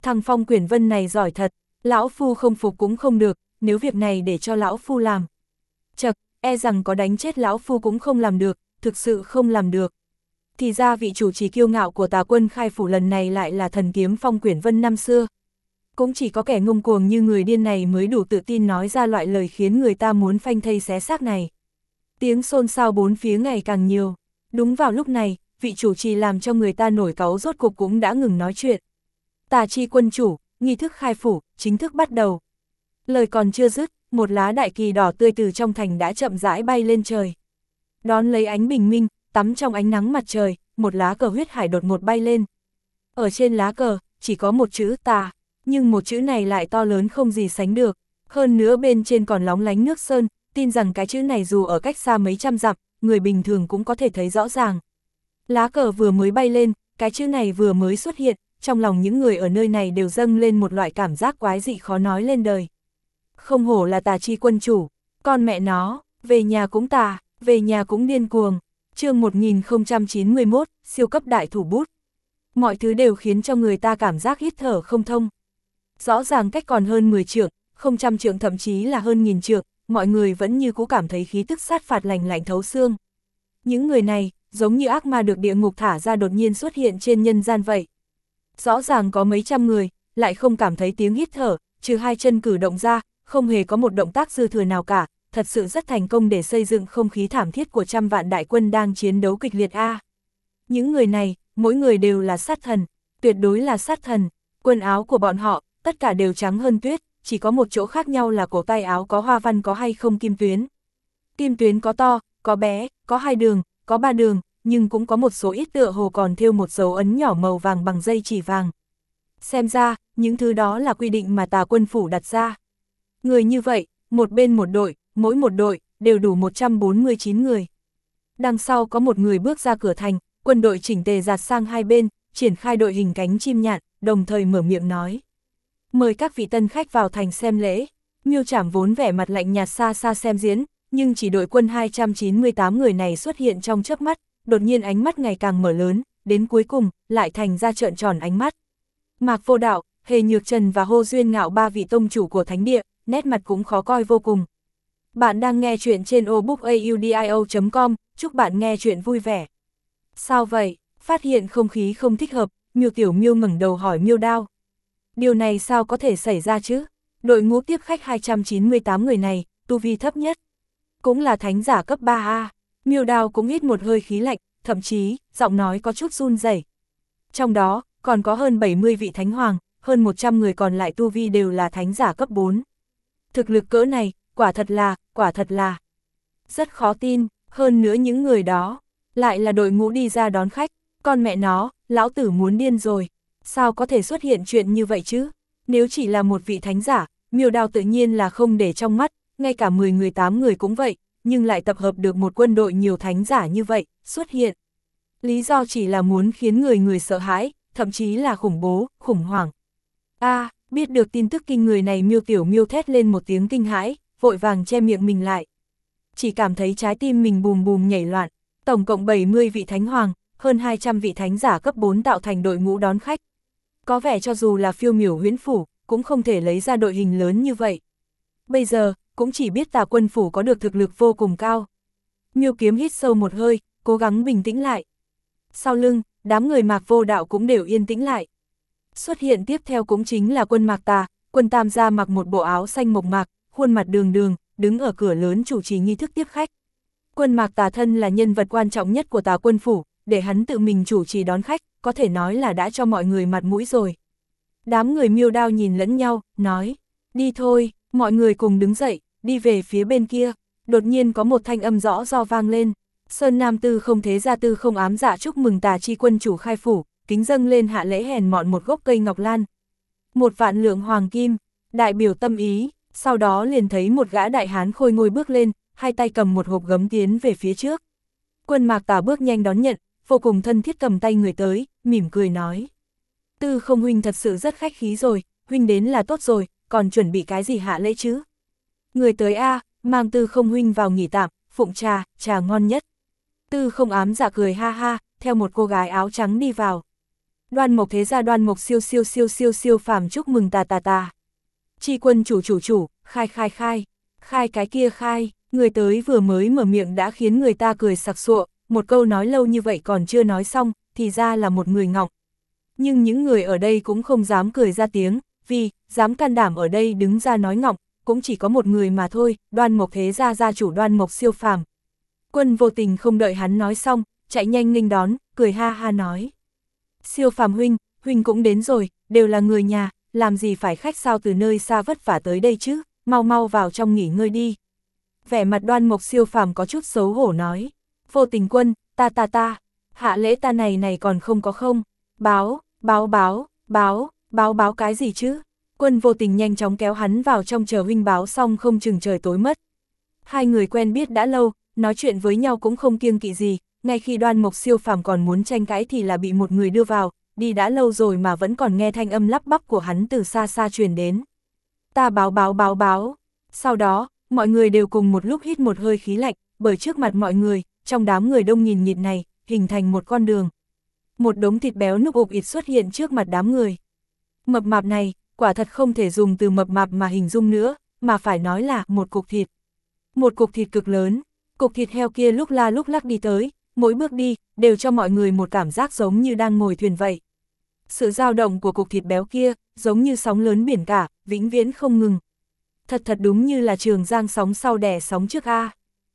Thằng Phong Quyển Vân này giỏi thật, lão phu không phục cũng không được, nếu việc này để cho lão phu làm. Chậc, e rằng có đánh chết lão phu cũng không làm được, thực sự không làm được. Thì ra vị chủ trì kiêu ngạo của Tà Quân khai phủ lần này lại là thần kiếm Phong Quyển Vân năm xưa. Cũng chỉ có kẻ ngông cuồng như người điên này mới đủ tự tin nói ra loại lời khiến người ta muốn phanh thây xé xác này. Tiếng xôn xao bốn phía ngày càng nhiều. Đúng vào lúc này, vị chủ trì làm cho người ta nổi cáu rốt cục cũng đã ngừng nói chuyện. Tà Chi quân chủ, nghi thức khai phủ, chính thức bắt đầu. Lời còn chưa dứt, một lá đại kỳ đỏ tươi từ trong thành đã chậm rãi bay lên trời. Đón lấy ánh bình minh, tắm trong ánh nắng mặt trời, một lá cờ huyết hải đột ngột bay lên. Ở trên lá cờ, chỉ có một chữ tà, nhưng một chữ này lại to lớn không gì sánh được. Hơn nữa bên trên còn lóng lánh nước sơn, tin rằng cái chữ này dù ở cách xa mấy trăm dặm, người bình thường cũng có thể thấy rõ ràng. Lá cờ vừa mới bay lên, cái chữ này vừa mới xuất hiện, trong lòng những người ở nơi này đều dâng lên một loại cảm giác quái dị khó nói lên đời. Không hổ là Tà Chi quân chủ, con mẹ nó, về nhà cũng tà, về nhà cũng điên cuồng. Chương 1091, siêu cấp đại thủ bút. Mọi thứ đều khiến cho người ta cảm giác hít thở không thông. Rõ ràng cách còn hơn 10 trượng, không trăm trượng thậm chí là hơn nghìn trượng, mọi người vẫn như cũ cảm thấy khí tức sát phạt lạnh lạnh thấu xương. Những người này, giống như ác ma được địa ngục thả ra đột nhiên xuất hiện trên nhân gian vậy. Rõ ràng có mấy trăm người, lại không cảm thấy tiếng hít thở, trừ hai chân cử động ra, không hề có một động tác dư thừa nào cả, thật sự rất thành công để xây dựng không khí thảm thiết của trăm vạn đại quân đang chiến đấu kịch liệt a. Những người này, mỗi người đều là sát thần, tuyệt đối là sát thần, quần áo của bọn họ, tất cả đều trắng hơn tuyết, chỉ có một chỗ khác nhau là cổ tay áo có hoa văn có hay không kim tuyến. Kim tuyến có to, có bé, có 2 đường, có 3 đường, nhưng cũng có một số ít tựa hồ còn thêu một dấu ấn nhỏ màu vàng bằng dây chỉ vàng. Xem ra, những thứ đó là quy định mà Tà Quân phủ đặt ra. Người như vậy, một bên một đội, mỗi một đội, đều đủ 149 người. Đằng sau có một người bước ra cửa thành, quân đội chỉnh tề dạt sang hai bên, triển khai đội hình cánh chim nhạn, đồng thời mở miệng nói. Mời các vị tân khách vào thành xem lễ. Miêu Trảm vốn vẻ mặt lạnh nhạt xa xa xem diễn, nhưng chỉ đội quân 298 người này xuất hiện trong chớp mắt, đột nhiên ánh mắt ngày càng mở lớn, đến cuối cùng, lại thành ra trợn tròn ánh mắt. Mạc Vô Đạo, Hề Nhược Trần và Hô Duyên Ngạo, 3 vị tông chủ của thánh địa, nét mặt cũng khó coi vô cùng. Bạn đang nghe chuyện trên obookaudio.com, chúc bạn nghe chuyện vui vẻ. Sao vậy? Phát hiện không khí không thích hợp, Miêu Tiểu Miêu ngẩng đầu hỏi Miêu Đao. Điều này sao có thể xảy ra chứ? Đội ngũ tiếp khách 298 người này, tu vi thấp nhất. Cũng là thánh giả cấp 3A. Miêu Đao cũng hít một hơi khí lạnh, thậm chí, giọng nói có chút run rẩy. Trong đó, còn có hơn 70 vị thánh hoàng, hơn 100 người còn lại tu vi đều là thánh giả cấp 4. Thực lực cỡ này, quả thật là rất khó tin, hơn nữa những người đó, lại là đội ngũ đi ra đón khách, con mẹ nó, lão tử muốn điên rồi, sao có thể xuất hiện chuyện như vậy chứ? Nếu chỉ là một vị thánh giả, Miêu Đao tự nhiên là không để trong mắt, ngay cả 10 người 8 người cũng vậy, nhưng lại tập hợp được một quân đội nhiều thánh giả như vậy, xuất hiện. Lý do chỉ là muốn khiến người sợ hãi, thậm chí là khủng bố, khủng hoảng. Biết được tin tức kinh người này, Miêu Tiểu Miêu thét lên một tiếng kinh hãi, vội vàng che miệng mình lại. Chỉ cảm thấy trái tim mình bùm bùm nhảy loạn, tổng cộng 70 vị thánh hoàng, hơn 200 vị thánh giả cấp 4 tạo thành đội ngũ đón khách. Có vẻ cho dù là Phiêu Miểu Huyễn phủ, cũng không thể lấy ra đội hình lớn như vậy. Bây giờ, cũng chỉ biết Tà Quân phủ có được thực lực vô cùng cao. Miêu Kiếm hít sâu một hơi, cố gắng bình tĩnh lại. Sau lưng, đám người Mạc Vô Đạo cũng đều yên tĩnh lại. Xuất hiện tiếp theo cũng chính là quân Mạc Tà, quân Tam gia mặc một bộ áo xanh mộc mạc, khuôn mặt đường đường, đứng ở cửa lớn chủ trì nghi thức tiếp khách. Quân Mạc Tà thân là nhân vật quan trọng nhất của Tà Quân phủ, để hắn tự mình chủ trì đón khách, có thể nói là đã cho mọi người mặt mũi rồi. Đám người Miêu Đao nhìn lẫn nhau, nói, đi thôi, mọi người cùng đứng dậy, đi về phía bên kia. Đột nhiên có một thanh âm rõ do vang lên. Sơn Nam Tư không thế gia tư không ám dạ chúc mừng Tà Chi quân chủ khai phủ, kính dâng lên hạ lễ hèn mọn một gốc cây ngọc lan. 1 vạn lượng hoàng kim, đại biểu tâm ý. Sau đó liền thấy một gã đại hán khôi ngôi bước lên, hai tay cầm một hộp gấm tiến về phía trước. Quân Mạc Tà bước nhanh đón nhận, vô cùng thân thiết cầm tay người tới, mỉm cười nói. Tư không huynh thật sự rất khách khí rồi, huynh đến là tốt rồi, còn chuẩn bị cái gì hạ lễ chứ? Người tới mang Tư không huynh vào nghỉ tạm, phụng trà ngon nhất. Tư không ám dạ cười ha ha, theo một cô gái áo trắng đi vào. Đoan Mộc thế gia Đoan Mộc siêu phàm chúc mừng ta. Chi Quân chủ, khai cái kia khai, người tới vừa mới mở miệng đã khiến người ta cười sặc sụa, một câu nói lâu như vậy còn chưa nói xong, thì ra là một người ngọng. Nhưng những người ở đây cũng không dám cười ra tiếng, vì, dám can đảm ở đây đứng ra nói ngọng, cũng chỉ có một người mà thôi, Đoan Mộc thế gia gia chủ Đoan Mộc siêu phàm. Quân Vô Tình không đợi hắn nói xong, chạy nhanh nghênh đón, cười ha ha nói. Siêu phàm huynh cũng đến rồi, đều là người nhà, làm gì phải khách sao từ nơi xa vất vả tới đây chứ, mau vào trong nghỉ ngơi đi. Vẻ mặt Đoan Mộc siêu phàm có chút xấu hổ nói. Vô Tình quân, ta, hạ lễ ta này còn không có không, báo cái gì chứ? Quân Vô Tình nhanh chóng kéo hắn vào trong chờ huynh báo xong không chừng trời tối mất. Hai người quen biết đã lâu, nói chuyện với nhau cũng không kiêng kỵ gì, ngay khi Đoan Mộc siêu phàm còn muốn tranh cãi thì là bị một người đưa vào, đi đã lâu rồi mà vẫn còn nghe thanh âm lắp bắp của hắn từ xa xa truyền đến. Ta báo. Sau đó, mọi người đều cùng một lúc hít một hơi khí lạnh, bởi trước mặt mọi người, trong đám người đông nghìn nghịt này, hình thành một con đường. Một đống thịt béo núc ục ịt xuất hiện trước mặt đám người. Mập mạp này, quả thật không thể dùng từ mập mạp mà hình dung nữa, mà phải nói là một cục thịt. Một cục thịt cực lớn, cục thịt heo kia lúc la lúc lắc đi tới, mỗi bước đi, đều cho mọi người một cảm giác giống như đang ngồi thuyền vậy. Sự dao động của cục thịt béo kia, giống như sóng lớn biển cả, vĩnh viễn không ngừng. Thật đúng như là Trường Giang sóng sau đè sóng trước a.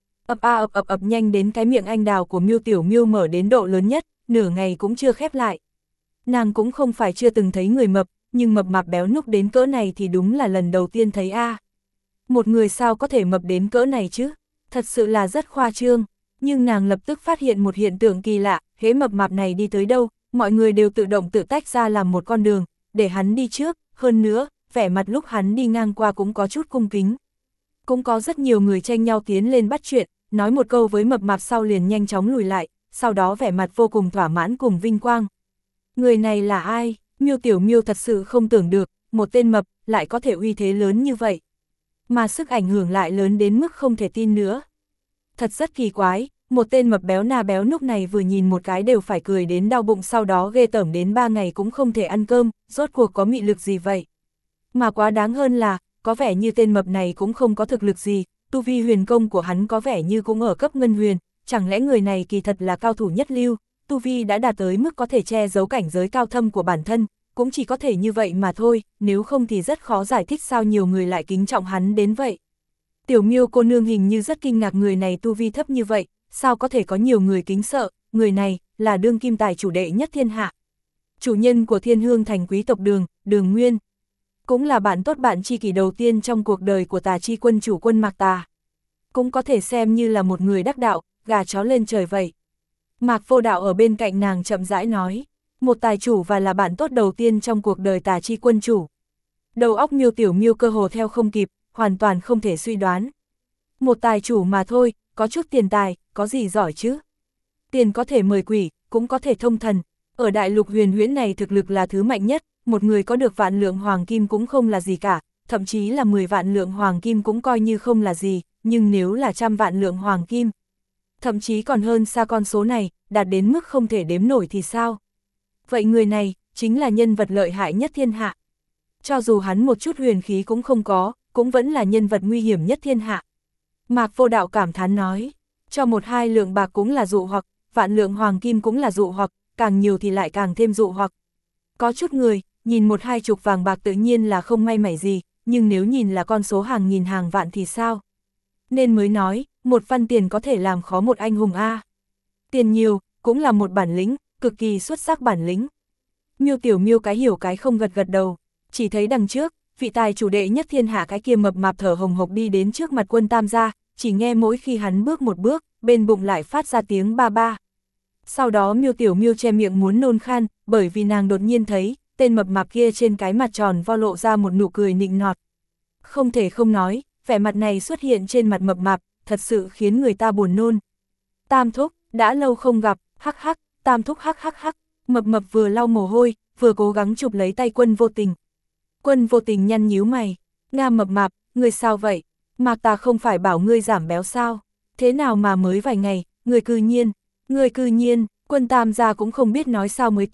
Ập nhanh đến cái miệng anh đào của Miêu Tiểu Miêu mở đến độ lớn nhất, nửa ngày cũng chưa khép lại. Nàng cũng không phải chưa từng thấy người mập, nhưng mập mạp béo núc đến cỡ này thì đúng là lần đầu tiên thấy a. Một người sao có thể mập đến cỡ này chứ? Thật sự là rất khoa trương. Nhưng nàng lập tức phát hiện một hiện tượng kỳ lạ, hễ mập mạp này đi tới đâu, mọi người đều tự động tự tách ra làm một con đường, để hắn đi trước, hơn nữa, vẻ mặt lúc hắn đi ngang qua cũng có chút cung kính. Cũng có rất nhiều người tranh nhau tiến lên bắt chuyện, nói một câu với mập mạp sau liền nhanh chóng lùi lại, sau đó vẻ mặt vô cùng thỏa mãn cùng vinh quang. Người này là ai? Miêu Tiểu Miêu thật sự không tưởng được, một tên mập lại có thể uy thế lớn như vậy. Mà sức ảnh hưởng lại lớn đến mức không thể tin nữa. Thật rất kỳ quái, một tên mập béo na béo núc này vừa nhìn một cái đều phải cười đến đau bụng, sau đó ghê tởm đến 3 ngày cũng không thể ăn cơm, rốt cuộc có mị lực gì vậy? Mà quá đáng hơn là, có vẻ như tên mập này cũng không có thực lực gì, tu vi huyền công của hắn có vẻ như cũng ở cấp ngân huyền, chẳng lẽ người này kỳ thật là cao thủ nhất lưu, tu vi đã đạt tới mức có thể che giấu cảnh giới cao thâm của bản thân, cũng chỉ có thể như vậy mà thôi, nếu không thì rất khó giải thích sao nhiều người lại kính trọng hắn đến vậy. Tiểu Miêu cô nương hình như rất kinh ngạc người này tu vi thấp như vậy, sao có thể có nhiều người kính sợ, người này là đương kim tài chủ đệ nhất thiên hạ. Chủ nhân của Thiên Hương thành quý tộc Đường Nguyên. Cũng là bạn tốt bạn tri kỷ đầu tiên trong cuộc đời của Tà Chi quân chủ quân Mạc Tà. Cũng có thể xem như là một người đắc đạo, gà chó lên trời vậy. Mạc Vô Đạo ở bên cạnh nàng chậm rãi nói, một tài chủ và là bạn tốt đầu tiên trong cuộc đời Tà Chi quân chủ. Đầu óc Miêu Tiểu Miêu cơ hồ theo không kịp, hoàn toàn không thể suy đoán. Một tài chủ mà thôi, có chút tiền tài, có gì giỏi chứ? Tiền có thể mời quỷ, cũng có thể thông thần. Ở đại lục huyền huyễn này thực lực là thứ mạnh nhất, một người có được vạn lượng hoàng kim cũng không là gì cả, thậm chí là 10 vạn lượng hoàng kim cũng coi như không là gì, nhưng nếu là 100 vạn lượng hoàng kim, thậm chí còn hơn xa con số này, đạt đến mức không thể đếm nổi thì sao? Vậy người này, chính là nhân vật lợi hại nhất thiên hạ. Cho dù hắn một chút huyền khí cũng không có, cũng vẫn là nhân vật nguy hiểm nhất thiên hạ. Mạc Vô Đạo cảm thán nói, cho 1-2 lượng bạc cũng là dụ hoặc, vạn lượng hoàng kim cũng là dụ hoặc, càng nhiều thì lại càng thêm dụ hoặc. Có chút người, nhìn 1-2 chục vàng bạc tự nhiên là không may mảy gì, nhưng nếu nhìn là con số hàng nghìn hàng vạn thì sao? Nên mới nói, một văn tiền có thể làm khó một anh hùng a. Tiền nhiều, cũng là một bản lĩnh, cực kỳ xuất sắc bản lĩnh. Miêu Tiểu Miêu cái hiểu cái không gật gật đầu, chỉ thấy đằng trước, vị tài chủ đệ nhất thiên hạ cái kia mập mạp thở hồng hộc đi đến trước mặt Quân Tam gia, chỉ nghe mỗi khi hắn bước một bước, bên bụng lại phát ra tiếng ba ba. Sau đó Miêu Tiểu Miêu che miệng muốn nôn khan, bởi vì nàng đột nhiên thấy, tên mập mạp kia trên cái mặt tròn vo lộ ra một nụ cười nịnh nọt. Không thể không nói, vẻ mặt này xuất hiện trên mặt mập mạp, thật sự khiến người ta buồn nôn. Tam thúc, đã lâu không gặp, hắc hắc, Tam thúc hắc hắc hắc, mập mập vừa lau mồ hôi, vừa cố gắng chụp lấy tay Quân Vô Tình. Quân Vô Tình nhăn nhíu mày, Nga mập mạp, ngươi sao vậy? Mạc ta không phải bảo ngươi giảm béo sao? Thế nào mà mới vài ngày, ngươi cư nhiên, Quân Tam gia cũng không biết nói sao mới tốt,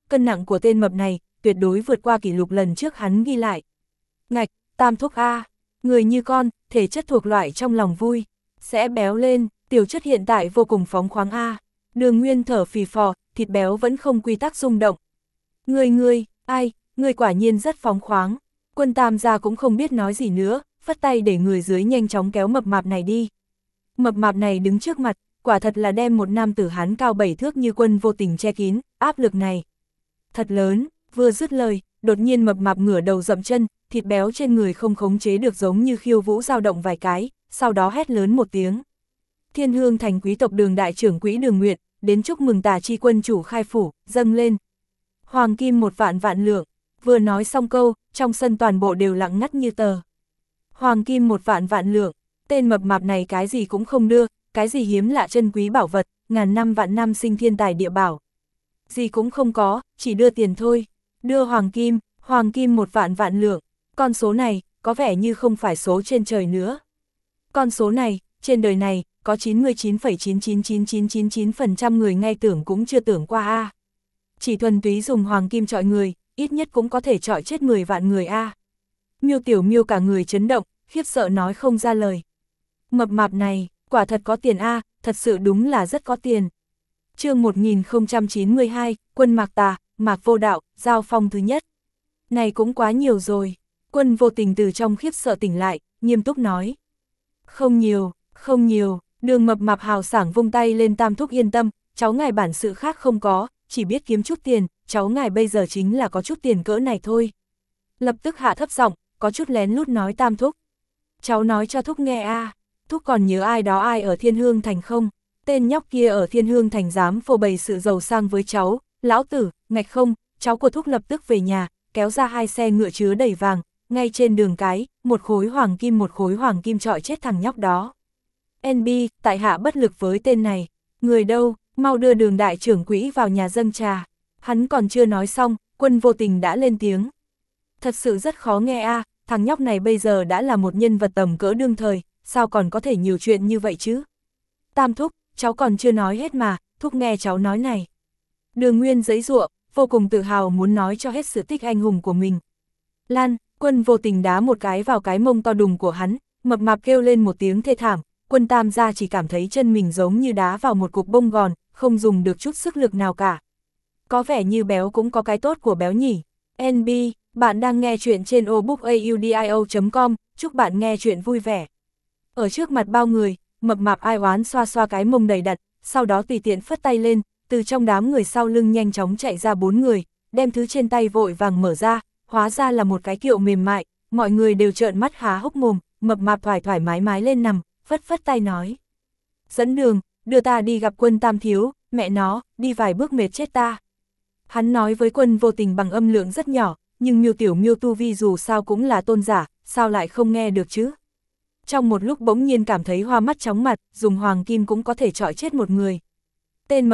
cân nặng của tên mập này, tuyệt đối vượt qua kỷ lục lần trước hắn ghi lại. Ngạch, Tam thúc A, người như con, thể chất thuộc loại trong lòng vui, sẽ béo lên, tiểu chất hiện tại vô cùng phóng khoáng A. Đường Nguyên thở phì phò, thịt béo vẫn không quy tắc rung động. Ngươi, ai, ngươi quả nhiên rất phóng khoáng. Quân Tam gia cũng không biết nói gì nữa, phất tay để người dưới nhanh chóng kéo mập mạp này đi. Mập mạp này đứng trước mặt, quả thật là đem một nam tử Hán cao 7 thước như Quân Vô Tình che kín, áp lực này thật lớn. Vừa dứt lời, đột nhiên mập mạp ngửa đầu dậm chân, thịt béo trên người không khống chế được giống như khiêu vũ dao động vài cái, sau đó hét lớn một tiếng. Thiên Hương Thành quý tộc Đường đại trưởng quỹ Đường Nguyệt, đến chúc mừng Tả Chi quân chủ khai phủ, dâng lên hoàng kim 1 vạn lượng. Vừa nói xong câu, trong sân toàn bộ đều lặng ngắt như tờ. Hoàng kim 1 vạn lượng, tên mập mạp này cái gì cũng không đưa, cái gì hiếm lạ chân quý bảo vật, ngàn năm vạn năm sinh thiên tài địa bảo. Gì cũng không có, chỉ đưa tiền thôi. Đưa hoàng kim 1 vạn lượng. Con số này, có vẻ như không phải số trên trời nữa. Con số này, trên đời này, có 99,999999% người ngay tưởng cũng chưa tưởng qua a. Chỉ thuần túy dùng hoàng kim chọi người, ít nhất cũng có thể chọi chết 10 vạn người a. Miêu Tiểu Miêu cả người chấn động, khiếp sợ nói không ra lời. Mập mạp này, quả thật có tiền a, thật sự đúng là rất có tiền. Chương 1092, Quân Mạc Tà, Mạc Vô Đạo, giao phong thứ nhất. Này cũng quá nhiều rồi. Quân Vô Tình từ trong khiếp sợ tỉnh lại, nghiêm túc nói. Không nhiều, Đường mập mạp hào sảng vung tay lên. Tam thúc yên tâm, cháu ngài bản sự khác không có, chỉ biết kiếm chút tiền, cháu ngài bây giờ chính là có chút tiền cỡ này thôi. Lập tức hạ thấp giọng, có chút lén lút nói Tam thúc. Cháu nói cho thúc nghe a, thúc còn nhớ ai đó ai ở Thiên Hương Thành không? Tên nhóc kia ở Thiên Hương Thành dám phô bày sự giàu sang với cháu, lão tử, ngạch không, cháu của thúc lập tức về nhà, kéo ra 2 xe ngựa chứa đầy vàng, ngay trên đường cái, một khối hoàng kim chọi chết thằng nhóc đó. NB, tại hạ bất lực với tên này, người đâu, mau đưa Đường đại trưởng quỹ vào nhà dâng trà. Hắn còn chưa nói xong, Quân Vô Tình đã lên tiếng. Thật sự rất khó nghe a, thằng nhóc này bây giờ đã là một nhân vật tầm cỡ đương thời, sao còn có thể nhiều chuyện như vậy chứ? Tam thúc, cháu còn chưa nói hết mà, thúc nghe cháu nói này. Đường Nguyên giãy giụa, vô cùng tự hào muốn nói cho hết sự tích anh hùng của mình. Lan, Quân Vô Tình đá một cái vào cái mông to đùng của hắn, mập mạp kêu lên một tiếng thê thảm. Quân Tam gia chỉ cảm thấy chân mình giống như đá vào một cục bông gòn, không dùng được chút sức lực nào cả. Có vẻ như béo cũng có cái tốt của béo nhỉ. NB, bạn đang nghe chuyện trên obookaudio.com, chúc bạn nghe chuyện vui vẻ. Ở trước mặt bao người, mập mạp ai oán xoa xoa cái mông đầy đặn, sau đó tùy tiện phất tay lên, từ trong đám người sau lưng nhanh chóng chạy ra 4 người, đem thứ trên tay vội vàng mở ra, hóa ra là một cái kiệu mềm mại, mọi người đều trợn mắt há hốc mồm, mập mạp thoải mái lên nằm, phất tay nói. Dẫn đường, đưa ta đi gặp Quân Tam thiếu, mẹ nó, đi vài bước mệt chết ta. Hắn nói với Quân Vô Tình bằng âm lượng rất nhỏ, nhưng Miêu Tiểu Miêu tu vi dù sao cũng là tôn giả, sao lại không nghe được chứ? Trong một lúc bỗng nhiên cảm thấy hoa mắt chóng mặt, dùng hoàng kim cũng có thể chọi chết một người. Tên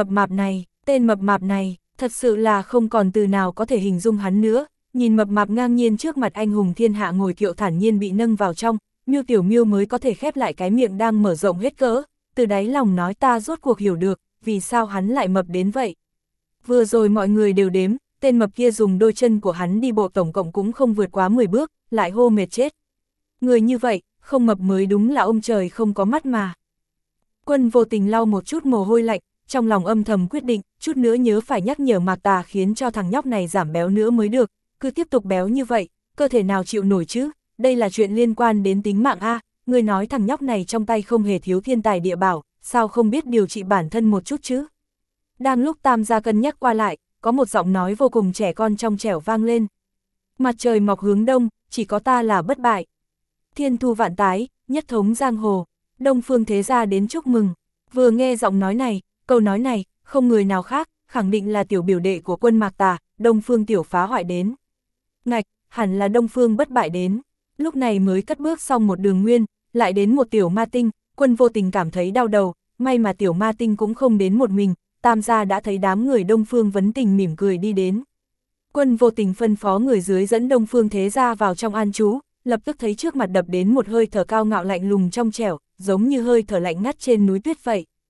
mập mạp này, thật sự là không còn từ nào có thể hình dung hắn nữa. Nhìn mập mạp ngang nhiên trước mặt anh hùng thiên hạ ngồi kiệu thản nhiên bị nâng vào trong, Miêu Tiểu Miêu mới có thể khép lại cái miệng đang mở rộng hết cỡ, từ đáy lòng nói ta rốt cuộc hiểu được, vì sao hắn lại mập đến vậy. Vừa rồi mọi người đều đếm, tên mập kia dùng đôi chân của hắn đi bộ tổng cộng cũng không vượt quá 10 bước, lại hô mệt chết. Người như vậy, không mập mới đúng là ông trời không có mắt mà. Quân Vô Tình lau một chút mồ hôi lạnh, trong lòng âm thầm quyết định, chút nữa nhớ phải nhắc nhở Mạc Tà khiến cho thằng nhóc này giảm béo nữa mới được, cứ tiếp tục béo như vậy, cơ thể nào chịu nổi chứ, đây là chuyện liên quan đến tính mạng a, người nói thằng nhóc này trong tay không hề thiếu thiên tài địa bảo, sao không biết điều trị bản thân một chút chứ. Đang lúc Tam gia cân nhắc qua lại, có một giọng nói vô cùng trẻ con trong trẻo vang lên. Mặt trời mọc hướng đông, chỉ có ta là bất bại. Thiên thu vạn tái, nhất thống giang hồ, Đông Phương thế gia đến chúc mừng. Vừa nghe giọng nói này, câu nói này, không người nào khác, khẳng định là tiểu biểu đệ của Quân Mạc Tà, Đông Phương tiểu phá hoại đến. Ngạch, hẳn là Đông Phương bất bại đến. Lúc này mới cất bước xong một đường nguyên, lại đến một tiểu ma tinh, Quân Vô Tình cảm thấy đau đầu, may mà tiểu ma tinh cũng không đến một mình, Tam gia đã thấy đám người Đông Phương vấn tình mỉm cười đi đến. Quân Vô Tình phân phó người dưới dẫn Đông Phương thế gia vào trong an trú, lập tức thấy trước mặt đập đến một hơi thở cao ngạo lạnh lùng trong trẻo, giống như hơi thở lạnh ngắt trên núi tuyết vậy.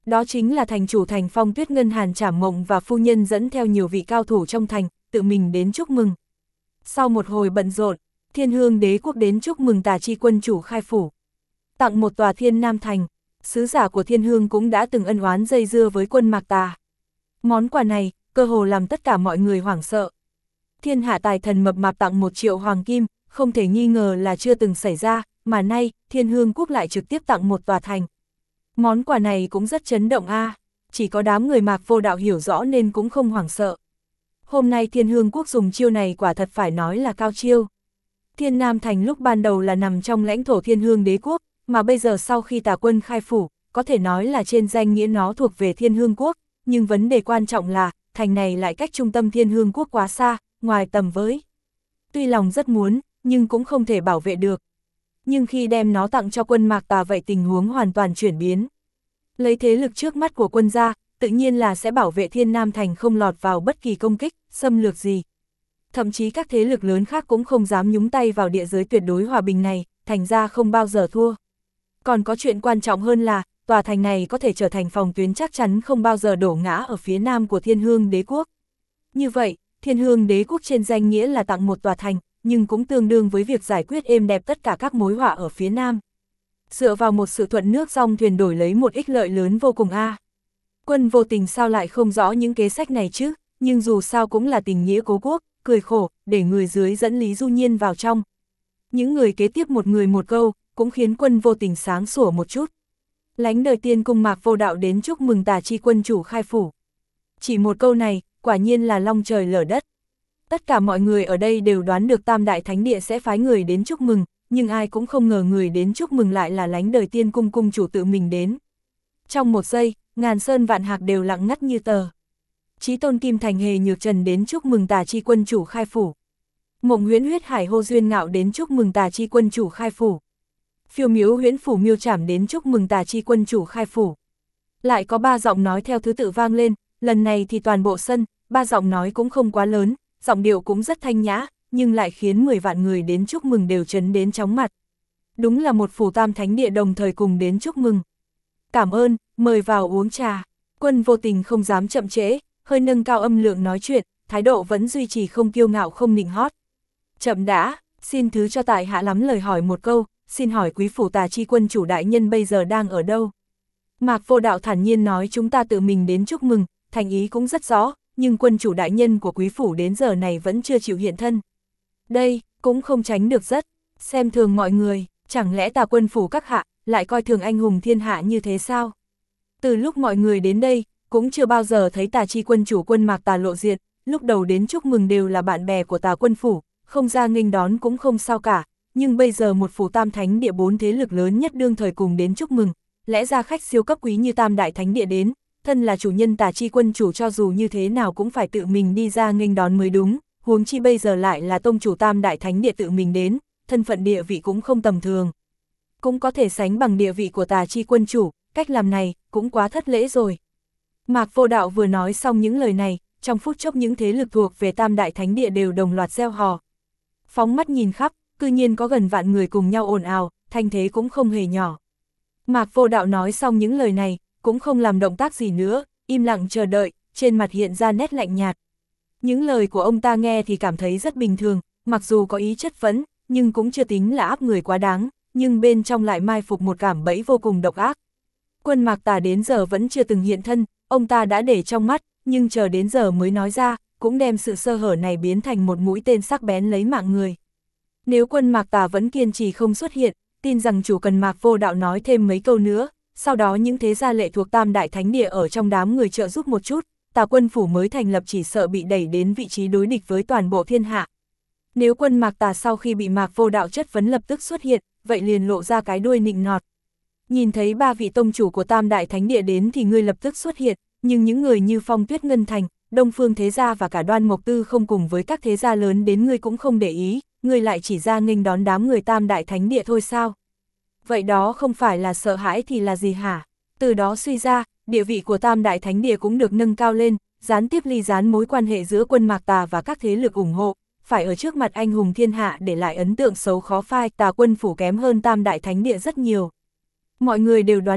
Đó chính là thành chủ thành Phong Tuyết Ngân Hàn Trảm Mộng và phu nhân dẫn theo nhiều vị cao thủ trong thành, tự mình đến chúc mừng. Sau một hồi bận rộn, Thiên Hương Đế quốc đến chúc mừng Tà Chi quân chủ khai phủ. Tặng một tòa Thiên Nam thành, sứ giả của Thiên Hương cũng đã từng ân oán dây dưa với quân Mạc Tà. Món quà này, cơ hồ làm tất cả mọi người hoảng sợ. Thiên hạ tài thần mập mạp tặng 1 triệu hoàng kim, không thể nghi ngờ là chưa từng xảy ra, mà nay, Thiên Hương quốc lại trực tiếp tặng một tòa thành. Món quà này cũng rất chấn động chỉ có đám người Mạc Vô Đạo hiểu rõ nên cũng không hoảng sợ. Hôm nay Thiên Hương quốc dùng chiêu này quả thật phải nói là cao chiêu. Thiên Nam thành lúc ban đầu là nằm trong lãnh thổ Thiên Hương đế quốc, mà bây giờ sau khi Tà quân khai phủ, có thể nói là trên danh nghĩa nó thuộc về Thiên Hương quốc, nhưng vấn đề quan trọng là, thành này lại cách trung tâm Thiên Hương quốc quá xa, ngoài tầm với. Tuy lòng rất muốn, nhưng cũng không thể bảo vệ được. Nhưng khi đem nó tặng cho quân Mạc Tà vậy tình huống hoàn toàn chuyển biến. Lấy thế lực trước mắt của quân ra, tự nhiên là sẽ bảo vệ Thiên Nam thành không lọt vào bất kỳ công kích, xâm lược gì. Thậm chí các thế lực lớn khác cũng không dám nhúng tay vào địa giới tuyệt đối hòa bình này, thành ra không bao giờ thua. Còn có chuyện quan trọng hơn là, tòa thành này có thể trở thành phòng tuyến chắc chắn không bao giờ đổ ngã ở phía nam của Thiên Hương đế quốc. Như vậy, Thiên Hương đế quốc trên danh nghĩa là tặng một tòa thành, nhưng cũng tương đương với việc giải quyết êm đẹp tất cả các mối họa ở phía nam. Dựa vào một sự thuận nước dòng thuyền đổi lấy một ích lợi lớn vô cùng Quân Vô Tình sao lại không rõ những kế sách này chứ, nhưng dù sao cũng là tình nghĩa cố quốc, cười khổ, để người dưới dẫn Lý Du Nhiên vào trong. Những người kế tiếp một người một câu, cũng khiến Quân Vô Tình sáng sủa một chút. Lánh đời tiên cung Mạc Vô Đạo đến chúc mừng Tà Chi quân chủ khai phủ. Chỉ một câu này, quả nhiên là long trời lở đất. Tất cả mọi người ở đây đều đoán được Tam Đại Thánh Địa sẽ phái người đến chúc mừng, nhưng ai cũng không ngờ người đến chúc mừng lại là Lánh đời tiên cung cung chủ tự mình đến. Trong một giây, ngàn sơn vạn hạc đều lặng ngắt như tờ. Chí Tôn Kim Thành Hề Nhược Trần đến chúc mừng Tà Chi quân chủ khai phủ. Mộng Huyễn Huyết Hải Hô Duyên Ngạo đến chúc mừng Tà Chi quân chủ khai phủ. Phiêu Miếu Huyễn Phủ Miêu Trảm đến chúc mừng Tà Chi quân chủ khai phủ. Lại có 3 giọng nói theo thứ tự vang lên, lần này thì toàn bộ sân, 3 giọng nói cũng không quá lớn, giọng điệu cũng rất thanh nhã, nhưng lại khiến 10 vạn người đến chúc mừng đều chấn đến chóng mặt. Đúng là một phủ tam thánh địa đồng thời cùng đến chúc mừng. Cảm ơn, mời vào uống trà. Quân Vô Tình không dám chậm trễ, hơi nâng cao âm lượng nói chuyện, thái độ vẫn duy trì không kiêu ngạo không nịnh hót. Chậm đã, xin thứ cho tại hạ lắm lời hỏi một câu, xin hỏi quý phủ Tà Chi quân chủ đại nhân bây giờ đang ở đâu? Mạc Vô Đạo thản nhiên nói chúng ta tự mình đến chúc mừng, thành ý cũng rất rõ, nhưng quân chủ đại nhân của quý phủ đến giờ này vẫn chưa chịu hiện thân. Đây, cũng không tránh được rất, xem thường mọi người, chẳng lẽ Tà quân phủ các hạ, lại coi thường anh hùng thiên hạ như thế sao? Từ lúc mọi người đến đây, cũng chưa bao giờ thấy Tà Chi quân chủ quân Mạc Tà lộ diện, lúc đầu đến chúc mừng đều là bạn bè của Tà quân phủ, không ra nghênh đón cũng không sao cả, nhưng bây giờ một phủ tam thánh địa 4 thế lực lớn nhất đương thời cùng đến chúc mừng, lẽ ra khách siêu cấp quý như Tam Đại Thánh Địa đến, thân là chủ nhân Tà Chi quân chủ cho dù như thế nào cũng phải tự mình đi ra nghênh đón mới đúng, huống chi bây giờ lại là tông chủ Tam Đại Thánh Địa tự mình đến, thân phận địa vị cũng không tầm thường. Cũng có thể sánh bằng địa vị của Tà Chi quân chủ, cách làm này cũng quá thất lễ rồi. Mạc Vô Đạo vừa nói xong những lời này, trong phút chốc những thế lực thuộc về Tam Đại Thánh Địa đều đồng loạt reo hò. Phóng mắt nhìn khắp, cư nhiên có gần vạn người cùng nhau ồn ào, thanh thế cũng không hề nhỏ. Mạc Vô Đạo nói xong những lời này, cũng không làm động tác gì nữa, im lặng chờ đợi, trên mặt hiện ra nét lạnh nhạt. Những lời của ông ta nghe thì cảm thấy rất bình thường, mặc dù có ý chất vấn, nhưng cũng chưa tính là áp người quá đáng, nhưng bên trong lại mai phục một cảm bẫy vô cùng độc ác. Quân Mạc Tà đến giờ vẫn chưa từng hiện thân, ông ta đã để trong mắt, nhưng chờ đến giờ mới nói ra, cũng đem sự sơ hở này biến thành một mũi tên sắc bén lấy mạng người. Nếu quân Mạc Tà vẫn kiên trì không xuất hiện, tin rằng chủ cần Mạc Vô Đạo nói thêm mấy câu nữa, sau đó những thế gia lệ thuộc Tam Đại Thánh Địa ở trong đám người trợ giúp một chút, Tà quân phủ mới thành lập chỉ sợ bị đẩy đến vị trí đối địch với toàn bộ thiên hạ. Nếu quân Mạc Tà sau khi bị Mạc Vô Đạo chất vấn lập tức xuất hiện, vậy liền lộ ra cái đuôi nịnh nọt. Nhìn thấy 3 vị tông chủ của Tam Đại Thánh Địa đến thì ngươi lập tức xuất hiện, nhưng những người như Phong Tuyết Ngân Thành, Đông Phương Thế Gia và cả Đoan Mộc Tư không cùng với các thế gia lớn đến ngươi cũng không để ý, ngươi lại chỉ ra nghênh đón đám người Tam Đại Thánh Địa thôi sao? Vậy đó không phải là sợ hãi thì là gì hả? Từ đó suy ra, địa vị của Tam Đại Thánh Địa cũng được nâng cao lên, gián tiếp ly gián mối quan hệ giữa quân Mạc Tà và các thế lực ủng hộ, phải ở trước mặt anh hùng thiên hạ để lại ấn tượng xấu khó phai. Tà quân phủ kém hơn Tam Đại Thánh Địa rất nhiều. Mọi người đều đoán được,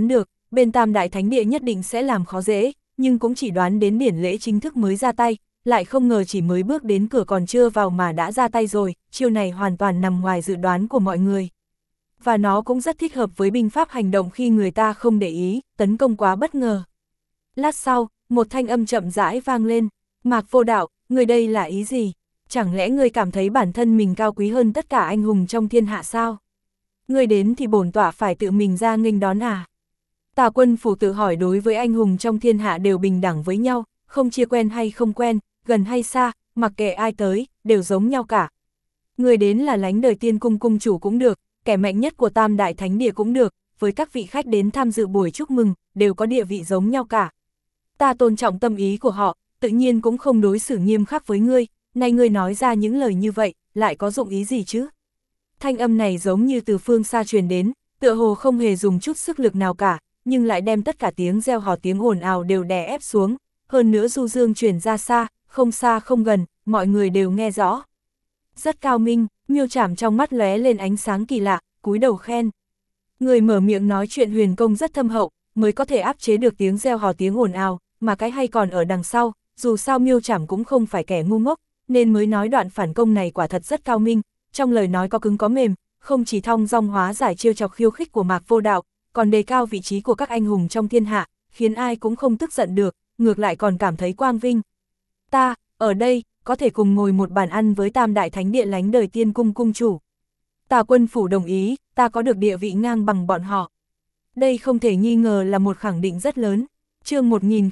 bên Tam Đại Thánh Địa nhất định sẽ làm khó dễ, nhưng cũng chỉ đoán đến điển lễ chính thức mới ra tay, lại không ngờ chỉ mới bước đến cửa còn chưa vào mà đã ra tay rồi, chiêu này hoàn toàn nằm ngoài dự đoán của mọi người. Và nó cũng rất thích hợp với binh pháp hành động khi người ta không để ý, tấn công quá bất ngờ. Lát sau, một thanh âm chậm rãi vang lên, Mạc Vô Đạo, người đây là ý gì? Chẳng lẽ ngươi cảm thấy bản thân mình cao quý hơn tất cả anh hùng trong thiên hạ sao? Ngươi đến thì bổn tọa phải tự mình ra nghênh đón à? Tà Quân Phủ tự hỏi đối với anh hùng trong thiên hạ đều bình đẳng với nhau, không chia quen hay không quen, gần hay xa, mặc kệ ai tới, đều giống nhau cả. Người đến là Lánh Đời Tiên Cung cung chủ cũng được, kẻ mạnh nhất của Tam Đại Thánh Địa cũng được, với các vị khách đến tham dự buổi chúc mừng, đều có địa vị giống nhau cả. Ta tôn trọng tâm ý của họ, tự nhiên cũng không đối xử nghiêm khắc với ngươi, nay ngươi nói ra những lời như vậy, lại có dụng ý gì chứ? Thanh âm này giống như từ phương xa truyền đến, tựa hồ không hề dùng chút sức lực nào cả, nhưng lại đem tất cả tiếng reo hò tiếng ồn ào đều đè ép xuống, hơn nữa du dương truyền ra xa không gần, mọi người đều nghe rõ. Rất cao minh, Miêu Trảm trong mắt lóe lên ánh sáng kỳ lạ, cúi đầu khen. Người mở miệng nói chuyện huyền công rất thâm hậu, mới có thể áp chế được tiếng reo hò tiếng ồn ào, mà cái hay còn ở đằng sau, dù sao Miêu Trảm cũng không phải kẻ ngu ngốc, nên mới nói đoạn phản công này quả thật rất cao minh, trong lời nói có cứng có mềm, không chỉ thong dong hóa giải trêu chọc khiêu khích của Mạc Vô Đạo, còn đề cao vị trí của các anh hùng trong thiên hạ, khiến ai cũng không tức giận được, ngược lại còn cảm thấy quang vinh. Ta, ở đây, có thể cùng ngồi một bàn ăn với Tam Đại Thánh Địa Lánh Đời Tiên Cung cung chủ. Tà Quân Phủ đồng ý, ta có được địa vị ngang bằng bọn họ. Đây không thể nghi ngờ là một khẳng định rất lớn. Chương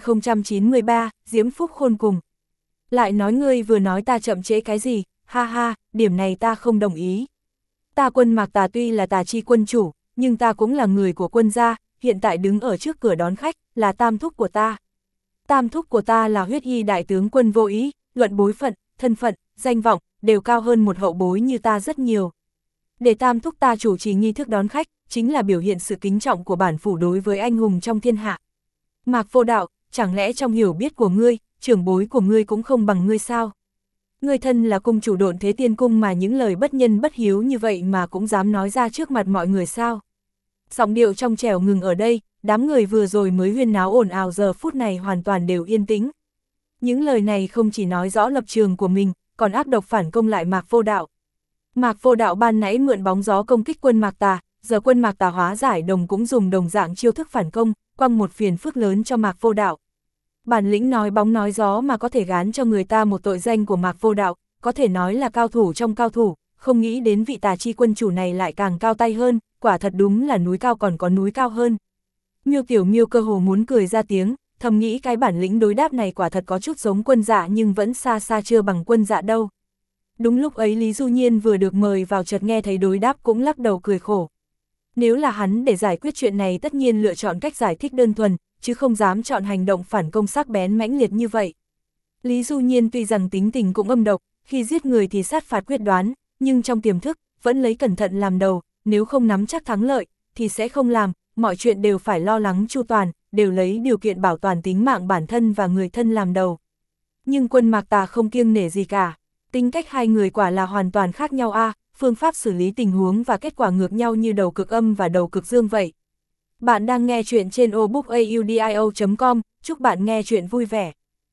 1093, Diễm Phúc khôn cùng. Lại nói ngươi vừa nói ta chậm trễ cái gì, ha ha, điểm này ta không đồng ý. Ta Quân Mạc Tà tuy là Tà Chi quân chủ, nhưng ta cũng là người của quân gia, hiện tại đứng ở trước cửa đón khách, là tam thúc của ta. Tam thúc của ta là Huyết Y đại tướng quân Vô Ý, luận bối phận, thân phận, danh vọng, đều cao hơn một hậu bối như ta rất nhiều. Để tam thúc ta chủ trì nghi thức đón khách, chính là biểu hiện sự kính trọng của bản phủ đối với anh hùng trong thiên hạ. Mạc Vô Đạo, chẳng lẽ trong hiểu biết của ngươi, trưởng bối của ngươi cũng không bằng ngươi sao? Ngươi thân là cung chủ Độn Thế Tiên Cung mà những lời bất nhân bất hiếu như vậy mà cũng dám nói ra trước mặt mọi người sao? Giọng điệu trong trẻo ngừng ở đây, đám người vừa rồi mới huyên náo ồn ào giờ phút này hoàn toàn đều yên tĩnh. Những lời này không chỉ nói rõ lập trường của mình, còn ác độc phản công lại Mạc Vô Đạo. Mạc Vô Đạo ban nãy mượn bóng gió công kích quân Mạc Tà, giờ quân Mạc Tà hóa giải đồng cũng dùng đồng dạng chiêu thức phản công, quăng một phiền phức lớn cho Mạc Vô Đạo. Bản lĩnh nói bóng nói gió mà có thể gán cho người ta một tội danh của Mạc Vô Đạo, có thể nói là cao thủ trong cao thủ, không nghĩ đến vị Tà Chi quân chủ này lại càng cao tay hơn, quả thật đúng là núi cao còn có núi cao hơn. Miêu Tiểu Miêu cơ hồ muốn cười ra tiếng, thầm nghĩ cái bản lĩnh đối đáp này quả thật có chút giống quân dạ nhưng vẫn xa xa chưa bằng quân dạ đâu. Đúng lúc ấy Lý Du Nhiên vừa được mời vào chợt nghe thấy đối đáp cũng lắc đầu cười khổ. Nếu là hắn để giải quyết chuyện này tất nhiên lựa chọn cách giải thích đơn thuần, chứ không dám chọn hành động phản công sắc bén mãnh liệt như vậy. Lý Du Nhiên tuy rằng tính tình cũng âm độc, khi giết người thì sát phạt quyết đoán, nhưng trong tiềm thức, vẫn lấy cẩn thận làm đầu, nếu không nắm chắc thắng lợi, thì sẽ không làm, mọi chuyện đều phải lo lắng chu toàn, đều lấy điều kiện bảo toàn tính mạng bản thân và người thân làm đầu. Nhưng quân Mạc Tà không kiêng nể gì cả, tính cách hai người quả là hoàn toàn khác nhau a, phương pháp xử lý tình huống và kết quả ngược nhau như đầu cực âm và đầu cực dương vậy. Bạn đang nghe chuyện trên obookaudio.com, chúc bạn nghe chuyện vui vẻ.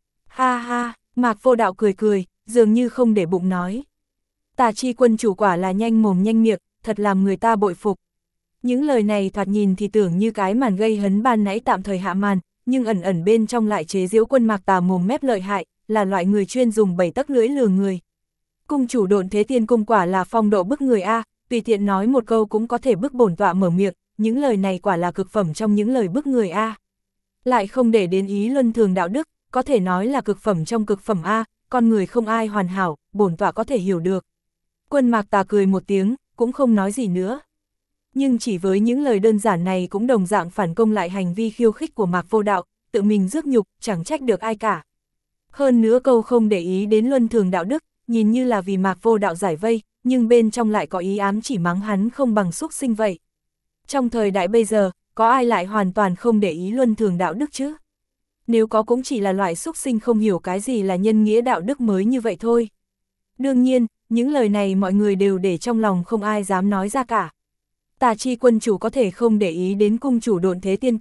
Ha ha, Mạc Vô Đạo cười cười, dường như không để bụng nói. Tà Chi quân chủ quả là nhanh mồm nhanh miệng, thật làm người ta bội phục. Những lời này thoạt nhìn thì tưởng như cái màn gây hấn ban nãy tạm thời hạ màn, nhưng ẩn ẩn bên trong lại chế giễu quân Mạc Tà mồm mép lợi hại, là loại người chuyên dùng bảy tấc lưỡi lừa người. Cung chủ Độn Thế Tiên Cung quả là phong độ bức người a, tùy tiện nói một câu cũng có thể bức bổn tọa mở miệng, những lời này quả là cực phẩm trong những lời bức người a. Lại không để đến ý luân thường đạo đức, có thể nói là cực phẩm trong cực phẩm a, con người không ai hoàn hảo, bổn tọa có thể hiểu được. Quân Mạc Tà cười một tiếng, cũng không nói gì nữa. Nhưng chỉ với những lời đơn giản này cũng đồng dạng phản công lại hành vi khiêu khích của Mạc Vô Đạo, tự mình rước nhục, chẳng trách được ai cả. Hơn nữa câu không để ý đến luân thường đạo đức, nhìn như là vì Mạc Vô Đạo giải vây, nhưng bên trong lại có ý ám chỉ mắng hắn không bằng xúc sinh vậy. Trong thời đại bây giờ, có ai lại hoàn toàn không để ý luân thường đạo đức chứ? Nếu có cũng chỉ là loại xúc sinh không hiểu cái gì là nhân nghĩa đạo đức mới như vậy thôi. Đương nhiên, những lời này mọi người đều để trong lòng không ai dám nói ra cả. Tà Chi quân chủ có thể không để ý đến cung chủ Độn Thế Tiên Cung,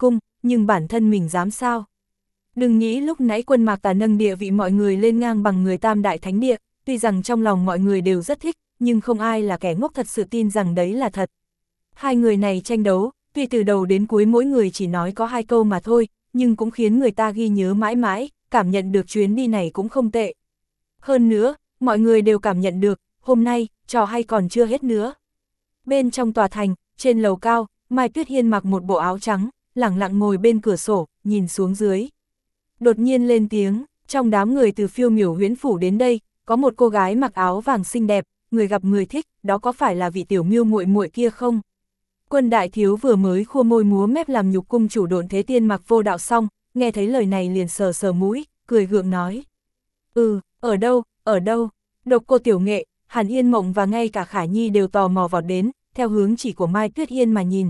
nhưng bản thân mình dám sao? Đừng nghĩ lúc nãy Quân Mạc Tà nâng địa vị mọi người lên ngang bằng người Tam Đại Thánh Địa, tuy rằng trong lòng mọi người đều rất thích, nhưng không ai là kẻ ngốc thật sự tin rằng đấy là thật. Hai người này tranh đấu, tuy từ đầu đến cuối mỗi người chỉ nói có 2 câu mà thôi, nhưng cũng khiến người ta ghi nhớ mãi mãi, cảm nhận được chuyến đi này cũng không tệ. Hơn nữa, mọi người đều cảm nhận được, hôm nay, trò hay còn chưa hết nữa. Bên trong tòa thành, trên lầu cao, Mai Tuyết Hiên mặc một bộ áo trắng, lẳng lặng ngồi bên cửa sổ, nhìn xuống dưới. Đột nhiên lên tiếng, trong đám người từ Phiêu Miểu Huyễn Phủ đến đây, có một cô gái mặc áo vàng xinh đẹp, người gặp người thích, đó có phải là vị tiểu Miêu muội muội kia không? Quân đại thiếu vừa mới khua môi múa mép làm nhục cung chủ Độn Thế Tiên Mặc Vô Đạo xong, nghe thấy lời này liền sờ sờ mũi, cười gượng nói. Ở đâu? Độc Cô Tiểu Nghệ, Hàn Yên Mộng và ngay cả Khả Nhi đều tò mò vào đến, theo hướng chỉ của Mai Tuyết Hiên mà nhìn.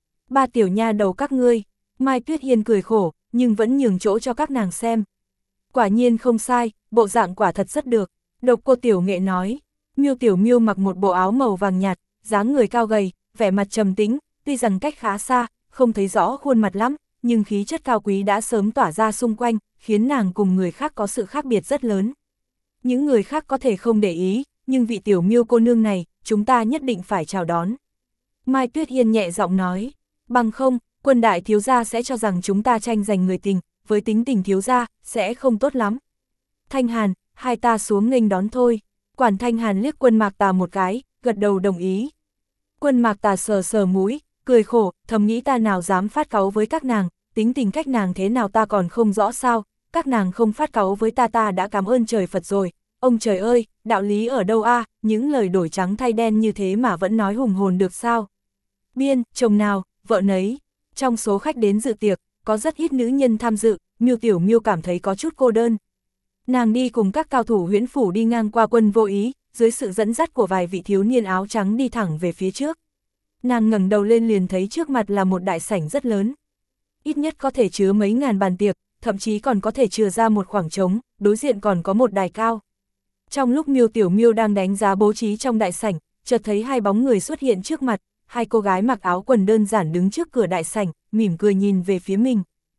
3 tiểu nha đầu các ngươi, Mai Tuyết Hiên cười khổ, nhưng vẫn nhường chỗ cho các nàng xem. Quả nhiên không sai, bộ dạng quả thật rất được, Độc Cô Tiểu Nghệ nói. Miêu Tiểu Miêu mặc một bộ áo màu vàng nhạt, dáng người cao gầy, vẻ mặt trầm tĩnh, tuy rằng cách khá xa, không thấy rõ khuôn mặt lắm, nhưng khí chất cao quý đã sớm tỏa ra xung quanh, khiến nàng cùng người khác có sự khác biệt rất lớn. Những người khác có thể không để ý, nhưng vị Tiểu Miêu cô nương này, chúng ta nhất định phải chào đón. Mai Tuyết Hiên nhẹ giọng nói, bằng không, Quân đại thiếu gia sẽ cho rằng chúng ta tranh giành người tình, với tính tình thiếu gia, sẽ không tốt lắm. Thanh Hàn, hai ta xuống nghênh đón thôi. Quản Thanh Hàn liếc Quân Mạc Tà một cái, gật đầu đồng ý. Quân Mạc Tà sờ sờ mũi, cười khổ, thầm nghĩ ta nào dám phát cáu với các nàng, tính tình cách nàng thế nào ta còn không rõ sao, các nàng không phát cáu với ta đã cảm ơn trời Phật rồi. Ông trời ơi, đạo lý ở đâu a? Những lời đổi trắng thay đen như thế mà vẫn nói hùng hồn được sao? Biên, chồng nào, vợ nấy. Trong số khách đến dự tiệc, có rất ít nữ nhân tham dự, Miêu Tiểu Miêu cảm thấy có chút cô đơn. Nàng đi cùng các cao thủ Huyễn Phủ đi ngang qua Quân Vô Ý, dưới sự dẫn dắt của vài vị thiếu niên áo trắng đi thẳng về phía trước. Nàng ngẩng đầu lên liền thấy trước mặt là một đại sảnh rất lớn. Ít nhất có thể chứa mấy ngàn bàn tiệc, thậm chí còn có thể chừa ra một khoảng trống, đối diện còn có một đài cao. Trong lúc Miêu Tiểu Miêu đang đánh giá bố trí trong đại sảnh, chợt thấy 2 bóng người xuất hiện trước mặt, 2 cô gái mặc áo quần đơn giản đứng trước cửa đại sảnh, mỉm cười nhìn về phía mình.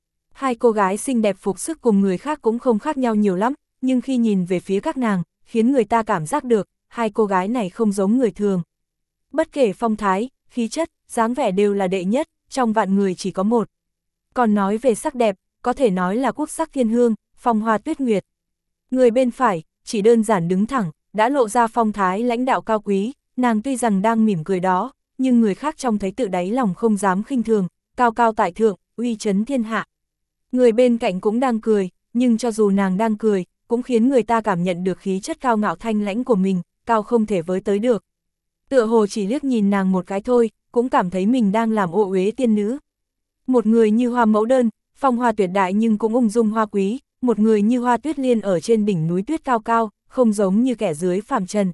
2 cô gái xinh đẹp phục sức cùng người khác cũng không khác nhau nhiều lắm, nhưng khi nhìn về phía các nàng, khiến người ta cảm giác được, 2 cô gái này không giống người thường. Bất kể phong thái, khí chất, dáng vẻ đều là đệ nhất, trong vạn người chỉ có một. Còn nói về sắc đẹp, có thể nói là quốc sắc thiên hương, phong hoa tuyết nguyệt. Người bên phải, chỉ đơn giản đứng thẳng, đã lộ ra phong thái lãnh đạo cao quý, nàng tuy rằng đang mỉm cười đó, nhưng người khác trông thấy tự đáy lòng không dám khinh thường, cao cao tại thượng, uy chấn thiên hạ. Người bên cạnh cũng đang cười, nhưng cho dù nàng đang cười, cũng khiến người ta cảm nhận được khí chất cao ngạo thanh lãnh của mình, cao không thể với tới được. Tựa hồ chỉ liếc nhìn nàng một cái thôi, cũng cảm thấy mình đang làm ô uế tiên nữ. Một người như hoa mẫu đơn, phong hoa tuyệt đại nhưng cũng ung dung hoa quý, một người như hoa tuyết liên ở trên đỉnh núi tuyết cao cao, không giống như kẻ dưới phàm trần.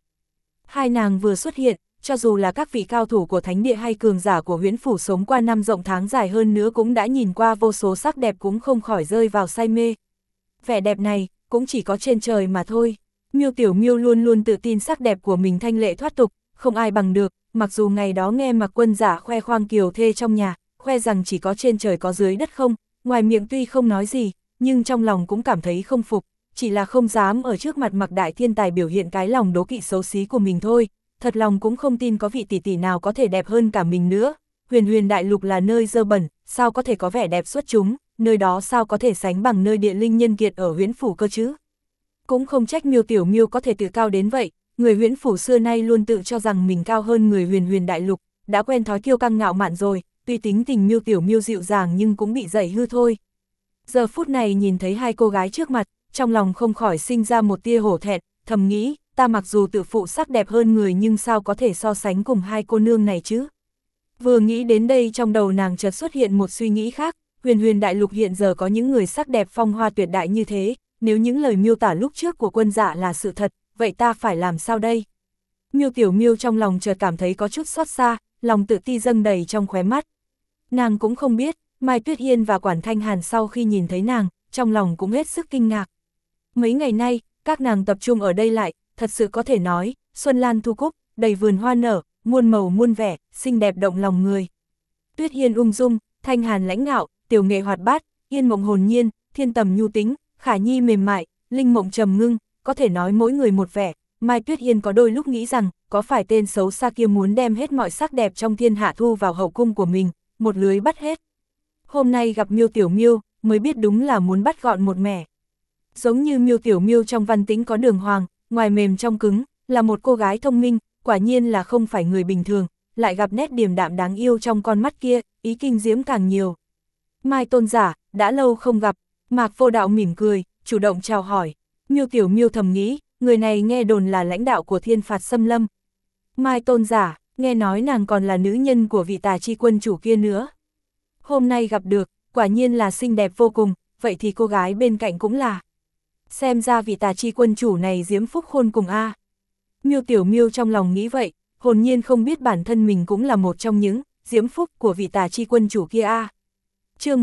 2 nàng vừa xuất hiện, cho dù là các vị cao thủ của thánh địa hay cường giả của Huyễn Phủ sống qua năm rộng tháng dài hơn nữa cũng đã nhìn qua vô số sắc đẹp cũng không khỏi rơi vào say mê. Vẻ đẹp này, cũng chỉ có trên trời mà thôi. Miêu Tiểu Miêu luôn luôn tự tin sắc đẹp của mình thanh lệ thoát tục, không ai bằng được, mặc dù ngày đó nghe Mạc Quân giả khoe khoang kiều thê trong nhà, khoe rằng chỉ có trên trời có dưới đất không, ngoài miệng tuy không nói gì, nhưng trong lòng cũng cảm thấy không phục, chỉ là không dám ở trước mặt Mạc Đại Thiên Tài biểu hiện cái lòng đố kỵ xấu xí của mình thôi, thật lòng cũng không tin có vị tỷ tỷ nào có thể đẹp hơn cả mình nữa. Huyền Đại Lục là nơi dơ bẩn, sao có thể có vẻ đẹp xuất chúng, nơi đó sao có thể sánh bằng nơi địa linh nhân kiệt ở Huyễn Phủ cơ chứ. Cũng không trách Miêu Tiểu Miêu có thể tự cao đến vậy, người Huyễn Phủ xưa nay luôn tự cho rằng mình cao hơn người Huyền Đại Lục, đã quen thói kiêu căng ngạo mạn rồi, tuy tính tình Miêu Tiểu Miêu dịu dàng nhưng cũng bị dậy hư thôi. Giờ phút này nhìn thấy 2 cô gái trước mặt, trong lòng không khỏi sinh ra một tia hổ thẹn, thầm nghĩ, ta mặc dù tự phụ sắc đẹp hơn người nhưng sao có thể so sánh cùng 2 cô nương này chứ. Vừa nghĩ đến đây trong đầu nàng chợt xuất hiện một suy nghĩ khác, Huyền Đại Lục hiện giờ có những người sắc đẹp phong hoa tuyệt đại như thế, nếu những lời miêu tả lúc trước của Quân Dạ là sự thật, vậy ta phải làm sao đây? Miêu Tiểu Miêu trong lòng chợt cảm thấy có chút xót xa, lòng tự ti dâng đầy trong khóe mắt. Nàng cũng không biết, Mai Tuyết Hiên và Quản Thanh Hàn sau khi nhìn thấy nàng, trong lòng cũng hết sức kinh ngạc. Mấy ngày nay, các nàng tập trung ở đây lại, thật sự có thể nói, xuân lan thu cúc, đầy vườn hoa nở, muôn màu muôn vẻ, xinh đẹp động lòng người. Tuyết Hiên ung dung, Thanh Hàn lãnh ngạo, tiểu nghệ hoạt bát, yên mộng hồn nhiên, thiên tầm nhu tính, khả nhi mềm mại, linh mộng trầm ngưng, có thể nói mỗi người một vẻ. Mai Tuyết Yên có đôi lúc nghĩ rằng, có phải tên xấu xa kia muốn đem hết mọi sắc đẹp trong thiên hạ thu vào hậu cung của mình, một lưới bắt hết. Hôm nay gặp Miêu Tiểu Miêu, mới biết đúng là muốn bắt gọn một mẻ. Giống như Miêu Tiểu Miêu trong văn tĩnh có đường hoàng, ngoài mềm trong cứng, là một cô gái thông minh, quả nhiên là không phải người bình thường, lại gặp nét điềm đạm đáng yêu trong con mắt kia, ý kinh diễm càng nhiều. Mai Tôn giả, đã lâu không gặp, Mạc Vô Đạo mỉm cười, chủ động chào hỏi. Miêu Tiểu Miêu thầm nghĩ, người này nghe đồn là lãnh đạo của Thiên Phạt Xâm Lâm. Mai Tôn giả, nghe nói nàng còn là nữ nhân của vị Tà Chi quân chủ kia nữa. Hôm nay gặp được, quả nhiên là xinh đẹp vô cùng, vậy thì cô gái bên cạnh cũng là. Xem ra vị Tà Chi quân chủ này diễm phúc khôn cùng a. Miêu Tiểu Miêu trong lòng nghĩ vậy, hồn nhiên không biết bản thân mình cũng là một trong những diễm phúc của vị Tà Chi quân chủ kia a. Chương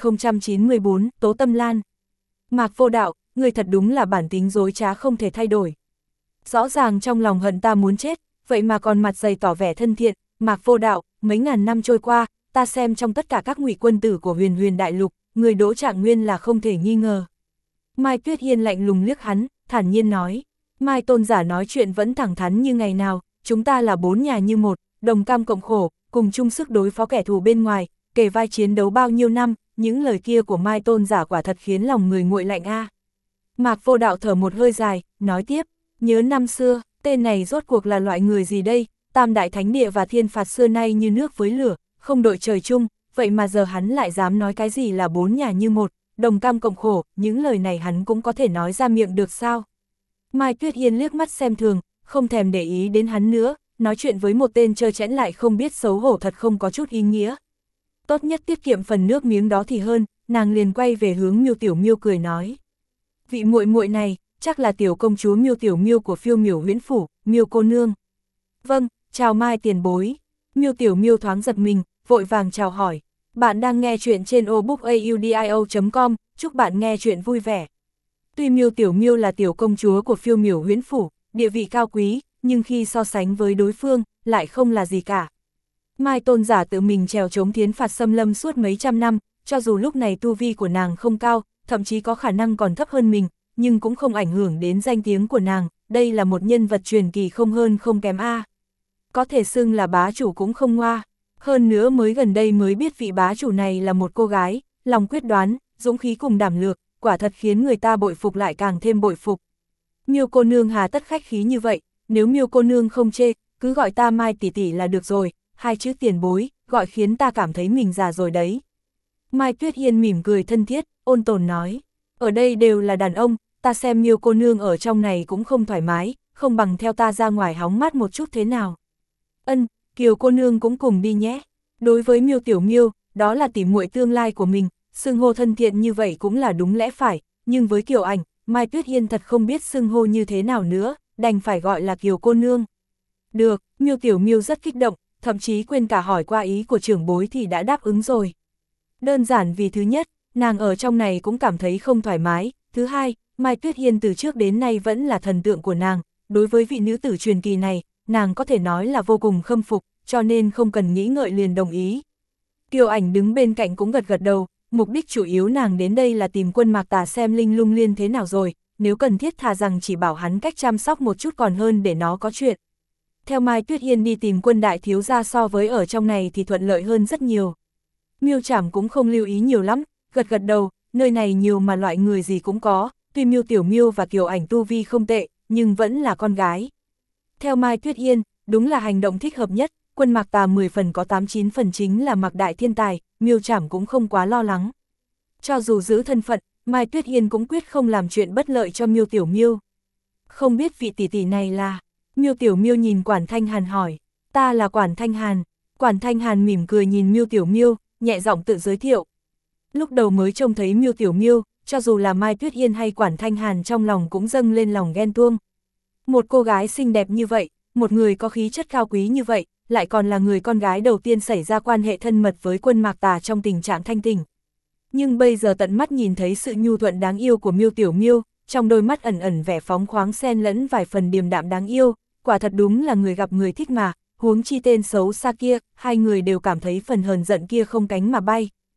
1094, Tố Tâm Lan. Mạc Vô Đạo, người thật đúng là bản tính dối trá không thể thay đổi. Rõ ràng trong lòng hận ta muốn chết, vậy mà còn mặt dày tỏ vẻ thân thiện. Mạc Vô Đạo, mấy ngàn năm trôi qua, ta xem trong tất cả các ngụy quân tử của Huyền Huyền Đại Lục, người Đỗ Trạng Nguyên là không thể nghi ngờ. Mai Tuyết Yên lạnh lùng liếc hắn, thản nhiên nói. Mai Tôn giả nói chuyện vẫn thẳng thắn như ngày nào, chúng ta là bốn nhà như một, đồng cam cộng khổ, cùng chung sức đối phó kẻ thù bên ngoài, kề vai chiến đấu bao nhiêu năm, những lời kia của Mai Tôn giả quả thật khiến lòng người nguội lạnh a. Mạc Vô Đạo thở một hơi dài, nói tiếp, nhớ năm xưa, tên này rốt cuộc là loại người gì đây, Tam Đại Thánh Địa và Thiên Phạt xưa nay như nước với lửa, không đội trời chung, vậy mà giờ hắn lại dám nói cái gì là bốn nhà như một, đồng cam cộng khổ, những lời này hắn cũng có thể nói ra miệng được sao? Mai Tuyết Yên liếc mắt xem thường, không thèm để ý đến hắn nữa, nói chuyện với một tên trơ trẽn lại không biết xấu hổ thật không có chút ý nghĩa. Tốt nhất tiết kiệm phần nước miếng đó thì hơn, nàng liền quay về hướng Miêu Tiểu Miêu cười nói. Vị muội muội này, chắc là tiểu công chúa Miêu Tiểu Miêu của Phiêu Miểu Huyễn Phủ, Miêu cô nương. Vâng, chào Mai tiền bối. Miêu Tiểu Miêu thoáng giật mình, vội vàng chào hỏi. Bạn đang nghe chuyện trên obookaudio.com, chúc bạn nghe chuyện vui vẻ. Tuy Miêu Tiểu Miêu là tiểu công chúa của Phiêu Miểu Huyễn Phủ, địa vị cao quý, nhưng khi so sánh với đối phương, lại không là gì cả. Mai Tôn giả tự mình trèo chống Thiên Phạt Xâm Lâm suốt mấy trăm năm, cho dù lúc này tu vi của nàng không cao, thậm chí có khả năng còn thấp hơn mình, nhưng cũng không ảnh hưởng đến danh tiếng của nàng, đây là một nhân vật truyền kỳ không hơn không kém a. Có thể xưng là bá chủ cũng không ngoa, hơn nữa mới gần đây mới biết vị bá chủ này là một cô gái, lòng quyết đoán, dũng khí cùng đảm lược, quả thật khiến người ta bội phục lại càng thêm bội phục. Miêu cô nương hà tất khách khí như vậy, nếu Miêu cô nương không chê, cứ gọi ta Mai tỷ tỷ là được rồi, hai chữ tiền bối, gọi khiến ta cảm thấy mình già rồi đấy. Mai Tuyết Yên mỉm cười thân thiết, ôn tồn nói, ở đây đều là đàn ông, ta xem Miêu cô nương ở trong này cũng không thoải mái, không bằng theo ta ra ngoài hóng mát một chút thế nào. Ân, Kiều cô nương cũng cùng đi nhé. Đối với Miêu Tiểu Miêu, đó là tỉ muội tương lai của mình, xưng hô thân thiện như vậy cũng là đúng lẽ phải, nhưng với Kiều Ảnh, Mai Tuyết Yên thật không biết xưng hô như thế nào nữa, đành phải gọi là Kiều cô nương. Được, Miêu Tiểu Miêu rất kích động, thậm chí quên cả hỏi qua ý của trưởng bối thì đã đáp ứng rồi. Đơn giản vì thứ nhất, nàng ở trong này cũng cảm thấy không thoải mái, thứ hai, Mai Tuyết Yên từ trước đến nay vẫn là thần tượng của nàng, đối với vị nữ tử truyền kỳ này, nàng có thể nói là vô cùng khâm phục, cho nên không cần nghĩ ngợi liền đồng ý. Kiều Ảnh đứng bên cạnh cũng gật gật đầu, mục đích chủ yếu nàng đến đây là tìm Quân Mạc Tà xem Linh Lung Liên thế nào rồi, nếu cần thiết thà rằng chỉ bảo hắn cách chăm sóc một chút còn hơn để nó có chuyện. Theo Mai Tuyết Yên đi tìm Quân đại thiếu gia so với ở trong này thì thuận lợi hơn rất nhiều. Miêu Trảm cũng không lưu ý nhiều lắm, gật gật đầu, nơi này nhiều mà loại người gì cũng có, tuy Miêu Tiểu Miêu và Kiều Ảnh tu vi không tệ, nhưng vẫn là con gái. Theo Mai Tuyết Yên, đúng là hành động thích hợp nhất, Quân Mạc Tà 10 phần có 8-9 phần chính là Mạc đại thiên tài, Miêu Trảm cũng không quá lo lắng. Cho dù giữ thân phận, Mai Tuyết Yên cũng quyết không làm chuyện bất lợi cho Miêu Tiểu Miêu. Không biết vị tỷ tỷ này là... Miêu Tiểu Miêu nhìn Quản Thanh Hàn hỏi, ta là Quản Thanh Hàn. Quản Thanh Hàn mỉm cười nhìn Miêu Tiểu Miêu, nhẹ giọng tự giới thiệu. Lúc đầu mới trông thấy Miêu Tiểu Miêu, cho dù là Mai Tuyết Yên hay Quản Thanh Hàn trong lòng cũng dâng lên lòng ghen tuông. Một cô gái xinh đẹp như vậy, một người có khí chất cao quý như vậy, lại còn là người con gái đầu tiên xảy ra quan hệ thân mật với Quân Mạc Tà trong tình trạng thanh tình. Nhưng bây giờ tận mắt nhìn thấy sự nhu thuận đáng yêu của Miêu Tiểu Miêu, trong đôi mắt ẩn ẩn vẻ phóng khoáng xen lẫn vài phần điềm đạm đáng yêu, quả thật đúng là người gặp người thích mà, huống chi tên xấu xa kia, hai người đều cảm thấy phần hờn giận kia không cánh mà bay.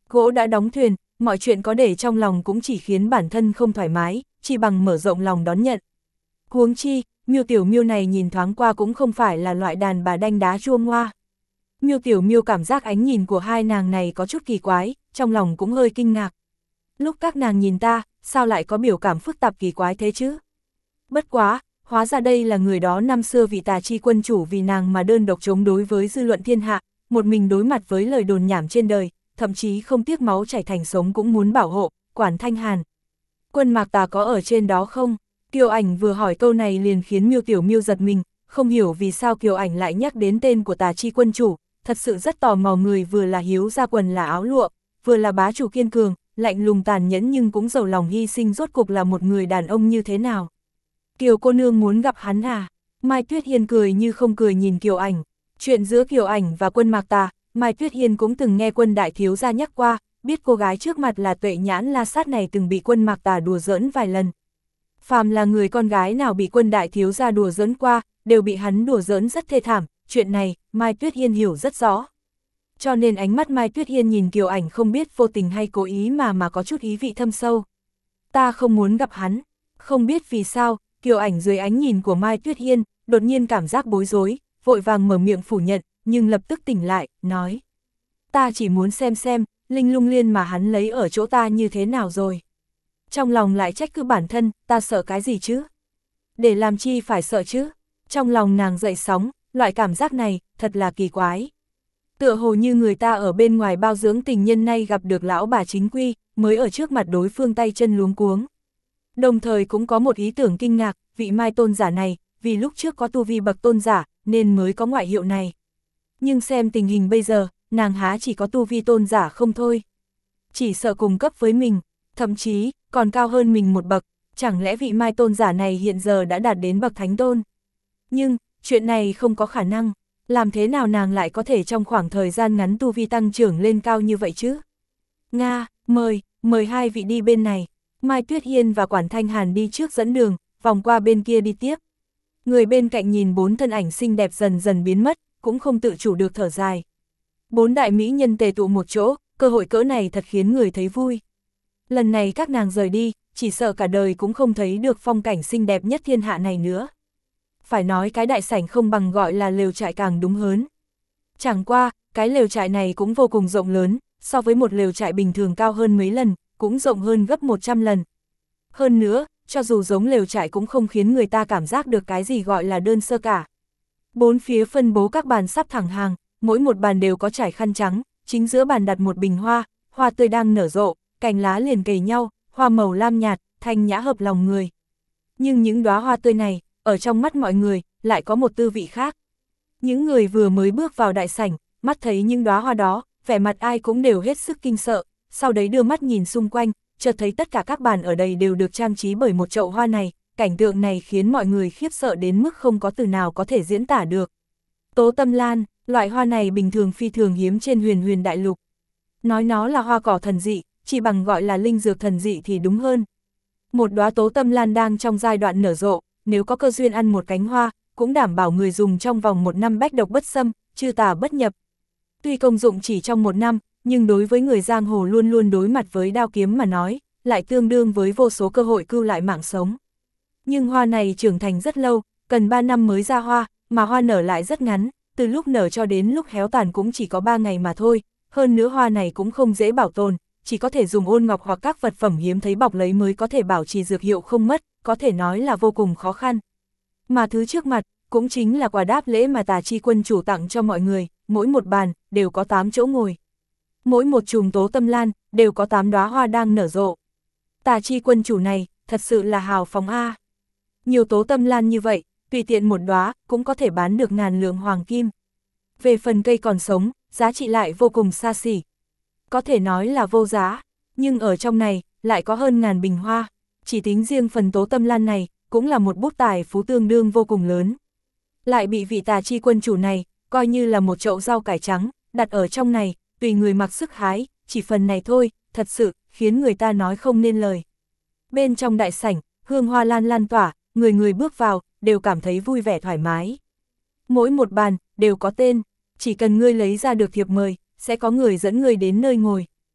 Gỗ đã đóng thuyền, mọi chuyện có để trong lòng cũng chỉ khiến bản thân không thoải mái, chỉ bằng mở rộng lòng đón nhận. Huống chi, Miêu Tiểu Miêu này nhìn thoáng qua cũng không phải là loại đàn bà đanh đá chua ngoa. Miêu Tiểu Miêu cảm giác ánh nhìn của hai nàng này có chút kỳ quái, trong lòng cũng hơi kinh ngạc. Lúc các nàng nhìn ta, sao lại có biểu cảm phức tạp kỳ quái thế chứ? Bất quá, hóa ra đây là người đó năm xưa vị Tà Chi quân chủ vì nàng mà đơn độc chống đối với dư luận thiên hạ, một mình đối mặt với lời đồn nhảm trên đời, thậm chí không tiếc máu chảy thành sống cũng muốn bảo hộ, Quản Thanh Hàn. Quân Mạc Tà có ở trên đó không? Kiều Ảnh vừa hỏi câu này liền khiến Miêu Tiểu Miêu giật mình, không hiểu vì sao Kiều Ảnh lại nhắc đến tên của Tà Chi quân chủ, thật sự rất tò mò người vừa là hiếu ra quần là áo lụa, vừa là bá chủ kiên cường, lạnh lùng tàn nhẫn nhưng cũng giàu lòng hy sinh rốt cuộc là một người đàn ông như thế nào. Kiều cô nương muốn gặp hắn à? Mai Tuyết Hiên cười như không cười nhìn Kiều Ảnh. Chuyện giữa Kiều Ảnh và Quân Mạc Tà, Mai Tuyết Hiên cũng từng nghe Quân đại thiếu gia nhắc qua, biết cô gái trước mặt là Tuệ Nhãn La Sát này từng bị Quân Mạc Tà đùa giỡn vài lần. Phàm là người con gái nào bị Quân đại thiếu gia đùa giỡn qua, đều bị hắn đùa giỡn rất thê thảm, chuyện này Mai Tuyết Hiên hiểu rất rõ. Cho nên ánh mắt Mai Tuyết Hiên nhìn Kiều Ảnh không biết vô tình hay cố ý mà có chút ý vị thâm sâu. Ta không muốn gặp hắn. Không biết vì sao, Kiều Ảnh dưới ánh nhìn của Mai Tuyết Hiên, đột nhiên cảm giác bối rối, vội vàng mở miệng phủ nhận, nhưng lập tức tỉnh lại, nói. Ta chỉ muốn xem, linh lung liên mà hắn lấy ở chỗ ta như thế nào rồi. Trong lòng lại trách cứ bản thân, ta sợ cái gì chứ? Để làm chi phải sợ chứ? Trong lòng nàng dậy sóng, loại cảm giác này, thật là kỳ quái. Tựa hồ như người ta ở bên ngoài bao dưỡng tình nhân nay gặp được lão bà chính quy, mới ở trước mặt đối phương tay chân luống cuống. Đồng thời cũng có một ý tưởng kinh ngạc, vị Mai tôn giả này, vì lúc trước có tu vi bậc tôn giả, nên mới có ngoại hiệu này. Nhưng xem tình hình bây giờ, nàng há chỉ có tu vi tôn giả không thôi. Chỉ sợ cùng cấp với mình, thậm chí, còn cao hơn mình một bậc, chẳng lẽ vị Mai tôn giả này hiện giờ đã đạt đến bậc thánh tôn. Nhưng, chuyện này không có khả năng, làm thế nào nàng lại có thể trong khoảng thời gian ngắn tu vi tăng trưởng lên cao như vậy chứ? Nga, mời hai vị đi bên này. Mai Tuyết Hiên và Quản Thanh Hàn đi trước dẫn đường, vòng qua bên kia đi tiếp. Người bên cạnh nhìn bốn thân ảnh xinh đẹp dần dần biến mất, cũng không tự chủ được thở dài. Bốn đại mỹ nhân tề tụ một chỗ, cơ hội cỡ này thật khiến người thấy vui. Lần này các nàng rời đi, chỉ sợ cả đời cũng không thấy được phong cảnh xinh đẹp nhất thiên hạ này nữa. Phải nói cái đại sảnh không bằng gọi là lều trại càng đúng hơn. Chẳng qua, cái lều trại này cũng vô cùng rộng lớn, so với một lều trại bình thường cao hơn mấy lần, cũng rộng hơn gấp 100 lần. Hơn nữa, cho dù giống lều trại cũng không khiến người ta cảm giác được cái gì gọi là đơn sơ cả. Bốn phía phân bố các bàn sắp thẳng hàng, mỗi một bàn đều có trải khăn trắng, chính giữa bàn đặt một bình hoa, hoa tươi đang nở rộ, cành lá liền kề nhau, hoa màu lam nhạt, thanh nhã hợp lòng người. Nhưng những đóa hoa tươi này, ở trong mắt mọi người, lại có một tư vị khác. Những người vừa mới bước vào đại sảnh, mắt thấy những đóa hoa đó, vẻ mặt ai cũng đều hết sức kinh sợ, sau đấy đưa mắt nhìn xung quanh, chợt thấy tất cả các bàn ở đây đều được trang trí bởi một chậu hoa này, cảnh tượng này khiến mọi người khiếp sợ đến mức không có từ nào có thể diễn tả được. Tố tâm lan, loại hoa này bình thường phi thường hiếm trên huyền đại lục. Nói nó là hoa cỏ thần dị, chỉ bằng gọi là linh dược thần dị thì đúng hơn. Một đóa tố tâm lan đang trong giai đoạn nở rộ, nếu có cơ duyên ăn một cánh hoa, cũng đảm bảo người dùng trong vòng 1 năm bách độc bất xâm, trừ tà bất nhập. Tuy công dụng chỉ trong 1 năm, nhưng đối với người giang hồ luôn luôn đối mặt với đao kiếm mà nói, lại tương đương với vô số cơ hội cứu lại mạng sống. Nhưng hoa này trưởng thành rất lâu, cần 3 năm mới ra hoa, mà hoa nở lại rất ngắn, từ lúc nở cho đến lúc héo tàn cũng chỉ có 3 ngày mà thôi, hơn nữa hoa này cũng không dễ bảo tồn, chỉ có thể dùng ôn ngọc hoặc các vật phẩm hiếm thấy bọc lấy mới có thể bảo trì dược hiệu không mất, có thể nói là vô cùng khó khăn. Mà thứ trước mặt, cũng chính là quà đáp lễ mà Tà Chi quân chủ tặng cho mọi người, mỗi một bàn, đều có 8 chỗ ngồi. Mỗi một chùm tố tâm lan, đều có 8 đóa hoa đang nở rộ. Tà Chi quân chủ này, thật sự là hào phóng a. Nhiều tố tâm lan như vậy, tùy tiện một đóa, cũng có thể bán được ngàn lượng hoàng kim. Về phần cây còn sống, giá trị lại vô cùng xa xỉ. Có thể nói là vô giá, nhưng ở trong này, lại có hơn ngàn bình hoa. Chỉ tính riêng phần tố tâm lan này, cũng là một bút tài phú tương đương vô cùng lớn. Lại bị vị Tà Chi quân chủ này, coi như là một chậu rau cải trắng, đặt ở trong này, tùy người mặc sức hái, chỉ phần này thôi, thật sự, khiến người ta nói không nên lời. Bên trong đại sảnh, hương hoa lan tỏa, người người bước vào, đều cảm thấy vui vẻ thoải mái. Mỗi một bàn, đều có tên, chỉ cần ngươi lấy ra được thiệp mời, sẽ có người dẫn ngươi đến nơi ngồi.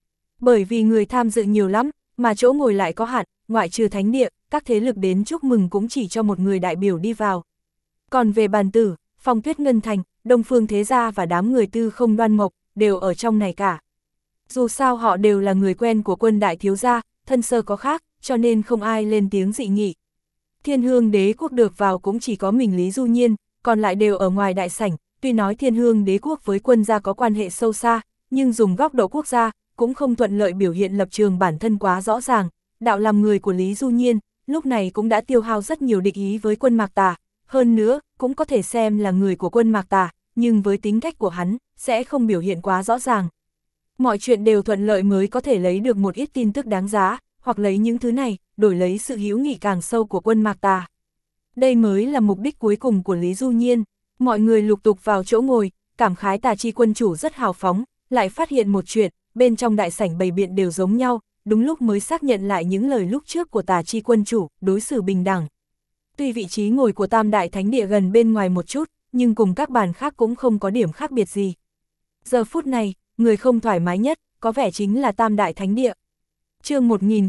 Bởi vì người tham dự nhiều lắm, mà chỗ ngồi lại có hạn, ngoại trừ thánh địa, các thế lực đến chúc mừng cũng chỉ cho một người đại biểu đi vào. Còn về bàn tử, Phong Tuyết Ngân Thành, Đông Phương Thế Gia và đám người Tư Không Đoan Mộc, đều ở trong này cả. Dù sao họ đều là người quen của Quân đại thiếu gia, thân sơ có khác, cho nên không ai lên tiếng dị nghị. Thiên Hương Đế quốc được vào cũng chỉ có mình Lý Du Nhiên, còn lại đều ở ngoài đại sảnh, tuy nói Thiên Hương Đế quốc với Quân gia có quan hệ sâu xa, nhưng dùng góc độ quốc gia, cũng không thuận lợi biểu hiện lập trường bản thân quá rõ ràng. Đạo làm người của Lý Du Nhiên, lúc này cũng đã tiêu hao rất nhiều địch ý với Quân Mạc Tà, hơn nữa, cũng có thể xem là người của Quân Mạc Tà, nhưng với tính cách của hắn, sẽ không biểu hiện quá rõ ràng. Mọi chuyện đều thuận lợi mới có thể lấy được một ít tin tức đáng giá, hoặc lấy những thứ này, đổi lấy sự hữu nghị càng sâu của Quân Mạc Tà. Đây mới là mục đích cuối cùng của Lý Du Nhiên. Mọi người lục tục vào chỗ ngồi, cảm khái Tà Chi quân chủ rất hào phóng, lại phát hiện một chuyện, bên trong đại sảnh bày biện đều giống nhau, đúng lúc mới xác nhận lại những lời lúc trước của Tà Chi quân chủ, đối xử bình đẳng. Tuy vị trí ngồi của Tam Đại Thánh Địa gần bên ngoài một chút, nhưng cùng các bàn khác cũng không có điểm khác biệt gì. Giờ phút này, người không thoải mái nhất, có vẻ chính là Tam Đại Thánh Địa. Chương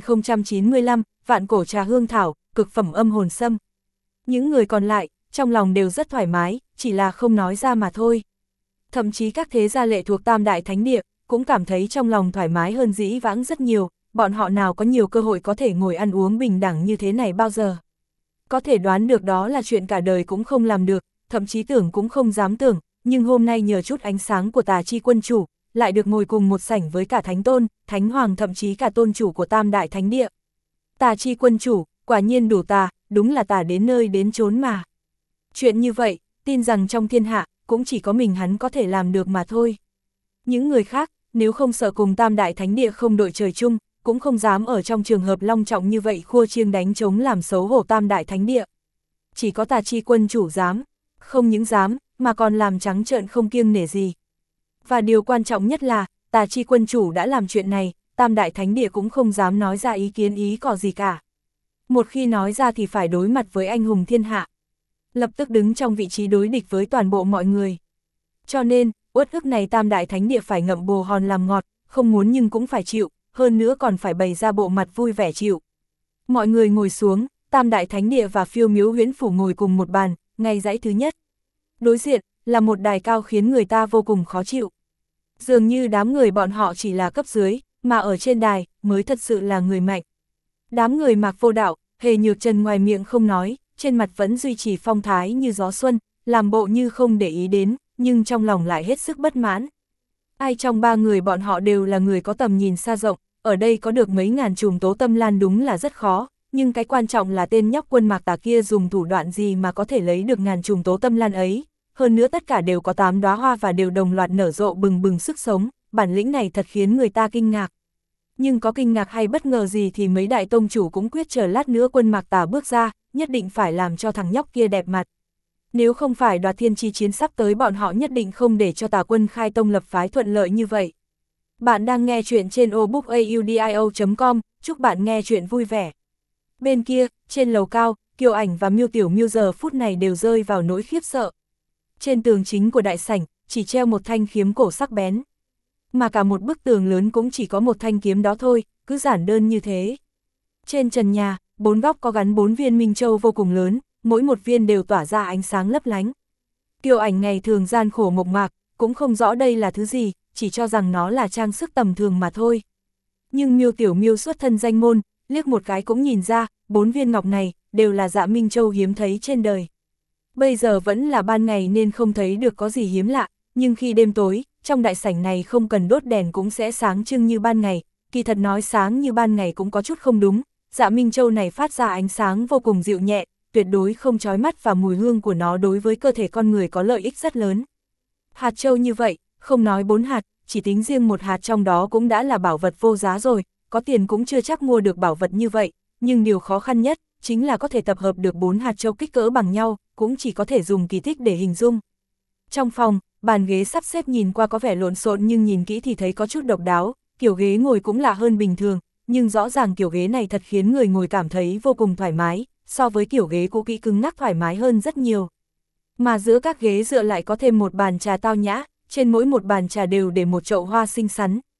1095, Vạn Cổ Trà Hương Thảo, cực phẩm âm hồn sâm. Những người còn lại, trong lòng đều rất thoải mái, chỉ là không nói ra mà thôi. Thậm chí các thế gia lệ thuộc Tam Đại Thánh Địa, cũng cảm thấy trong lòng thoải mái hơn dĩ vãng rất nhiều, bọn họ nào có nhiều cơ hội có thể ngồi ăn uống bình đẳng như thế này bao giờ. Có thể đoán được đó là chuyện cả đời cũng không làm được, thậm chí tưởng cũng không dám tưởng, nhưng hôm nay nhờ chút ánh sáng của Tà Chi quân chủ, lại được ngồi cùng một sảnh với cả Thánh Tôn, Thánh Hoàng thậm chí cả tôn chủ của Tam Đại Thánh Địa. Tà Chi quân chủ, quả nhiên đủ tà, đúng là tà đến nơi đến chốn mà. Chuyện như vậy, tin rằng trong thiên hạ, cũng chỉ có mình hắn có thể làm được mà thôi. Những người khác, nếu không sợ cùng Tam Đại Thánh Địa không đội trời chung, cũng không dám ở trong trường hợp long trọng như vậy khua chiêng đánh trống làm xấu hổ Tam Đại Thánh Địa. Chỉ có Tà Chi quân chủ dám, không những dám, mà còn làm trắng trợn không kiêng nể gì. Và điều quan trọng nhất là, Tà Chi quân chủ đã làm chuyện này, Tam Đại Thánh Địa cũng không dám nói ra ý kiến ý cỏ gì cả. Một khi nói ra thì phải đối mặt với anh hùng thiên hạ. Lập tức đứng trong vị trí đối địch với toàn bộ mọi người. Cho nên, uất ức này Tam Đại Thánh Địa phải ngậm bồ hòn làm ngọt, không muốn nhưng cũng phải chịu, hơn nữa còn phải bày ra bộ mặt vui vẻ chịu. Mọi người ngồi xuống, Tam Đại Thánh Địa và Phiêu Miếu Huyễn Phủ ngồi cùng một bàn, ngay dãy thứ nhất. Đối diện, là một đài cao khiến người ta vô cùng khó chịu. Dường như đám người bọn họ chỉ là cấp dưới, mà ở trên đài, mới thật sự là người mạnh. Đám người Mạc Vô Đạo, Hề Nhược Trần ngoài miệng không nói, trên mặt vẫn duy trì phong thái như gió xuân, làm bộ như không để ý đến, nhưng trong lòng lại hết sức bất mãn. Ai trong ba người bọn họ đều là người có tầm nhìn xa rộng, ở đây có được mấy ngàn chùm tố tâm lan đúng là rất khó, nhưng cái quan trọng là tên nhóc Quân Mạc Tà kia dùng thủ đoạn gì mà có thể lấy được ngàn chùm tố tâm lan ấy, hơn nữa tất cả đều có 8 đóa hoa và đều đồng loạt nở rộ bừng bừng sức sống, bản lĩnh này thật khiến người ta kinh ngạc. Nhưng có kinh ngạc hay bất ngờ gì thì mấy đại tông chủ cũng quyết chờ lát nữa Quân Mạc Tà bước ra, nhất định phải làm cho thằng nhóc kia đẹp mặt. Nếu không phải Đoạt Thiên chi chiến sắp tới bọn họ nhất định không để cho Tà Quân khai tông lập phái thuận lợi như vậy. Bạn đang nghe chuyện trên obookaudio.com, chúc bạn nghe chuyện vui vẻ. Bên kia, trên lầu cao, Kiều Ảnh và Miêu Tiểu Miêu giờ phút này đều rơi vào nỗi khiếp sợ. Trên tường chính của đại sảnh, chỉ treo một thanh kiếm cổ sắc bén. Mà cả một bức tường lớn cũng chỉ có một thanh kiếm đó thôi, cứ giản đơn như thế. Trên trần nhà, 4 góc có gắn 4 viên minh châu vô cùng lớn, mỗi một viên đều tỏa ra ánh sáng lấp lánh. Kiều Ảnh ngày thường gian khổ mộc mạc, cũng không rõ đây là thứ gì, chỉ cho rằng nó là trang sức tầm thường mà thôi. Nhưng Miêu Tiểu Miêu xuất thân danh môn, liếc một cái cũng nhìn ra, 4 viên ngọc này, đều là dạ minh châu hiếm thấy trên đời. Bây giờ vẫn là ban ngày nên không thấy được có gì hiếm lạ, nhưng khi đêm tối, trong đại sảnh này không cần đốt đèn cũng sẽ sáng trưng như ban ngày, kỳ thật nói sáng như ban ngày cũng có chút không đúng, dạ minh châu này phát ra ánh sáng vô cùng dịu nhẹ, tuyệt đối không chói mắt và mùi hương của nó đối với cơ thể con người có lợi ích rất lớn. Hạt châu như vậy, không nói 4 hạt, chỉ tính riêng một hạt trong đó cũng đã là bảo vật vô giá rồi, có tiền cũng chưa chắc mua được bảo vật như vậy, nhưng điều khó khăn nhất, chính là có thể tập hợp được 4 hạt châu kích cỡ bằng nhau, cũng chỉ có thể dùng kỳ tích để hình dung. Trong phòng, bàn ghế sắp xếp nhìn qua có vẻ lộn xộn nhưng nhìn kỹ thì thấy có chút độc đáo, kiểu ghế ngồi cũng lạ hơn bình thường, nhưng rõ ràng kiểu ghế này thật khiến người ngồi cảm thấy vô cùng thoải mái, so với kiểu ghế cũ kỹ cứng ngắc thoải mái hơn rất nhiều. Mà giữa các ghế dựa lại có thêm một bàn trà tao nhã, trên mỗi một bàn trà đều để một chậu hoa xinh xắn,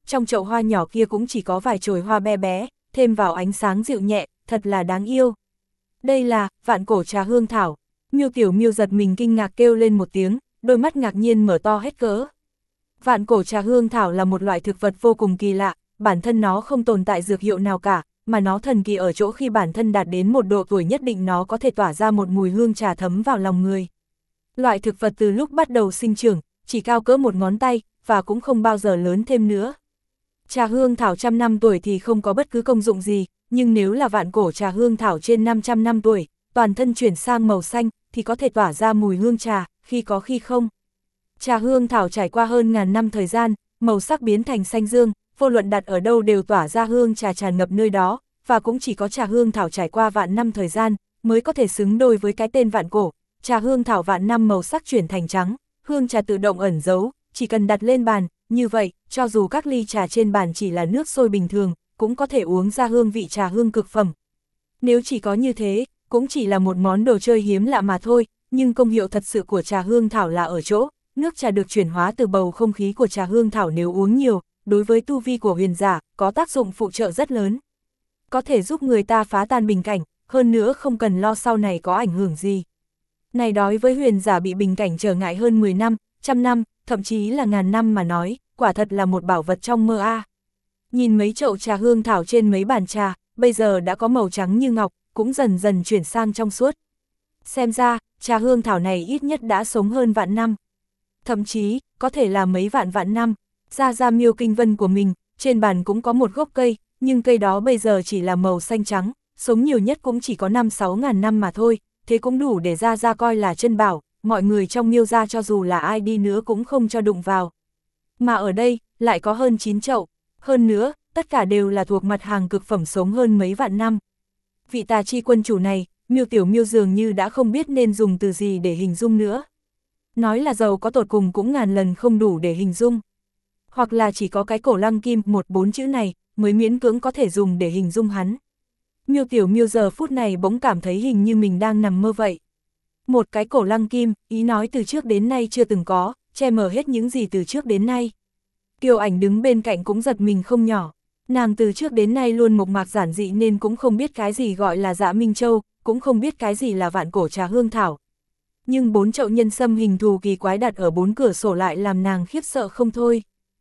trong chậu hoa nhỏ kia cũng chỉ có vài chồi hoa bé bé, thêm vào ánh sáng dịu nhẹ, thật là đáng yêu. Đây là vạn cổ trà hương thảo. Miêu Tiểu Miêu giật mình kinh ngạc kêu lên một tiếng, đôi mắt ngạc nhiên mở to hết cỡ. Vạn cổ trà hương thảo là một loại thực vật vô cùng kỳ lạ, bản thân nó không tồn tại dược hiệu nào cả, mà nó thần kỳ ở chỗ khi bản thân đạt đến một độ tuổi nhất định nó có thể tỏa ra một mùi hương trà thấm vào lòng người. Loại thực vật từ lúc bắt đầu sinh trưởng, chỉ cao cỡ một ngón tay, và cũng không bao giờ lớn thêm nữa. Trà hương thảo trăm năm tuổi thì không có bất cứ công dụng gì, nhưng nếu là vạn cổ trà hương thảo trên 500 năm tuổi, toàn thân chuyển sang màu xanh, thì có thể tỏa ra mùi hương trà, khi có khi không. Trà hương thảo trải qua hơn ngàn năm thời gian, màu sắc biến thành xanh dương, vô luận đặt ở đâu đều tỏa ra hương trà tràn ngập nơi đó, và cũng chỉ có trà hương thảo trải qua vạn năm thời gian, mới có thể xứng đôi với cái tên vạn cổ. Trà hương thảo vạn năm màu sắc chuyển thành trắng, hương trà tự động ẩn giấu, chỉ cần đặt lên bàn, như vậy, cho dù các ly trà trên bàn chỉ là nước sôi bình thường, cũng có thể uống ra hương vị trà hương cực phẩm. Nếu chỉ có như thế, cũng chỉ là một món đồ chơi hiếm lạ mà thôi, nhưng công hiệu thật sự của trà hương thảo là ở chỗ, nước trà được chuyển hóa từ bầu không khí của trà hương thảo nếu uống nhiều, đối với tu vi của huyền giả, có tác dụng phụ trợ rất lớn. Có thể giúp người ta phá tan bình cảnh, hơn nữa không cần lo sau này có ảnh hưởng gì. Này đối với huyền giả bị bình cảnh trở ngại hơn 10 năm, trăm năm, thậm chí là ngàn năm mà nói, quả thật là một bảo vật trong mơ a. Nhìn mấy chậu trà hương thảo trên mấy bàn trà, bây giờ đã có màu trắng như ngọc, cũng dần dần chuyển sang trong suốt. Xem ra, trà hương thảo này ít nhất đã sống hơn vạn năm. Thậm chí, có thể là mấy vạn năm. Ra Miêu Kinh Vân của mình, trên bàn cũng có một gốc cây, nhưng cây đó bây giờ chỉ là màu xanh trắng, sống nhiều nhất cũng chỉ có 5-6 ngàn năm mà thôi, thế cũng đủ để ra coi là chân bảo, mọi người trong Miêu gia cho dù là ai đi nữa cũng không cho đụng vào. Mà ở đây, lại có hơn 9 chậu, hơn nữa, tất cả đều là thuộc mặt hàng cực phẩm sống hơn mấy vạn năm. Vị Tà Chi quân chủ này, Miêu Tiểu Miêu dường như đã không biết nên dùng từ gì để hình dung nữa. Nói là giàu có tột cùng cũng ngàn lần không đủ để hình dung. Hoặc là chỉ có cái cổ lăng kim 14 chữ này, mới miễn cưỡng có thể dùng để hình dung hắn. Miêu Tiểu Miêu giờ phút này bỗng cảm thấy hình như mình đang nằm mơ vậy. Một cái cổ lăng kim, ý nói từ trước đến nay chưa từng có, che mờ hết những gì từ trước đến nay. Kiều Ảnh đứng bên cạnh cũng giật mình không nhỏ. Nàng từ trước đến nay luôn mộc mạc giản dị nên cũng không biết cái gì gọi là Dạ Minh Châu, cũng không biết cái gì là vạn cổ trà hương thảo. Nhưng 4 chậu nhân sâm hình thù kỳ quái đặt ở 4 cửa sổ lại làm nàng khiếp sợ không thôi.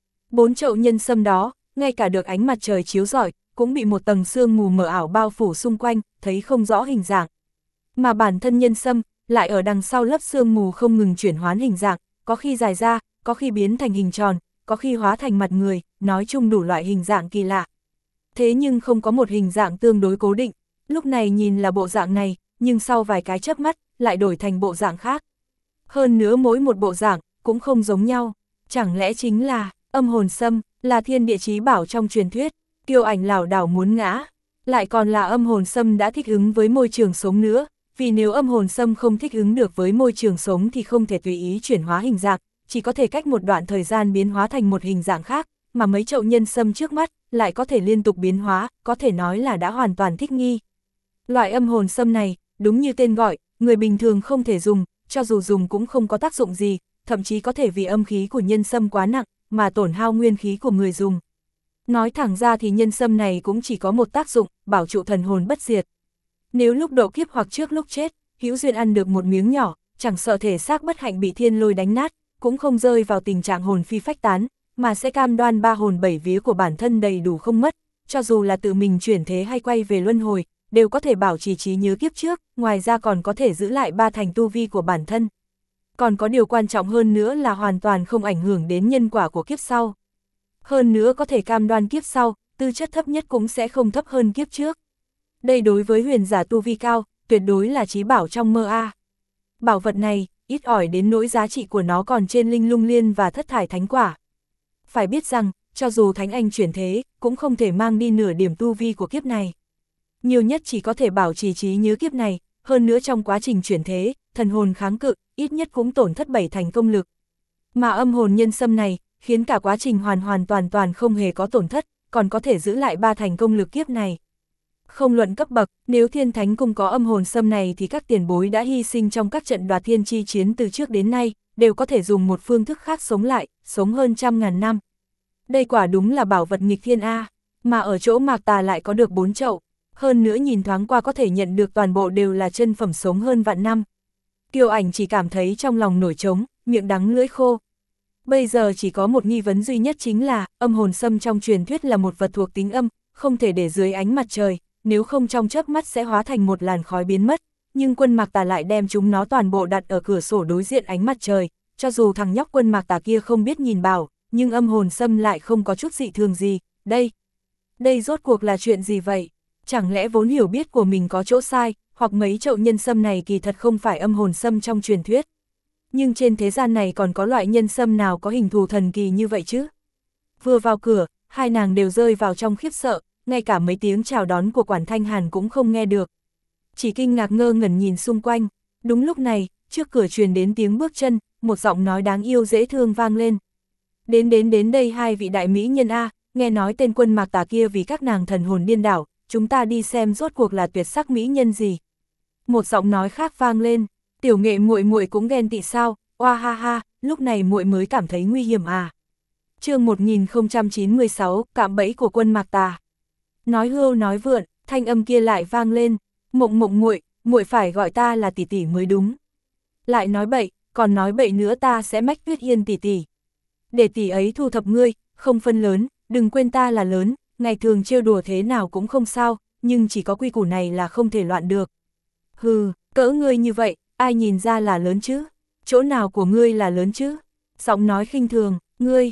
4 chậu nhân sâm đó, ngay cả được ánh mặt trời chiếu rọi, cũng bị một tầng sương mù mờ ảo bao phủ xung quanh, thấy không rõ hình dạng. Mà bản thân nhân sâm, lại ở đằng sau lớp sương mù không ngừng chuyển hoán hình dạng, có khi dài ra, có khi biến thành hình tròn, có khi hóa thành mặt người, nói chung đủ loại hình dạng kỳ lạ. Thế nhưng không có một hình dạng tương đối cố định, lúc này nhìn là bộ dạng này, nhưng sau vài cái chớp mắt, lại đổi thành bộ dạng khác. Hơn nữa mỗi một bộ dạng, cũng không giống nhau, chẳng lẽ chính là âm hồn sâm, là thiên địa chí bảo trong truyền thuyết. Kiều Ảnh lảo đảo muốn ngã, lại còn là âm hồn sâm đã thích ứng với môi trường sống nữa, vì nếu âm hồn sâm không thích ứng được với môi trường sống thì không thể tùy ý chuyển hóa hình dạng, chỉ có thể cách một đoạn thời gian biến hóa thành một hình dạng khác, mà mấy chậu nhân sâm trước mắt lại có thể liên tục biến hóa, có thể nói là đã hoàn toàn thích nghi. Loại âm hồn sâm này, đúng như tên gọi, người bình thường không thể dùng, cho dù dùng cũng không có tác dụng gì, thậm chí có thể vì âm khí của nhân sâm quá nặng, mà tổn hao nguyên khí của người dùng. Nói thẳng ra thì nhân sâm này cũng chỉ có một tác dụng, bảo trụ thần hồn bất diệt. Nếu lúc độ kiếp hoặc trước lúc chết, hữu duyên ăn được một miếng nhỏ, chẳng sợ thể xác bất hạnh bị thiên lôi đánh nát, cũng không rơi vào tình trạng hồn phi phách tán, mà sẽ cam đoan 3 hồn 7 vía của bản thân đầy đủ không mất, cho dù là tự mình chuyển thế hay quay về luân hồi, đều có thể bảo trì trí nhớ kiếp trước, ngoài ra còn có thể giữ lại 3 thành tu vi của bản thân. Còn có điều quan trọng hơn nữa là hoàn toàn không ảnh hưởng đến nhân quả của kiếp sau. Hơn nữa có thể cam đoan kiếp sau, tư chất thấp nhất cũng sẽ không thấp hơn kiếp trước. Đây đối với huyền giả tu vi cao, tuyệt đối là chí bảo trong mơ a. Bảo vật này, ít ỏi đến nỗi giá trị của nó còn trên linh lung liên và thất thải thánh quả. Phải biết rằng, cho dù thánh anh chuyển thế, cũng không thể mang đi nửa điểm tu vi của kiếp này. Nhiều nhất chỉ có thể bảo trì trí nhớ kiếp này, hơn nữa trong quá trình chuyển thế, thần hồn kháng cự, ít nhất cũng tổn thất 7 thành công lực. Mà âm hồn nhân sâm này, khiến cả quá trình hoàn toàn không hề có tổn thất, còn có thể giữ lại 3 thành công lực kiếp này. Không luận cấp bậc, nếu Thiên Thánh Cung có âm hồn sâm này thì các tiền bối đã hy sinh trong các trận đoạt thiên chi chiến từ trước đến nay, đều có thể dùng một phương thức khác sống lại, sống hơn trăm ngàn năm. Đây quả đúng là bảo vật nghịch thiên A, mà ở chỗ Mạc Tà lại có được 4 chậu, hơn nữa nhìn thoáng qua có thể nhận được toàn bộ đều là chân phẩm sống hơn vạn năm. Kiều Ảnh chỉ cảm thấy trong lòng nổi trống, miệng đắng lưỡi khô. Bây giờ chỉ có một nghi vấn duy nhất chính là, âm hồn sâm trong truyền thuyết là một vật thuộc tính âm, không thể để dưới ánh mặt trời, nếu không trong chớp mắt sẽ hóa thành một làn khói biến mất, nhưng Quân Mạc Tà lại đem chúng nó toàn bộ đặt ở cửa sổ đối diện ánh mặt trời, cho dù thằng nhóc Quân Mạc Tà kia không biết nhìn bảo, nhưng âm hồn sâm lại không có chút dị thường gì, đây rốt cuộc là chuyện gì vậy? Chẳng lẽ vốn hiểu biết của mình có chỗ sai, hoặc mấy chậu nhân sâm này kỳ thật không phải âm hồn sâm trong truyền thuyết? Nhưng trên thế gian này còn có loại nhân sâm nào có hình thù thần kỳ như vậy chứ? Vừa vào cửa, hai nàng đều rơi vào trong khiếp sợ, ngay cả mấy tiếng chào đón của Quản Thanh Hàn cũng không nghe được. Chỉ kinh ngạc ngơ ngẩn nhìn xung quanh, đúng lúc này, trước cửa truyền đến tiếng bước chân, một giọng nói đáng yêu dễ thương vang lên. Đến đây hai vị đại mỹ nhân A, nghe nói tên Quân Mạc Tà kia vì các nàng thần hồn điên đảo, chúng ta đi xem rốt cuộc là tuyệt sắc mỹ nhân gì. Một giọng nói khác vang lên, Tiểu Nghệ muội cũng ghen tị sao, oa ha ha, lúc này muội mới cảm thấy nguy hiểm à. Chương 1096, cạm bẫy của Quân Mạc Tà. Nói hưu nói vượn, thanh âm kia lại vang lên, Mộng muội phải gọi ta là tỷ tỷ mới đúng. Lại nói bậy, còn nói bậy nữa ta sẽ mách Tuyết Yên tỷ tỷ. Để tỷ ấy thu thập ngươi, không phân lớn, đừng quên ta là lớn, ngày thường trêu đùa thế nào cũng không sao, nhưng chỉ có quy củ này là không thể loạn được. Hừ, cỡ ngươi như vậy, ai nhìn ra là lớn chứ? Chỗ nào của ngươi là lớn chứ? Giọng nói khinh thường, ngươi,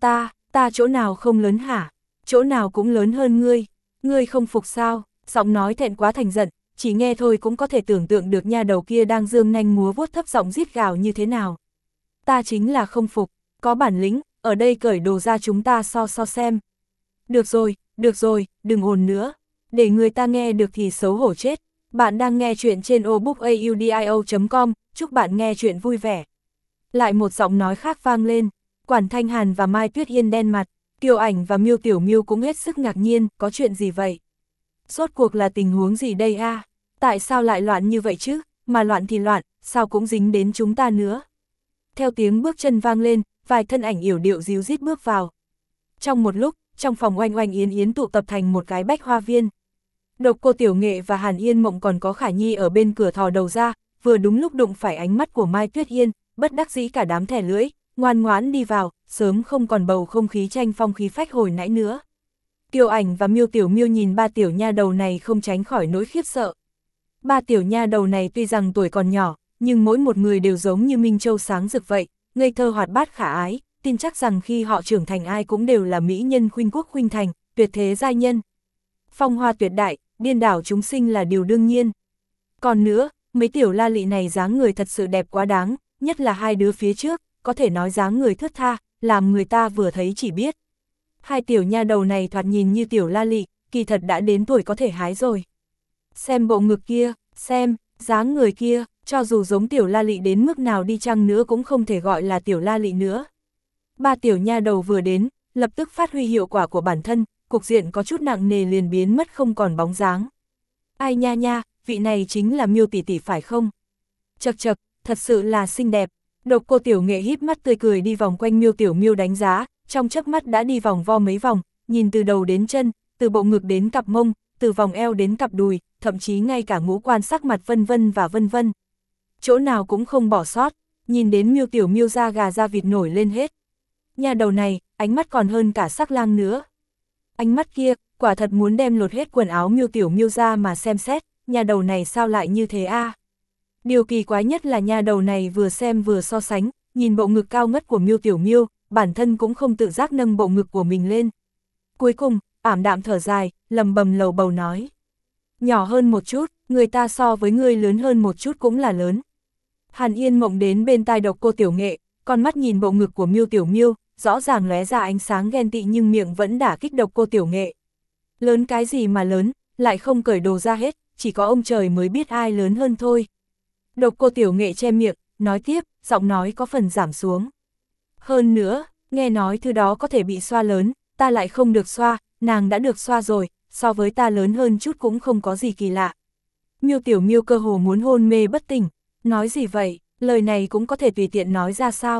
ta chỗ nào không lớn hả? Chỗ nào cũng lớn hơn ngươi không phục sao? Giọng nói thẹn quá thành giận, chỉ nghe thôi cũng có thể tưởng tượng được nha đầu kia đang dương nanh múa vuốt thấp giọng rít gào như thế nào. Ta chính là không phục, có bản lĩnh, ở đây cởi đồ ra chúng ta so xem. Được rồi, đừng ồn nữa, để người ta nghe được thì xấu hổ chết. Bạn đang nghe chuyện trên obookaudio.com, chúc bạn nghe chuyện vui vẻ. Lại một giọng nói khác vang lên, Quản Thanh Hàn và Mai Tuyết Yên đen mặt, Kiều Ảnh và Miêu Tiểu Miêu cũng hết sức ngạc nhiên, có chuyện gì vậy? Rốt cuộc là tình huống gì đây a? Tại sao lại loạn như vậy chứ? Mà loạn thì loạn, sao cũng dính đến chúng ta nữa? Theo tiếng bước chân vang lên, vài thân ảnh yểu điệu díu dít bước vào. Trong một lúc, trong phòng oanh oanh yến yến tụ tập thành một cái bách hoa viên. Độc Cô Tiểu Nghệ và Hàn Yên Mộng còn có Khả Nhi ở bên cửa thò đầu ra, vừa đúng lúc đụng phải ánh mắt của Mai Tuyết Yên, bất đắc dĩ cả đám thẻ lưỡi, ngoan ngoãn đi vào, sớm không còn bầu không khí tranh phong khí phách hồi nãy nữa. Kiều Ảnh và Miêu Tiểu Miêu nhìn ba tiểu nha đầu này không tránh khỏi nỗi khiếp sợ. Ba tiểu nha đầu này tuy rằng tuổi còn nhỏ, nhưng mỗi một người đều giống như Minh Châu sáng rực vậy, ngây thơ hoạt bát khả ái, tin chắc rằng khi họ trưởng thành ai cũng đều là mỹ nhân khuynh quốc khuynh thành, tuyệt thế giai nhân. Phong hoa tuyệt đại, điên đảo chúng sinh là điều đương nhiên. Còn nữa, mấy tiểu la lị này dáng người thật sự đẹp quá đáng, nhất là hai đứa phía trước, có thể nói dáng người thướt tha, làm người ta vừa thấy chỉ biết. Hai tiểu nha đầu này thoạt nhìn như tiểu la lị, kỳ thật đã đến tuổi có thể hái rồi. Xem bộ ngực kia, xem, dáng người kia, cho dù giống tiểu la lị đến mức nào đi chăng nữa cũng không thể gọi là tiểu la lị nữa. Ba tiểu nha đầu vừa đến, lập tức phát huy hiệu quả của bản thân, cục diện có chút nặng nề liền biến mất không còn bóng dáng. Ai nha nha, vị này chính là Miêu tỷ tỷ phải không? Chậc chậc, thật sự là xinh đẹp. Độc Cô Tiểu Nghệ híp mắt tươi cười đi vòng quanh Miêu Tiểu Miêu đánh giá, trong chớp mắt đã đi vòng vo mấy vòng, nhìn từ đầu đến chân, từ bộ ngực đến cặp mông, từ vòng eo đến cặp đùi, thậm chí ngay cả ngũ quan sắc mặt vân vân. Chỗ nào cũng không bỏ sót, nhìn đến Miêu Tiểu Miêu da gà da vịt nổi lên hết. Nhà đầu này, ánh mắt còn hơn cả sắc lang nữa. Ánh mắt kia, quả thật muốn đem lột hết quần áo Miêu Tiểu Miêu ra mà xem xét, nhà đầu này sao lại như thế a? Điều kỳ quái nhất là nhà đầu này vừa xem vừa so sánh, nhìn bộ ngực cao ngất của Miêu Tiểu Miêu, bản thân cũng không tự giác nâng bộ ngực của mình lên. Cuối cùng, ảm đạm thở dài, lầm bầm lầu bầu nói. Nhỏ hơn một chút, người ta so với ngươi lớn hơn một chút cũng là lớn. Hàn Yên Mộng đến bên tai Độc Cô Tiểu Nghệ, con mắt nhìn bộ ngực của Miêu Tiểu Miêu, rõ ràng lóe ra ánh sáng ghen tị nhưng miệng vẫn đả kích Độc Cô Tiểu Nghệ. Lớn cái gì mà lớn, lại không cởi đồ ra hết, chỉ có ông trời mới biết ai lớn hơn thôi. Độc Cô Tiểu Nghệ che miệng, nói tiếp, giọng nói có phần giảm xuống. Hơn nữa, nghe nói thứ đó có thể bị xoa lớn, ta lại không được xoa, nàng đã được xoa rồi, so với ta lớn hơn chút cũng không có gì kỳ lạ. Miêu Tiểu Miêu cơ hồ muốn hôn mê bất tỉnh, nói gì vậy, lời này cũng có thể tùy tiện nói ra sao?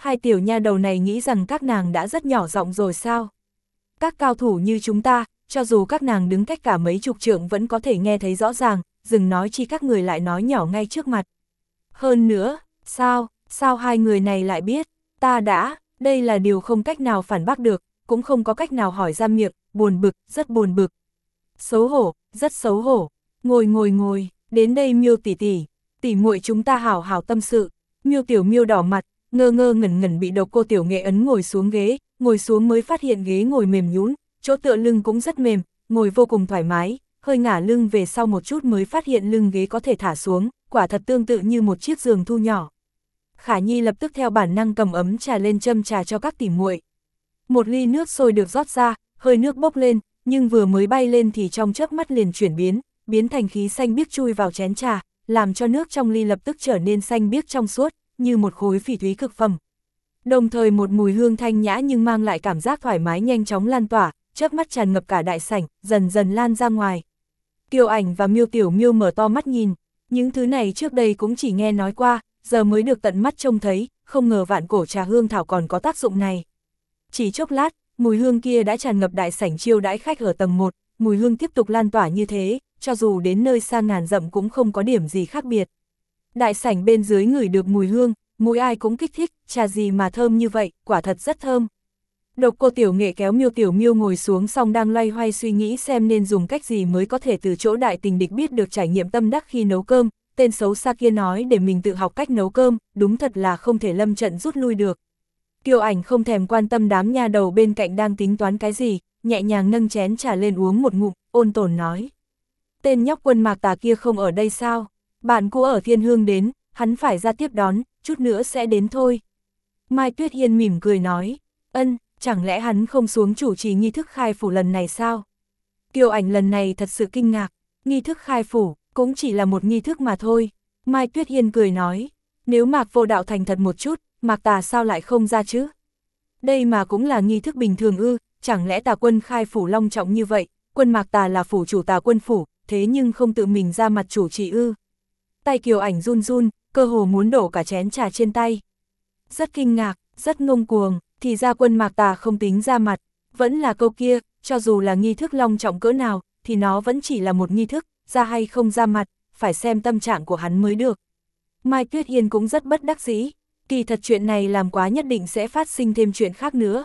Hai tiểu nha đầu này nghĩ rằng các nàng đã rất nhỏ giọng rồi sao? Các cao thủ như chúng ta, cho dù các nàng đứng cách cả mấy chục trượng vẫn có thể nghe thấy rõ ràng, dừng nói chi các người lại nói nhỏ ngay trước mặt. Hơn nữa, sao hai người này lại biết? Ta đã, đây là điều không cách nào phản bác được, cũng không có cách nào hỏi ra miệng, buồn bực, rất buồn bực. Xấu hổ, rất xấu hổ. Ngồi, đến đây Miêu tỷ tỷ muội chúng ta hảo hảo tâm sự. Miêu Tiểu Miêu đỏ mặt, ngơ ngẩn bị Độc Cô Tiểu Nghệ ấn ngồi xuống ghế, ngồi xuống mới phát hiện ghế ngồi mềm nhũn, chỗ tựa lưng cũng rất mềm, ngồi vô cùng thoải mái, hơi ngả lưng về sau một chút mới phát hiện lưng ghế có thể thả xuống, quả thật tương tự như một chiếc giường thu nhỏ. Khả Nhi lập tức theo bản năng cầm ấm trà lên châm trà cho các tỷ muội. Một ly nước sôi được rót ra, hơi nước bốc lên, nhưng vừa mới bay lên thì trong chớp mắt liền chuyển biến thành khí xanh biếc chui vào chén trà, làm cho nước trong ly lập tức trở nên xanh biếc trong suốt, như một khối phỉ thúy cực phẩm. Đồng thời một mùi hương thanh nhã nhưng mang lại cảm giác thoải mái nhanh chóng lan tỏa, chớp mắt tràn ngập cả đại sảnh, dần dần lan ra ngoài. Kiều Ảnh và Miêu Tiểu Miêu mở to mắt nhìn, những thứ này trước đây cũng chỉ nghe nói qua, giờ mới được tận mắt trông thấy, không ngờ vạn cổ trà hương thảo còn có tác dụng này. Chỉ chốc lát, mùi hương kia đã tràn ngập đại sảnh chiêu đãi khách ở tầng 1, mùi hương tiếp tục lan tỏa như thế, cho dù đến nơi xa ngàn dặm cũng không có điểm gì khác biệt. Đại sảnh bên dưới ngửi được mùi hương, mũi ai cũng kích thích, trà gì mà thơm như vậy, quả thật rất thơm. Độc Cô Tiểu Nghệ kéo Miêu Tiểu Miêu ngồi xuống xong đang loay hoay suy nghĩ xem nên dùng cách gì mới có thể từ chỗ đại tình địch biết được trải nghiệm tâm đắc khi nấu cơm, tên xấu xa kia nói để mình tự học cách nấu cơm, đúng thật là không thể lâm trận rút lui được. Kiều Ảnh không thèm quan tâm đám nha đầu bên cạnh đang tính toán cái gì, nhẹ nhàng nâng chén trà lên uống một ngụm, ôn tồn nói. Tên nhóc Quân Mạc Tà kia không ở đây sao? Bạn cũ ở Thiên Hương đến, hắn phải ra tiếp đón, chút nữa sẽ đến thôi. Mai Tuyết Hiên mỉm cười nói, chẳng lẽ hắn không xuống chủ trì nghi thức khai phủ lần này sao? Kiều Ảnh lần này thật sự kinh ngạc, nghi thức khai phủ, cũng chỉ là một nghi thức mà thôi. Mai Tuyết Hiên cười nói, nếu Mạc Vô Đạo thành thật một chút, Mạc Tà sao lại không ra chứ? Đây mà cũng là nghi thức bình thường ư, chẳng lẽ Tà Quân khai phủ long trọng như vậy, Quân Mạc Tà là phủ chủ Tà Quân phủ, thế nhưng không tự mình ra mặt chủ trì ư? Tay Kiều Ảnh run run, cơ hồ muốn đổ cả chén trà trên tay. Rất kinh ngạc, rất ngông cuồng, thì ra Quân Mạc Tà không tính ra mặt, vẫn là câu kia, cho dù là nghi thức long trọng cỡ nào, thì nó vẫn chỉ là một nghi thức, ra hay không ra mặt, phải xem tâm trạng của hắn mới được. Mai Tuyết Hiên cũng rất bất đắc dĩ, kỳ thật chuyện này làm quá nhất định sẽ phát sinh thêm chuyện khác nữa.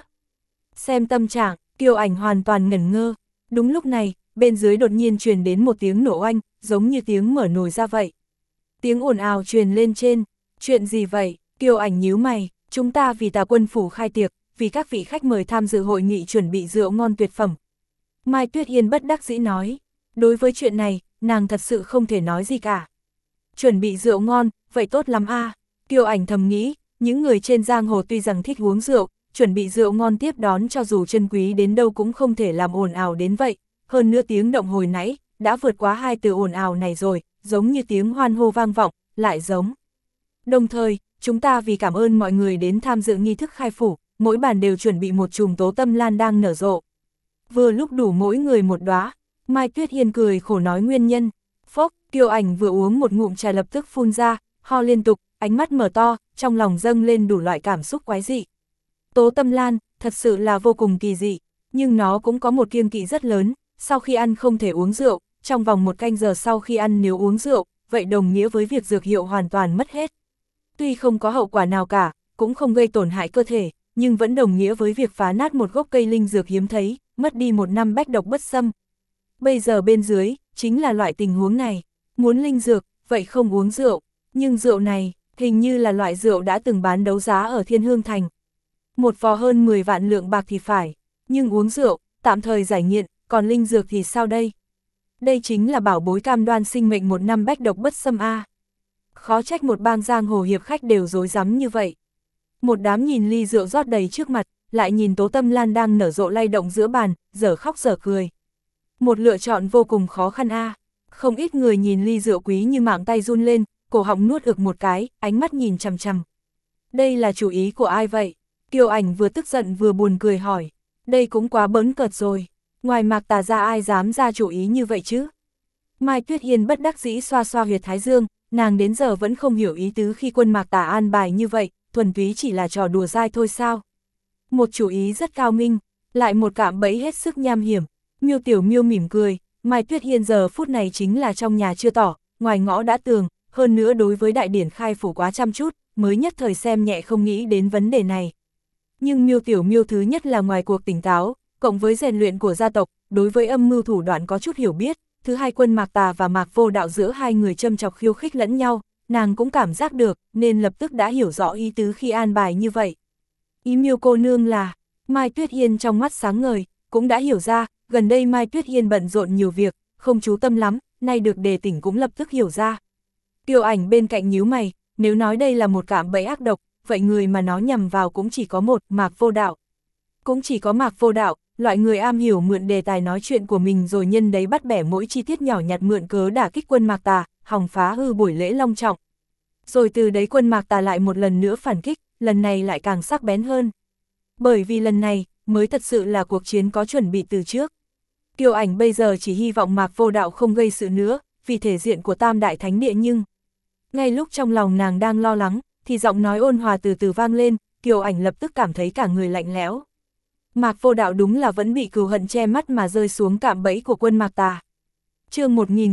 Xem tâm trạng, Kiều Ảnh hoàn toàn ngẩn ngơ, đúng lúc này, bên dưới đột nhiên truyền đến một tiếng nổ oanh, giống như tiếng mở nồi ra vậy. Tiếng ồn ào truyền lên trên, chuyện gì vậy? Kiều Ảnh nhíu mày, chúng ta vì Tà Quân phủ khai tiệc, vì các vị khách mời tham dự hội nghị chuẩn bị rượu ngon tuyệt phẩm. Mai Tuyết Hiên bất đắc dĩ nói, đối với chuyện này, nàng thật sự không thể nói gì cả. Chuẩn bị rượu ngon, vậy tốt lắm a. Kiều Ảnh thầm nghĩ, những người trên giang hồ tuy rằng thích uống rượu, chuẩn bị rượu ngon tiếp đón cho dù chân quý đến đâu cũng không thể làm ồn ào đến vậy. Hơn nữa tiếng động hồi nãy, đã vượt quá hai từ ồn ào này rồi, giống như tiếng hoan hô vang vọng, lại giống. Đồng thời, chúng ta vì cảm ơn mọi người đến tham dự nghi thức khai phủ, mỗi bàn đều chuẩn bị một chùm tố tâm lan đang nở rộ. Vừa lúc đủ mỗi người một đóa. Mai Tuyết Hiên cười khổ nói nguyên nhân. Phốc, Kiều Ảnh vừa uống một ngụm trà lập tức phun ra, ho liên tục, ánh mắt mở to, trong lòng dâng lên đủ loại cảm xúc quái dị. Tố tâm lan, thật sự là vô cùng kỳ dị, nhưng nó cũng có một kiêng kỵ rất lớn, sau khi ăn không thể uống rượu, trong vòng 1 canh giờ sau khi ăn nếu uống rượu, vậy đồng nghĩa với việc dược hiệu hoàn toàn mất hết. Tuy không có hậu quả nào cả, cũng không gây tổn hại cơ thể, nhưng vẫn đồng nghĩa với việc phá nát một gốc cây linh dược hiếm thấy, mất đi 1 năm bách độc bất xâm. Bây giờ bên dưới, chính là loại tình huống này, muốn linh dược, vậy không uống rượu, nhưng rượu này, hình như là loại rượu đã từng bán đấu giá ở Thiên Hương Thành. Một vò hơn 10 vạn lượng bạc thì phải, nhưng uống rượu, tạm thời giải nghiện, còn linh dược thì sao đây? Đây chính là bảo bối cam đoan sinh mệnh 1 năm bách độc bất xâm a. Khó trách một bang giang hồ hiệp khách đều rối rắm như vậy. Một đám nhìn ly rượu rót đầy trước mặt, lại nhìn tố tâm lan đang nở rộ lay động giữa bàn, dở khóc dở cười. Một lựa chọn vô cùng khó khăn a. Không ít người nhìn ly rượu quý như mạng tay run lên, cổ họng nuốt ực một cái, ánh mắt nhìn chằm chằm. Đây là chủ ý của ai vậy? Kiều Ảnh vừa tức giận vừa buồn cười hỏi. Đây cũng quá bỡn cợt rồi. Ngoài Mạc Tà ra ai dám ra chủ ý như vậy chứ? Mai Tuyết Hiên bất đắc dĩ xoa xoa huyệt thái dương, nàng đến giờ vẫn không hiểu ý tứ khi quân Mạc Tà an bài như vậy, thuần túy chỉ là trò đùa dai thôi sao? Một chủ ý rất cao minh, lại một cạm bẫy hết sức nham hiểm. Miêu Tiểu Miêu mỉm cười, Mai Tuyết Hiên giờ phút này chính là trong nhà chưa tỏ, ngoài ngõ đã tường, hơn nữa đối với đại điển khai phủ quá chăm chút, mới nhất thời xem nhẹ không nghĩ đến vấn đề này. Nhưng Miêu Tiểu Miêu thứ nhất là ngoài cuộc tỉnh táo, cộng với rèn luyện của gia tộc, đối với âm mưu thủ đoạn có chút hiểu biết, thứ hai Quân Mạc Tà và Mạc Vô Đạo giữa hai người châm chọc khiêu khích lẫn nhau, nàng cũng cảm giác được, nên lập tức đã hiểu rõ ý tứ khi an bài như vậy. Ý Miêu cô nương là, Mai Tuyết Hiên trong mắt sáng ngời, cũng đã hiểu ra, gần đây Mai Tuyết Hiên bận rộn nhiều việc, không chú tâm lắm, nay được đề tỉnh cũng lập tức hiểu ra. Kiều Ảnh bên cạnh nhíu mày, nếu nói đây là một cạm bẫy ác độc, vậy người mà nó nhằm vào cũng chỉ có một, Mạc Vô Đạo. Cũng chỉ có Mạc Vô Đạo, loại người am hiểu mượn đề tài nói chuyện của mình rồi nhân đấy bắt bẻ mỗi chi tiết nhỏ nhặt mượn cớ đả kích Quân Mạc Tà, hòng phá hư buổi lễ long trọng. Rồi từ đấy Quân Mạc Tà lại một lần nữa phản kích, lần này lại càng sắc bén hơn. Bởi vì lần này, mới thật sự là cuộc chiến có chuẩn bị từ trước. Kiều Ảnh bây giờ chỉ hy vọng Mạc Vô Đạo không gây sự nữa, vì thể diện của Tam Đại Thánh Địa nhưng... Ngay lúc trong lòng nàng đang lo lắng, thì giọng nói ôn hòa từ từ vang lên, Kiều Ảnh lập tức cảm thấy cả người lạnh lẽo. Mạc Vô Đạo đúng là vẫn bị cừu hận che mắt mà rơi xuống cạm bẫy của Quân Mạc Tà. Chương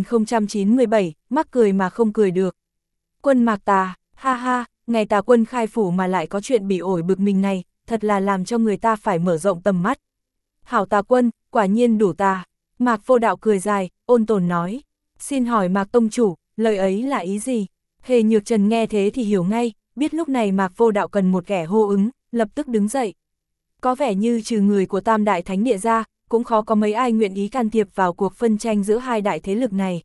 1097, mắc cười mà không cười được. Quân Mạc Tà, ha ha, ngày Tà Quân khai phủ mà lại có chuyện bị ổi bực mình này, thật là làm cho người ta phải mở rộng tầm mắt. Hảo Tà Quân, quả nhiên đủ tà. Mạc Vô Đạo cười dài, ôn tồn nói. Xin hỏi Mạc Tông Chủ, lời ấy là ý gì? Hề Nhược Trần nghe thế thì hiểu ngay, biết lúc này Mạc Vô Đạo cần một kẻ hô ứng, lập tức đứng dậy. Có vẻ như trừ người của Tam Đại Thánh Địa ra, cũng khó có mấy ai nguyện ý can thiệp vào cuộc phân tranh giữa hai đại thế lực này.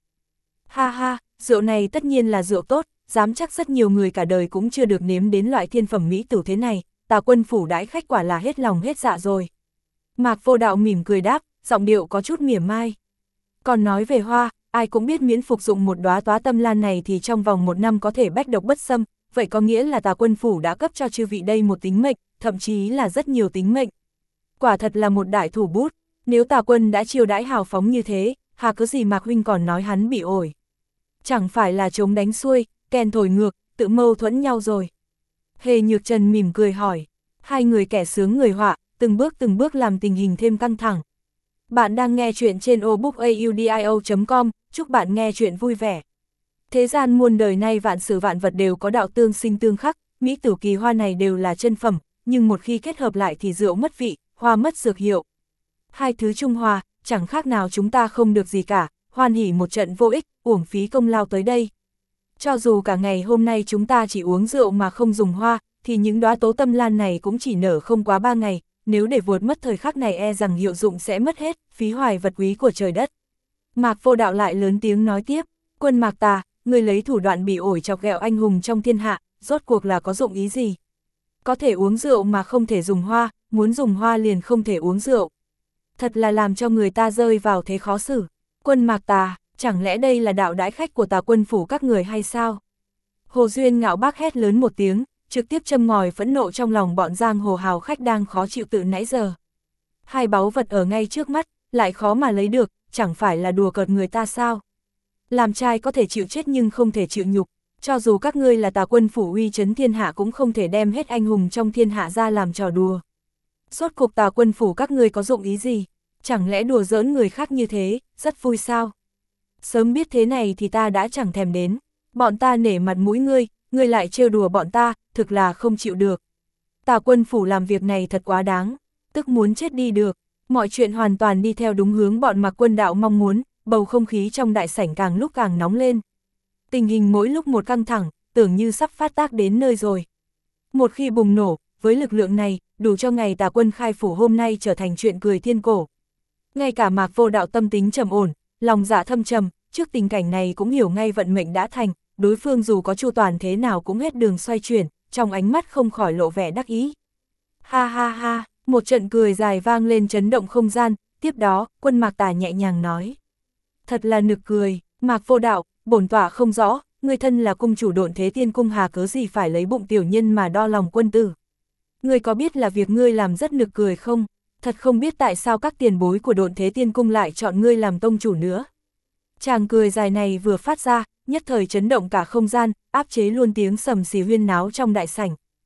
Ha ha, rượu này tất nhiên là rượu tốt, dám chắc rất nhiều người cả đời cũng chưa được nếm đến loại thiên phẩm mỹ tử thế này, Tà Quân phủ đãi khách quả là hết lòng hết dạ rồi. Mạc Vô Đạo mỉm cười đáp, giọng điệu có chút mỉa mai. Còn nói về hoa, ai cũng biết miễn phục dụng một đóa Tóa Tâm Lan này thì trong vòng 1 năm có thể bách độc bất xâm, vậy có nghĩa là Tà Quân phủ đã cấp cho chư vị đây một tính mệnh, thậm chí là rất nhiều tính mệnh. Quả thật là một đại thủ bút, nếu Tà Quân đã chiêu đãi hào phóng như thế, hà cớ gì Mạc huynh còn nói hắn bị ổi. Chẳng phải là chống đánh xuôi, kèn thổi ngược, tự mâu thuẫn nhau rồi. Hề Nhược Trần mỉm cười hỏi, hai người kẻ sướng người họa, từng bước làm tình hình thêm căng thẳng. Bạn đang nghe chuyện trên obookaudio.com, chúc bạn nghe chuyện vui vẻ. Thế gian muôn đời nay vạn sự vạn vật đều có đạo tương sinh tương khắc, mỹ tử kỳ hoa này đều là chân phẩm, nhưng một khi kết hợp lại thì rượu mất vị, hoa mất dược hiệu. Hai thứ trung hòa, chẳng khác nào chúng ta không được gì cả, hoan hỉ một trận vô ích, uổng phí công lao tới đây. Cho dù cả ngày hôm nay chúng ta chỉ uống rượu mà không dùng hoa, thì những đóa Tố Tâm Lan này cũng chỉ nở không quá 3 ngày, nếu để vượt mất thời khắc này e rằng hiệu dụng sẽ mất hết, phí hoài vật quý của trời đất. Mạc Vô Đạo lại lớn tiếng nói tiếp, Quân Mạc Tà, người lấy thủ đoạn bị ổi chọc ghẹo anh hùng trong thiên hạ, rốt cuộc là có dụng ý gì? Có thể uống rượu mà không thể dùng hoa, muốn dùng hoa liền không thể uống rượu. Thật là làm cho người ta rơi vào thế khó xử. Quân Mạc Tà, chẳng lẽ đây là đạo đãi khách của Tà Quân phủ các người hay sao? Hồ Duyên Ngạo Bác hét lớn một tiếng, trực tiếp châm ngòi phẫn nộ trong lòng bọn giang hồ hào khách đang khó chịu từ nãy giờ. Hai báu vật ở ngay trước mắt, lại khó mà lấy được, chẳng phải là đùa cợt người ta sao? Làm trai có thể chịu chết nhưng không thể chịu nhục, cho dù các ngươi là Tà Quân phủ uy chấn thiên hạ cũng không thể đem hết anh hùng trong thiên hạ ra làm trò đùa. Rốt cuộc Tà Quân phủ các ngươi có dụng ý gì? Chẳng lẽ đùa giỡn người khác như thế, rất vui sao? Sớm biết thế này thì ta đã chẳng thèm đến, bọn ta nể mặt mũi ngươi lại trêu đùa bọn ta, thực là không chịu được. Tà Quân phủ làm việc này thật quá đáng, tức muốn chết đi được. Mọi chuyện hoàn toàn đi theo đúng hướng bọn Mạc Quân đạo mong muốn, bầu không khí trong đại sảnh càng lúc càng nóng lên. Tình hình mỗi lúc một căng thẳng, tưởng như sắp phát tác đến nơi rồi. Một khi bùng nổ, với lực lượng này, đủ cho ngày Tà Quân khai phủ hôm nay trở thành chuyện cười thiên cổ. Ngay cả Mạc Vô Đạo tâm tính trầm ổn, lòng dạ thâm trầm, trước tình cảnh này cũng hiểu ngay vận mệnh đã thành, đối phương dù có chu toàn thế nào cũng hết đường xoay chuyển, trong ánh mắt không khỏi lộ vẻ đắc ý. Ha ha ha, một trận cười dài vang lên chấn động không gian, tiếp đó, Quân Mạc Tà nhẹ nhàng nói. Thật là nực cười, Mạc Vô Đạo, bổn tọa không rõ, người thân là cung chủ Độn Thế Tiên Cung hà cớ gì phải lấy bụng tiểu nhân mà đo lòng quân tử. Ngươi có biết là việc ngươi làm rất nực cười không? Thật không biết tại sao các tiền bối của Độn Thế Tiên Cung lại chọn ngươi làm tông chủ nữa. Chàng cười dài này vừa phát ra, nhất thời chấn động cả không gian, áp chế luôn tiếng sầm xì huyên náo trong đại sảnh.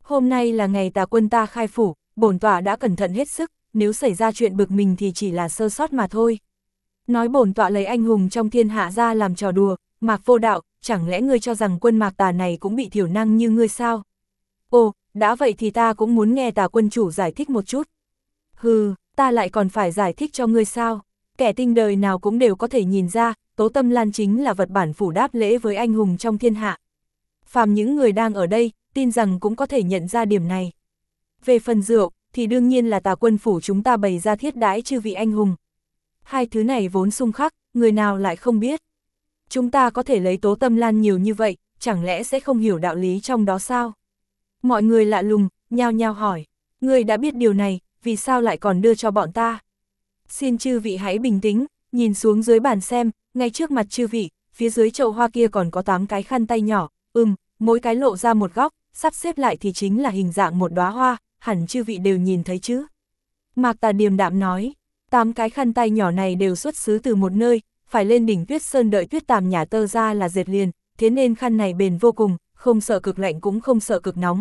Hôm nay là ngày Tà Quân ta khai phủ, bổn tọa đã cẩn thận hết sức, nếu xảy ra chuyện bực mình thì chỉ là sơ sót mà thôi. Nói bổn tọa lấy anh hùng trong thiên hạ ra làm trò đùa, Mạc Vô Đạo, chẳng lẽ ngươi cho rằng quân Mạc Tà này cũng bị thiểu năng như ngươi sao? Ồ, đã vậy thì ta cũng muốn nghe Tà quân chủ giải thích một chút. Hừ, ta lại còn phải giải thích cho ngươi sao? Kẻ tinh đời nào cũng đều có thể nhìn ra, Tố Tâm Lan chính là vật bản phủ đáp lễ với anh hùng trong thiên hạ. Phàm những người đang ở đây, tin rằng cũng có thể nhận ra điểm này. Về phần rượu, thì đương nhiên là Tà quân phủ chúng ta bày ra thiết đãi chư vị anh hùng. Hai thứ này vốn xung khắc, người nào lại không biết. Chúng ta có thể lấy Tố Tâm Lan nhiều như vậy, chẳng lẽ sẽ không hiểu đạo lý trong đó sao? Mọi người lạ lùng, nhao nhao hỏi, ngươi đã biết điều này, vì sao lại còn đưa cho bọn ta? Xin chư vị hãy bình tĩnh, nhìn xuống dưới bàn xem, ngay trước mặt chư vị, phía dưới chậu hoa kia còn có 8 cái khăn tay nhỏ, mỗi cái lộ ra một góc, sắp xếp lại thì chính là hình dạng một đóa hoa, hẳn chư vị đều nhìn thấy chứ. Mạc Tà điềm đạm nói, 8 cái khăn tay nhỏ này đều xuất xứ từ một nơi, phải lên đỉnh Tuyết Sơn đợi Tuyết Tàm nhà tơ ra là dệt liền, thế nên khăn này bền vô cùng, không sợ cực lạnh cũng không sợ cực nóng.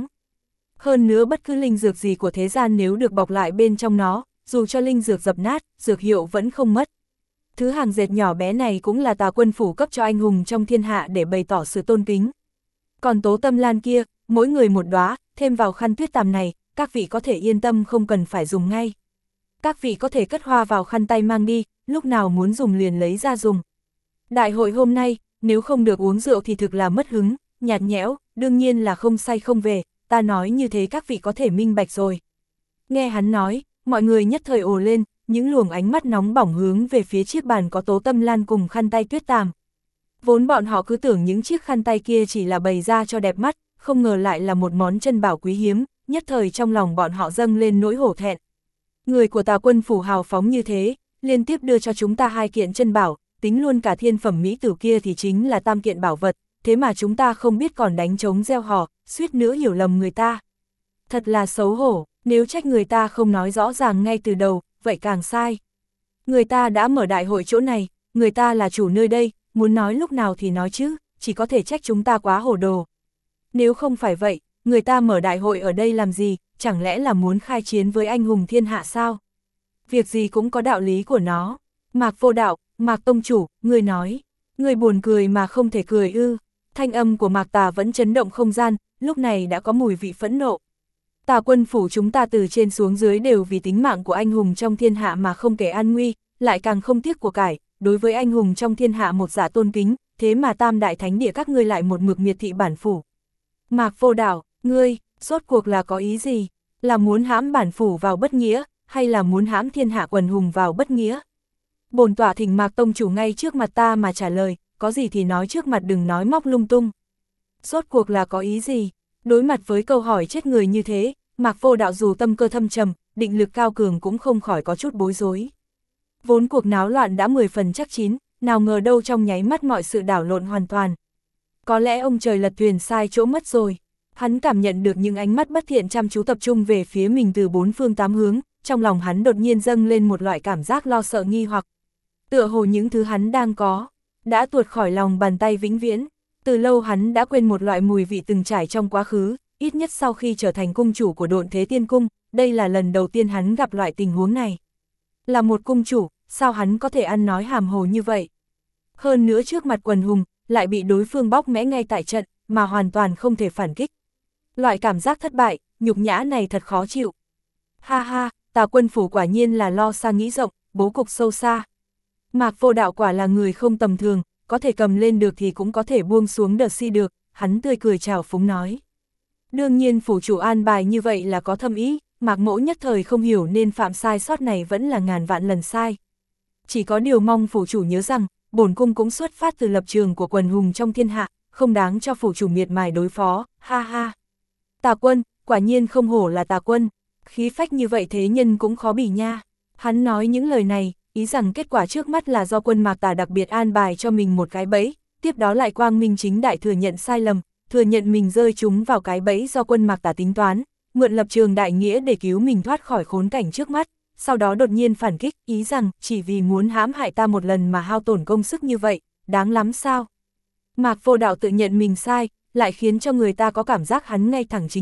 Hơn nữa bất cứ linh dược gì của thế gian nếu được bọc lại bên trong nó, dù cho linh dược dập nát, dược hiệu vẫn không mất. Thứ hàng dệt nhỏ bé này cũng là Tà quân phủ cấp cho anh hùng trong thiên hạ để bày tỏ sự tôn kính. Còn Tố Tâm Lan kia, mỗi người một đóa, thêm vào khăn Tuyết Tàm này, các vị có thể yên tâm không cần phải dùng ngay. Các vị có thể cất hoa vào khăn tay mang đi, lúc nào muốn dùng liền lấy ra dùng. Đại hội hôm nay, nếu không được uống rượu thì thực là mất hứng, nhạt nhẽo, đương nhiên là không say không về, ta nói như thế các vị có thể minh bạch rồi. Nghe hắn nói, mọi người nhất thời ồ lên, những luồng ánh mắt nóng bỏng hướng về phía chiếc bàn có Tố Tâm Lan cùng khăn tay Tuyết Tàm. Vốn bọn họ cứ tưởng những chiếc khăn tay kia chỉ là bày ra cho đẹp mắt, không ngờ lại là một món chân bảo quý hiếm, nhất thời trong lòng bọn họ dâng lên nỗi hổ thẹn. Người của Tà quân phủ hào phóng như thế, liên tiếp đưa cho chúng ta 2 kiện chân bảo, tính luôn cả thiên phẩm mỹ tử kia thì chính là 3 kiện bảo vật, thế mà chúng ta không biết còn đánh trống gieo hò, suýt nữa hiểu lầm người ta. Thật là xấu hổ, nếu trách người ta không nói rõ ràng ngay từ đầu, vậy càng sai. Người ta đã mở đại hội chỗ này, người ta là chủ nơi đây, muốn nói lúc nào thì nói chứ, chỉ có thể trách chúng ta quá hồ đồ. Nếu không phải vậy, người ta mở đại hội ở đây làm gì, chẳng lẽ là muốn khai chiến với anh hùng thiên hạ sao? Việc gì cũng có đạo lý của nó. Mạc Vô Đạo, Mạc tông chủ, người nói, người buồn cười mà không thể cười ư? Thanh âm của Mạc Tà vẫn chấn động không gian, lúc này đã có mùi vị phẫn nộ. Tà quân phủ chúng ta từ trên xuống dưới đều vì tính mạng của anh hùng trong thiên hạ mà không kể an nguy, lại càng không tiếc của cải, đối với anh hùng trong thiên hạ một giả tôn kính, thế mà Tam đại thánh địa các ngươi lại một mực miệt thị bản phủ. Mạc Vô Đạo, ngươi, rốt cuộc là có ý gì? Là muốn hãm bản phủ vào bất nghĩa, hay là muốn hãm thiên hạ quần hùng vào bất nghĩa? Bổn tọa thỉnh Mạc tông chủ ngay trước mặt ta mà trả lời, có gì thì nói trước mặt đừng nói móc lung tung. Rốt cuộc là có ý gì? Đối mặt với câu hỏi chết người như thế, Mạc Vô Đạo dù tâm cơ thâm trầm, định lực cao cường cũng không khỏi có chút bối rối. Vốn cuộc náo loạn đã 10 phần chắc chín, nào ngờ đâu trong nháy mắt mọi sự đảo lộn hoàn toàn. Có lẽ ông trời lật thuyền sai chỗ mất rồi. Hắn cảm nhận được những ánh mắt bất thiện chăm chú tập trung về phía mình từ 4 phương 8 hướng, trong lòng hắn đột nhiên dâng lên một loại cảm giác lo sợ nghi hoặc. Tựa hồ những thứ hắn đang có, đã tuột khỏi lòng bàn tay vĩnh viễn. Từ lâu hắn đã quên một loại mùi vị từng trải trong quá khứ, ít nhất sau khi trở thành cung chủ của Độn Thế Tiên Cung, đây là lần đầu tiên hắn gặp loại tình huống này. Là một cung chủ, sao hắn có thể ăn nói hàm hồ như vậy? Hơn nữa trước mặt quần hùng, lại bị đối phương bóc mẽ ngay tại trận, mà hoàn toàn không thể phản kích. Loại cảm giác thất bại, nhục nhã này thật khó chịu. Ha ha, Tà quân phủ quả nhiên là lo xa nghĩ rộng, bố cục sâu xa. Mạc Vô Đạo quả là người không tầm thường, có thể cầm lên được thì cũng có thể buông xuống đợt si được, hắn tươi cười chào phúng nói. Đương nhiên phủ chủ an bài như vậy là có thâm ý, Mạc Mỗ nhất thời không hiểu nên phạm sai sót này vẫn là ngàn vạn lần sai. Chỉ có điều mong phủ chủ nhớ rằng, bổn cung cũng xuất phát từ lập trường của quần hùng trong thiên hạ, không đáng cho phủ chủ miệt mài đối phó, ha ha. Tà quân, quả nhiên không hổ là Tà quân, khí phách như vậy thế nhân cũng khó bỉ nha. Hắn nói những lời này, ý rằng kết quả trước mắt là do quân Mạc Tà đặc biệt an bài cho mình một cái bẫy, tiếp đó lại quang minh chính đại thừa nhận sai lầm, thừa nhận mình rơi trúng vào cái bẫy do quân Mạc Tà tính toán, mượn lập trường đại nghĩa để cứu mình thoát khỏi khốn cảnh trước mắt, sau đó đột nhiên phản kích, ý rằng chỉ vì muốn hãm hại ta một lần mà hao tổn công sức như vậy, đáng lắm sao? Mạc Vô Đạo tự nhận mình sai, lại khiến cho người ta có cảm giác hắn ngay thẳng chính trực,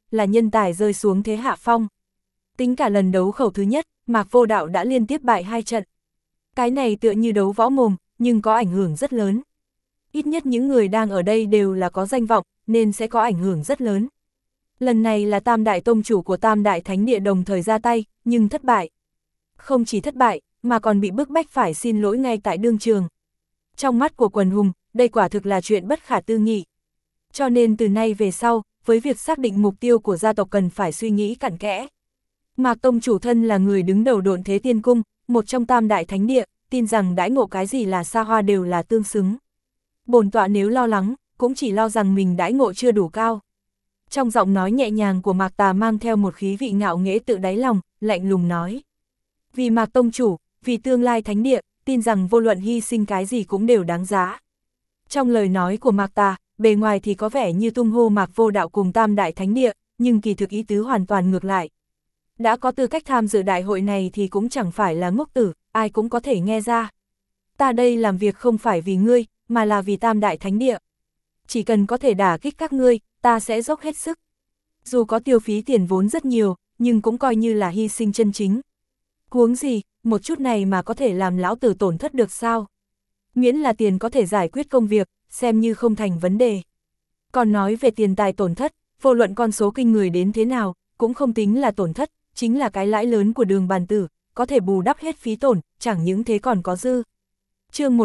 là nhân tài rơi xuống thế hạ phong. Tính cả lần đấu khẩu thứ nhất, Mạc Vô Đạo đã liên tiếp bại 2 trận. Cái này tựa như đấu võ mồm, nhưng có ảnh hưởng rất lớn. Ít nhất những người đang ở đây đều là có danh vọng, nên sẽ có ảnh hưởng rất lớn. Lần này là Tam Đại Tông chủ của Tam Đại Thánh Địa đồng thời ra tay, nhưng thất bại. Không chỉ thất bại, mà còn bị bức bách phải xin lỗi ngay tại đương trường. Trong mắt của quần hùng, đây quả thực là chuyện bất khả tư nghị. Cho nên từ nay về sau, với việc xác định mục tiêu của gia tộc cần phải suy nghĩ cặn kẽ. Mạc Tông chủ thân là người đứng đầu Độn Thế Tiên Cung, một trong Tam Đại Thánh Địa, tin rằng đãi ngộ cái gì là xa hoa đều là tương xứng. Bổn tọa nếu lo lắng, cũng chỉ lo rằng mình đãi ngộ chưa đủ cao. Trong giọng nói nhẹ nhàng của Mạc Tà mang theo một khí vị ngạo nghễ tự đáy lòng, lạnh lùng nói. Vì Mạc Tông chủ, vì tương lai Thánh Địa, tin rằng vô luận hy sinh cái gì cũng đều đáng giá. Trong lời nói của Mạc Tà, bề ngoài thì có vẻ như tung hô Mạc Vô Đạo cùng Tam Đại Thánh Địa, nhưng kỳ thực ý tứ hoàn toàn ngược lại. Đã có tư cách tham dự đại hội này thì cũng chẳng phải là ngốc tử, ai cũng có thể nghe ra. Ta đây làm việc không phải vì ngươi, mà là vì Tam Đại Thánh Địa. Chỉ cần có thể đả kích các ngươi, ta sẽ dốc hết sức. Dù có tiêu phí tiền vốn rất nhiều, nhưng cũng coi như là hy sinh chân chính. Huống gì, một chút này mà có thể làm lão tử tổn thất được sao? Miễn là tiền có thể giải quyết công việc, xem như không thành vấn đề. Còn nói về tiền tài tổn thất, vô luận con số kinh người đến thế nào, cũng không tính là tổn thất, chính là cái lãi lớn của Đường Bàn Tử, có thể bù đắp hết phí tổn, chẳng những thế còn có dư. Chương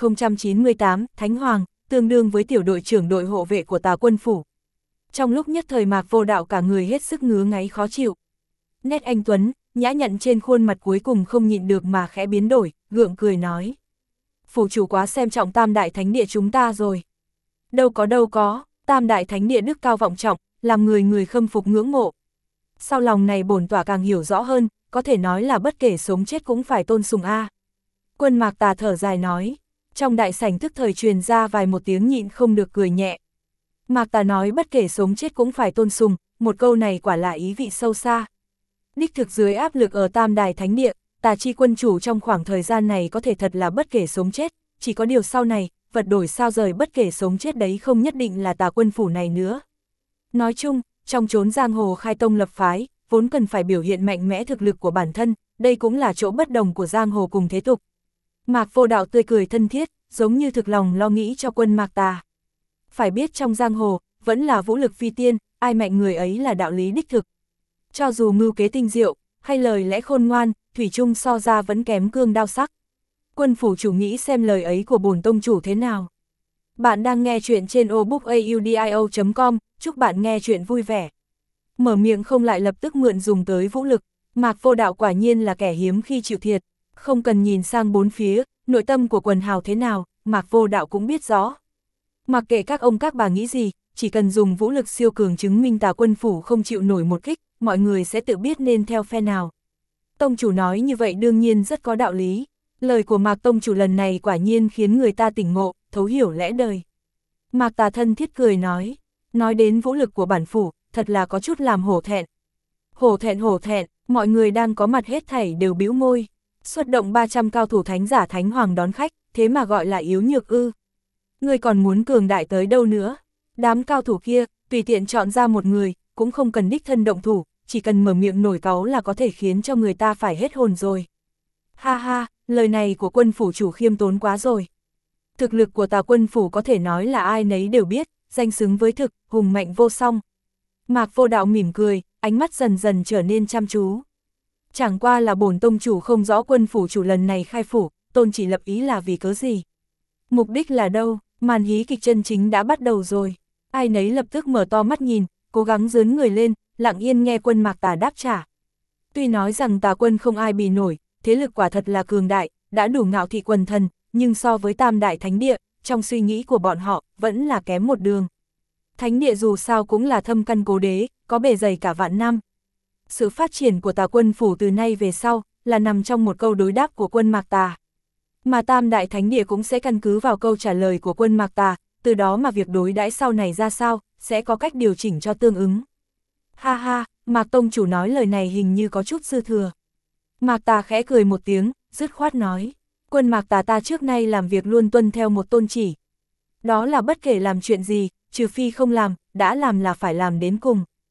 1098, Thánh Hoàng, tương đương với tiểu đội trưởng đội hộ vệ của Tà Quân phủ. Trong lúc nhất thời Mạc Vô Đạo cả người hết sức ngứa ngáy khó chịu. Nét anh tuấn, nhã nhặn trên khuôn mặt cuối cùng không nhịn được mà khẽ biến đổi, gượng cười nói. Phủ chủ quá xem trọng Tam Đại Thánh Địa chúng ta rồi. Đâu có, Tam Đại Thánh Địa đức cao vọng trọng, làm người người khâm phục ngưỡng mộ. Sau lòng này bổn tọa càng hiểu rõ hơn, có thể nói là bất kể sống chết cũng phải tôn sùng a. Quân Mạc Tà thở dài nói, trong đại sảnh tức thời truyền ra vài một tiếng nhịn không được cười nhẹ. Mạc Tà nói bất kể sống chết cũng phải tôn sùng, một câu này quả là ý vị sâu xa. Đích thực dưới áp lực ở Tam Đại Thánh Địa, Tà Chi quân chủ trong khoảng thời gian này có thể thật là bất kể sống chết, chỉ có điều sau này, vật đổi sao rời bất kể sống chết đấy không nhất định là Tà Quân phủ này nữa. Nói chung, trong chốn giang hồ khai tông lập phái, vốn cần phải biểu hiện mạnh mẽ thực lực của bản thân, đây cũng là chỗ bất đồng của giang hồ cùng thế tục. Mạc Vô Đạo tươi cười thân thiết, giống như thực lòng lo nghĩ cho quân Mạc Tà. Phải biết trong giang hồ, vẫn là vũ lực phi tiên, ai mạnh người ấy là đạo lý đích thực. Cho dù mưu kế tinh diệu, hay lời lẽ khôn ngoan, thủy chung so ra vẫn kém cương đao sắc. Quân phủ chủ nghĩ xem lời ấy của bổn tông chủ thế nào. Bạn đang nghe chuyện trên obookaudio.com, chúc bạn nghe chuyện vui vẻ. Mở miệng không lại lập tức mượn dùng tới vũ lực, Mạc Vô Đạo quả nhiên là kẻ hiếm khi chịu thiệt. Không cần nhìn sang bốn phía, nội tâm của quần hào thế nào, Mạc Vô Đạo cũng biết rõ. Mặc kệ các ông các bà nghĩ gì, chỉ cần dùng vũ lực siêu cường chứng minh Tà Quân phủ không chịu nổi một kích, mọi người sẽ tự biết nên theo phe nào. Tông chủ nói như vậy đương nhiên rất có đạo lý. Lời của Mạc Tông chủ lần này quả nhiên khiến người ta tỉnh ngộ, thấu hiểu lẽ đời. Mạc Tà thân thiết cười nói đến vũ lực của bản phủ, thật là có chút làm hổ thẹn. Hổ thẹn, mọi người đang có mặt hết thảy đều bĩu môi. Xuất động 300 cao thủ thánh giả thánh hoàng đón khách, thế mà gọi là yếu nhược ư. Ngươi còn muốn cường đại tới đâu nữa? Đám cao thủ kia, tùy tiện chọn ra một người, cũng không cần đích thân động thủ, chỉ cần mở miệng nổi cáu là có thể khiến cho người ta phải hết hồn rồi. Ha ha, lời này của quân phủ chủ khiêm tốn quá rồi. Thực lực của Tà Quân phủ có thể nói là ai nấy đều biết, danh xứng với thực, hùng mạnh vô song. Mạc Vô Đạo mỉm cười, ánh mắt dần dần trở nên chăm chú. Chẳng qua là bổn tông chủ không rõ quân phủ chủ lần này khai phủ, tôn chỉ lập ý là vì cớ gì. Mục đích là đâu, màn hí kịch chân chính đã bắt đầu rồi. Ai nấy lập tức mở to mắt nhìn, cố gắng dướn người lên, lặng yên nghe quân Mạc Tà đáp trả. Tuy nói rằng Tà Quân không ai bì nổi, thế lực quả thật là cường đại, đã đủ ngạo thị quần thần, nhưng so với Tam Đại Thánh Địa, trong suy nghĩ của bọn họ, vẫn là kém một đường. Thánh Địa dù sao cũng là thâm căn cố đế, có bề dày cả vạn năm. Sự phát triển của Tà Quân phủ từ nay về sau, là nằm trong một câu đối đáp của quân Mạc Tà. Mà Tam Đại Thánh Địa cũng sẽ căn cứ vào câu trả lời của quân Mạc Tà, từ đó mà việc đối đãi sau này ra sao, sẽ có cách điều chỉnh cho tương ứng. Ha ha, Mạc Tông chủ nói lời này hình như có chút dư thừa. Mạc Tà khẽ cười một tiếng, dứt khoát nói, quân Mạc Tà ta trước nay làm việc luôn tuân theo một tôn chỉ. Đó là bất kể làm chuyện gì, trừ phi không làm, đã làm là phải làm đến cùng.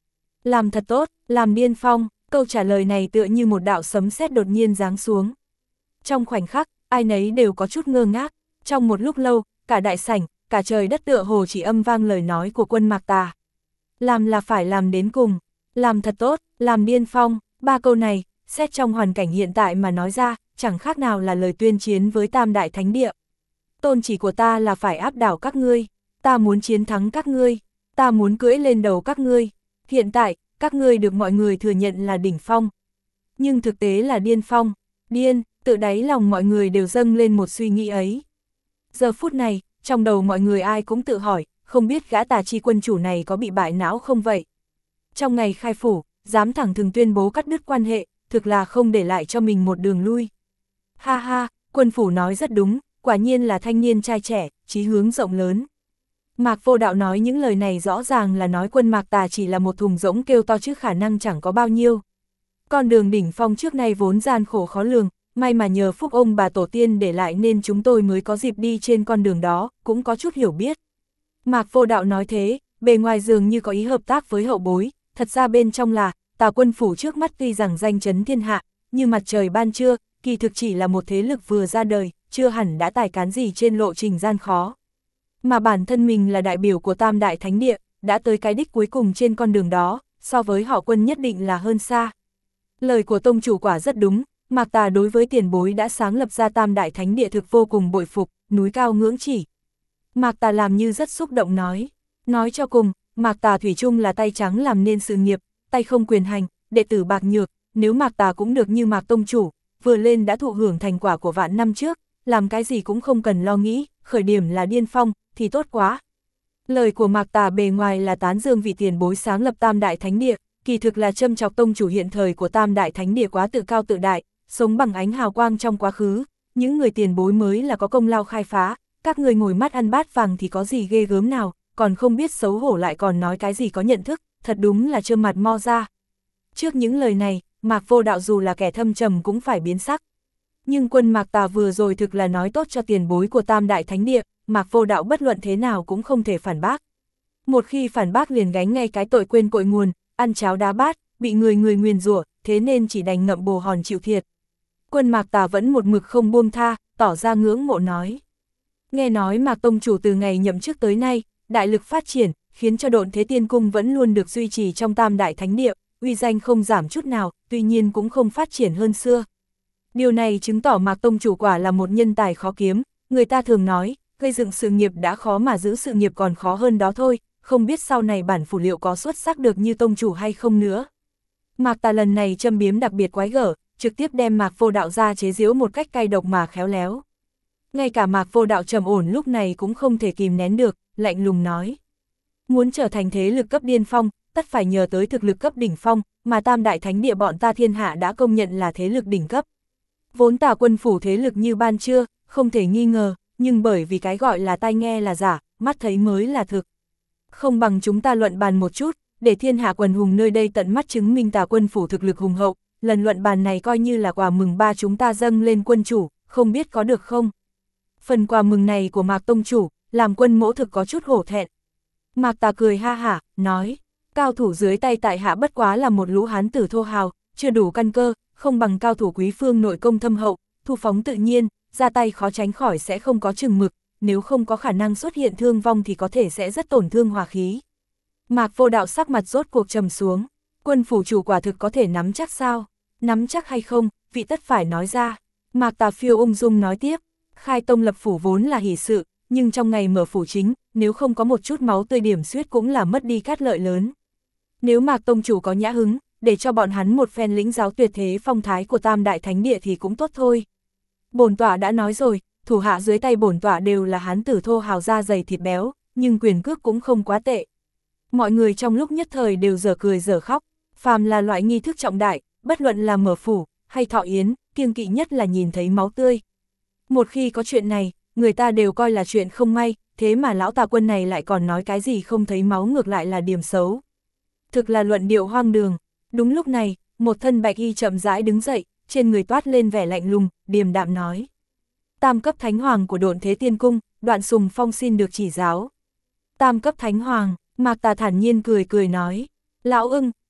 Làm thật tốt, làm điên phong, câu trả lời này tựa như một đạo sấm sét đột nhiên giáng xuống. Trong khoảnh khắc, ai nấy đều có chút ngơ ngác, trong một lúc lâu, cả đại sảnh, cả trời đất tựa hồ chỉ âm vang lời nói của Quân Mạc Tà. Làm là phải làm đến cùng, làm thật tốt, làm điên phong, ba câu này, xét trong hoàn cảnh hiện tại mà nói ra, chẳng khác nào là lời tuyên chiến với Tam Đại Thánh Địa. Tôn chỉ của ta là phải áp đảo các ngươi, ta muốn chiến thắng các ngươi, ta muốn cưỡi lên đầu các ngươi. Hiện tại, các ngươi được mọi người thừa nhận là đỉnh phong. Nhưng thực tế là điên phong, điên, tự đáy lòng mọi người đều dâng lên một suy nghĩ ấy. Giờ phút này, trong đầu mọi người ai cũng tự hỏi, không biết gã Tà Chi quân chủ này có bị bại não không vậy? Trong ngày khai phủ, dám thẳng thừng tuyên bố cắt đứt quan hệ, thực là không để lại cho mình một đường lui. Ha ha, quân phủ nói rất đúng, quả nhiên là thanh niên trai trẻ, chí hướng rộng lớn. Mạc Vô Đạo nói những lời này rõ ràng là nói Quân Mạc Tà chỉ là một thùng rỗng kêu to chứ khả năng chẳng có bao nhiêu. Con đường đỉnh phong trước nay vốn gian khổ khó lường, may mà nhờ phúc ông bà tổ tiên để lại nên chúng tôi mới có dịp đi trên con đường đó, cũng có chút hiểu biết. Mạc Vô Đạo nói thế, bề ngoài dường như có ý hợp tác với hậu bối, thật ra bên trong là, Tà quân phủ trước mắt tuy rằng danh chấn thiên hạ, như mặt trời ban trưa, kỳ thực chỉ là một thế lực vừa ra đời, chưa hẳn đã tài cán gì trên lộ trình gian khó. Mà bản thân mình là đại biểu của Tam Đại Thánh Địa, đã tới cái đích cuối cùng trên con đường đó, so với họ Quân nhất định là hơn xa. Lời của tông chủ quả rất đúng, Mạc Tà đối với tiền bối đã sáng lập ra Tam Đại Thánh Địa thực vô cùng bội phục, núi cao ngưỡng chỉ. Mạc Tà làm như rất xúc động nói cho cùng, Mạc Tà thủy chung là tay trắng làm nên sự nghiệp, tay không quyền hành, đệ tử bạc nhược, nếu Mạc Tà cũng được như Mạc tông chủ, vừa lên đã thụ hưởng thành quả của vạn năm trước, làm cái gì cũng không cần lo nghĩ, khởi điểm là điên phong, thì tốt quá. Lời của Mạc Tà bề ngoài là tán dương vị tiền bối sáng lập Tam Đại Thánh Địa, kỳ thực là châm chọc tông chủ hiện thời của Tam Đại Thánh Địa quá tự cao tự đại, sống bằng ánh hào quang trong quá khứ, những người tiền bối mới là có công lao khai phá, các người ngồi mắt ăn bát vàng thì có gì ghê gớm nào, còn không biết xấu hổ lại còn nói cái gì có nhận thức, thật đúng là trơ mặt mo ra. Trước những lời này, Mạc Vô Đạo dù là kẻ thâm trầm cũng phải biến sắc. Nhưng Quân Mạc Tà vừa rồi thực là nói tốt cho tiền bối của Tam Đại Thánh Địa, Mạc Vô Đạo bất luận thế nào cũng không thể phản bác. Một khi phản bác liền gánh ngay cái tội quên cội nguồn, ăn cháo đá bát, bị người nguyền rủa, thế nên chỉ đành ngậm bồ hòn chịu thiệt. Quân Mạc Tà vẫn một mực không buông tha, tỏ ra ngưỡng mộ nói. Nghe nói Mạc tông chủ từ ngày nhậm chức tới nay, đại lực phát triển, khiến cho Độn Thế Tiên Cung vẫn luôn được duy trì trong Tam Đại Thánh Địa, uy danh không giảm chút nào, tuy nhiên cũng không phát triển hơn xưa. Điều này chứng tỏ Mạc tông chủ quả là một nhân tài khó kiếm, người ta thường nói, gây dựng sự nghiệp đã khó mà giữ sự nghiệp còn khó hơn đó thôi, không biết sau này bản phủ liệu có xuất sắc được như tông chủ hay không nữa. Mạc Tà lần này châm biếm đặc biệt quái gở, trực tiếp đem Mạc Vô Đạo ra chế giễu một cách cay độc mà khéo léo. Ngay cả Mạc Vô Đạo trầm ổn lúc này cũng không thể kìm nén được, lạnh lùng nói. Muốn trở thành thế lực cấp điên phong, tất phải nhờ tới thực lực cấp đỉnh phong, mà Tam Đại Thánh Địa bọn ta thiên hạ đã công nhận là thế lực đỉnh cấp. Vốn Tà quân phủ thế lực như ban trưa, không thể nghi ngờ, nhưng bởi vì cái gọi là tai nghe là giả, mắt thấy mới là thực. Không bằng chúng ta luận bàn một chút, để thiên hạ quần hùng nơi đây tận mắt chứng minh Tà quân phủ thực lực hùng hậu, lần luận bàn này coi như là quà mừng ba chúng ta dâng lên quân chủ, không biết có được không? Phần quà mừng này của Mạc tông chủ, làm Quân mỗ thực có chút hổ thẹn. Mạc Tà cười ha hả, nói, cao thủ dưới tay tại hạ bất quá là một lũ hán tử thô hào, chưa đủ căn cơ, không bằng cao thủ quý phương nội công thâm hậu, thu phóng tự nhiên, ra tay khó tránh khỏi sẽ không có chừng mực, nếu không có khả năng xuất hiện thương vong thì có thể sẽ rất tổn thương hòa khí. Mạc Vô Đạo sắc mặt rốt cuộc trầm xuống, Quân phủ chủ quả thực có thể nắm chắc sao? Nắm chắc hay không, vị tất phải nói ra. Mạc Tà phiêu ung dung nói tiếp, khai tông lập phủ vốn là hỷ sự, nhưng trong ngày mở phủ chính, nếu không có một chút máu tươi điểm xuyết cũng là mất đi cát lợi lớn. Nếu Mạc tông chủ có nhã hứng, để cho bọn hắn một phen lĩnh giáo tuyệt thế phong thái của Tam Đại Thánh Địa thì cũng tốt thôi. Bổn tọa đã nói rồi, thủ hạ dưới tay bổn tọa đều là hán tử thô hào da dày thịt béo, nhưng quyền cước cũng không quá tệ. Mọi người trong lúc nhất thời đều dở cười dở khóc, phàm là loại nghi thức trọng đại, bất luận là mở phủ hay thọ yến, kiêng kỵ nhất là nhìn thấy máu tươi. Một khi có chuyện này, người ta đều coi là chuyện không may, thế mà lão Tà quân này lại còn nói cái gì không thấy máu ngược lại là điểm xấu. Thực là luận điệu hoang đường. Đúng lúc này, một thân bạch y chậm rãi đứng dậy, trên người toát lên vẻ lạnh lùng, điềm đạm nói. Tam cấp thánh hoàng của Độn Thế Tiên Cung, Đoạn Sùng Phong xin được chỉ giáo. Tam cấp thánh hoàng, Mạc Tà thản nhiên cười nói. Lão ưng,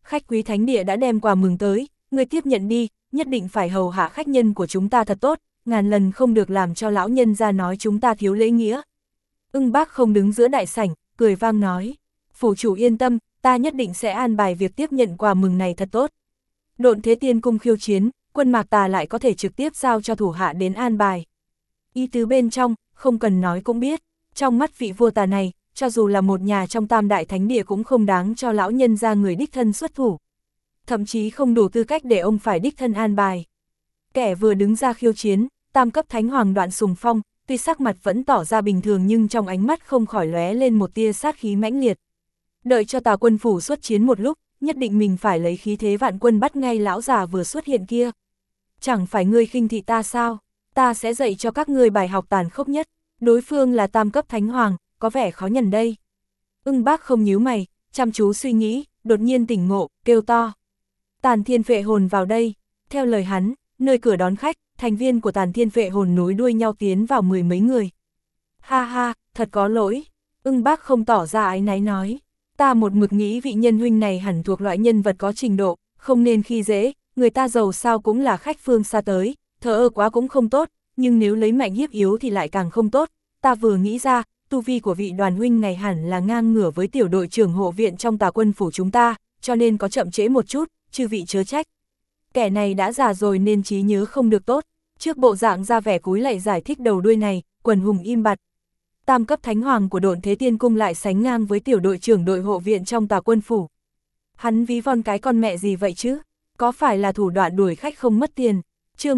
khách quý thánh địa đã đem quà mừng tới, ngươi tiếp nhận đi, nhất định phải hầu hạ khách nhân của chúng ta thật tốt, ngàn lần không được làm cho lão nhân ra nói chúng ta thiếu lễ nghĩa. Ưng Bác không đứng giữa đại sảnh, cười vang nói, phủ chủ yên tâm, ta nhất định sẽ an bài việc tiếp nhận quà mừng này thật tốt. Độn Thế Tiên Cung khiêu chiến, Quân Mạc Tà lại có thể trực tiếp giao cho thủ hạ đến an bài. Ý tứ bên trong, không cần nói cũng biết, trong mắt vị vua tà này, cho dù là một nhà trong tam đại thánh địa cũng không đáng cho lão nhân ra người đích thân xuất thủ. Thậm chí không đủ tư cách để ông phải đích thân an bài. Kẻ vừa đứng ra khiêu chiến, tam cấp thánh hoàng Đoạn Sùng Phong, tuy sắc mặt vẫn tỏ ra bình thường nhưng trong ánh mắt không khỏi lóe lên một tia sát khí mãnh liệt. Đợi cho Tà Quân phủ xuất chiến một lúc, nhất định mình phải lấy khí thế vạn quân bắt ngay lão già vừa xuất hiện kia. Chẳng phải ngươi khinh thị ta sao? Ta sẽ dạy cho các ngươi bài học tàn khốc nhất. Đối phương là tam cấp thánh hoàng, có vẻ khó nhằn đây. Ưng Bác không nhíu mày, chăm chú suy nghĩ, đột nhiên tỉnh ngộ, kêu to. Tàn Thiên Phệ Hồn vào đây. Theo lời hắn, nơi cửa đón khách, thành viên của Tàn Thiên Phệ Hồn nối đuôi nhau tiến vào 10 mấy người. Ha ha, thật có lỗi. Ưng Bác không tỏ ra áy náy nói. Ta một mực nghĩ vị nhân huynh này hẳn thuộc loại nhân vật có trình độ, không nên khi dễ, người ta giàu sao cũng là khách phương xa tới, thờ ơ quá cũng không tốt, nhưng nếu lấy mạnh hiếp yếu thì lại càng không tốt. Ta vừa nghĩ ra, tu vi của vị Đoàn huynh này hẳn là ngang ngửa với tiểu đội trưởng hộ viện trong Tà Quân phủ chúng ta, cho nên có chậm trễ một chút, chư vị chớ trách. Kẻ này đã già rồi nên trí nhớ không được tốt, trước bộ dạng ra vẻ cúi lạy giải thích đầu đuôi này, quần hùng im bặt. Tam cấp thánh hoàng của Độn Thế Tiên Cung lại sánh ngang với tiểu đội trưởng đội hộ viện trong Tà Quân phủ. Hắn ví von cái con mẹ gì vậy chứ? Có phải là thủ đoạn đuổi khách không mất tiền? Chương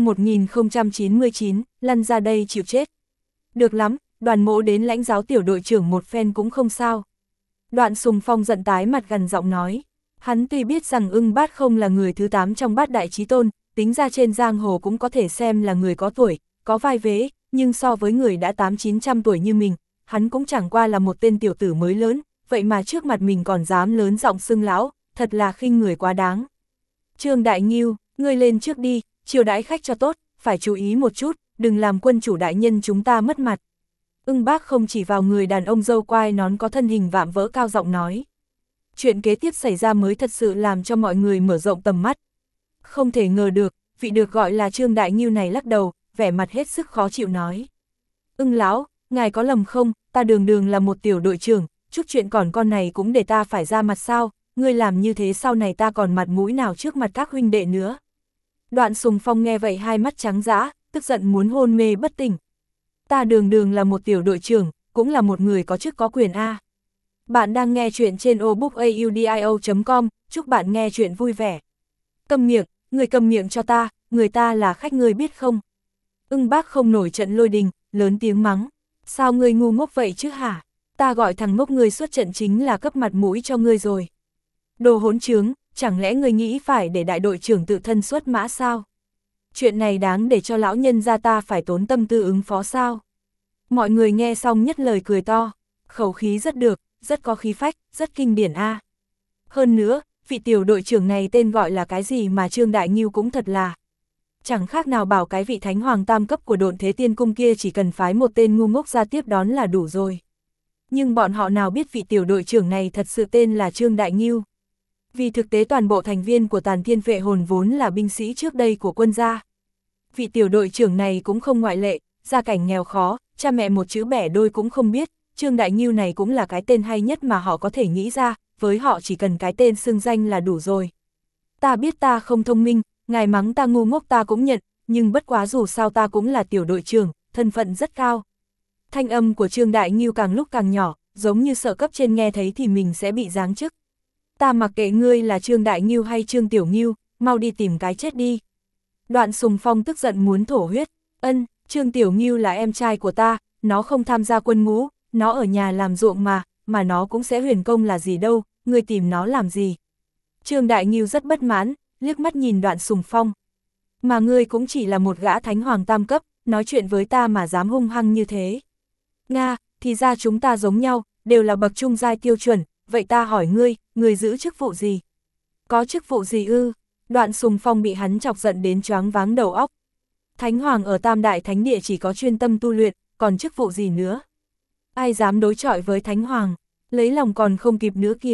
1099, lăn ra đây chịu chết. Được lắm, Đoàn Mỗ đến lãnh giáo tiểu đội trưởng một phen cũng không sao. Đoạn Sùng Phong giận tái mặt gần giọng nói. Hắn tuy biết rằng Ưng Bát không là người thứ 8 trong bát đại chí tôn, tính ra trên giang hồ cũng có thể xem là người có tuổi, có vai vế, nhưng so với người đã 800-900 tuổi như mình, hắn cũng chẳng qua là một tên tiểu tử mới lớn, vậy mà trước mặt mình còn dám lớn giọng xưng lão, thật là khinh người quá đáng. Trương Đại Ngưu, ngươi lên trước đi, chiêu đãi khách cho tốt, phải chú ý một chút, đừng làm quân chủ đại nhân chúng ta mất mặt. Ưng Bác không chỉ vào người đàn ông râu quai nón có thân hình vạm vỡ cao giọng nói. Chuyện kế tiếp xảy ra mới thật sự làm cho mọi người mở rộng tầm mắt. Không thể ngờ được, vị được gọi là Trương Đại Ngưu này lắc đầu, vẻ mặt hết sức khó chịu nói. Ưng lão, ngài có lầm không, ta đường là một tiểu đội trưởng, chút chuyện còn con này cũng để ta phải ra mặt sao, ngươi làm như thế sau này ta còn mặt mũi nào trước mặt các huynh đệ nữa. Đoạn Sùng Phong nghe vậy hai mắt trắng dã, tức giận muốn hôn mê bất tỉnh. Ta đường là một tiểu đội trưởng, cũng là một người có chức có quyền A. Bạn đang nghe chuyện trên obookaudio.com, chúc bạn nghe chuyện vui vẻ. Câm miệng, người cầm miệng cho ta, người ta là khách ngươi biết không? Ưng Bác không nổi trận lôi đình, lớn tiếng mắng. Sao ngươi ngu ngốc vậy chứ hả? Ta gọi thằng ngốc ngươi xuất trận chính là cấp mặt mũi cho ngươi rồi. Đồ hỗn trướng, chẳng lẽ ngươi nghĩ phải để đại đội trưởng tự thân xuất mã sao? Chuyện này đáng để cho lão nhân gia ta phải tốn tâm tư ứng phó sao? Mọi người nghe xong nhất lời cười to, khẩu khí rất được, rất có khí phách, rất kinh điển a. Hơn nữa, vị tiểu đội trưởng này tên gọi là cái gì mà Trương Đại Ngưu cũng thật là. Chẳng khác nào bảo cái vị thánh hoàng tam cấp của Độn Thế Tiên Cung kia chỉ cần phái một tên ngu ngốc ra tiếp đón là đủ rồi. Nhưng bọn họ nào biết vị tiểu đội trưởng này thật sự tên là Trương Đại Ngưu. Vì thực tế toàn bộ thành viên của Tàn Thiên Phệ Hồn vốn là binh sĩ trước đây của quân gia. Vị tiểu đội trưởng này cũng không ngoại lệ, gia cảnh nghèo khó, cha mẹ một chữ bẻ đôi cũng không biết, Trương Đại Ngưu này cũng là cái tên hay nhất mà họ có thể nghĩ ra, với họ chỉ cần cái tên xưng danh là đủ rồi. Ta biết ta không thông minh, ngài mắng ta ngu ngốc ta cũng nhận, nhưng bất quá dù sao ta cũng là tiểu đội trưởng, thân phận rất cao. Thanh âm của Trương Đại Ngưu càng lúc càng nhỏ, giống như sợ cấp trên nghe thấy thì mình sẽ bị giáng chức. Ta mặc kệ ngươi là Trương Đại Ngưu hay Trương Tiểu Ngưu, mau đi tìm cái chết đi. Đoạn Sùng Phong tức giận muốn thổ huyết. Trương Tiểu Ngưu là em trai của ta, nó không tham gia quân ngũ, nó ở nhà làm ruộng mà nó cũng sẽ huyền công là gì đâu, ngươi tìm nó làm gì? Trương Đại Ngưu rất bất mãn, liếc mắt nhìn Đoạn Sùng Phong. Mà ngươi cũng chỉ là một gã thánh hoàng tam cấp, nói chuyện với ta mà dám hung hăng như thế. Nga, thì ra chúng ta giống nhau, đều là bậc trung giai tiêu chuẩn, vậy ta hỏi ngươi giữ chức vụ gì? Có chức vụ gì ư? Đoạn Sùng Phong bị hắn chọc giận đến choáng váng đầu óc. Thánh hoàng ở Tam Đại Thánh Địa chỉ có chuyên tâm tu luyện, còn chức vụ gì nữa? Ai dám đối chọi với Thánh hoàng? Lấy lòng còn không kịp nữa kìa.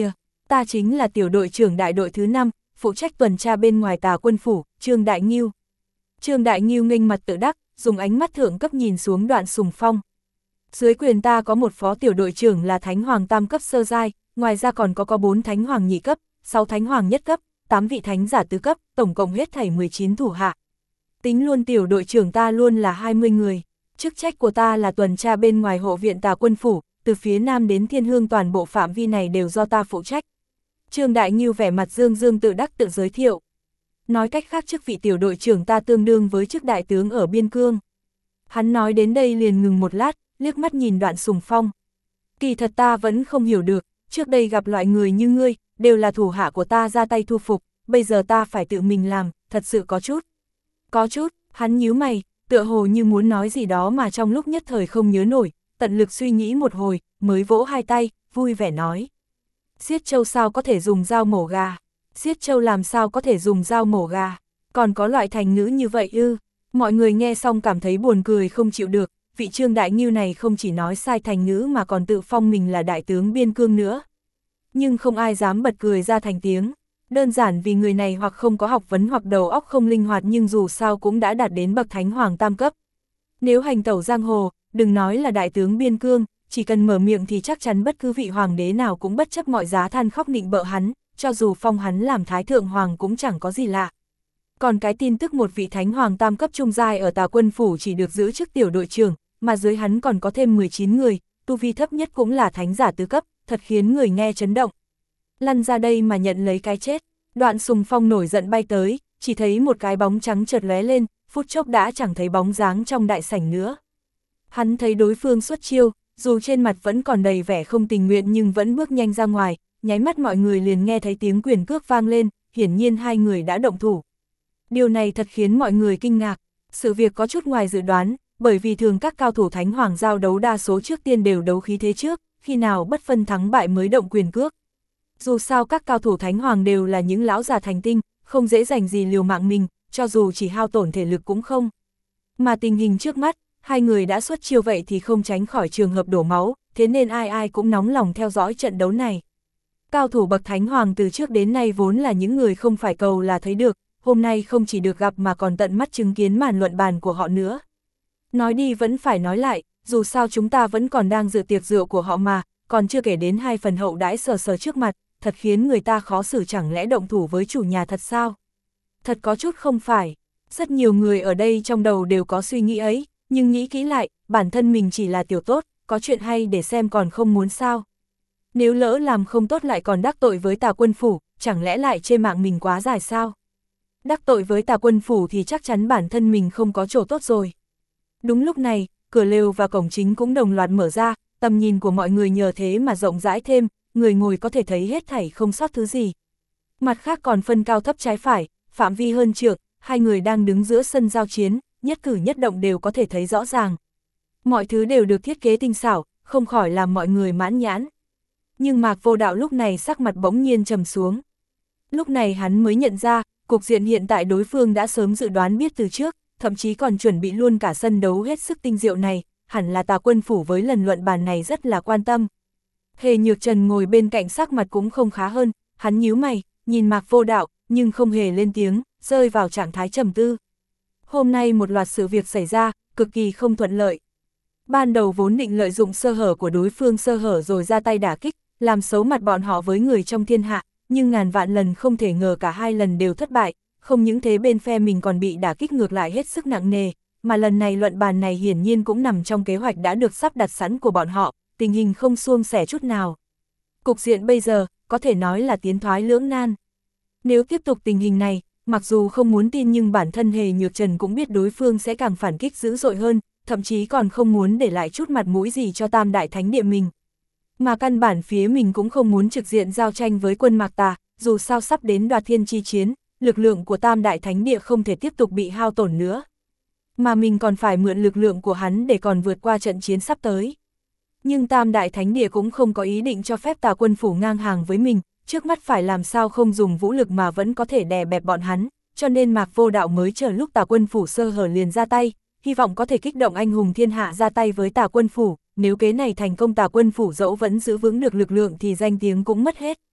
Ta chính là tiểu đội trưởng đại đội thứ 5, phụ trách tuần tra bên ngoài Tà Quân phủ, Trương Đại Ngưu. Trương Đại Ngưu nghênh mặt tự đắc, dùng ánh mắt thượng cấp nhìn xuống Đoạn Sùng Phong. Dưới quyền ta có một phó tiểu đội trưởng là Thánh Hoàng tam cấp sơ giai, ngoài ra còn có 4 Thánh Hoàng nhị cấp, 6 Thánh Hoàng nhất cấp, 8 vị Thánh giả tứ cấp, tổng cộng hết thảy 19 thủ hạ. Tính luôn tiểu đội trưởng ta luôn là 20 người. Chức trách của ta là tuần tra bên ngoài hộ viện Tà Quân phủ, từ phía Nam đến Thiên Hương toàn bộ phạm vi này đều do ta phụ trách. Trương Đại Ngưu vẻ mặt dương dương tự đắc tự giới thiệu. Nói cách khác chức vị tiểu đội trưởng ta tương đương với chức đại tướng ở biên cương. Hắn nói đến đây liền ngừng một lát, liếc mắt nhìn Đoạn Sùng Phong. Kỳ thật ta vẫn không hiểu được, trước đây gặp loại người như ngươi, đều là thủ hạ của ta ra tay thu phục, bây giờ ta phải tự mình làm, thật sự có chút. Có chút, hắn nhíu mày, tựa hồ như muốn nói gì đó mà trong lúc nhất thời không nhớ nổi, tận lực suy nghĩ một hồi, mới vỗ hai tay, vui vẻ nói. Xiết trâu sao có thể dùng dao mổ gà? Xiết trâu làm sao có thể dùng dao mổ gà? Còn có loại thành ngữ như vậy ư? Mọi người nghe xong cảm thấy buồn cười không chịu được, vị Trương Đại Ngưu này không chỉ nói sai thành ngữ mà còn tự phong mình là đại tướng biên cương nữa. Nhưng không ai dám bật cười ra thành tiếng, đơn giản vì người này hoặc không có học vấn hoặc đầu óc không linh hoạt nhưng dù sao cũng đã đạt đến bậc Thánh Hoàng tam cấp. Nếu hành tẩu giang hồ, đừng nói là đại tướng biên cương, chỉ cần mở miệng thì chắc chắn bất cứ vị hoàng đế nào cũng bất chấp mọi giá than khóc nịnh bợ hắn, cho dù phong hắn làm Thái Thượng Hoàng cũng chẳng có gì lạ. Còn cái tin tức một vị Thánh Hoàng tam cấp trung giai ở Tà Quân phủ chỉ được giữ chức tiểu đội trưởng, mà dưới hắn còn có thêm 19 người, tu vi thấp nhất cũng là Thánh giả tứ cấp, thật khiến người nghe chấn động. Lăn ra đây mà nhận lấy cái chết. Đoạn Sùng Phong nổi giận bay tới, chỉ thấy một cái bóng trắng chợt lóe lên, phút chốc đã chẳng thấy bóng dáng trong đại sảnh nữa. Hắn thấy đối phương xuất chiêu, dù trên mặt vẫn còn đầy vẻ không tình nguyện nhưng vẫn bước nhanh ra ngoài, nháy mắt mọi người liền nghe thấy tiếng quyền cước vang lên, hiển nhiên hai người đã động thủ. Điều này thật khiến mọi người kinh ngạc, sự việc có chút ngoài dự đoán, bởi vì thường các cao thủ Thánh Hoàng giao đấu đa số trước tiên đều đấu khí thế trước, khi nào bất phân thắng bại mới động quyền cước. Dù sao các cao thủ Thánh Hoàng đều là những lão già thành tinh, không dễ dành gì liều mạng mình, cho dù chỉ hao tổn thể lực cũng không. Mà tình hình trước mắt, hai người đã xuất chiêu vậy thì không tránh khỏi trường hợp đổ máu, thế nên ai ai cũng nóng lòng theo dõi trận đấu này. Cao thủ bậc Thánh Hoàng từ trước đến nay vốn là những người không phải cầu là thấy được, hôm nay không chỉ được gặp mà còn tận mắt chứng kiến màn luận bàn của họ nữa. Nói đi vẫn phải nói lại, dù sao chúng ta vẫn còn đang dự tiệc rượu của họ mà, còn chưa kể đến hai phần hậu đãi sờ sờ trước mặt, thật khiến người ta khó xử, chẳng lẽ động thủ với chủ nhà thật sao? Thật có chút không phải, rất nhiều người ở đây trong đầu đều có suy nghĩ ấy, nhưng nghĩ kỹ lại, bản thân mình chỉ là tiểu tốt, có chuyện hay để xem còn không muốn sao? Nếu lỡ làm không tốt lại còn đắc tội với Tà Quân phủ, chẳng lẽ lại chê mạng mình quá dài sao? Đắc tội với Tà Quân phủ thì chắc chắn bản thân mình không có chỗ tốt rồi. Đúng lúc này, cửa lều và cổng chính cũng đồng loạt mở ra, tầm nhìn của mọi người nhờ thế mà rộng rãi thêm, người ngồi có thể thấy hết thảy không sót thứ gì. Mặt khác còn phân cao thấp trái phải, phạm vi hơn trượng, hai người đang đứng giữa sân giao chiến, nhất cử nhất động đều có thể thấy rõ ràng. Mọi thứ đều được thiết kế tinh xảo, không khỏi làm mọi người mãn nhãn. Nhưng Mạc Vô Đạo lúc này sắc mặt bỗng nhiên trầm xuống. Lúc này hắn mới nhận ra, cục diện hiện tại đối phương đã sớm dự đoán biết từ trước, thậm chí còn chuẩn bị luôn cả sân đấu hết sức tinh diệu này, hẳn là Tà Quân phủ với lần luận bàn này rất là quan tâm. Hề Nhược Trần ngồi bên cạnh sắc mặt cũng không khá hơn, hắn nhíu mày, nhìn Mạc Vô Đạo, nhưng không hề lên tiếng, rơi vào trạng thái trầm tư. Hôm nay một loạt sự việc xảy ra, cực kỳ không thuận lợi. Ban đầu vốn định lợi dụng sơ hở của đối phương sơ hở rồi ra tay đả kích, làm xấu mặt bọn họ với người trong thiên hạ, nhưng ngàn vạn lần không thể ngờ cả hai lần đều thất bại, không những thế bên phe mình còn bị đả kích ngược lại hết sức nặng nề, mà lần này luận bàn này hiển nhiên cũng nằm trong kế hoạch đã được sắp đặt sẵn của bọn họ, tình hình không suôn sẻ chút nào. Cục diện bây giờ, có thể nói là tiến thoái lưỡng nan. Nếu tiếp tục tình hình này, mặc dù không muốn tin nhưng bản thân Hề Nhược Trần cũng biết đối phương sẽ càng phản kích dữ dội hơn, thậm chí còn không muốn để lại chút mặt mũi gì cho Tam Đại Thánh Địa mình. Mà căn bản phía mình cũng không muốn trực diện giao tranh với quân Mạc Tà, dù sao sắp đến Đoạt Thiên chi chiến, lực lượng của Tam Đại Thánh Địa không thể tiếp tục bị hao tổn nữa. Mà mình còn phải mượn lực lượng của hắn để còn vượt qua trận chiến sắp tới. Nhưng Tam Đại Thánh Địa cũng không có ý định cho phép Tà Quân phủ ngang hàng với mình, trước mắt phải làm sao không dùng vũ lực mà vẫn có thể đè bẹp bọn hắn, cho nên Mạc Vô Đạo mới chờ lúc Tà Quân phủ sơ hở liền ra tay, hy vọng có thể kích động anh hùng thiên hạ ra tay với Tà Quân phủ, nếu kế này thành công Tà Quân phủ dẫu vẫn giữ vững được lực lượng thì danh tiếng cũng mất hết.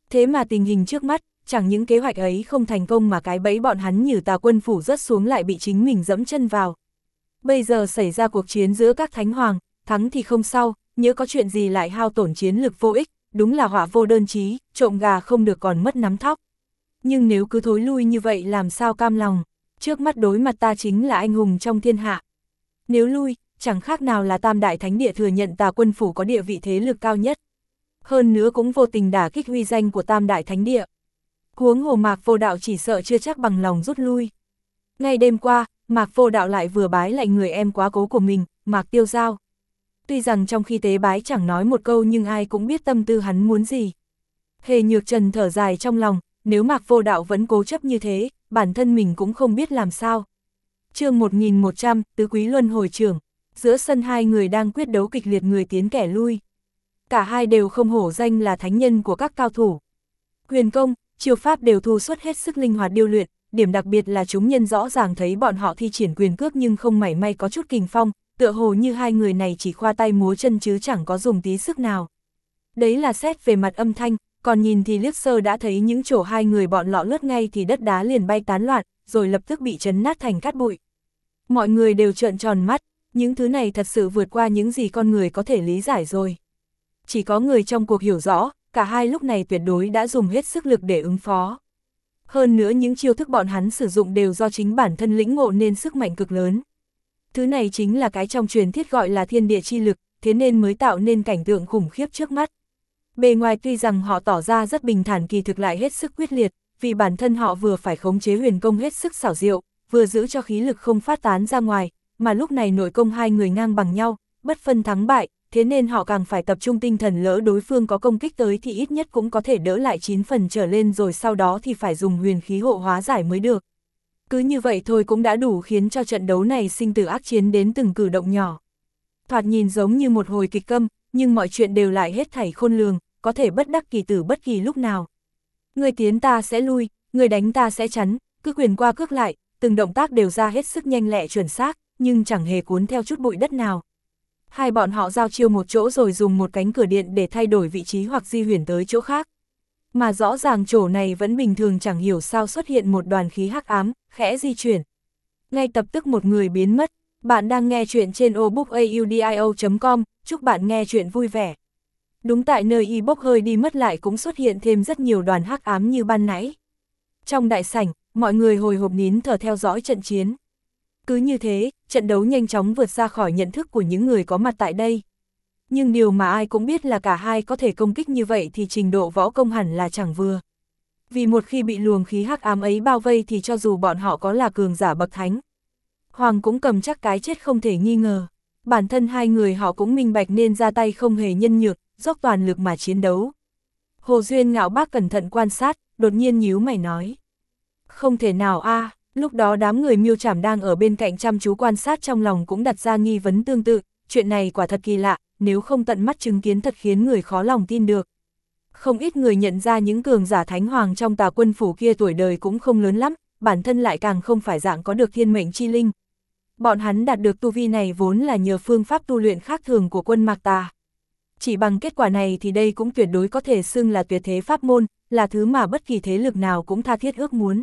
Thế mà tình hình trước mắt, chẳng những kế hoạch ấy không thành công mà cái bẫy bọn hắn như Tà Quân Phủ rớt xuống lại bị chính mình dẫm chân vào. Bây giờ xảy ra cuộc chiến giữa các thánh hoàng, thắng thì không sao, nhớ có chuyện gì lại hao tổn chiến lực vô ích, đúng là họa vô đơn chí, trộm gà không được còn mất nắm thóc. Nhưng nếu cứ thối lui như vậy làm sao cam lòng, trước mắt đối mặt ta chính là anh hùng trong thiên hạ. Nếu lui, chẳng khác nào là Tam Đại Thánh Địa thừa nhận Tà Quân Phủ có địa vị thế lực cao nhất. Hơn nữa cũng vô tình đả kích uy danh của Tam Đại Thánh Địa. Huống hồ Mạc Vô Đạo chỉ sợ chưa chắc bằng lòng rút lui. Ngay đêm qua, Mạc Vô Đạo lại vừa bái lại người em quá cố của mình, Mạc Tiêu Giao. Tuy rằng trong khi tế bái chẳng nói một câu nhưng ai cũng biết tâm tư hắn muốn gì. Hề Nhược Trần thở dài trong lòng, nếu Mạc Vô Đạo vẫn cố chấp như thế, bản thân mình cũng không biết làm sao. Chương 1100, Tứ Quý Luân Hồi Trưởng. Giữa sân hai người đang quyết đấu kịch liệt, người tiến kẻ lui. Cả hai đều không hổ danh là thánh nhân của các cao thủ. Huyền công, chiêu pháp đều thu xuất hết sức linh hoạt điêu luyện, điểm đặc biệt là chúng nhân rõ ràng thấy bọn họ thi triển quyền cước nhưng không mảy may có chút kình phong, tựa hồ như hai người này chỉ khoa tay múa chân chứ chẳng có dùng tí sức nào. Đấy là xét về mặt âm thanh, còn nhìn thì liếc sơ đã thấy những chỗ hai người bọn lọ lướt ngay thì đất đá liền bay tán loạn, rồi lập tức bị chấn nát thành cát bụi. Mọi người đều trợn tròn mắt, những thứ này thật sự vượt qua những gì con người có thể lý giải rồi. Chỉ có người trong cuộc hiểu rõ, cả hai lúc này tuyệt đối đã dùng hết sức lực để ứng phó. Hơn nữa những chiêu thức bọn hắn sử dụng đều do chính bản thân lĩnh ngộ nên sức mạnh cực lớn. Thứ này chính là cái trong truyền thuyết gọi là thiên địa chi lực, thế nên mới tạo nên cảnh tượng khủng khiếp trước mắt. Bề ngoài tuy rằng họ tỏ ra rất bình thản kỳ thực lại hết sức quyết liệt, vì bản thân họ vừa phải khống chế huyền công hết sức xảo diệu, vừa giữ cho khí lực không phát tán ra ngoài, mà lúc này nội công hai người ngang bằng nhau, bất phân thắng bại, thế nên họ càng phải tập trung tinh thần, lỡ đối phương có công kích tới thì ít nhất cũng có thể đỡ lại 9 phần trở lên, rồi sau đó thì phải dùng huyền khí hộ hóa giải mới được. Cứ như vậy thôi cũng đã đủ khiến cho trận đấu này sinh tử ác chiến đến từng cử động nhỏ. Thoạt nhìn giống như một hồi kịch câm, nhưng mọi chuyện đều lại hết thảy khôn lường, có thể bất đắc kỳ tử bất kỳ lúc nào. Người tiến ta sẽ lui, người đánh ta sẽ chắn, cứ quyền qua cước lại, từng động tác đều ra hết sức nhanh lẹ chuẩn xác, nhưng chẳng hề cuốn theo chút bụi đất nào. Hai bọn họ giao chiêu một chỗ rồi dùng một cánh cửa điện để thay đổi vị trí hoặc di chuyển tới chỗ khác. Mà rõ ràng chỗ này vẫn bình thường, chẳng hiểu sao xuất hiện một đoàn khí hắc ám, khẽ di chuyển. Ngay tập tức một người biến mất. Bạn đang nghe chuyện trên obookaudio.com, chúc bạn nghe chuyện vui vẻ. Đúng tại nơi y bốc hơi đi mất lại cũng xuất hiện thêm rất nhiều đoàn hắc ám như ban nãy. Trong đại sảnh, mọi người hồi hộp nín thở theo dõi trận chiến. Cứ như thế, trận đấu nhanh chóng vượt ra khỏi nhận thức của những người có mặt tại đây. Nhưng điều mà ai cũng biết là cả hai có thể công kích như vậy thì trình độ võ công hẳn là chẳng vừa. Vì một khi bị luồng khí hắc ám ấy bao vây thì cho dù bọn họ có là cường giả bậc thánh, Hoàng cũng cầm chắc cái chết không thể nghi ngờ. Bản thân hai người họ cũng minh bạch nên ra tay không hề nhân nhượng, dốc toàn lực mà chiến đấu. Hồ Duyên Ngạo Bác cẩn thận quan sát, đột nhiên nhíu mày nói. Không thể nào a. Lúc đó đám người Miêu Trảm đang ở bên cạnh chăm chú quan sát, trong lòng cũng đặt ra nghi vấn tương tự, chuyện này quả thật kỳ lạ, nếu không tận mắt chứng kiến thật khiến người khó lòng tin được. Không ít người nhận ra những cường giả thánh hoàng trong Tà Quân Phủ kia tuổi đời cũng không lớn lắm, bản thân lại càng không phải dạng có được thiên mệnh chi linh. Bọn hắn đạt được tu vi này vốn là nhờ phương pháp tu luyện khác thường của quân Mạc Tà. Chỉ bằng kết quả này thì đây cũng tuyệt đối có thể xưng là tuyệt thế pháp môn, là thứ mà bất kỳ thế lực nào cũng tha thiết ước muốn.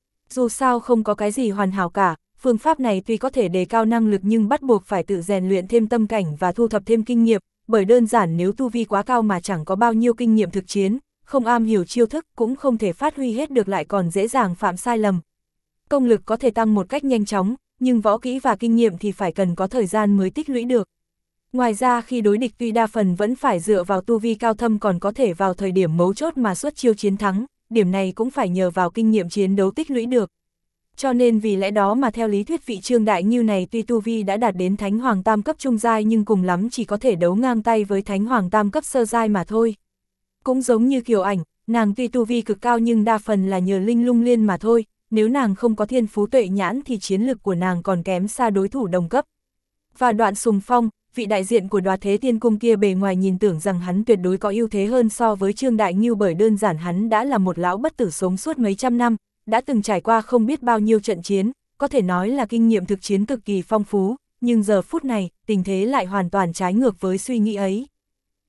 Dù sao không có cái gì hoàn hảo cả, phương pháp này tuy có thể đề cao năng lực nhưng bắt buộc phải tự rèn luyện thêm tâm cảnh và thu thập thêm kinh nghiệm, bởi đơn giản nếu tu vi quá cao mà chẳng có bao nhiêu kinh nghiệm thực chiến, không am hiểu chiêu thức cũng không thể phát huy hết được, lại còn dễ dàng phạm sai lầm. Công lực có thể tăng một cách nhanh chóng, nhưng võ kỹ và kinh nghiệm thì phải cần có thời gian mới tích lũy được. Ngoài ra khi đối địch tuy đa phần vẫn phải dựa vào tu vi cao thâm, còn có thể vào thời điểm mấu chốt mà xuất chiêu chiến thắng, điểm này cũng phải nhờ vào kinh nghiệm chiến đấu tích lũy được. Cho nên vì lẽ đó mà theo lý thuyết vị Trương Đại Ngưu này tuy tu vi đã đạt đến Thánh Hoàng Tam cấp trung giai nhưng cùng lắm chỉ có thể đấu ngang tay với Thánh Hoàng Tam cấp sơ giai mà thôi. Cũng giống như Kiều Ảnh, nàng tuy tu vi cực cao nhưng đa phần là nhờ linh lung liên mà thôi, nếu nàng không có thiên phú tuệ nhãn thì chiến lực của nàng còn kém xa đối thủ đồng cấp. Và Đoạn Sùng Phong, vị đại diện của Đoạt Thế Tiên Cung kia, bề ngoài nhìn tưởng rằng hắn tuyệt đối có ưu thế hơn so với Trương Đại Ngưu, bởi đơn giản hắn đã là một lão bất tử sống suốt mấy trăm năm, đã từng trải qua không biết bao nhiêu trận chiến, có thể nói là kinh nghiệm thực chiến cực kỳ phong phú, nhưng giờ phút này, tình thế lại hoàn toàn trái ngược với suy nghĩ ấy.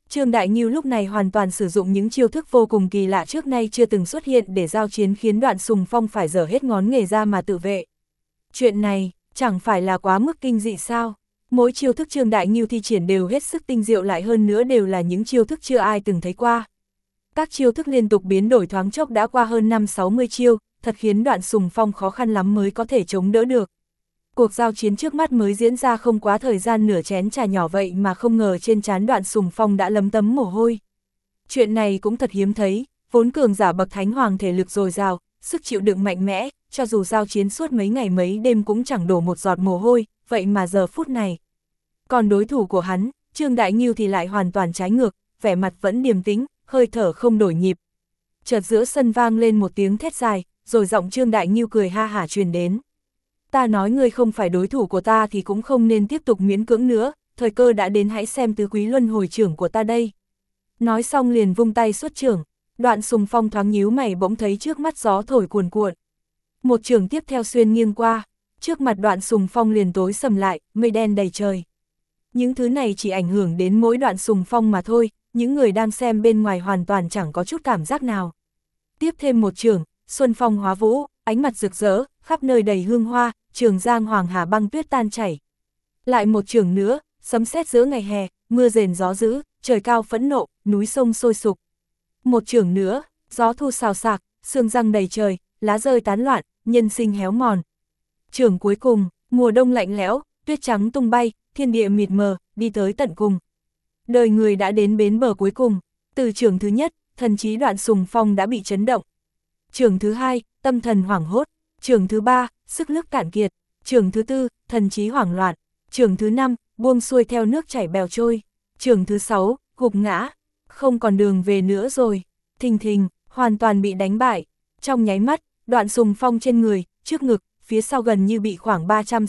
Trương Đại Ngưu lúc này hoàn toàn sử dụng những chiêu thức vô cùng kỳ lạ trước nay chưa từng xuất hiện để giao chiến, khiến Đoạn Sùng Phong phải dở hết ngón nghề ra mà tự vệ. Chuyện này, chẳng phải là quá mức kinh dị sao? Mỗi chiêu thức Trương Đại Ngưu thi triển đều hết sức tinh diệu, lại hơn nữa đều là những chiêu thức chưa ai từng thấy qua. Các chiêu thức liên tục biến đổi, thoáng chốc đã qua hơn 50-60 chiêu, thật khiến Đoạn Sùng Phong khó khăn lắm mới có thể chống đỡ được. Cuộc giao chiến trước mắt mới diễn ra không quá thời gian nửa chén trà nhỏ vậy mà không ngờ trên trán Đoạn Sùng Phong đã lấm tấm mồ hôi. Chuyện này cũng thật hiếm thấy, vốn cường giả bậc thánh hoàng thể lực dồi dào, sức chịu đựng mạnh mẽ, cho dù giao chiến suốt mấy ngày mấy đêm cũng chẳng đổ một giọt mồ hôi, vậy mà giờ phút này. Còn đối thủ của hắn, Trương Đại Ngưu thì lại hoàn toàn trái ngược, vẻ mặt vẫn điềm tĩnh, hơi thở không đổi nhịp. Chợt giữa sân vang lên một tiếng thét dài, rồi giọng Trương Đại Ngưu cười ha hả truyền đến. Ta nói ngươi không phải đối thủ của ta thì cũng không nên tiếp tục miễn cưỡng nữa, thời cơ đã đến, hãy xem tứ quý luân hồi trưởng của ta đây. Nói xong liền vung tay xuất trưởng, Đoạn Sùng Phong thoáng nhíu mày, bỗng thấy trước mắt gió thổi cuồn cuộn. Một trưởng tiếp theo xuyên nghiêng qua, trước mặt Đoạn Sùng Phong liền tối sầm lại, mây đen đầy trời. Những thứ này chỉ ảnh hưởng đến mỗi Đoạn Sùng Phong mà thôi, những người đang xem bên ngoài hoàn toàn chẳng có chút cảm giác nào. Tiếp thêm một trưởng, xuân phong hóa vũ, ánh mặt rực rỡ, khắp nơi đầy hương hoa, Trường Giang hoàng hà băng tuyết tan chảy. Lại một trưởng nữa, sấm sét giữa ngày hè, mưa rền gió dữ, trời cao phẫn nộ, núi sông sôi sục. Một trưởng nữa, gió thu xào xạc, sương răng đầy trời, lá rơi tán loạn, nhân sinh héo mòn. Trưởng cuối cùng, mùa đông lạnh lẽo, tuyết trắng tung bay, thiên địa mịt mờ, đi tới tận cùng. Đời người đã đến bến bờ cuối cùng, từ trưởng thứ nhất, thần trí Đoạn Sùng Phong đã bị chấn động. Trưởng thứ hai, tâm thần hoảng hốt. Trưởng thứ ba, sức lực cạn kiệt. Trưởng thứ tư, thần trí hoảng loạn. Trưởng thứ năm, buông xuôi theo nước chảy bèo trôi. Trưởng thứ sáu, gục ngã. Không còn đường về nữa rồi. Thình thình, hoàn toàn bị đánh bại. Trong nháy mắt, Đoạn Sùng Phong trên người, trước ngực, phía sau gần như bị khoảng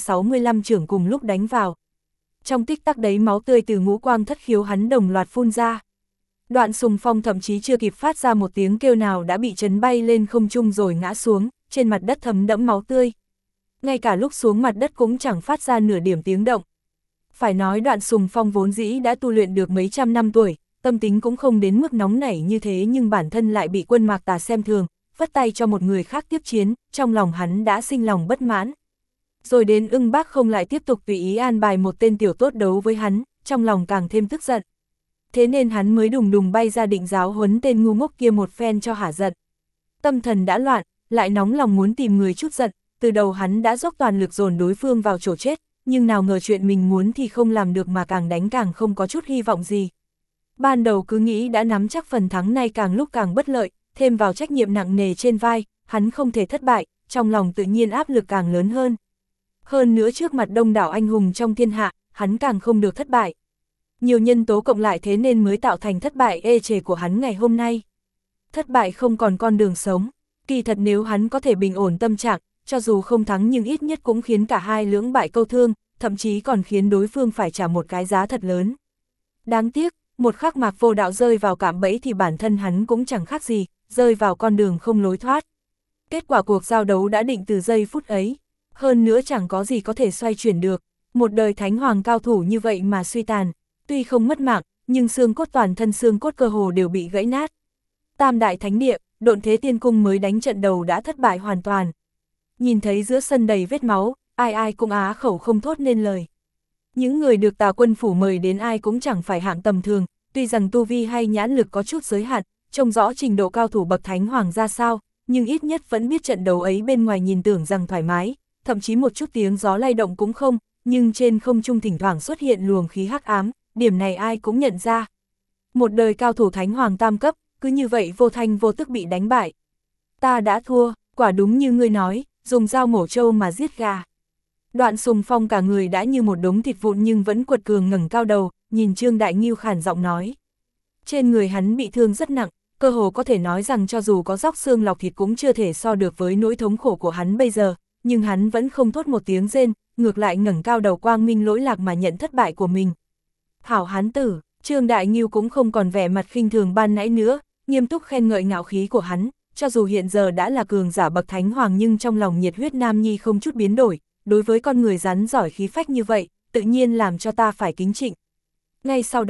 365 chưởng cùng lúc đánh vào. Trong tích tắc đấy, máu tươi từ ngũ quang thất khiếu hắn đồng loạt phun ra. Đoạn Sùng Phong thậm chí chưa kịp phát ra một tiếng kêu nào đã bị chấn bay lên không trung rồi ngã xuống, trên mặt đất thấm đẫm máu tươi. Ngay cả lúc xuống mặt đất cũng chẳng phát ra nửa điểm tiếng động. Phải nói Đoạn Sùng Phong vốn dĩ đã tu luyện được mấy trăm năm tuổi, tâm tính cũng không đến mức nóng nảy như thế, nhưng bản thân lại bị Quân Mạc Tà xem thường, vất tay cho một người khác tiếp chiến, trong lòng hắn đã sinh lòng bất mãn. Rồi đến Ưng Bác không lại tiếp tục tùy ý an bài một tên tiểu tốt đấu với hắn, trong lòng càng thêm tức giận. Thế nên hắn mới đùng đùng bay ra định giáo huấn tên ngu ngốc kia một phen cho hả giận. Tâm thần đã loạn, lại nóng lòng muốn tìm người chút giận, từ đầu hắn đã dốc toàn lực dồn đối phương vào chỗ chết, nhưng nào ngờ chuyện mình muốn thì không làm được, mà càng đánh càng không có chút hy vọng gì. Ban đầu cứ nghĩ đã nắm chắc phần thắng, nay càng lúc càng bất lợi, thêm vào trách nhiệm nặng nề trên vai, hắn không thể thất bại, trong lòng tự nhiên áp lực càng lớn hơn. Hơn nữa trước mặt đông đảo anh hùng trong thiên hạ, hắn càng không được thất bại. Nhiều nhân tố cộng lại thế nên mới tạo thành thất bại ê chề của hắn ngày hôm nay. Thất bại không còn con đường sống. Kỳ thật nếu hắn có thể bình ổn tâm trạng, cho dù không thắng nhưng ít nhất cũng khiến cả hai lưỡng bại câu thương, thậm chí còn khiến đối phương phải trả một cái giá thật lớn. Đáng tiếc, một khắc Mạc Vô Đạo rơi vào cạm bẫy thì bản thân hắn cũng chẳng khác gì, rơi vào con đường không lối thoát. Kết quả cuộc giao đấu đã định từ giây phút ấy. Hơn nữa chẳng có gì có thể xoay chuyển được. Một đời thánh hoàng cao thủ như vậy mà suy tàn. Tuy không mất mạng, nhưng xương cốt, toàn thân xương cốt cơ hồ đều bị gãy nát. Tam đại thánh địa, Độn Thế Tiên Cung mới đánh trận đầu đã thất bại hoàn toàn. Nhìn thấy giữa sân đầy vết máu, ai ai cũng á khẩu không thốt nên lời. Những người được Tà Quân phủ mời đến ai cũng chẳng phải hạng tầm thường, tuy rằng tu vi hay nhãn lực có chút giới hạn, trông rõ trình độ cao thủ bậc thánh hoàng ra sao, nhưng ít nhất vẫn biết trận đấu ấy bên ngoài nhìn tưởng rằng thoải mái, thậm chí một chút tiếng gió lay động cũng không, nhưng trên không trung thỉnh thoảng xuất hiện luồng khí hắc ám, điểm này ai cũng nhận ra. Một đời cao thủ thánh hoàng tam cấp, cứ như vậy vô thanh vô tức bị đánh bại. Ta đã thua, quả đúng như ngươi nói, dùng dao mổ trâu mà giết gà. Đoạn Sùng Phong cả người đã như một đống thịt vụn nhưng vẫn quật cường ngẩng cao đầu, nhìn Trương Đại Ngưu khàn giọng nói. Trên người hắn bị thương rất nặng, cơ hồ có thể nói rằng cho dù có róc xương lọc thịt cũng chưa thể so được với nỗi thống khổ của hắn bây giờ, nhưng hắn vẫn không thốt một tiếng rên, ngược lại ngẩng cao đầu quang minh lỗi lạc mà nhận thất bại của mình. Hảo hán tử, Trương Đại Ngưu cũng không còn vẻ mặt khinh thường ban nãy nữa, nghiêm túc khen ngợi ngạo khí của hắn, cho dù hiện giờ đã là cường giả bậc thánh hoàng nhưng trong lòng nhiệt huyết nam nhi không chút biến đổi, đối với con người rắn giỏi khí phách như vậy, tự nhiên làm cho ta phải kính trịnh. Ngay sau đó,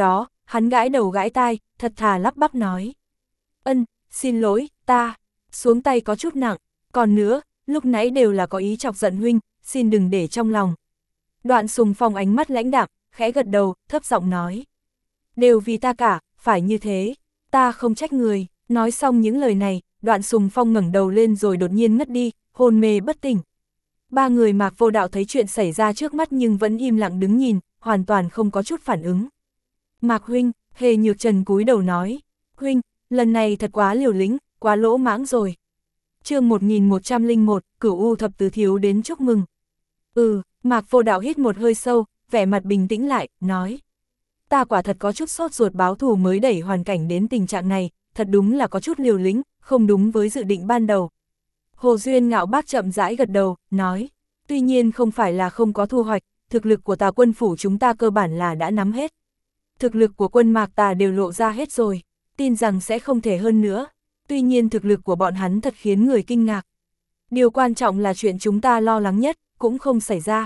Hắn gãi đầu gãi tai, thật thà lắp bắp nói. Xin lỗi, ta, xuống tay có chút nặng, còn nữa, lúc nãy đều là có ý chọc giận huynh, xin đừng để trong lòng. Đoạn Sùng Phong ánh mắt lãnh đạm, khẽ gật đầu, thấp giọng nói. Đều vì ta cả, phải như thế, ta không trách người. Nói xong những lời này, Đoạn Sùng Phong ngẩng đầu lên rồi đột nhiên ngất đi, hôn mê bất tỉnh. Ba người Mạc Vô Đạo thấy chuyện xảy ra trước mắt nhưng vẫn im lặng đứng nhìn, hoàn toàn không có chút phản ứng. Mạc huynh, Hề Nhược Trần cúi đầu nói. Huynh, lần này thật quá liều lĩnh, quá lỗ mãng rồi. Chương 1101, Cửu U Thập Tứ Thiếu đến chúc mừng. Mạc Vô Đạo hít một hơi sâu, vẻ mặt bình tĩnh lại, nói. Ta quả thật có chút sốt ruột báo thù mới đẩy hoàn cảnh đến tình trạng này, thật đúng là có chút liều lĩnh, không đúng với dự định ban đầu. Hồ Duyên Ngạo Bác chậm rãi gật đầu, nói. Tuy nhiên không phải là không có thu hoạch, thực lực của Tà quân phủ chúng ta cơ bản là đã nắm hết. Thực lực của quân Mạc Tà đều lộ ra hết rồi, tin rằng sẽ không thể hơn nữa. Tuy nhiên thực lực của bọn hắn thật khiến người kinh ngạc. Điều quan trọng là chuyện chúng ta lo lắng nhất, cũng không xảy ra.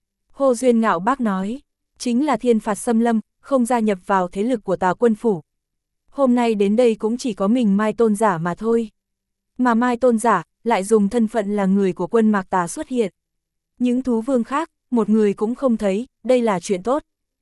Hồ Duyên Ngạo Bác nói, chính là thiên phạt xâm lâm, không gia nhập vào thế lực của Tà quân phủ. Hôm nay đến đây cũng chỉ có mình Mai Tôn Giả mà thôi. Mà Mai Tôn Giả lại dùng thân phận là người của quân Mạc Tà xuất hiện. Những thú vương khác, một người cũng không thấy, đây là chuyện tốt.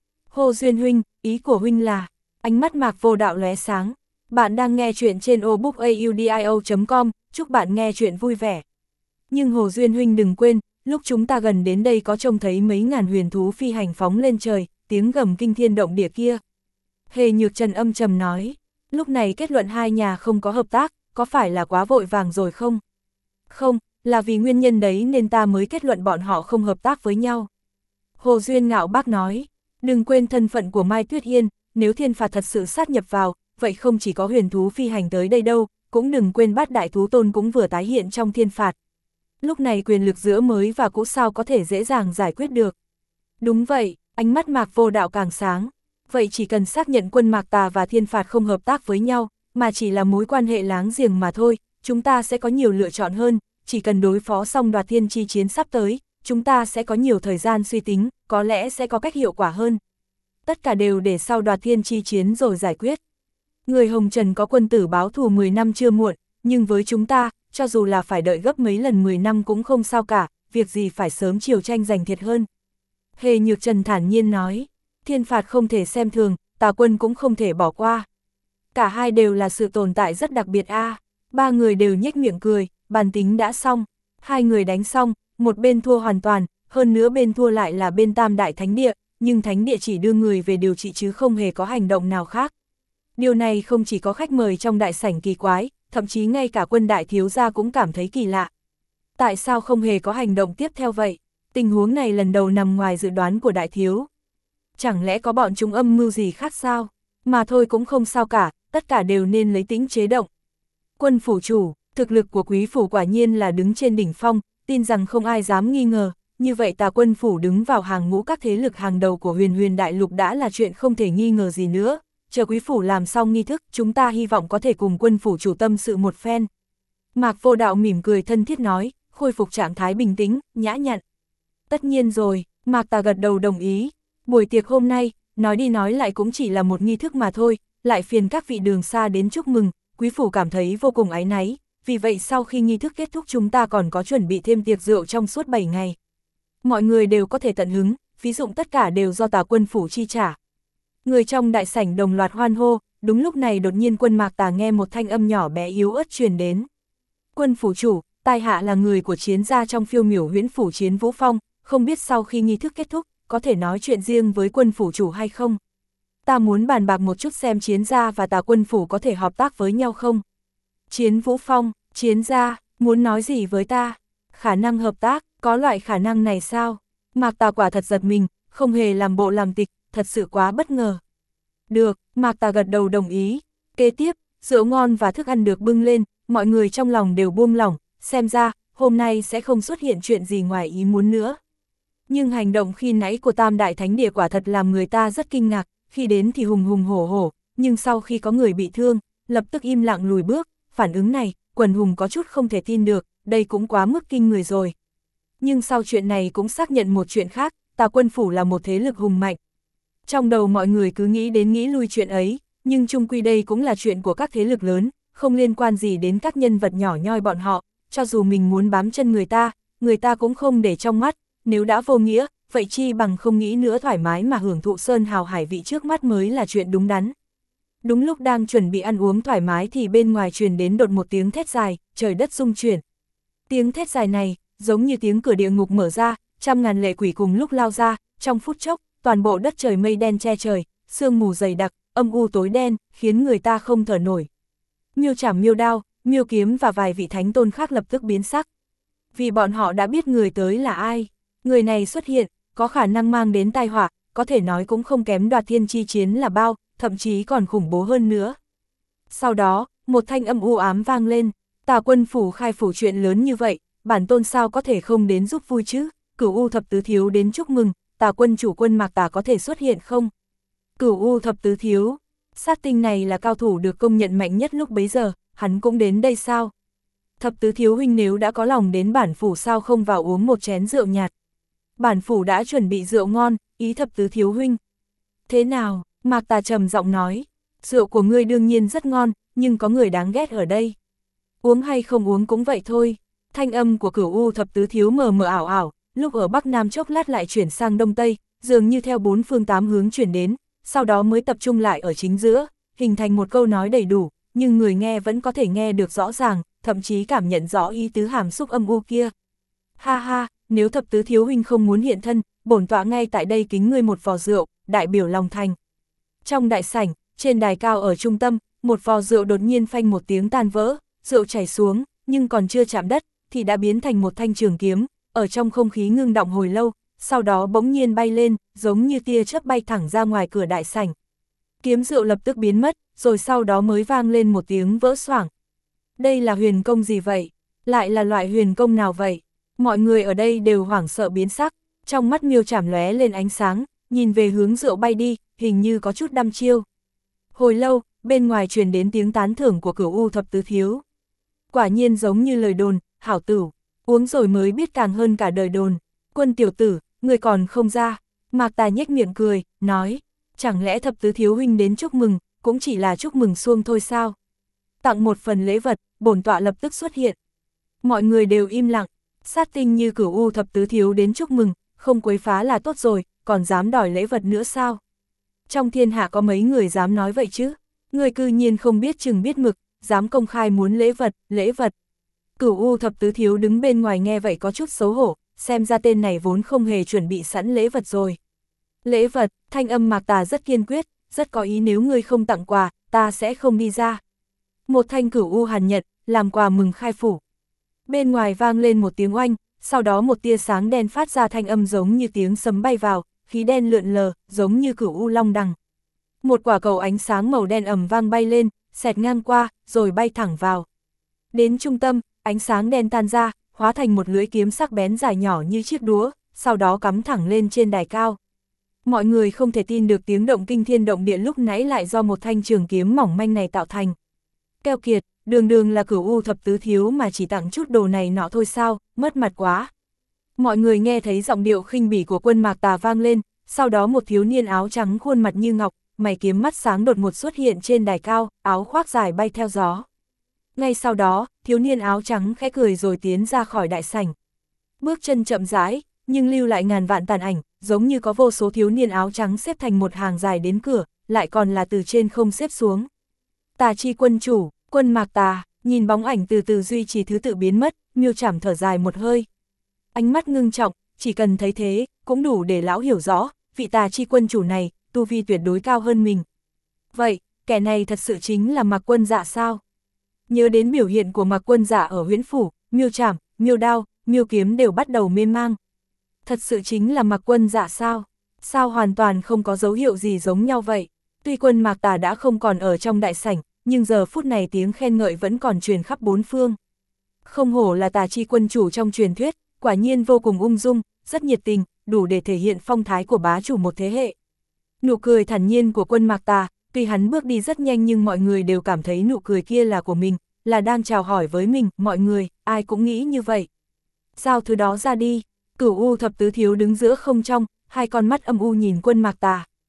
Hồ Duyên huynh, ý của huynh là, ánh mắt Mạc Vô Đạo lóe sáng. Bạn đang nghe chuyện trên obookaudio.com, chúc bạn nghe chuyện vui vẻ. Nhưng Hồ Duyên huynh đừng quên, lúc chúng ta gần đến đây có trông thấy mấy ngàn huyền thú phi hành phóng lên trời, tiếng gầm kinh thiên động địa kia. Hề Nhược Trần âm trầm nói, lúc này kết luận hai nhà không có hợp tác, có phải là quá vội vàng rồi không? Không, là vì nguyên nhân đấy nên ta mới kết luận bọn họ không hợp tác với nhau. Hồ Duyên Ngạo Bác nói, đừng quên thân phận của Mai Tuyết Yên, nếu thiên phạt thật sự sát nhập vào, vậy không chỉ có huyền thú phi hành tới đây đâu, cũng đừng quên Bát Đại Thú Tôn cũng vừa tái hiện trong thiên phạt. Lúc này quyền lực giữa mới và cũ sao có thể dễ dàng giải quyết được. Đúng vậy, ánh mắt Mạc Vô Đạo càng sáng. Vậy chỉ cần xác nhận quân Mạc Tà và thiên phạt không hợp tác với nhau, mà chỉ là mối quan hệ láng giềng mà thôi, chúng ta sẽ có nhiều lựa chọn hơn, chỉ cần đối phó xong Đoạt Thiên chi chiến sắp tới, chúng ta sẽ có nhiều thời gian suy tính, có lẽ sẽ có cách hiệu quả hơn. Tất cả đều để sau Đoạt Thiên chi chiến rồi giải quyết. Người Hồng Trần có quân tử báo thù 10 năm chưa muộn, nhưng với chúng ta, cho dù là phải đợi gấp mấy lần 10 năm cũng không sao cả, việc gì phải sớm chiều tranh giành thiệt hơn. Hề Nhược Trần thản nhiên nói, thiên phạt không thể xem thường, Tà quân cũng không thể bỏ qua. Cả hai đều là sự tồn tại rất đặc biệt a. Ba người đều nhếch miệng cười, bàn tính đã xong. Hai người đánh xong, một bên thua hoàn toàn, hơn nữa bên thua lại là bên Tam Đại Thánh Địa, nhưng Thánh Địa chỉ đưa người về điều trị chứ không hề có hành động nào khác. Điều này không chỉ có khách mời trong đại sảnh kỳ quái, thậm chí ngay cả quân đại thiếu gia cũng cảm thấy kỳ lạ. Tại sao không hề có hành động tiếp theo vậy? Tình huống này lần đầu nằm ngoài dự đoán của đại thiếu. Chẳng lẽ có bọn chúng âm mưu gì khác sao? Mà thôi cũng không sao cả, tất cả đều nên lấy tính chế động. Quân phủ chủ, thực lực của quý phủ quả nhiên là đứng trên đỉnh phong, tin rằng không ai dám nghi ngờ, như vậy Tà quân phủ đứng vào hàng ngũ các thế lực hàng đầu của huyền huyền đại lục đã là chuyện không thể nghi ngờ gì nữa. Chờ quý phủ làm xong nghi thức, chúng ta hy vọng có thể cùng quân phủ chủ tâm sự một phen. Mạc Vô Đạo mỉm cười thân thiết nói, khôi phục trạng thái bình tĩnh, nhã nhặn. Tất nhiên rồi, Mạc Tà gật đầu đồng ý. Buổi tiệc hôm nay, nói đi nói lại cũng chỉ là một nghi thức mà thôi, lại phiền các vị đường xa đến chúc mừng, quý phủ cảm thấy vô cùng áy náy, vì vậy sau khi nghi thức kết thúc chúng ta còn có chuẩn bị thêm tiệc rượu trong suốt 7 ngày. Mọi người đều có thể tận hứng, phí dụng tất cả đều do Tà quân phủ chi trả. Người trong đại sảnh đồng loạt hoan hô, đúng lúc này đột nhiên quân Mạc Tà nghe một thanh âm nhỏ bé yếu ớt truyền đến. Quân phủ chủ, tại hạ là người của chiến gia trong phiêu miểu huyễn phủ Chiến Vũ Phong, không biết sau khi nghi thức kết thúc, có thể nói chuyện riêng với quân phủ chủ hay không? Ta muốn bàn bạc một chút xem chiến gia và Tà quân phủ có thể hợp tác với nhau không? Chiến Vũ Phong, chiến gia, muốn nói gì với ta? Khả năng hợp tác, có loại khả năng này sao? Mạc Tà quả thật giật mình, không hề làm bộ làm tịch, thật sự quá bất ngờ. Được, Mạc Tà gật đầu đồng ý. Kế tiếp, rượu ngon và thức ăn được bưng lên, mọi người trong lòng đều buông lỏng, xem ra, hôm nay sẽ không xuất hiện chuyện gì ngoài ý muốn nữa. Nhưng hành động khi nãy của Tam Đại Thánh Địa quả thật làm người ta rất kinh ngạc, khi đến thì hùng hùng hổ hổ, nhưng sau khi có người bị thương, lập tức im lặng lùi bước, phản ứng này, quần hùng có chút không thể tin được, đây cũng quá mức kinh người rồi. Nhưng sau chuyện này cũng xác nhận một chuyện khác, Tà quân phủ là một thế lực hùng mạnh. Trong đầu mọi người cứ nghĩ đến nghĩ lui chuyện ấy, nhưng chung quy đây cũng là chuyện của các thế lực lớn, không liên quan gì đến các nhân vật nhỏ nhoi bọn họ, cho dù mình muốn bám chân người ta cũng không để trong mắt, nếu đã vô nghĩa, vậy chi bằng không nghĩ nữa thoải mái mà hưởng thụ sơn hào hải vị trước mắt mới là chuyện đúng đắn. Đúng lúc đang chuẩn bị ăn uống thoải mái thì bên ngoài truyền đến đột một tiếng thét dài, trời đất rung chuyển. Tiếng thét dài này, giống như tiếng cửa địa ngục mở ra, trăm ngàn lệ quỷ cùng lúc lao ra, trong phút chốc, toàn bộ đất trời mây đen che trời, sương mù dày đặc, âm u tối đen, khiến người ta không thở nổi. Miêu Trảm Miêu Đao, Miêu Kiếm và vài vị thánh tôn khác lập tức biến sắc. Vì bọn họ đã biết người tới là ai. Người này xuất hiện, có khả năng mang đến tai họa, có thể nói cũng không kém Đoạt Thiên chi chiến là bao, thậm chí còn khủng bố hơn nữa. Sau đó, một thanh âm u ám vang lên, Tà Quân phủ khai phủ chuyện lớn như vậy, bản tôn sao có thể không đến giúp vui chứ, Cửu U thập tứ thiếu đến chúc mừng, Tà Quân chủ quân Mạc Tà có thể xuất hiện không? Cửu U thập tứ thiếu, sát tinh này là cao thủ được công nhận mạnh nhất lúc bấy giờ, hắn cũng đến đây sao? Thập tứ thiếu huynh nếu đã có lòng đến bản phủ sao không vào uống một chén rượu nhạt? Bản phủ đã chuẩn bị rượu ngon, ý thập tứ thiếu huynh. Thế nào? Mạc Tà trầm giọng nói, rượu của ngươi đương nhiên rất ngon, nhưng có người đáng ghét ở đây. Uống hay không uống cũng vậy thôi. Thanh âm của Cửu U thập tứ thiếu mờ mờ ảo ảo, lúc ở Bắc Nam chốc lát lại chuyển sang Đông Tây, dường như theo bốn phương tám hướng chuyển đến, sau đó mới tập trung lại ở chính giữa, hình thành một câu nói đầy đủ, nhưng người nghe vẫn có thể nghe được rõ ràng, thậm chí cảm nhận rõ ý tứ hàm xúc âm u kia. Ha ha, nếu thập tứ thiếu huynh không muốn hiện thân, bổn tọa ngay tại đây kính ngươi một vò rượu, đại biểu lòng thành. Trong đại sảnh, trên đài cao ở trung tâm, một vò rượu đột nhiên phanh một tiếng tan vỡ, rượu chảy xuống, nhưng còn chưa chạm đất, thì đã biến thành một thanh trường kiếm, ở trong không khí ngưng động hồi lâu, sau đó bỗng nhiên bay lên, giống như tia chớp bay thẳng ra ngoài cửa đại sảnh. Kiếm rượu lập tức biến mất, rồi sau đó mới vang lên một tiếng vỡ xoảng. Đây là huyền công gì vậy? Lại là loại huyền công nào vậy? Mọi người ở đây đều hoảng sợ biến sắc, trong mắt Miêu Trảm lóe lên ánh sáng, nhìn về hướng rượu bay đi, hình như có chút đăm chiêu. Hồi lâu, bên ngoài truyền đến tiếng tán thưởng của Cửu U thập tứ thiếu. Quả nhiên giống như lời đồn, hảo tử, uống rồi mới biết càng hơn cả đời đồn. Quân tiểu tử, người còn không ra. Mạc Tà nhếch miệng cười, nói, chẳng lẽ thập tứ thiếu huynh đến chúc mừng, cũng chỉ là chúc mừng xuông thôi sao? Tặng một phần lễ vật, bổn tọa lập tức xuất hiện. Mọi người đều im lặng, sát tinh như Cửu U thập tứ thiếu đến chúc mừng, không quấy phá là tốt rồi, còn dám đòi lễ vật nữa sao? Trong thiên hạ có mấy người dám nói vậy chứ? Người cư nhiên không biết chừng biết mực, dám công khai muốn lễ vật, lễ vật. Cửu U thập tứ thiếu đứng bên ngoài nghe vậy có chút xấu hổ, xem ra tên này vốn không hề chuẩn bị sẵn lễ vật rồi. Lễ vật, thanh âm Mạc Tà rất kiên quyết, rất có ý nếu ngươi không tặng quà, ta sẽ không đi ra. Một thanh Cửu U hàn nhật, làm quà mừng khai phủ. Bên ngoài vang lên một tiếng oanh, sau đó một tia sáng đen phát ra thanh âm giống như tiếng sấm bay vào, khí đen lượn lờ, giống như Cửu U long đằng. Một quả cầu ánh sáng màu đen ầm vang bay lên, xẹt ngang qua, rồi bay thẳng vào. Đến trung tâm, ánh sáng đen tan ra, hóa thành một lưỡi kiếm sắc bén dài nhỏ như chiếc đũa, sau đó cắm thẳng lên trên đài cao. Mọi người không thể tin được tiếng động kinh thiên động địa lúc nãy lại do một thanh trường kiếm mỏng manh này tạo thành. Keo kiệt, đường đường là Cửu U thập tứ thiếu mà chỉ tặng chút đồ này nọ thôi sao, mất mặt quá. Mọi người nghe thấy giọng điệu khinh bỉ của quân Mạc Tà vang lên, sau đó một thiếu niên áo trắng khuôn mặt như ngọc, mày kiếm mắt sáng đột ngột xuất hiện trên đài cao, áo khoác dài bay theo gió. Ngay sau đó, thiếu niên áo trắng khẽ cười rồi tiến ra khỏi đại sảnh. Bước chân chậm rãi, nhưng lưu lại ngàn vạn tàn ảnh, giống như có vô số thiếu niên áo trắng xếp thành một hàng dài đến cửa, lại còn là từ trên không xếp xuống. Tà chi quân chủ, quân Mạc Tà, nhìn bóng ảnh từ từ duy trì thứ tự biến mất, Miêu Trảm thở dài một hơi. Ánh mắt ngưng trọng, chỉ cần thấy thế, cũng đủ để lão hiểu rõ, vị Tà chi quân chủ này, tu vi tuyệt đối cao hơn mình. Vậy, kẻ này thật sự chính là Mạc Quân Dạ sao? Nhớ đến biểu hiện của Mạc Quân Dạ ở Huyễn phủ, Miêu Trảm, Miêu Đao, Miêu Kiếm đều bắt đầu mê mang. Thật sự chính là Mạc Quân Dạ sao? Sao hoàn toàn không có dấu hiệu gì giống nhau vậy? Tuy quân Mạc Tà đã không còn ở trong đại sảnh, nhưng giờ phút này tiếng khen ngợi vẫn còn truyền khắp bốn phương. Không hổ là Tà chi quân chủ trong truyền thuyết, quả nhiên vô cùng ung dung, rất nhiệt tình, đủ để thể hiện phong thái của bá chủ một thế hệ. Nụ cười thản nhiên của quân Mạc Tà, tuy hắn bước đi rất nhanh nhưng mọi người đều cảm thấy nụ cười kia là của mình, là đang chào hỏi với mình, mọi người, ai cũng nghĩ như vậy. Giao thứ đó ra đi, Cửu U thập tứ thiếu đứng giữa không trong, hai con mắt âm u nhìn quân Mạc Tà.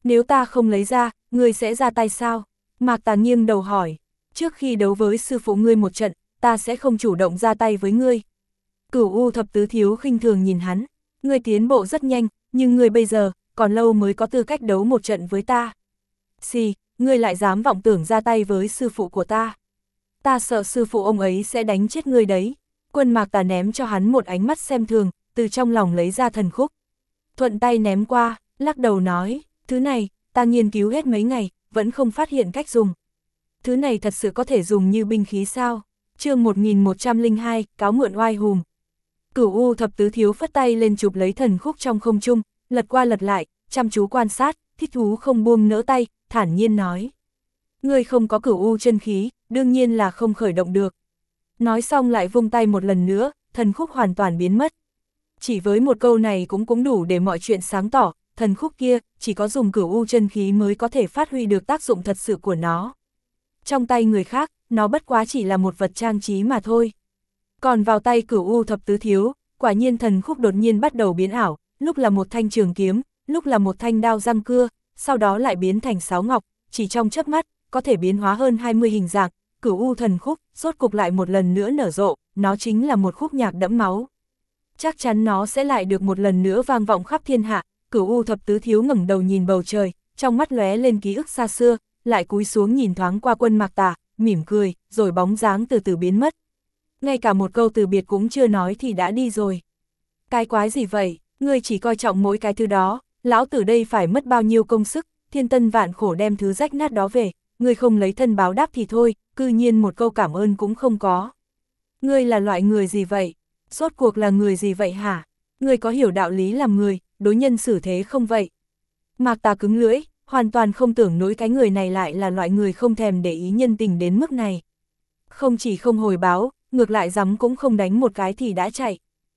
Nếu ta không lấy ra, ngươi sẽ ra tay sao? Mạc Tà nghiêng đầu hỏi. Trước khi đấu với sư phụ ngươi một trận, ta sẽ không chủ động ra tay với ngươi. Cửu U thập tứ thiếu khinh thường nhìn hắn. Ngươi tiến bộ rất nhanh, nhưng ngươi bây giờ, còn lâu mới có tư cách đấu một trận với ta. Xì, ngươi lại dám vọng tưởng ra tay với sư phụ của ta. Ta sợ sư phụ ông ấy sẽ đánh chết ngươi đấy. Quân Mạc Tà ném cho hắn một ánh mắt xem thường, từ trong lòng lấy ra thần khúc. Thuận tay ném qua, lắc đầu nói, thứ này, ta nghiên cứu hết mấy ngày, vẫn không phát hiện cách dùng. Thứ này thật sự có thể dùng như binh khí sao? Chương 1102, cáo mượn oai hùm. Cửu U thập tứ thiếu phất tay lên chụp lấy thần khúc trong không trung, lật qua lật lại, chăm chú quan sát, thích thú không buông nỡ tay, thản nhiên nói. Ngươi không có Cửu U chân khí, đương nhiên là không khởi động được. Nói xong lại vung tay một lần nữa, thần khúc hoàn toàn biến mất. Chỉ với một câu này cũng đủ để mọi chuyện sáng tỏ, thần khúc kia chỉ có dùng Cửu U chân khí mới có thể phát huy được tác dụng thật sự của nó. Trong tay người khác, nó bất quá chỉ là một vật trang trí mà thôi. Còn vào tay Cửu U thập tứ thiếu, quả nhiên thần khúc đột nhiên bắt đầu biến ảo, lúc là một thanh trường kiếm, lúc là một thanh đao răng cưa, sau đó lại biến thành sáo ngọc, chỉ trong chớp mắt, có thể biến hóa hơn 20 hình dạng. Cửu U thần khúc, rốt cục lại một lần nữa nở rộ, nó chính là một khúc nhạc đẫm máu. Chắc chắn nó sẽ lại được một lần nữa vang vọng khắp thiên hạ. Cửu U thập tứ thiếu ngẩng đầu nhìn bầu trời, trong mắt lóe lên ký ức xa xưa, lại cúi xuống nhìn thoáng qua Quân Mạc Tà, mỉm cười, rồi bóng dáng từ từ biến mất. Ngay cả một câu từ biệt cũng chưa nói thì đã đi rồi. Cái quái gì vậy, ngươi chỉ coi trọng mỗi cái thứ đó, lão tử đây phải mất bao nhiêu công sức, thiên tân vạn khổ đem thứ rách nát đó về, ngươi không lấy thân báo đáp thì thôi, cư nhiên một câu cảm ơn cũng không có. Ngươi là loại người gì vậy? Rốt cuộc là người gì vậy hả? Ngươi có hiểu đạo lý làm người, đối nhân xử thế không vậy? Mạc Tà cứng lưỡi, hoàn toàn không tưởng nổi cái người này lại là loại người không thèm để ý nhân tình đến mức này. Không chỉ không hồi báo, ngược lại dám cũng không đánh một cái thì đã chạy.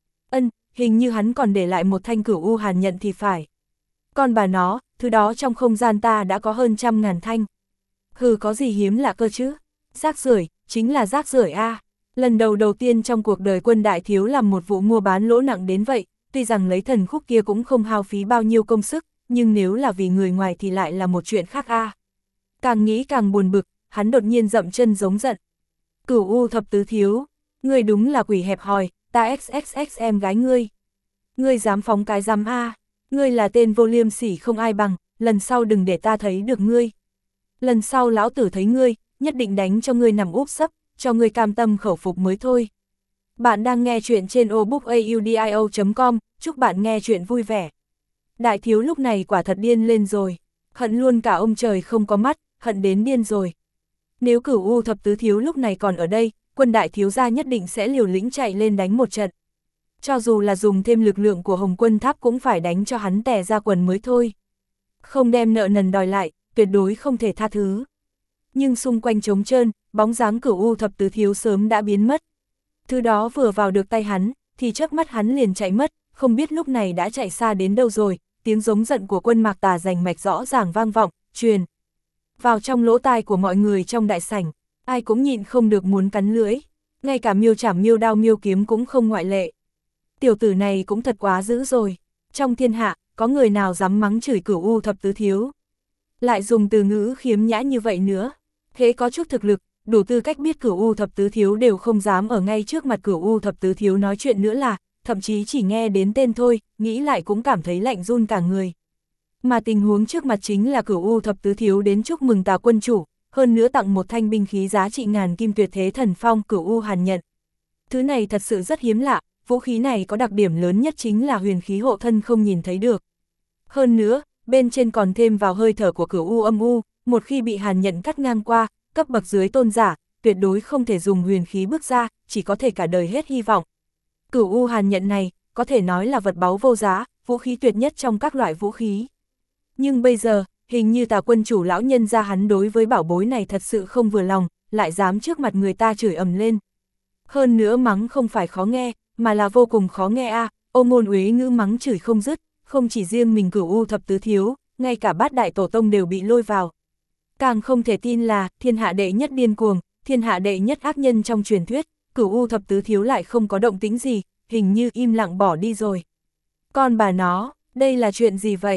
Hình như hắn còn để lại một thanh Cửu U hàn nhận thì phải. Còn bà nó, thứ đó trong không gian ta đã có hơn 100.000 thanh. Hừ, có gì hiếm lạ cơ chứ? Rác rưởi, chính là rác rưởi a. Lần đầu tiên trong cuộc đời Quân đại thiếu làm một vụ mua bán lỗ nặng đến vậy, tuy rằng lấy thần khúc kia cũng không hao phí bao nhiêu công sức, nhưng nếu là vì người ngoài thì lại là một chuyện khác a. Càng nghĩ càng buồn bực, hắn đột nhiên dậm chân giống giận. Cửu U thập tứ thiếu, ngươi đúng là quỷ hẹp hòi, ta XXX em gái ngươi. Ngươi dám phóng cái dám a, ngươi là tên vô liêm sỉ không ai bằng, lần sau đừng để ta thấy được ngươi. Lần sau lão tử thấy ngươi, nhất định đánh cho ngươi nằm úp sấp, cho ngươi cam tâm khẩu phục mới thôi. Bạn đang nghe chuyện trên obookaudio.com, chúc bạn nghe chuyện vui vẻ. Đại thiếu lúc này quả thật điên lên rồi, hận luôn cả ông trời không có mắt, hận đến điên rồi. Nếu Cửu U thập tứ thiếu lúc này còn ở đây, Quân đại thiếu gia nhất định sẽ liều lĩnh chạy lên đánh một trận. Cho dù là dùng thêm lực lượng của Hồng Quân Tháp cũng phải đánh cho hắn tè ra quần mới thôi. Không đem nợ nần đòi lại, tuyệt đối không thể tha thứ. Nhưng xung quanh trống trơn, bóng dáng Cửu U thập tứ thiếu sớm đã biến mất. Thứ đó vừa vào được tay hắn, thì chớp mắt hắn liền chạy mất, không biết lúc này đã chạy xa đến đâu rồi. Tiếng giống giận của Quân Mạc Tà rành mạch rõ ràng vang vọng, truyền vào trong lỗ tai của mọi người trong đại sảnh, ai cũng nhịn không được muốn cắn lưỡi, ngay cả Miêu Trảm Miêu Đao Miêu Kiếm cũng không ngoại lệ. Tiểu tử này cũng thật quá dữ rồi, trong thiên hạ, có người nào dám mắng chửi Cửu U thập tứ thiếu. Lại dùng từ ngữ khiếm nhã như vậy nữa, thế có chút thực lực, đủ tư cách biết Cửu U thập tứ thiếu đều không dám ở ngay trước mặt Cửu U thập tứ thiếu nói chuyện nữa là, thậm chí chỉ nghe đến tên thôi, nghĩ lại cũng cảm thấy lạnh run cả người. Mà tình huống trước mặt chính là Cửu U thập tứ thiếu đến chúc mừng Tà quân chủ, hơn nữa tặng một thanh binh khí giá trị ngàn kim tuyệt thế thần phong Cửu U hàn nhận. Thứ này thật sự rất hiếm lạ, vũ khí này có đặc điểm lớn nhất chính là huyền khí hộ thân không nhìn thấy được. Hơn nữa, bên trên còn thêm vào hơi thở của Cửu U âm u, một khi bị hàn nhận cắt ngang qua, cấp bậc dưới tôn giả, tuyệt đối không thể dùng huyền khí bước ra, chỉ có thể cả đời hết hy vọng. Cửu U hàn nhận này, có thể nói là vật báu vô giá, vũ khí tuyệt nhất trong các loại vũ khí. Nhưng bây giờ, hình như Tà quân chủ lão nhân gia hắn đối với bảo bối này thật sự không vừa lòng, lại dám trước mặt người ta chửi ầm lên. Hơn nữa mắng không phải khó nghe, mà là vô cùng khó nghe a, ôm ngôn uế ngữ mắng chửi không dứt, không chỉ riêng mình Cửu U thập tứ thiếu, ngay cả bát đại tổ tông đều bị lôi vào. Càng không thể tin là, thiên hạ đệ nhất điên cuồng, thiên hạ đệ nhất ác nhân trong truyền thuyết, Cửu U thập tứ thiếu lại không có động tĩnh gì, hình như im lặng bỏ đi rồi. Con bà nó, đây là chuyện gì vậy?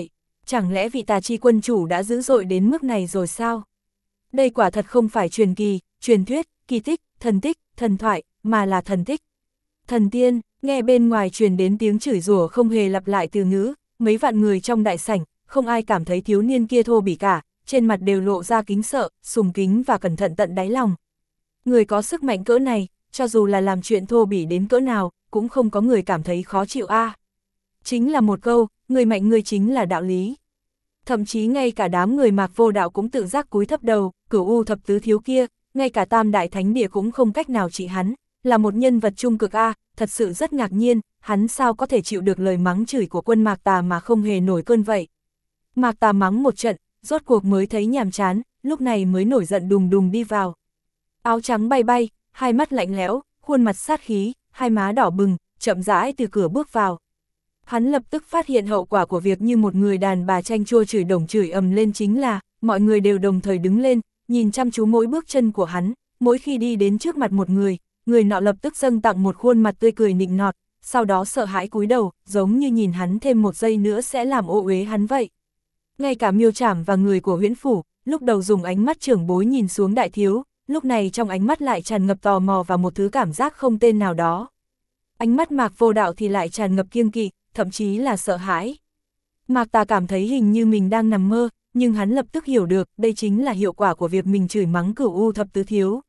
chẳng lẽ vị Tà Chi quân chủ đã dữ dội đến mức này rồi sao? Đây quả thật không phải truyền kỳ, truyền thuyết, kỳ tích, thần thoại, mà là thần tích. Thần tiên, nghe bên ngoài truyền đến tiếng chửi rủa không hề lặp lại từ ngữ, mấy vạn người trong đại sảnh, không ai cảm thấy thiếu niên kia thô bỉ cả, trên mặt đều lộ ra kính sợ, sùng kính và cẩn thận tận đáy lòng. Người có sức mạnh cỡ này, cho dù là làm chuyện thô bỉ đến cỡ nào, cũng không có người cảm thấy khó chịu a. Chính là một câu, người mạnh người chính là đạo lý. Thậm chí ngay cả đám người Mạc Vô Đạo cũng tự giác cúi thấp đầu, Cửu U thập tứ thiếu kia, ngay cả Tam Đại Thánh Địa cũng không cách nào trị hắn, là một nhân vật trung cực a, thật sự rất ngạc nhiên, hắn sao có thể chịu được lời mắng chửi của quân Mạc Tà mà không hề nổi cơn vậy. Mạc Tà mắng một trận, rốt cuộc mới thấy nhàm chán, lúc này mới nổi giận đùng đùng đi vào. Áo trắng bay bay, hai mắt lạnh lẽo, khuôn mặt sát khí, hai má đỏ bừng, chậm rãi từ cửa bước vào. Hắn lập tức phát hiện hậu quả của việc như một người đàn bà chanh chua chửi đồng chửi ầm lên chính là, mọi người đều đồng thời đứng lên, nhìn chăm chú mỗi bước chân của hắn, mỗi khi đi đến trước mặt một người, người nọ lập tức dâng tặng một khuôn mặt tươi cười nịnh nọt, sau đó sợ hãi cúi đầu, giống như nhìn hắn thêm một giây nữa sẽ làm ô uế hắn vậy. Ngay cả Miêu Trảm và người của Huyễn Phủ, lúc đầu dùng ánh mắt trưởng bối nhìn xuống đại thiếu, lúc này trong ánh mắt lại tràn ngập tò mò và một thứ cảm giác không tên nào đó. Ánh mắt Mạc Vô Đạo thì lại tràn ngập kiêng kỵ, thậm chí là sợ hãi. Mạc Tà cảm thấy hình như mình đang nằm mơ, nhưng hắn lập tức hiểu được đây chính là hiệu quả của việc mình chửi mắng Cửu U thập tứ thiếu.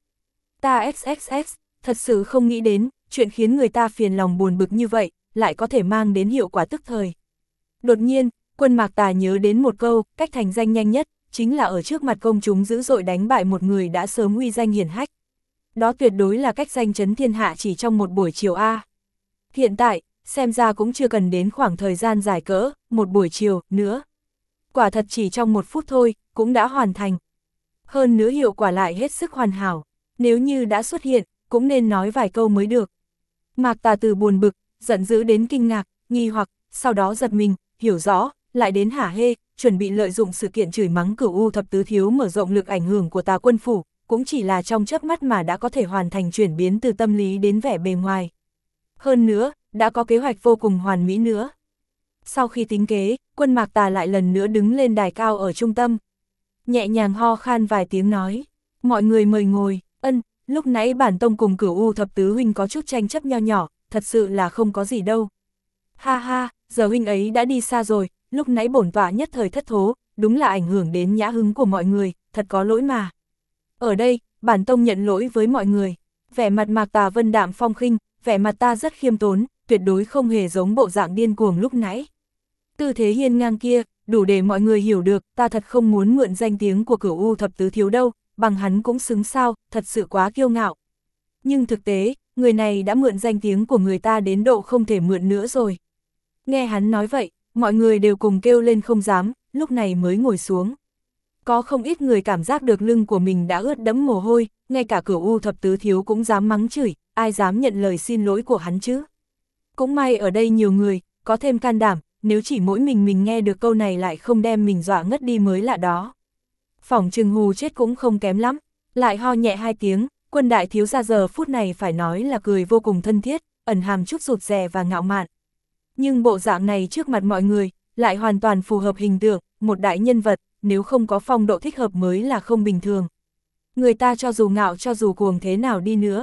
Ta XXX, thật sự không nghĩ đến, chuyện khiến người ta phiền lòng buồn bực như vậy, lại có thể mang đến hiệu quả tức thời. Đột nhiên, quân Mạc Tà nhớ đến một câu, cách thành danh nhanh nhất, chính là ở trước mặt công chúng dữ dội đánh bại một người đã sớm uy danh hiển hách. Đó tuyệt đối là cách danh chấn thiên hạ chỉ trong một buổi chiều a. Hiện tại, xem ra cũng chưa cần đến khoảng thời gian dài cỡ, một buổi chiều, nữa. Quả thật chỉ trong 1 phút thôi, cũng đã hoàn thành. Hơn nữa hiệu quả lại hết sức hoàn hảo, nếu như đã xuất hiện, cũng nên nói vài câu mới được. Mạc Tà từ buồn bực, giận dữ đến kinh ngạc, nghi hoặc, sau đó giật mình, hiểu rõ, lại đến hả hê, chuẩn bị lợi dụng sự kiện chửi mắng Cửu U thập tứ thiếu mở rộng lực ảnh hưởng của Tà Quân Phủ, cũng chỉ là trong chớp mắt mà đã có thể hoàn thành chuyển biến từ tâm lý đến vẻ bề ngoài. Hơn nữa, đã có kế hoạch vô cùng hoàn mỹ nữa. Sau khi tính kế, quân Mạc Tà lại lần nữa đứng lên đài cao ở trung tâm. Nhẹ nhàng ho khan vài tiếng nói, mọi người mời ngồi, lúc nãy bản tông cùng Cửu U thập tứ huynh có chút tranh chấp nho nhỏ, thật sự là không có gì đâu. Ha ha, giờ huynh ấy đã đi xa rồi, lúc nãy bổn tọa nhất thời thất thố, đúng là ảnh hưởng đến nhã hứng của mọi người, thật có lỗi mà. Ở đây, bản tông nhận lỗi với mọi người. Vẻ mặt Mạc Tà vân đạm phong khinh, vẻ mặt ta rất khiêm tốn, tuyệt đối không hề giống bộ dạng điên cuồng lúc nãy. Tư thế hiên ngang kia, đủ để mọi người hiểu được, ta thật không muốn mượn danh tiếng của Cửu U thập tứ thiếu đâu, bằng hắn cũng xứng sao, thật sự quá kiêu ngạo. Nhưng thực tế, người này đã mượn danh tiếng của người ta đến độ không thể mượn nữa rồi. Nghe hắn nói vậy, mọi người đều cùng kêu lên không dám, lúc này mới ngồi xuống. Có không ít người cảm giác được lưng của mình đã ướt đẫm mồ hôi, ngay cả Cửu U thập tứ thiếu cũng dám mắng chửi, ai dám nhận lời xin lỗi của hắn chứ. Cũng may ở đây nhiều người, có thêm can đảm, nếu chỉ mỗi mình nghe được câu này lại không đem mình dọa ngất đi mới lạ đó. Phỏng chừng hù chết cũng không kém lắm, lại ho nhẹ 2 tiếng, quân đại thiếu gia giờ phút này phải nói là cười vô cùng thân thiết, ẩn hàm chút rụt rè và ngạo mạn. Nhưng bộ dạng này trước mặt mọi người, lại hoàn toàn phù hợp hình tượng, một đại nhân vật, nếu không có phong độ thích hợp mới là không bình thường. Người ta cho dù ngạo cho dù cuồng thế nào đi nữa.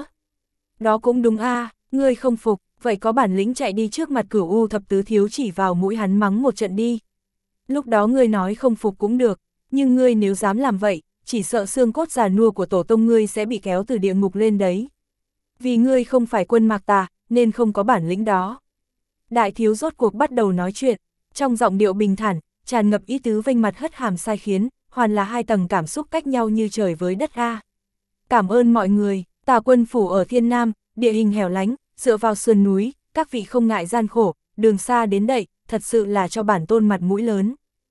Đó cũng đúng a, ngươi không phục, vậy có bản lĩnh chạy đi trước mặt Cửu U thập tứ thiếu chỉ vào mũi hắn mắng một trận đi. Lúc đó ngươi nói không phục cũng được, nhưng ngươi nếu dám làm vậy, chỉ sợ xương cốt già nua của tổ tông ngươi sẽ bị kéo từ địa ngục lên đấy. Vì ngươi không phải quân Mạc Tà, nên không có bản lĩnh đó. Đại thiếu rốt cuộc bắt đầu nói chuyện, trong giọng điệu bình thản, tràn ngập ý tứ vênh mặt hất hàm sai khiến, hoàn là 2 tầng cảm xúc cách nhau như trời với đất a. Cảm ơn mọi người, Tà Quân Phủ ở Thiên Nam, địa hình hẻo lánh, dựa vào sườn núi, các vị không ngại gian khổ, đường xa đến đây, thật sự là cho bản tôn mặt mũi lớn.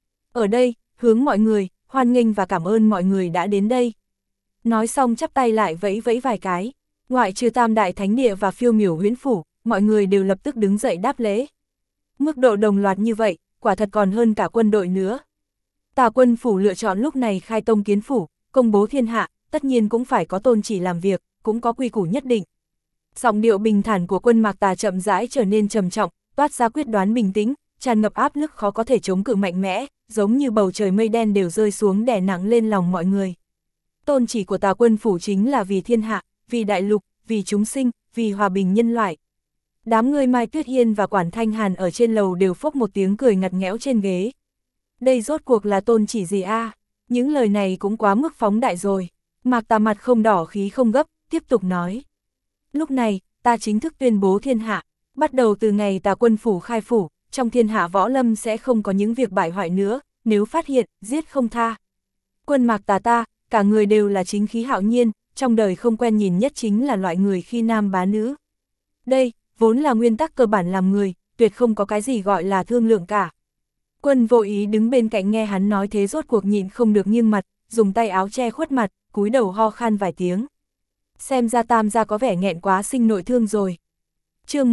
Ở đây, hướng mọi người, hoan nghênh và cảm ơn mọi người đã đến đây. Nói xong chắp tay lại vẫy vẫy vài cái, ngoại trừ Tam Đại Thánh Địa và Phiêu Miểu Huyễn Phủ, mọi người đều lập tức đứng dậy đáp lễ. Mức độ đồng loạt như vậy, quả thật còn hơn cả quân đội nữa. Tà Quân Phủ lựa chọn lúc này khai tông kiến phủ, công bố thiên hạ, tất nhiên cũng phải có tôn chỉ làm việc, cũng có quy củ nhất định. Giọng điệu bình thản của quân Mạc Tà chậm rãi trở nên trầm trọng, toát ra quyết đoán bình tĩnh, tràn ngập áp lực khó có thể chống cự mạnh mẽ, giống như bầu trời mây đen đều rơi xuống đè nặng lên lòng mọi người. Tôn chỉ của Tà Quân Phủ chính là vì thiên hạ, vì đại lục, vì chúng sinh, vì hòa bình nhân loại. Đám người Mai Tuyết Yên và Quản Thanh Hàn ở trên lầu đều phốc một tiếng cười ngặt nghẽo trên ghế. Đây rốt cuộc là tôn chỉ gì a? Những lời này cũng quá mức phóng đại rồi. Mạc Tà mặt không đỏ khí không gấp, tiếp tục nói. Lúc này, ta chính thức tuyên bố thiên hạ, bắt đầu từ ngày Tà Quân Phủ khai phủ, trong thiên hạ võ lâm sẽ không có những việc bại hoại nữa, nếu phát hiện, giết không tha. Quân Mạc Tà ta, cả người đều là chính khí hạo nhiên, trong đời không quen nhìn nhất chính là loại người khi nam bá nữ. Đây, vốn là nguyên tắc cơ bản làm người, tuyệt không có cái gì gọi là thương lượng cả. Quân Vô Ý đứng bên cạnh nghe hắn nói thế rốt cuộc nhịn không được nghiêng mặt, dùng tay áo che khuất mặt, cúi đầu ho khan vài tiếng. Xem ra Tam gia có vẻ nghẹn quá sinh nội thương rồi. Chương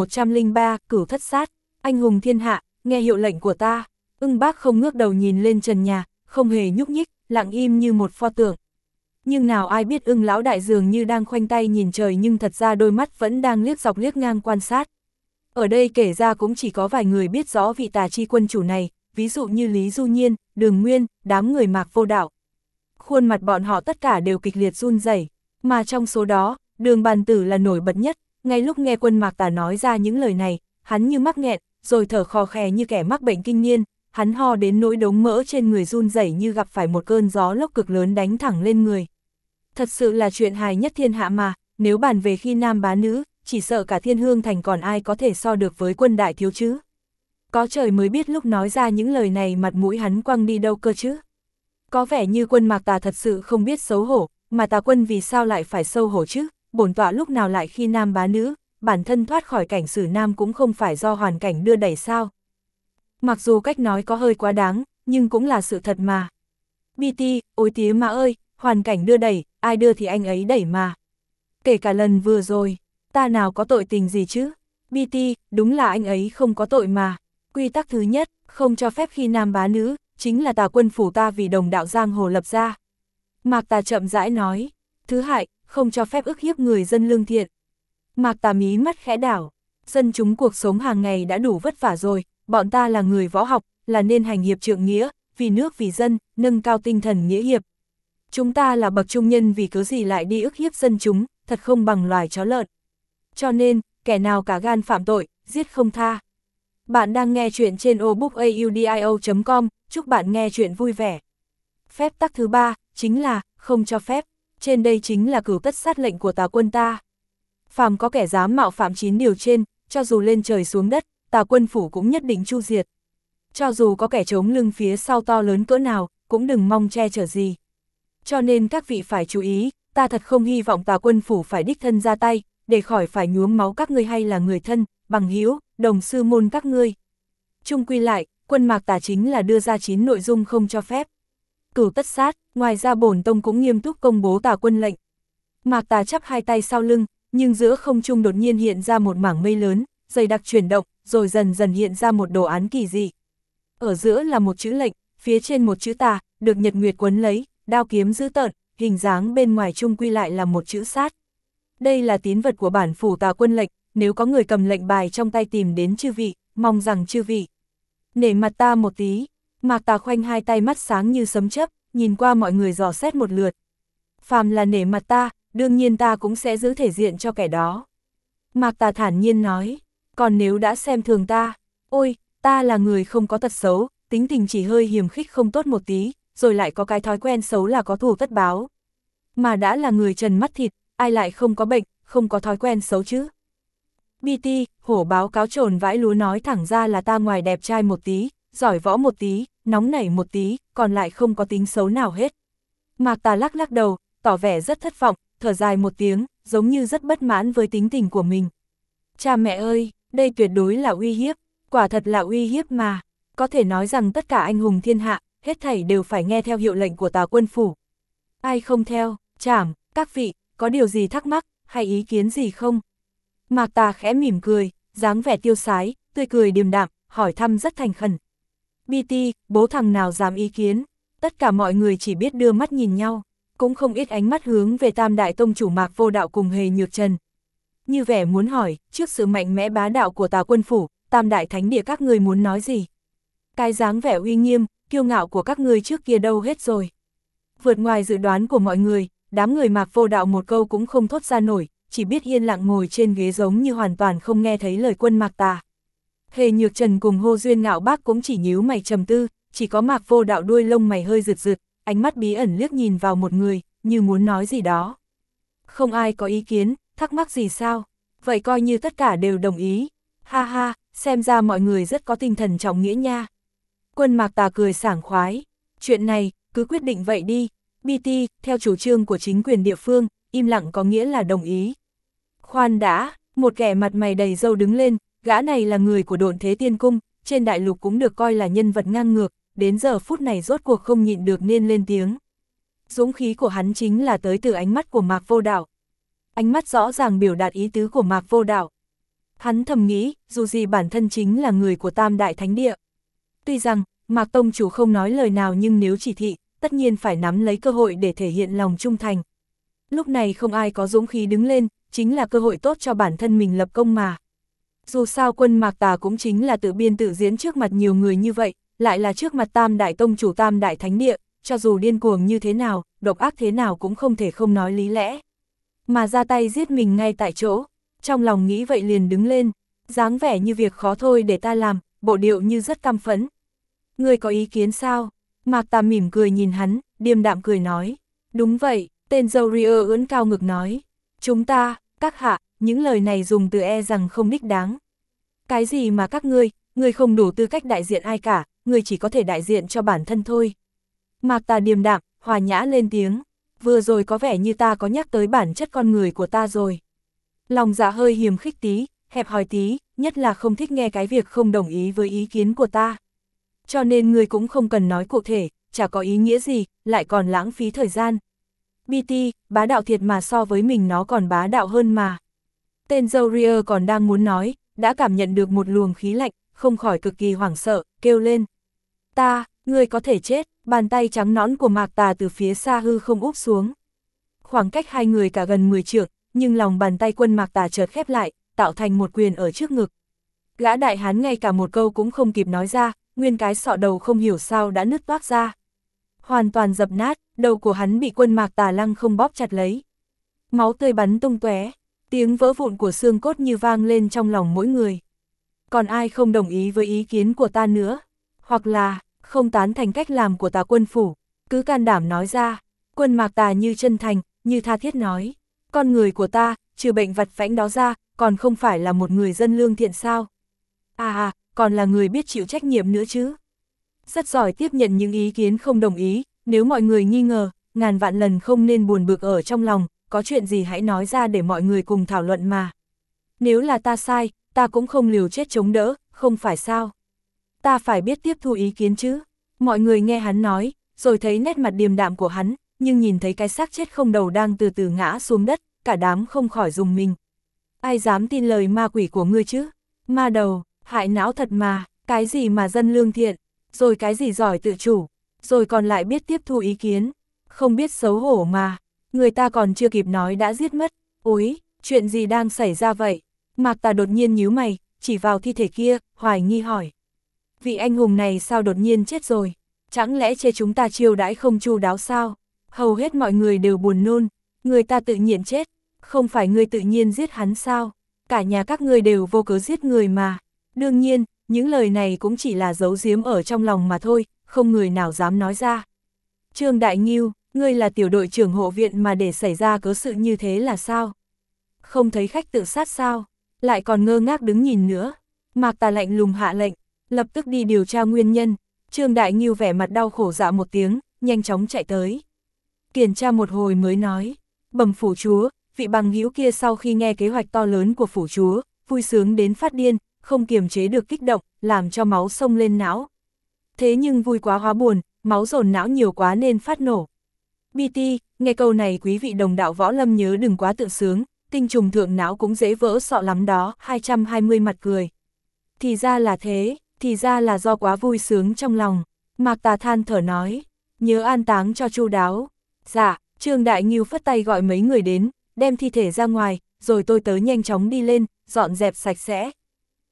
1103, Cửu Thất Sát, anh hùng thiên hạ, nghe hiệu lệnh của ta. Ưng Bác không ngước đầu nhìn lên trần nhà, không hề nhúc nhích, lặng im như một pho tượng. Nhưng nào ai biết Ưng lão đại dường như đang khoanh tay nhìn trời nhưng thật ra đôi mắt vẫn đang liếc dọc liếc ngang quan sát. Ở đây kể ra cũng chỉ có vài người biết rõ vị Tà Chi quân chủ này, ví dụ như Lý Du Nhiên, Đường Nguyên, đám người Mạc Vô Đạo. Khuôn mặt bọn họ tất cả đều kịch liệt run rẩy, mà trong số đó, Đường Bàn Tử là nổi bật nhất. Ngay lúc nghe quân Mạc Tà nói ra những lời này, hắn như mắc nghẹn, rồi thở khò khè như kẻ mắc bệnh kinh niên, hắn ho đến nỗi đống mỡ trên người run rẩy như gặp phải một cơn gió lốc cực lớn đánh thẳng lên người. Thật sự là chuyện hài nhất thiên hạ mà, nếu bàn về khi nam bá nữ, chỉ sợ cả Thiên Hương Thành còn ai có thể so được với Quân đại thiếu chứ. Có trời mới biết lúc nói ra những lời này mặt mũi hắn quăng đi đâu cơ chứ. Có vẻ như quân Mạc Tà thật sự không biết xấu hổ, mà Tà quân vì sao lại phải xấu hổ chứ, bổn tọa lúc nào lại khi nam bá nữ, bản thân thoát khỏi cảnh xử nam cũng không phải do hoàn cảnh đưa đẩy sao. Mặc dù cách nói có hơi quá đáng, nhưng cũng là sự thật mà. BT, ôi tía mà ơi, hoàn cảnh đưa đẩy, ai đưa thì anh ấy đẩy mà. Kể cả lần vừa rồi, ta nào có tội tình gì chứ? BT, đúng là anh ấy không có tội mà. Quy tắc thứ nhất, không cho phép khi nam bá nữ, chính là Tà Quân Phủ ta vì đồng đạo giang hồ lập ra. Mạc Tà chậm rãi nói. Thứ hai, không cho phép ức hiếp người dân lương thiện. Mạc Tà mí mắt khẽ đảo. Dân chúng cuộc sống hàng ngày đã đủ vất vả rồi, bọn ta là người võ học, là nên hành hiệp trượng nghĩa, vì nước vì dân, nâng cao tinh thần nghĩa hiệp. Chúng ta là bậc trung nhân vì cớ gì lại đi ức hiếp dân chúng, thật không bằng loài chó lợn. Cho nên, kẻ nào cả gan phạm tội, giết không tha. Bạn đang nghe chuyện trên obookaudio.com, chúc bạn nghe chuyện vui vẻ. Phép tắc thứ ba, chính là, không cho phép. Trên đây chính là cửu tất sát lệnh của Tà quân ta. Phàm có kẻ dám mạo phạm 9 điều trên, cho dù lên trời xuống đất, Tà Quân Phủ cũng nhất định chu diệt. Cho dù có kẻ chống lưng phía sau to lớn cỡ nào, cũng đừng mong che chở gì. Cho nên các vị phải chú ý, ta thật không hy vọng Tà Quân Phủ phải đích thân ra tay, để khỏi phải nhuốm máu các ngươi hay là người thân, bằng hữu, đồng sư môn các ngươi. Chung quy lại, quân Mạc Tà chính là đưa ra 9 nội dung không cho phép. Cửu tất sát, ngoài ra bổn tông cũng nghiêm túc công bố Tà quân lệnh. Mạc Tà chắp hai tay sau lưng, nhưng giữa không trung đột nhiên hiện ra một mảng mây lớn, dày đặc chuyển động, rồi dần dần hiện ra một đồ án kỳ dị. Ở giữa là một chữ lệnh, phía trên một chữ tà, được nhật nguyệt quấn lấy, đao kiếm dữ tợn, hình dáng bên ngoài chung quy lại là một chữ sát. Đây là tín vật của bản phủ Tà quân lệnh, nếu có người cầm lệnh bài trong tay tìm đến chư vị, mong rằng chư vị nể mặt ta một tí. Mạc Tà khoanh hai tay mắt sáng như sấm chớp, nhìn qua mọi người dò xét một lượt. Phàm là nể mặt ta, đương nhiên ta cũng sẽ giữ thể diện cho kẻ đó. Mạc Tà thản nhiên nói, còn nếu đã xem thường ta, ôi, ta là người không có tật xấu, tính tình chỉ hơi hiềm khích không tốt một tí, rồi lại có cái thói quen xấu là có thù tất báo. Mà đã là người trần mắt thịt, ai lại không có bệnh, không có thói quen xấu chứ? BT, hổ báo cáo trồn vãi lúa nói thẳng ra là ta ngoài đẹp trai một tí, giỏi võ một tí, nóng nảy một tí, còn lại không có tính xấu nào hết. Mạc Tà lắc lắc đầu, tỏ vẻ rất thất vọng, thở dài một tiếng, giống như rất bất mãn với tính tình của mình. Cha mẹ ơi, đây tuyệt đối là uy hiếp, quả thật là uy hiếp mà. Có thể nói rằng tất cả anh hùng thiên hạ, hết thảy đều phải nghe theo hiệu lệnh của Tà Quân Phủ. Ai không theo, chảm, các vị, có điều gì thắc mắc, hay ý kiến gì không? Mạc Tà khẽ mỉm cười, dáng vẻ tiêu sái, tươi cười điềm đạm, hỏi thăm rất thành khẩn. BT, bố thằng nào dám ý kiến? Tất cả mọi người chỉ biết đưa mắt nhìn nhau, cũng không ít ánh mắt hướng về Tam Đại Tông chủ Mạc Vô Đạo cùng Hề Nhược Trần. Như vẻ muốn hỏi, trước sự mạnh mẽ bá đạo của Tà Quân Phủ, Tam Đại Thánh Địa các ngươi muốn nói gì? Cái dáng vẻ uy nghiêm, kiêu ngạo của các ngươi trước kia đâu hết rồi? Vượt ngoài dự đoán của mọi người, đám người Mạc Vô Đạo một câu cũng không thốt ra nổi, chỉ biết yên lặng ngồi trên ghế giống như hoàn toàn không nghe thấy lời Quân Mạc Tà. Hề Nhược Trần cùng Hô Duyên Ngạo Bác cũng chỉ nhíu mày trầm tư, chỉ có Mạc Vô Đạo đuôi lông mày hơi rực rực, ánh mắt bí ẩn liếc nhìn vào một người, như muốn nói gì đó. Không ai có ý kiến, thắc mắc gì sao? Vậy coi như tất cả đều đồng ý. Ha ha, xem ra mọi người rất có tinh thần trọng nghĩa nha. Quân Mạc Tà cười sảng khoái. Chuyện này, cứ quyết định vậy đi. BT, theo chủ trương của chính quyền địa phương, im lặng có nghĩa là đồng ý. Khoan đã, một kẻ mặt mày đầy râu đứng lên, gã này là người của Độn Thế Tiên Cung, trên đại lục cũng được coi là nhân vật ngang ngược, đến giờ phút này rốt cuộc không nhịn được nên lên tiếng. Dũng khí của hắn chính là tới từ ánh mắt của Mạc Vô Đạo. Ánh mắt rõ ràng biểu đạt ý tứ của Mạc Vô Đạo. Hắn thầm nghĩ, dù gì bản thân chính là người của Tam Đại Thánh Địa. Tuy rằng, Mạc Tông chủ không nói lời nào nhưng nếu chỉ thị, tất nhiên phải nắm lấy cơ hội để thể hiện lòng trung thành. Lúc này không ai có dũng khí đứng lên, chính là cơ hội tốt cho bản thân mình lập công mà. Dù sao Quân Mạc Tà cũng chính là tự biên tự diễn trước mặt nhiều người như vậy, lại là trước mặt Tam Đại Tông chủ Tam Đại Thánh Địa, cho dù điên cuồng như thế nào, độc ác thế nào cũng không thể không nói lý lẽ. Mà ra tay giết mình ngay tại chỗ, trong lòng nghĩ vậy liền đứng lên, dáng vẻ như việc khó thôi để ta làm, bộ điệu như rất căm phẫn. Ngươi có ý kiến sao? Mạc Tà mỉm cười nhìn hắn, điềm đạm cười nói. Đúng vậy, tên dâu ria ưỡn cao ngực nói. Chúng ta, các hạ, những lời này dùng từ e rằng không đích đáng. Cái gì mà các ngươi không đủ tư cách đại diện ai cả, ngươi chỉ có thể đại diện cho bản thân thôi. Mạc Tà điềm đạm, hòa nhã lên tiếng. Vừa rồi có vẻ như ta có nhắc tới bản chất con người của ta rồi. Lòng dạ hơi hiềm khích tí, hẹp hòi tí, nhất là không thích nghe cái việc không đồng ý với ý kiến của ta. Cho nên ngươi cũng không cần nói cụ thể, chả có ý nghĩa gì, lại còn lãng phí thời gian. BT, bá đạo thiệt mà so với mình nó còn bá đạo hơn mà. Tên dâu ria còn đang muốn nói, đã cảm nhận được một luồng khí lạnh, không khỏi cực kỳ hoảng sợ, kêu lên. Ngươi có thể chết, bàn tay trắng nõn của Mạc Tà từ phía xa hư không úp xuống. Khoảng cách hai người cả gần 10 trượng, nhưng lòng bàn tay Quân Mạc Tà chợt khép lại, tạo thành một quyền ở trước ngực. Gã đại hán ngay cả một câu cũng không kịp nói ra, nguyên cái sọ đầu không hiểu sao đã nứt toác ra. Hoàn toàn dập nát, đầu của hắn bị Quân Mạc Tà lăng không bóp chặt lấy. Máu tươi bắn tung tóe, tiếng vỡ vụn của xương cốt như vang lên trong lòng mỗi người. Còn ai không đồng ý với ý kiến của ta nữa? Hoặc là, không tán thành cách làm của Tà Quân phủ, cứ can đảm nói ra. Quân Mạc Tà như chân thành, như tha thiết nói. Con người của ta, trừ bệnh vặt vãnh đó ra, còn không phải là một người dân lương thiện sao? Còn là người biết chịu trách nhiệm nữa chứ. Rất giỏi tiếp nhận những ý kiến không đồng ý, nếu mọi người nghi ngờ, ngàn vạn lần không nên buồn bực ở trong lòng, có chuyện gì hãy nói ra để mọi người cùng thảo luận mà. Nếu là ta sai, ta cũng không liều chết chống đỡ, không phải sao? Ta phải biết tiếp thu ý kiến chứ. Mọi người nghe hắn nói, rồi thấy nét mặt điềm đạm của hắn, nhưng nhìn thấy cái xác chết không đầu đang từ từ ngã xuống đất, cả đám không khỏi rùng mình. Ai dám tin lời ma quỷ của ngươi chứ? Ma đầu, hại não thật mà, cái gì mà dân lương thiện, rồi cái gì giỏi tự chủ, rồi còn lại biết tiếp thu ý kiến, không biết xấu hổ mà, người ta còn chưa kịp nói đã giết mất. Ôi, chuyện gì đang xảy ra vậy? Mạc Tà đột nhiên nhíu mày, chỉ vào thi thể kia, hoài nghi hỏi. Vị anh hùng này sao đột nhiên chết rồi? Chẳng lẽ chê chúng ta chiêu đãi không chu đáo sao? Hầu hết mọi người đều buồn nôn, người ta tự nhiên chết, không phải ngươi tự nhiên giết hắn sao? Cả nhà các ngươi đều vô cớ giết người mà. Đương nhiên, những lời này cũng chỉ là giấu giếm ở trong lòng mà thôi, không người nào dám nói ra. Trương Đại Ngưu, ngươi là tiểu đội trưởng hộ viện mà để xảy ra cớ sự như thế là sao? Không thấy khách tự sát sao? Lại còn ngơ ngác đứng nhìn nữa. Mạc Tà lạnh lùng hạ lệnh, lập tức đi điều tra nguyên nhân. Trương Đại Ngưu vẻ mặt đau khổ dạ một tiếng, nhanh chóng chạy tới. Kiểm tra một hồi mới nói, bẩm phủ chúa, vị bằng hữu kia sau khi nghe kế hoạch to lớn của phủ chúa, vui sướng đến phát điên, không kiềm chế được kích động, làm cho máu xông lên não. Thế nhưng vui quá hóa buồn, máu dồn não nhiều quá nên phát nổ. BT, nghe câu này quý vị đồng đạo võ lâm nhớ đừng quá tự sướng, tinh trùng thượng não cũng dễ vỡ sọ lắm đó, 220 mặt cười. Thì ra là thế, thì ra là do quá vui sướng trong lòng. Mạc Tà than thở nói, nhớ an táng cho chu đáo. Dạ, Trương Đại Ngưu phất tay gọi mấy người đến, đem thi thể ra ngoài, rồi tôi tới nhanh chóng đi lên, dọn dẹp sạch sẽ.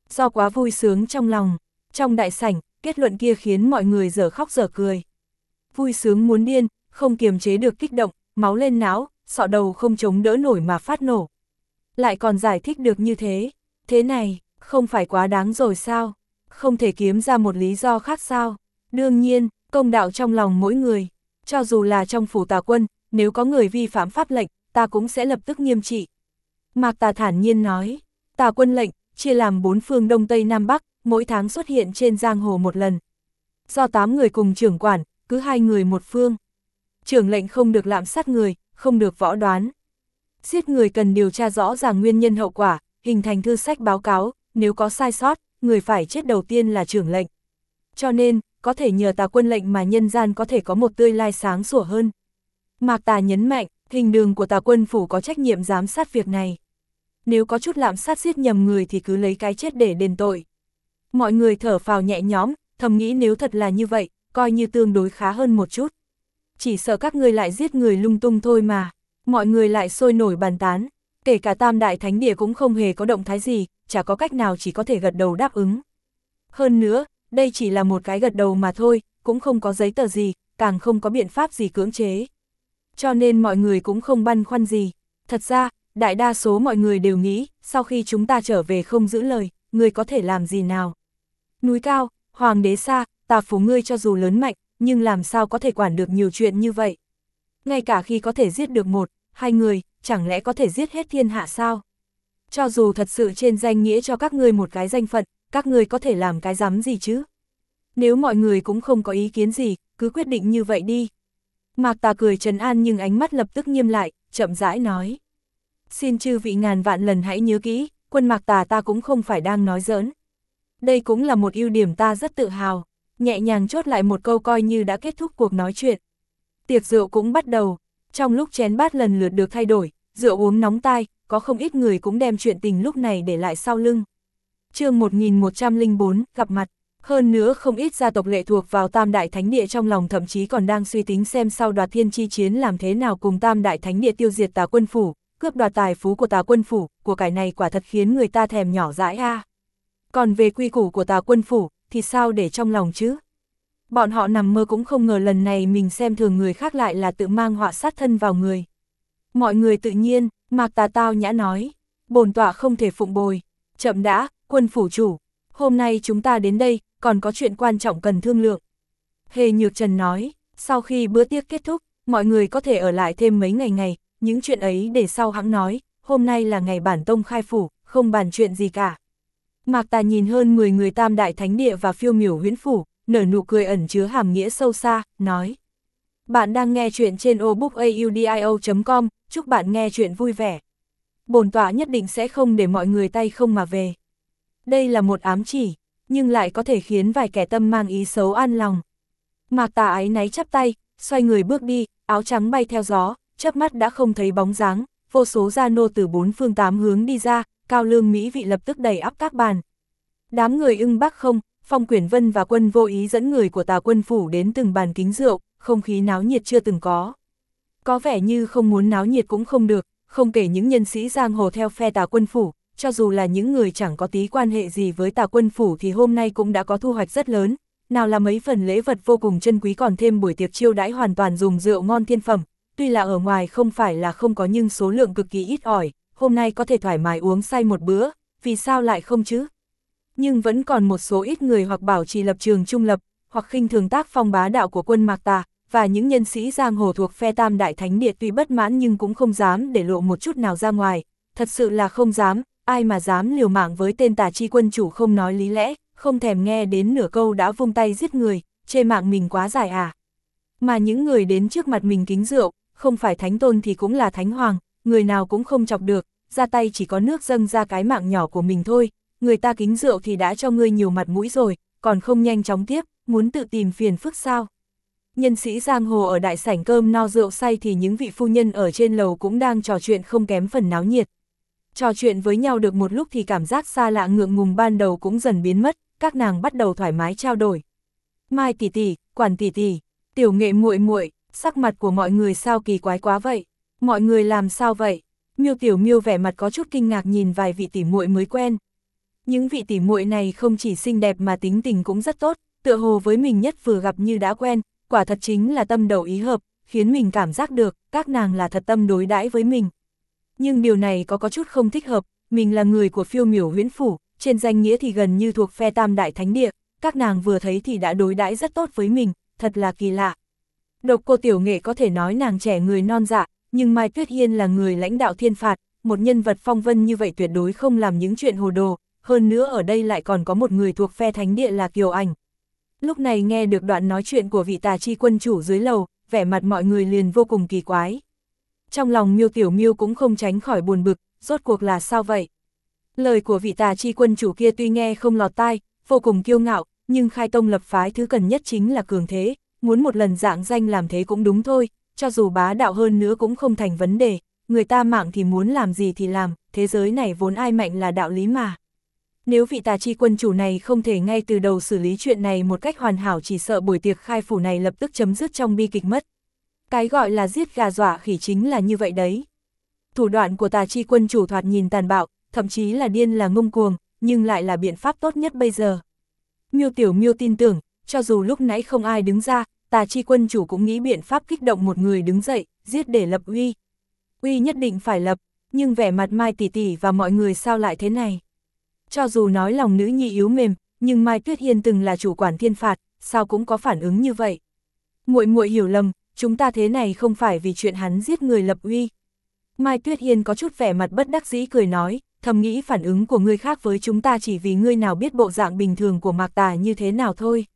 Do quá vui sướng trong lòng, trong đại sảnh, kết luận kia khiến mọi người dở khóc dở cười. Vui sướng muốn điên, không kiềm chế được kích động, máu lên não, sọ đầu không chống đỡ nổi mà phát nổ. Lại còn giải thích được như thế, thế này, không phải quá đáng rồi sao? Không thể kiếm ra một lý do khác sao? Đương nhiên, công đạo trong lòng mỗi người, cho dù là trong phủ Tà Quân, nếu có người vi phạm pháp lệnh, ta cũng sẽ lập tức nghiêm trị. Mạc Tà thản nhiên nói, Tà Quân lệnh, chia làm 4 phương Đông Tây Nam Bắc, mỗi tháng xuất hiện trên giang hồ một lần. Do 8 người cùng trưởng quản, cứ 2 người một phương. Trưởng lệnh không được lạm sát người, không được võ đoán. Giết người cần điều tra rõ ràng nguyên nhân hậu quả, hình thành thư sách báo cáo, nếu có sai sót, người phải chết đầu tiên là trưởng lệnh. Cho nên, có thể nhờ Tà Quân lệnh mà nhân gian có thể có một tươi lai sáng sủa hơn. Mạc Tà nhấn mạnh, hình đường của Tà Quân phủ có trách nhiệm giám sát việc này. Nếu có chút lạm sát giết nhầm người thì cứ lấy cái chết để đền tội. Mọi người thở phào nhẹ nhõm, thầm nghĩ nếu thật là như vậy, coi như tương đối khá hơn một chút. Chỉ sợ các ngươi lại giết người lung tung thôi mà. Mọi người lại sôi nổi bàn tán, kể cả Tam Đại Thánh Địa cũng không hề có động thái gì, chả có cách nào chỉ có thể gật đầu đáp ứng. Hơn nữa, đây chỉ là một cái gật đầu mà thôi, cũng không có giấy tờ gì, càng không có biện pháp gì cưỡng chế. Cho nên mọi người cũng không băn khoăn gì. Thật ra, đại đa số mọi người đều nghĩ, sau khi chúng ta trở về không giữ lời, người có thể làm gì nào. Núi cao, hoàng đế xa, Tà phủ ngươi cho dù lớn mạnh, nhưng làm sao có thể quản được nhiều chuyện như vậy. Ngay cả khi có thể giết được 1, 2 người, chẳng lẽ có thể giết hết thiên hạ sao? Cho dù thật sự trên danh nghĩa cho các ngươi một cái danh phận, các ngươi có thể làm cái rắm gì chứ? Nếu mọi người cũng không có ý kiến gì, cứ quyết định như vậy đi. Mạc Tà cười trấn an nhưng ánh mắt lập tức nghiêm lại, chậm rãi nói. Xin chư vị ngàn vạn lần hãy nhớ kỹ, quân Mạc Tà ta cũng không phải đang nói giỡn. Đây cũng là một ưu điểm ta rất tự hào, nhẹ nhàng chốt lại một câu coi như đã kết thúc cuộc nói chuyện. Tiệc rượu cũng bắt đầu, trong lúc chén bát lần lượt được thay đổi, rượu uống nóng tai, có không ít người cũng đem chuyện tình lúc này để lại sau lưng. Chương 1104, gặp mặt. Hơn nữa không ít gia tộc lệ thuộc vào Tam Đại Thánh Địa trong lòng thậm chí còn đang suy tính xem sau Đoạt Thiên chi chiến làm thế nào cùng Tam Đại Thánh Địa tiêu diệt Tà Quân phủ, cướp đoạt tài phú của Tà Quân phủ, của cải này quả thật khiến người ta thèm nhỏ dãi a. Còn về quy củ của Tà Quân phủ thì sao để trong lòng chứ? Bọn họ nằm mơ cũng không ngờ lần này mình xem thường người khác lại là tự mang họa sát thân vào người. Mọi người tự nhiên, Mạc Tà tao nhã nói, bổn tọa không thể phụng bồi. Chậm đã, Quân phủ chủ, hôm nay chúng ta đến đây, còn có chuyện quan trọng cần thương lượng. Hề Nhược Trần nói, sau khi bữa tiệc kết thúc, mọi người có thể ở lại thêm mấy ngày, những chuyện ấy để sau hãng nói, hôm nay là ngày bản tông khai phủ, không bàn chuyện gì cả. Mạc Tà nhìn hơn 10 người Tam Đại Thánh Địa và Phiêu Miểu Huyễn phủ, nở nụ cười ẩn chứa hàm nghĩa sâu xa, nói. Bạn đang nghe chuyện trên audiobook.com, chúc bạn nghe chuyện vui vẻ. Bổn tọa nhất định sẽ không để mọi người tay không mà về. Đây là một ám chỉ, nhưng lại có thể khiến vài kẻ tâm mang ý xấu an lòng. Mạc Tà áy náy chắp tay, xoay người bước đi, áo trắng bay theo gió, chớp mắt đã không thấy bóng dáng, vô số gia nô từ 4 phương 8 hướng đi ra, cao lương mỹ vị lập tức đầy ắp các bàn. Đám người ưng Bắc Không, Phong Quyển Vân và Quân Vô Ý dẫn người của Tà Quân phủ đến từng bàn kính rượu, không khí náo nhiệt chưa từng có. Có vẻ như không muốn náo nhiệt cũng không được, không kể những nhân sĩ giang hồ theo phe Tà Quân phủ, cho dù là những người chẳng có tí quan hệ gì với Tà Quân phủ thì hôm nay cũng đã có thu hoạch rất lớn, nào là mấy phần lễ vật vô cùng chân quý còn thêm buổi tiệc chiêu đãi hoàn toàn dùng rượu ngon thiên phẩm, tuy là ở ngoài không phải là không có nhưng số lượng cực kỳ ít ỏi, hôm nay có thể thoải mái uống say một bữa, vì sao lại không chứ? Nhưng vẫn còn một số ít người hoặc bảo trì lập trường trung lập, hoặc khinh thường tác phong bá đạo của quân Mạc Tà, và những nhân sĩ giang hồ thuộc phe Tam Đại Thánh Địa tuy bất mãn nhưng cũng không dám để lộ một chút nào ra ngoài, thật sự là không dám, ai mà dám liều mạng với tên Tà Chi quân chủ không nói lý lẽ, không thèm nghe đến nửa câu đã vung tay giết người, chê mạng mình quá dài à. Mà những người đến trước mặt mình kính rượu, không phải thánh tôn thì cũng là thánh hoàng, người nào cũng không chọc được, ra tay chỉ có nước dâng ra cái mạng nhỏ của mình thôi, người ta kính rượu thì đã cho ngươi nhiều mặt mũi rồi, còn không nhanh chóng tiếp, muốn tự tìm phiền phức sao. Nhân sĩ giang hồ ở đại sảnh cơm no rượu say thì những vị phu nhân ở trên lầu cũng đang trò chuyện không kém phần náo nhiệt. Trò chuyện với nhau được một lúc thì cảm giác xa lạ ngượng ngùng ban đầu cũng dần biến mất, các nàng bắt đầu thoải mái trao đổi. Mai tỷ tỷ, Quản tỷ tỷ, Tiểu Nghệ muội muội, sắc mặt của mọi người sao kỳ quái quá vậy? Mọi người làm sao vậy? Miêu Tiểu Miêu vẻ mặt có chút kinh ngạc nhìn vài vị tỷ muội mới quen. Những vị tỷ muội này không chỉ xinh đẹp mà tính tình cũng rất tốt, tựa hồ với mình nhất vừa gặp như đã quen, quả thật chính là tâm đầu ý hợp, khiến mình cảm giác được, các nàng là thật tâm đối đãi với mình. Nhưng điều này có chút không thích hợp, mình là người của Phiêu Miểu Huyễn Phủ, trên danh nghĩa thì gần như thuộc phe Tam Đại Thánh Địa, các nàng vừa thấy thì đã đối đãi rất tốt với mình, thật là kỳ lạ. Độc Cô Tiểu Nghệ có thể nói nàng trẻ người non dạ, nhưng Mai Tuyết Hiên là người lãnh đạo thiên phạt, một nhân vật phong vân như vậy tuyệt đối không làm những chuyện hồ đồ, hơn nữa ở đây lại còn có một người thuộc phe Thánh Địa là Kiều Ảnh. Lúc này nghe được đoạn nói chuyện của vị Tà Chi quân chủ dưới lầu, vẻ mặt mọi người liền vô cùng kỳ quái. Trong lòng Miêu Tiểu Miêu cũng không tránh khỏi buồn bực, rốt cuộc là sao vậy? Lời của vị Tà Chi quân chủ kia tuy nghe không lọt tai, vô cùng kiêu ngạo, nhưng khai tông lập phái thứ cần nhất chính là cường thế, muốn một lần dạng danh làm thế cũng đúng thôi, cho dù bá đạo hơn nữa cũng không thành vấn đề, người ta mạng thì muốn làm gì thì làm, thế giới này vốn ai mạnh là đạo lý mà. Nếu vị Tà Chi quân chủ này không thể ngay từ đầu xử lý chuyện này một cách hoàn hảo, chỉ sợ buổi tiệc khai phủ này lập tức chấm dứt trong bi kịch mất. Cái gọi là giết gà dọa khỉ chính là như vậy đấy. Thủ đoạn của Tà Chi quân chủ thoạt nhìn tàn bạo, thậm chí là điên là ngông cuồng, nhưng lại là biện pháp tốt nhất bây giờ. Miêu Tiểu Miêu tin tưởng, cho dù lúc nãy không ai đứng ra, Tà Chi quân chủ cũng nghĩ biện pháp kích động một người đứng dậy, giết để lập uy. Uy nhất định phải lập, nhưng vẻ mặt Mai tỷ tỷ và mọi người sao lại thế này? Cho dù nói lòng nữ nhi yếu mềm, nhưng Mai Tuyết Hiên từng là chủ quản thiên phạt, sao cũng có phản ứng như vậy? Muội muội hiểu lầm, chúng ta thế này không phải vì chuyện hắn giết người lập uy. Mai Tuyết Hiên có chút vẻ mặt bất đắc dĩ cười nói, thầm nghĩ phản ứng của ngươi khác với chúng ta chỉ vì ngươi nào biết bộ dạng bình thường của Mạc Tà như thế nào thôi.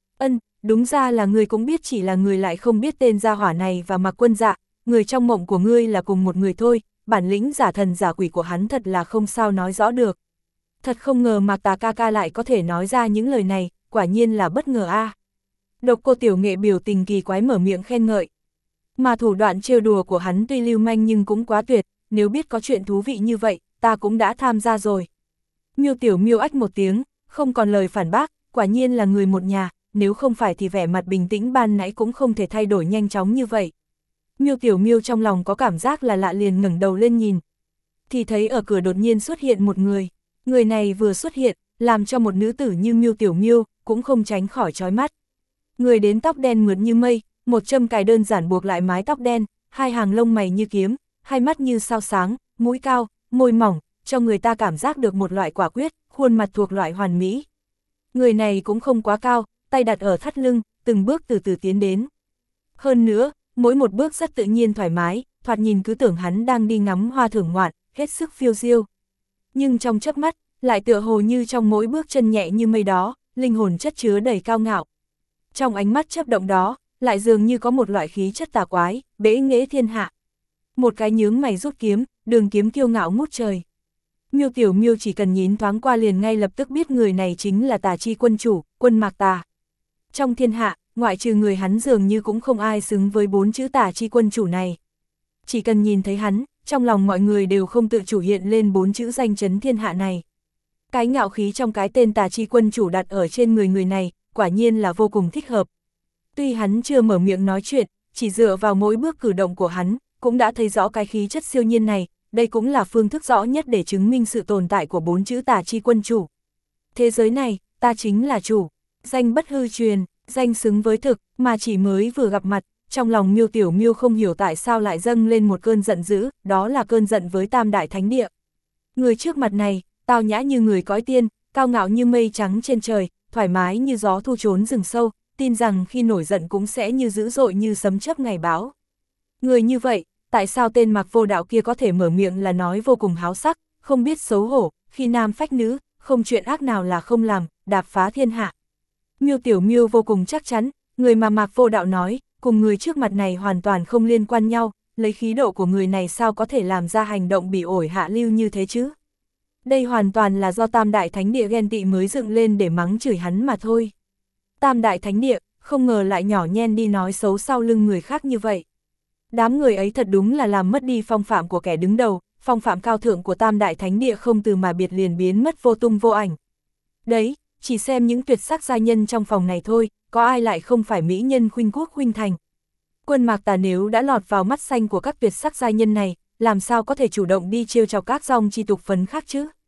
Đúng ra là ngươi cũng biết, chỉ là người lại không biết tên gia hỏa này và Mạc Quân Dạ, người trong mộng của ngươi là cùng một người thôi, bản lĩnh giả thần giả quỷ của hắn thật là không sao nói rõ được. Thật không ngờ Mạc Tà ca ca lại có thể nói ra những lời này, quả nhiên là bất ngờ a. Độc Cô Tiểu Nghệ biểu tình kỳ quái mở miệng khen ngợi. Mà thủ đoạn trêu đùa của hắn tuy lưu manh nhưng cũng quá tuyệt, nếu biết có chuyện thú vị như vậy, ta cũng đã tham gia rồi. Miêu Tiểu Miêu ách một tiếng, không còn lời phản bác, quả nhiên là người một nhà, nếu không phải thì vẻ mặt bình tĩnh ban nãy cũng không thể thay đổi nhanh chóng như vậy. Miêu Tiểu Miêu trong lòng có cảm giác là lạ, liền ngẩng đầu lên nhìn. Thì thấy ở cửa đột nhiên xuất hiện một người. Người này vừa xuất hiện, làm cho một nữ tử như Miêu Tiểu Miêu cũng không tránh khỏi chói mắt. Người đến tóc đen mượt như mây, một châm cài đơn giản buộc lại mái tóc đen, hai hàng lông mày như kiếm, hai mắt như sao sáng, mũi cao, môi mỏng, cho người ta cảm giác được một loại quả quyết, khuôn mặt thuộc loại hoàn mỹ. Người này cũng không quá cao, tay đặt ở thắt lưng, từng bước từ từ tiến đến. Hơn nữa, mỗi một bước rất tự nhiên thoải mái, thoạt nhìn cứ tưởng hắn đang đi ngắm hoa thưởng ngoạn, hết sức phiêu diêu. Nhưng trong chớp mắt, lại tựa hồ như trong mỗi bước chân nhẹ như mây đó, linh hồn chất chứa đầy cao ngạo. Trong ánh mắt chớp động đó, lại dường như có một loại khí chất tà quái, bẽ nghễ thiên hạ. Một cái nhướng mày rút kiếm, đường kiếm kiêu ngạo ngút trời. Miêu Tiểu Miêu chỉ cần nhìn thoáng qua liền ngay lập tức biết người này chính là Tà Chi quân chủ, Quân Mạc Tà. Trong thiên hạ, ngoại trừ người hắn dường như cũng không ai xứng với 4 chữ Tà Chi quân chủ này. Chỉ cần nhìn thấy hắn, trong lòng mọi người đều không tự chủ hiện lên 4 chữ danh chấn thiên hạ này. Cái ngạo khí trong cái tên Tà Chi quân chủ đặt ở trên người này, quả nhiên là vô cùng thích hợp. Tuy hắn chưa mở miệng nói chuyện, chỉ dựa vào mỗi bước cử động của hắn, cũng đã thấy rõ cái khí chất siêu nhiên này, đây cũng là phương thức rõ nhất để chứng minh sự tồn tại của 4 chữ Tà Chi quân chủ. Thế giới này, ta chính là chủ, danh bất hư truyền, danh xứng với thực, mà chỉ mới vừa gặp mặt, trong lòng Miêu Tiểu Miêu không hiểu tại sao lại dâng lên một cơn giận dữ, đó là cơn giận với Tam Đại Thánh Địa. Người trước mặt này, tao nhã như người cõi tiên, cao ngạo như mây trắng trên trời, thoải mái như gió thu trốn rừng sâu, tin rằng khi nổi giận cũng sẽ như dữ dội như sấm chớp ngày báo. Người như vậy, tại sao tên Mạc Vô Đạo kia có thể mở miệng là nói vô cùng háo sắc, không biết xấu hổ, khi nam phách nữ, không chuyện ác nào là không làm, đạp phá thiên hạ. Miêu Tiểu Miêu vô cùng chắc chắn, người mà Mạc Vô Đạo nói, cùng người trước mặt này hoàn toàn không liên quan nhau, lấy khí độ của người này sao có thể làm ra hành động bị ổi hạ lưu như thế chứ? Đây hoàn toàn là do Tam Đại Thánh Địa ghen tị mới dựng lên để mắng chửi hắn mà thôi. Tam Đại Thánh Địa, không ngờ lại nhỏ nhen đi nói xấu sau lưng người khác như vậy. Đám người ấy thật đúng là làm mất đi phong phạm của kẻ đứng đầu, phong phạm cao thượng của Tam Đại Thánh Địa không từ mà biệt liền biến mất vô tung vô ảnh. Đấy, chỉ xem những tuyệt sắc giai nhân trong phòng này thôi, có ai lại không phải mỹ nhân khuynh quốc khuynh thành. Quân Mạc Tà nếu đã lọt vào mắt xanh của các tuyệt sắc giai nhân này, làm sao có thể chủ động đi trêu chọc các dòng chi tục phấn khác chứ?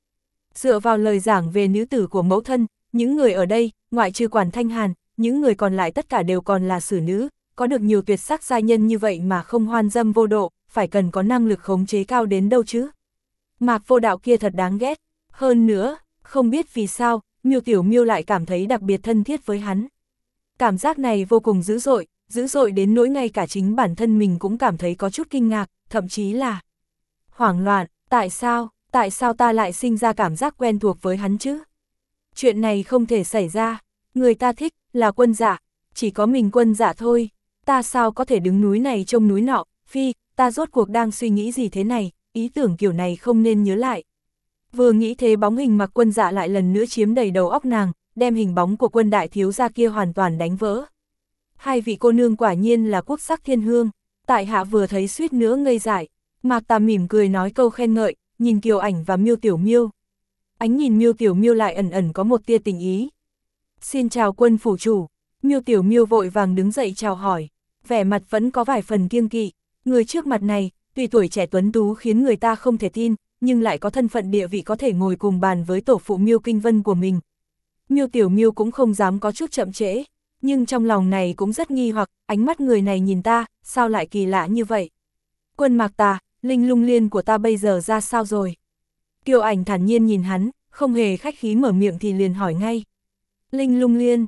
Dựa vào lời giảng về nữ tử của mẫu thân, những người ở đây, ngoại trừ Quản Thanh Hàn, những người còn lại tất cả đều còn là xử nữ, có được nhiều tuyệt sắc giai nhân như vậy mà không hoan dâm vô độ, phải cần có năng lực khống chế cao đến đâu chứ. Mạc Vô Đạo kia thật đáng ghét, hơn nữa, không biết vì sao, Miêu Tiểu Miêu lại cảm thấy đặc biệt thân thiết với hắn. Cảm giác này vô cùng dữ dội đến nỗi ngay cả chính bản thân mình cũng cảm thấy có chút kinh ngạc, thậm chí là hoảng loạn, tại sao ta lại sinh ra cảm giác quen thuộc với hắn chứ? Chuyện này không thể xảy ra, người ta thích là Quân Dạ, chỉ có mình Quân Dạ thôi, ta sao có thể đứng núi này trông núi nọ, phi, ta rốt cuộc đang suy nghĩ gì thế này, ý tưởng kiểu này không nên nhớ lại. Vừa nghĩ thế bóng hình Mặc Quân Dạ lại lần nữa chiếm đầy đầu óc nàng, đem hình bóng của Quân đại thiếu gia kia hoàn toàn đánh vỡ. Hai vị cô nương quả nhiên là quốc sắc thiên hương, tại hạ vừa thấy suýt nữa ngây dại. Mạc Tà mỉm cười nói câu khen ngợi, nhìn Kiều Ảnh và Miêu Tiểu Miêu. Ánh nhìn Miêu Tiểu Miêu lại ẩn ẩn có một tia tình ý. Xin chào Quân phủ chủ. Miêu Tiểu Miêu vội vàng đứng dậy chào hỏi, vẻ mặt vẫn có vài phần kiêng kỵ. Người trước mặt này, tuy tuổi trẻ tuấn tú khiến người ta không thể tin, nhưng lại có thân phận địa vị có thể ngồi cùng bàn với tổ phụ Miêu Kinh Vân của mình. Miêu Tiểu Miêu cũng không dám có chút chậm trễ, nhưng trong lòng này cũng rất nghi hoặc, ánh mắt người này nhìn ta, sao lại kỳ lạ như vậy? Quân Mạc Tà, Linh Lung Liên của ta bây giờ ra sao rồi? Kiều Ảnh thản nhiên nhìn hắn, không hề khách khí mở miệng thì liền hỏi ngay. Linh Lung Liên,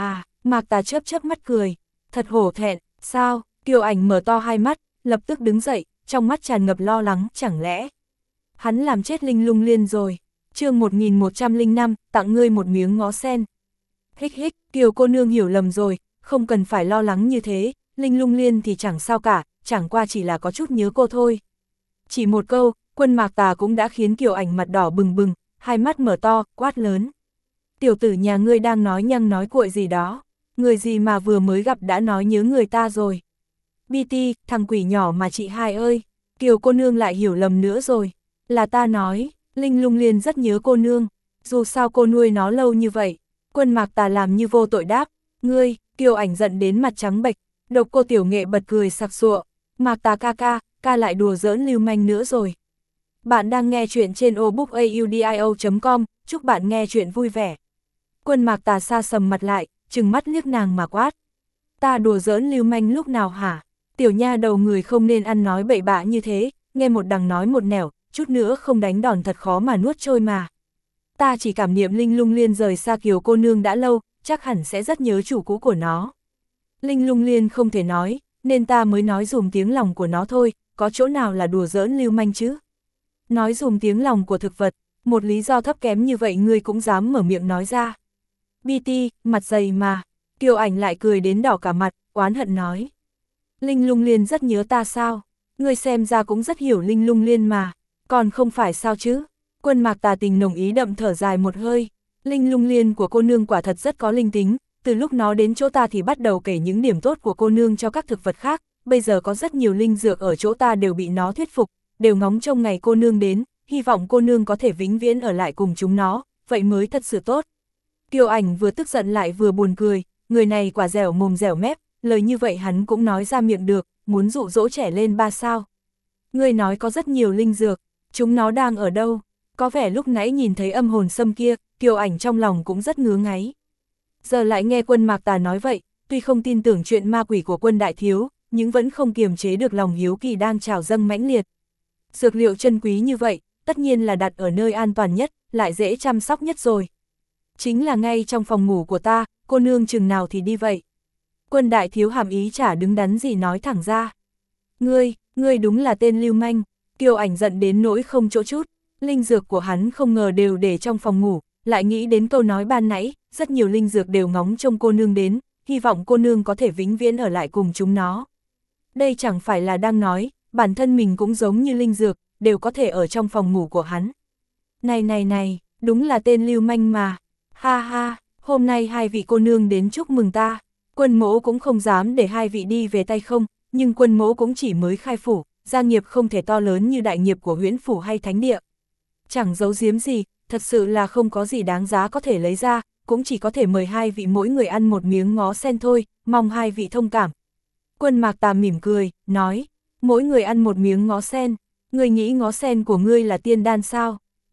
Mạc Tà chớp mắt cười, thật hổ thẹn, sao? Kiều Ảnh mở to hai mắt, lập tức đứng dậy, trong mắt tràn ngập lo lắng, chẳng lẽ hắn làm chết Linh Lung Liên rồi? Chương 1105, tặng ngươi một miếng ngó sen. Hích, Kiều cô nương hiểu lầm rồi, không cần phải lo lắng như thế, Linh Lung Liên thì chẳng sao cả, chẳng qua chỉ là có chút nhớ cô thôi. Chỉ một câu, Quân Mạc Tà cũng đã khiến Kiều Ảnh mặt đỏ bừng bừng, hai mắt mở to, quát lớn. Tiểu tử nhà ngươi đang nói nhăng nói cuội gì đó, người gì mà vừa mới gặp đã nói nhớ người ta rồi. BT, thằng quỷ nhỏ mà chị hai ơi, Kiều cô nương lại hiểu lầm nữa rồi, là ta nói, Linh Lung Liên rất nhớ cô nương, dù sao cô nuôi nó lâu như vậy. Quân Mạc Tà làm như vô tội đáp, ngươi, Kiều Ảnh giận đến mặt trắng bệch, Độc Cô Tiểu Nghệ bật cười sặc sụa, Mạc Tà ca lại đùa giỡn lưu manh nữa rồi. Bạn đang nghe chuyện trên obookaudio.com, chúc bạn nghe chuyện vui vẻ. Quân Mạc Tà sa sầm mặt lại, trừng mắt liếc nàng mà quát. Ta đùa giỡn lưu manh lúc nào hả? Tiểu nha đầu người không nên ăn nói bậy bạ như thế, nghe một đằng nói một nẻo, chút nữa không đánh đòn thật khó mà nuốt trôi mà. Ta chỉ cảm niệm Linh Lung Liên rời xa Kiều cô nương đã lâu, chắc hẳn sẽ rất nhớ chủ cũ của nó. Linh Lung Liên không thể nói, nên ta mới nói dùm tiếng lòng của nó thôi, có chỗ nào là đùa giỡn lưu manh chứ? Nói dùm tiếng lòng của thực vật, một lý do thấp kém như vậy ngươi cũng dám mở miệng nói ra. BT, mặt dày mà, Kiều Ảnh lại cười đến đỏ cả mặt, oán hận nói. Linh Lung Liên rất nhớ ta sao? Ngươi xem ra cũng rất hiểu Linh Lung Liên mà, còn không phải sao chứ? Quân Mạc Tà tình nồng ý đậm thở dài một hơi, Linh Lung Liên của cô nương quả thật rất có linh tính, từ lúc nó đến chỗ ta thì bắt đầu kể những điểm tốt của cô nương cho các thực vật khác, bây giờ có rất nhiều linh dược ở chỗ ta đều bị nó thuyết phục, đều ngóng trông ngày cô nương đến, hy vọng cô nương có thể vĩnh viễn ở lại cùng chúng nó, vậy mới thật sự tốt. Kiều Ảnh vừa tức giận lại vừa buồn cười, người này quả dẻo mồm dẻo mép, lời như vậy hắn cũng nói ra miệng được, muốn dụ dỗ trẻ lên 3 sao. Ngươi nói có rất nhiều linh dược, chúng nó đang ở đâu? Có vẻ lúc nãy nhìn thấy âm hồn sâm kia, Kiều Ảnh trong lòng cũng rất ngứa ngáy. Giờ lại nghe Quân Mạc Tà nói vậy, tuy không tin tưởng chuyện ma quỷ của Quân đại thiếu, nhưng vẫn không kiềm chế được lòng hiếu kỳ đang trào dâng mãnh liệt. Dược liệu chân quý như vậy, tất nhiên là đặt ở nơi an toàn nhất, lại dễ chăm sóc nhất rồi. Chính là ngay trong phòng ngủ của ta, cô nương chừng nào thì đi vậy. Quân đại thiếu hàm ý chả đứng đắn gì nói thẳng ra. Ngươi đúng là tên lưu manh, Kiều Ảnh giận đến nỗi không chỗ chút. Linh dược của hắn không ngờ đều để trong phòng ngủ, lại nghĩ đến câu nói ban nãy, rất nhiều linh dược đều ngóng trông cô nương đến, hy vọng cô nương có thể vĩnh viễn ở lại cùng chúng nó. Đây chẳng phải là đang nói, bản thân mình cũng giống như linh dược, đều có thể ở trong phòng ngủ của hắn. Này, đúng là tên lưu manh mà. Ha ha, hôm nay hai vị cô nương đến chúc mừng ta. Quân mỗ cũng không dám để hai vị đi về tay không, nhưng quân mỗ cũng chỉ mới khai phủ, gia nghiệp không thể to lớn như đại nghiệp của huyễn phủ hay thánh địa. Chẳng giấu giếm gì, thật sự là không có gì đáng giá có thể lấy ra, cũng chỉ có thể mời hai vị mỗi người ăn một miếng ngó sen thôi, mong hai vị thông cảm. Quân Mạc Tà mỉm cười, nói, mỗi người ăn một miếng ngó sen, ngươi nghĩ ngó sen của ngươi là tiên đan sao?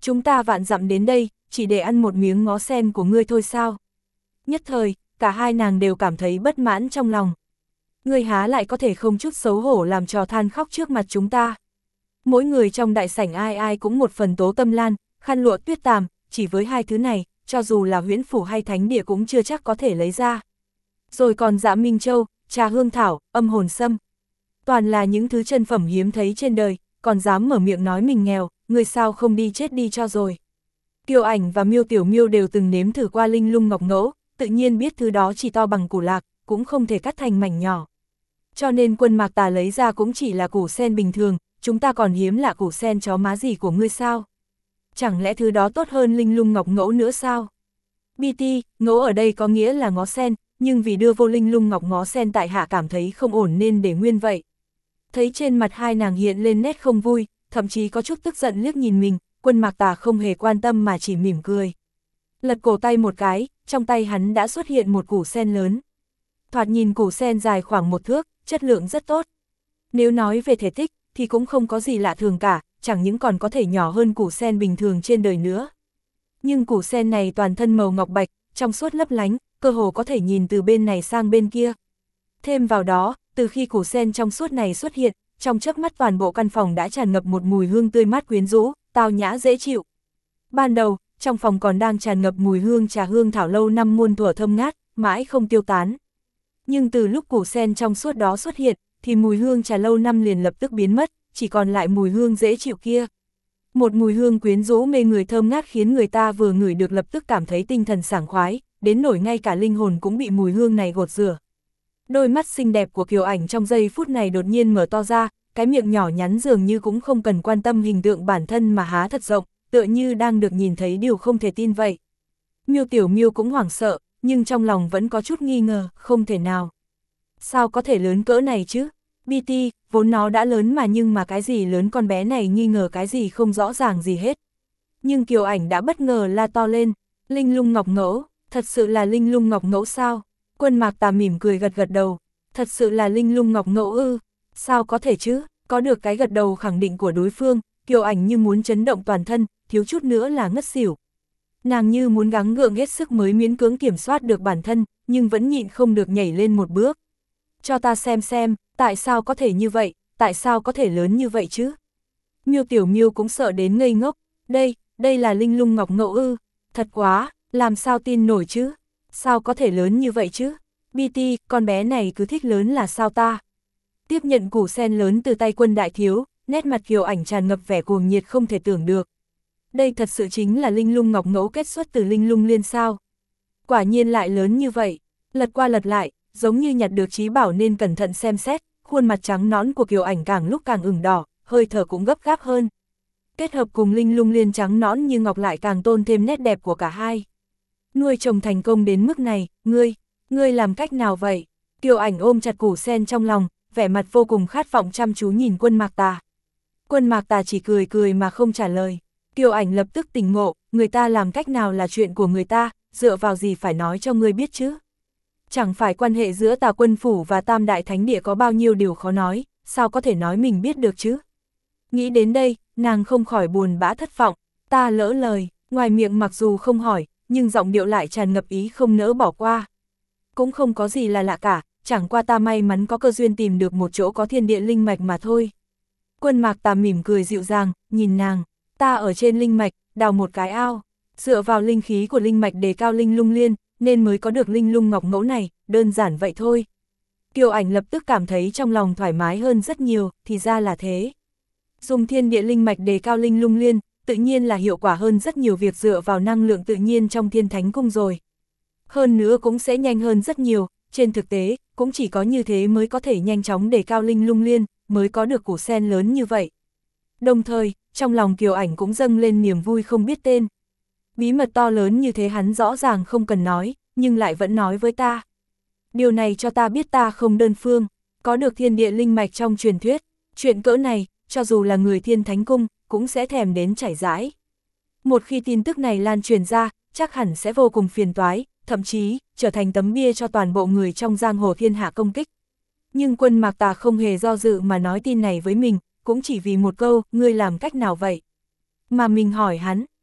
chúng ta vạn dặm đến đây, chỉ để ăn một miếng ngó sen của ngươi thôi sao? Nhất thời, cả hai nàng đều cảm thấy bất mãn trong lòng. Ngươi há lại có thể không chút xấu hổ làm trò than khóc trước mặt chúng ta. Mỗi người trong đại sảnh ai ai cũng một phần tố tâm lan, khăn lụa tuyết tàm, chỉ với hai thứ này, cho dù là huyễn phủ hay thánh địa cũng chưa chắc có thể lấy ra. Rồi còn dạ minh châu, trà hương thảo, âm hồn sâm. Toàn là những thứ chân phẩm hiếm thấy trên đời, còn dám mở miệng nói mình nghèo, người sao không đi chết đi cho rồi. Kiều Ảnh và Miêu Tiểu Miêu đều từng nếm thử qua linh lung ngọc ngẫu, tự nhiên biết thứ đó chỉ to bằng củ lạc, cũng không thể cắt thành mảnh nhỏ. Cho nên Quân Mạc Tà lấy ra cũng chỉ là củ sen bình thường, chúng ta còn hiếm lạ củ sen chó má gì của ngươi sao? Chẳng lẽ thứ đó tốt hơn linh lung ngọc ngẫu nữa sao? BT, ngẫu ở đây có nghĩa là ngó sen, nhưng vì đưa vô linh lung ngọc ngó sen tại hạ cảm thấy không ổn nên để nguyên vậy. Thấy trên mặt hai nàng hiện lên nét không vui, thậm chí có chút tức giận liếc nhìn mình, Quân Mạc Tà không hề quan tâm mà chỉ mỉm cười. Lật cổ tay một cái, trong tay hắn đã xuất hiện một củ sen lớn. Thoạt nhìn củ sen dài khoảng 1 thước, chất lượng rất tốt. Nếu nói về thể tích, thì cũng không có gì lạ thường cả, chẳng những còn có thể nhỏ hơn củ sen bình thường trên đời nữa. Nhưng củ sen này toàn thân màu ngọc bạch, trong suốt lấp lánh, cơ hồ có thể nhìn từ bên này sang bên kia. Thêm vào đó, từ khi củ sen trong suốt này xuất hiện, trong chớp mắt toàn bộ căn phòng đã tràn ngập một mùi hương tươi mát quyến rũ, tao nhã dễ chịu. Ban đầu, trong phòng còn đang tràn ngập mùi hương trà hương thảo lâu năm muôn thuở thơm ngát, mãi không tiêu tán. Nhưng từ lúc củ sen trong suốt đó xuất hiện, thì mùi hương trà lâu năm liền lập tức biến mất, chỉ còn lại mùi hương dễ chịu kia. Một mùi hương quyến rũ mê người thơm ngát khiến người ta vừa ngửi được lập tức cảm thấy tinh thần sảng khoái, đến nỗi ngay cả linh hồn cũng bị mùi hương này gột rửa. Đôi mắt xinh đẹp của Kiều Ảnh trong giây phút này đột nhiên mở to ra, cái miệng nhỏ nhắn dường như cũng không cần quan tâm hình tượng bản thân mà há thật rộng, tựa như đang được nhìn thấy điều không thể tin vậy. Miêu Tiểu Miêu cũng hoảng sợ, nhưng trong lòng vẫn có chút nghi ngờ, không thể nào. Sao có thể lớn cỡ này chứ? BT, vốn nó đã lớn mà nhưng mà cái gì lớn con bé này nghi ngờ cái gì không rõ ràng gì hết. Nhưng Kiều Ảnh đã bất ngờ la to lên, linh lung ngọc ngẫu, thật sự là linh lung ngọc ngẫu sao? Quân Mạc Tà mỉm cười gật gật đầu, thật sự là linh lung ngọc ngẫu ư? Sao có thể chứ? Có được cái gật đầu khẳng định của đối phương, Kiều Ảnh như muốn chấn động toàn thân, thiếu chút nữa là ngất xỉu. Nàng như muốn gắng gượng hết sức mới miễn cưỡng kiểm soát được bản thân, nhưng vẫn nhịn không được nhảy lên một bước. Cho ta xem, tại sao có thể như vậy, tại sao có thể lớn như vậy chứ? Miêu Tiểu Miêu cũng sợ đến ngây ngốc, đây là linh lung ngọc ngẫu ư, thật quá, làm sao tin nổi chứ? Sao có thể lớn như vậy chứ? BT, con bé này cứ thích lớn là sao ta? Tiếp nhận củ sen lớn từ tay Quân đại thiếu, nét mặt Kiều Ảnh tràn ngập vẻ cuồng nhiệt không thể tưởng được. Đây thật sự chính là linh lung ngọc ngẫu kết xuất từ linh lung liên sao? Quả nhiên lại lớn như vậy, lật qua lật lại, giống như nhặt được trí bảo nên cẩn thận xem xét, khuôn mặt trắng nõn của Kiều Ảnh càng lúc càng ửng đỏ, hơi thở cũng gấp gáp hơn. Kết hợp cùng linh lung liên trắng nõn như ngọc lại càng tôn thêm nét đẹp của cả hai. Nuôi trồng thành công đến mức này, ngươi làm cách nào vậy? Kiều Ảnh ôm chặt củ sen trong lòng, vẻ mặt vô cùng khát vọng chăm chú nhìn Quân Mạc Tà. Quân Mạc Tà chỉ cười cười mà không trả lời. Kiều Ảnh lập tức tỉnh ngộ, người ta làm cách nào là chuyện của người ta, dựa vào gì phải nói cho ngươi biết chứ? Chẳng phải quan hệ giữa Tà Quân Phủ và Tam Đại Thánh Địa có bao nhiêu điều khó nói, sao có thể nói mình biết được chứ? Nghĩ đến đây, nàng không khỏi buồn bã thất vọng, ta lỡ lời, ngoài miệng mặc dù không hỏi, nhưng giọng điệu lại tràn ngập ý không nỡ bỏ qua. Cũng không có gì là lạ cả, chẳng qua ta may mắn có cơ duyên tìm được một chỗ có thiên địa linh mạch mà thôi. Quân Mạc Tà mỉm cười dịu dàng, nhìn nàng, ta ở trên linh mạch, đào một cái ao, dựa vào linh khí của linh mạch đề cao linh lung liên, nên mới có được linh lung ngọc ngẫu này, đơn giản vậy thôi. Kiều Ảnh lập tức cảm thấy trong lòng thoải mái hơn rất nhiều, thì ra là thế. Dùng thiên địa linh mạch đề cao linh lung liên, tự nhiên là hiệu quả hơn rất nhiều việc dựa vào năng lượng tự nhiên trong Thiên Thánh Cung rồi. Hơn nữa cũng sẽ nhanh hơn rất nhiều, trên thực tế, cũng chỉ có như thế mới có thể nhanh chóng đề cao linh lung liên, mới có được củ sen lớn như vậy. Đồng thời, trong lòng Kiều Ảnh cũng dâng lên niềm vui không biết tên. Bí mật to lớn như thế hắn rõ ràng không cần nói, nhưng lại vẫn nói với ta. Điều này cho ta biết ta không đơn phương, có được thiên địa linh mạch trong truyền thuyết, chuyện cỡ này, cho dù là người Thiên Thánh Cung, cũng sẽ thèm đến chảy rãi. Một khi tin tức này lan truyền ra, chắc hẳn sẽ vô cùng phiền toái, thậm chí, trở thành tấm bia cho toàn bộ người trong giang hồ thiên hạ công kích. Nhưng Quân Mạc Tà không hề do dự mà nói tin này với mình, cũng chỉ vì một câu, ngươi làm cách nào vậy? Mà mình hỏi hắn,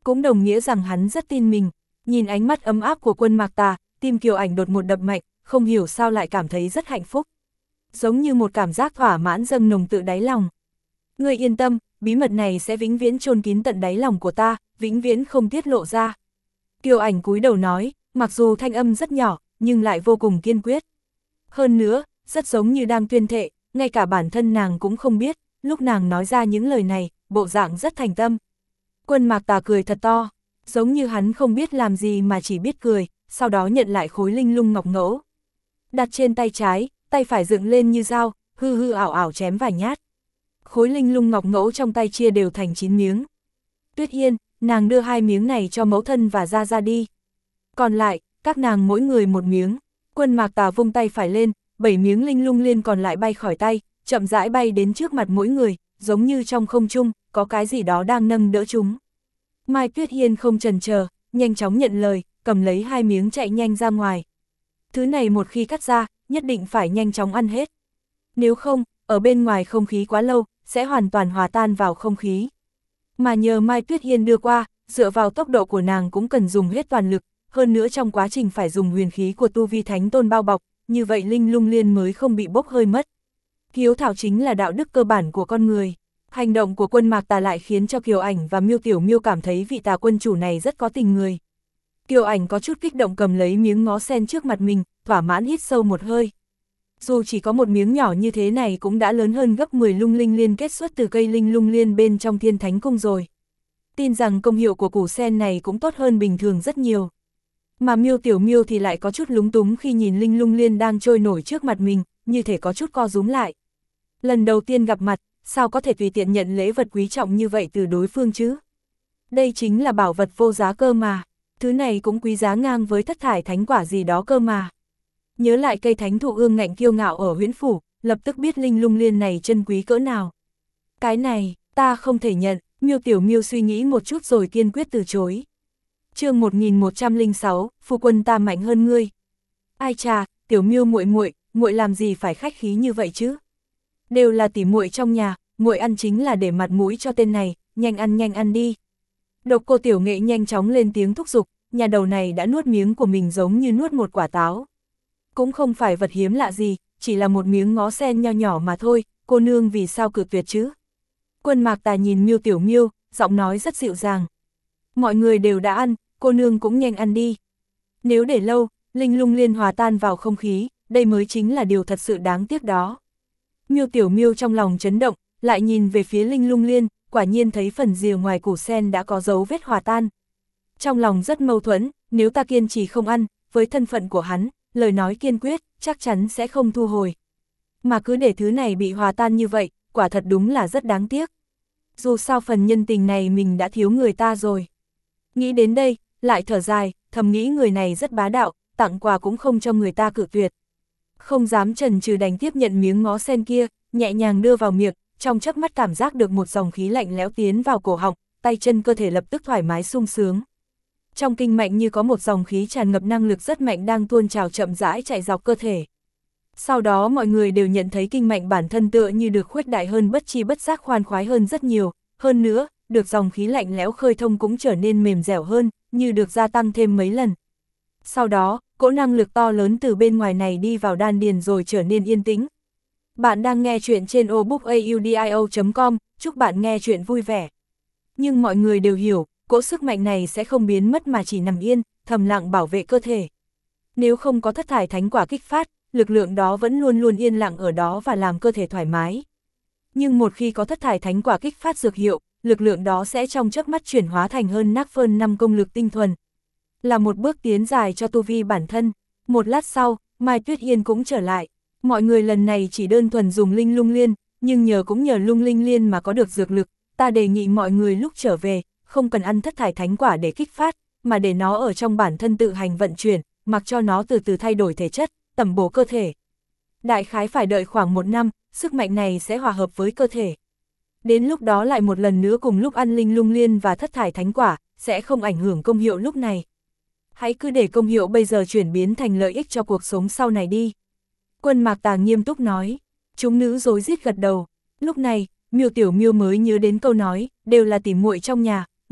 cũng đồng nghĩa rằng hắn rất tin mình. Nhìn ánh mắt ấm áp của Quân Mạc Tà, tim Kiều Ảnh đột một đập mạnh, không hiểu sao lại cảm thấy rất hạnh phúc. Giống như một cảm giác thỏa mãn dâng nồng tự đáy lòng. Ngươi yên tâm, bí mật này sẽ vĩnh viễn chôn kín tận đáy lòng của ta, vĩnh viễn không tiết lộ ra. Kiều Ảnh cúi đầu nói, mặc dù thanh âm rất nhỏ, nhưng lại vô cùng kiên quyết. Hơn nữa, rất giống như đang tuyên thệ, ngay cả bản thân nàng cũng không biết, lúc nàng nói ra những lời này, bộ dạng rất thành tâm. Quân Mạc Tà cười thật to, giống như hắn không biết làm gì mà chỉ biết cười, sau đó nhận lại khối linh lung ngọc ngẫu. Đặt trên tay trái, tay phải dựng lên như dao, hư hư ảo ảo chém vài nhát. Khối linh lung ngọc ngẫu trong tay chia đều thành 9 miếng. Tuyết Yên, nàng đưa 2 miếng này cho mẫu thân và ra ra đi. Còn lại, các nàng mỗi người 1 miếng. Quân Mạc Tà vung tay phải lên, 7 miếng linh lung liên còn lại bay khỏi tay, chậm rãi bay đến trước mặt mỗi người, giống như trong không trung, có cái gì đó đang nâng đỡ chúng. Mai Tuyết Yên không chần chờ, nhanh chóng nhận lời, cầm lấy 2 miếng chạy nhanh ra ngoài. Thứ này một khi cắt ra, nhất định phải nhanh chóng ăn hết. Nếu không, ở bên ngoài không khí quá lâu, sẽ hoàn toàn hòa tan vào không khí. Mà nhờ Mai Tuyết Yên đưa qua, dựa vào tốc độ của nàng cũng cần dùng hết toàn lực, hơn nữa trong quá trình phải dùng huyền khí của tu vi thánh tôn bao bọc, như vậy linh lung liên mới không bị bốc hơi mất. Hiếu thảo chính là đạo đức cơ bản của con người. Hành động của Quân Mạc Tà lại khiến cho Kiều Ảnh và Miêu Tiểu Miêu cảm thấy vị Tà quân chủ này rất có tình người. Kiều Ảnh có chút kích động cầm lấy miếng ngó sen trước mặt mình, thỏa mãn hít sâu một hơi. Dù chỉ có một miếng nhỏ như thế này cũng đã lớn hơn gấp 10 lung linh liên kết xuất từ cây linh lung liên bên trong Thiên Thánh Cung rồi. Tin rằng công hiệu của củ sen này cũng tốt hơn bình thường rất nhiều. Mà Miêu Tiểu Miêu thì lại có chút lúng túng khi nhìn linh lung liên đang trôi nổi trước mặt mình, như thể có chút co rúm lại. Lần đầu tiên gặp mặt, sao có thể tùy tiện nhận lễ vật quý trọng như vậy từ đối phương chứ? Đây chính là bảo vật vô giá cơ mà, thứ này cũng quý giá ngang với thất thải thánh quả gì đó cơ mà. Nhớ lại cây thánh thụ ương ngạnh kiêu ngạo ở Huyễn Phủ, lập tức biết linh lung liên này chân quý cỡ nào. Cái này, ta không thể nhận, Miêu Tiểu Miêu suy nghĩ một chút rồi kiên quyết từ chối. Chương 1106, phu quân ta mạnh hơn ngươi. Ai chà, Tiểu Miêu muội làm gì phải khách khí như vậy chứ? Đều là tỉ muội trong nhà, muội ăn chính là để mặt mũi cho tên này, nhanh ăn đi. Độc Cô Tiểu Nghệ nhanh chóng lên tiếng thúc giục, nhà đầu này đã nuốt miếng của mình giống như nuốt một quả táo. Cũng không phải vật hiếm lạ gì, chỉ là một miếng ngó sen nho nhỏ mà thôi, cô nương vì sao cự tuyệt chứ? Quân Mạc Tà nhìn Miêu Tiểu Miêu, giọng nói rất dịu dàng. Mọi người đều đã ăn, cô nương cũng nhanh ăn đi. Nếu để lâu, linh lung liên hòa tan vào không khí, đây mới chính là điều thật sự đáng tiếc đó. Miêu Tiểu Miêu trong lòng chấn động, lại nhìn về phía linh lung liên, quả nhiên thấy phần rìa ngoài củ sen đã có dấu vết hòa tan. Trong lòng rất mâu thuẫn, nếu ta kiên trì không ăn, với thân phận của hắn, lời nói kiên quyết, chắc chắn sẽ không thu hồi. Mà cứ để thứ này bị hòa tan như vậy, quả thật đúng là rất đáng tiếc. Dù sao phần nhân tình này mình đã thiếu người ta rồi. Nghĩ đến đây, lại thở dài, thầm nghĩ người này rất bá đạo, tặng quà cũng không cho người ta cự tuyệt. Không dám chần chừ đành tiếp nhận miếng ngó sen kia, nhẹ nhàng đưa vào miệng, trong chớp mắt cảm giác được một dòng khí lạnh lẽo tiến vào cổ họng, tay chân cơ thể lập tức thoải mái sung sướng. Trong kinh mạch như có một dòng khí tràn ngập năng lực rất mạnh đang tuôn trào chậm rãi chạy dọc cơ thể. Sau đó mọi người đều nhận thấy kinh mạch bản thân tựa như được khuếch đại hơn, bất chi bất giác khoan khoái hơn rất nhiều, hơn nữa, được dòng khí lạnh lẽo khơi thông cũng trở nên mềm dẻo hơn, như được gia tăng thêm mấy lần. Sau đó, cỗ năng lực to lớn từ bên ngoài này đi vào đan điền rồi trở nên yên tĩnh. Bạn đang nghe chuyện trên obookaudio.com, chúc bạn nghe chuyện vui vẻ. Nhưng mọi người đều hiểu, cỗ sức mạnh này sẽ không biến mất mà chỉ nằm yên, thầm lặng bảo vệ cơ thể. Nếu không có thất thải thánh quả kích phát, lực lượng đó vẫn luôn luôn yên lặng ở đó và làm cơ thể thoải mái. Nhưng một khi có thất thải thánh quả kích phát dược hiệu, lực lượng đó sẽ trong chớp mắt chuyển hóa thành hơn nắc phơn 5 công lực tinh thuần. Là một bước tiến dài cho tu vi bản thân. Một lát sau, Mai Tuyết Yên cũng trở lại. Mọi người lần này chỉ đơn thuần dùng linh lung liên, nhưng nhờ lung linh liên mà có được dược lực, ta đề nghị mọi người lúc trở về, không cần ăn thất thải thánh quả để kích phát, mà để nó ở trong bản thân tự hành vận chuyển, mặc cho nó từ từ thay đổi thể chất, tẩm bổ cơ thể. Đại khái phải đợi khoảng 1 năm, sức mạnh này sẽ hòa hợp với cơ thể. Đến lúc đó lại một lần nữa cùng lúc ăn linh lung liên và thất thải thánh quả, sẽ không ảnh hưởng công hiệu lúc này. Hãy cứ để công hiệu bây giờ chuyển biến thành lợi ích cho cuộc sống sau này đi. Quân Mạc Tà nghiêm túc nói. Chúng nữ rối rít gật đầu. Lúc này, Miêu Tiểu Miêu mới nhớ đến câu nói, đều là tỉ muội trong nhà,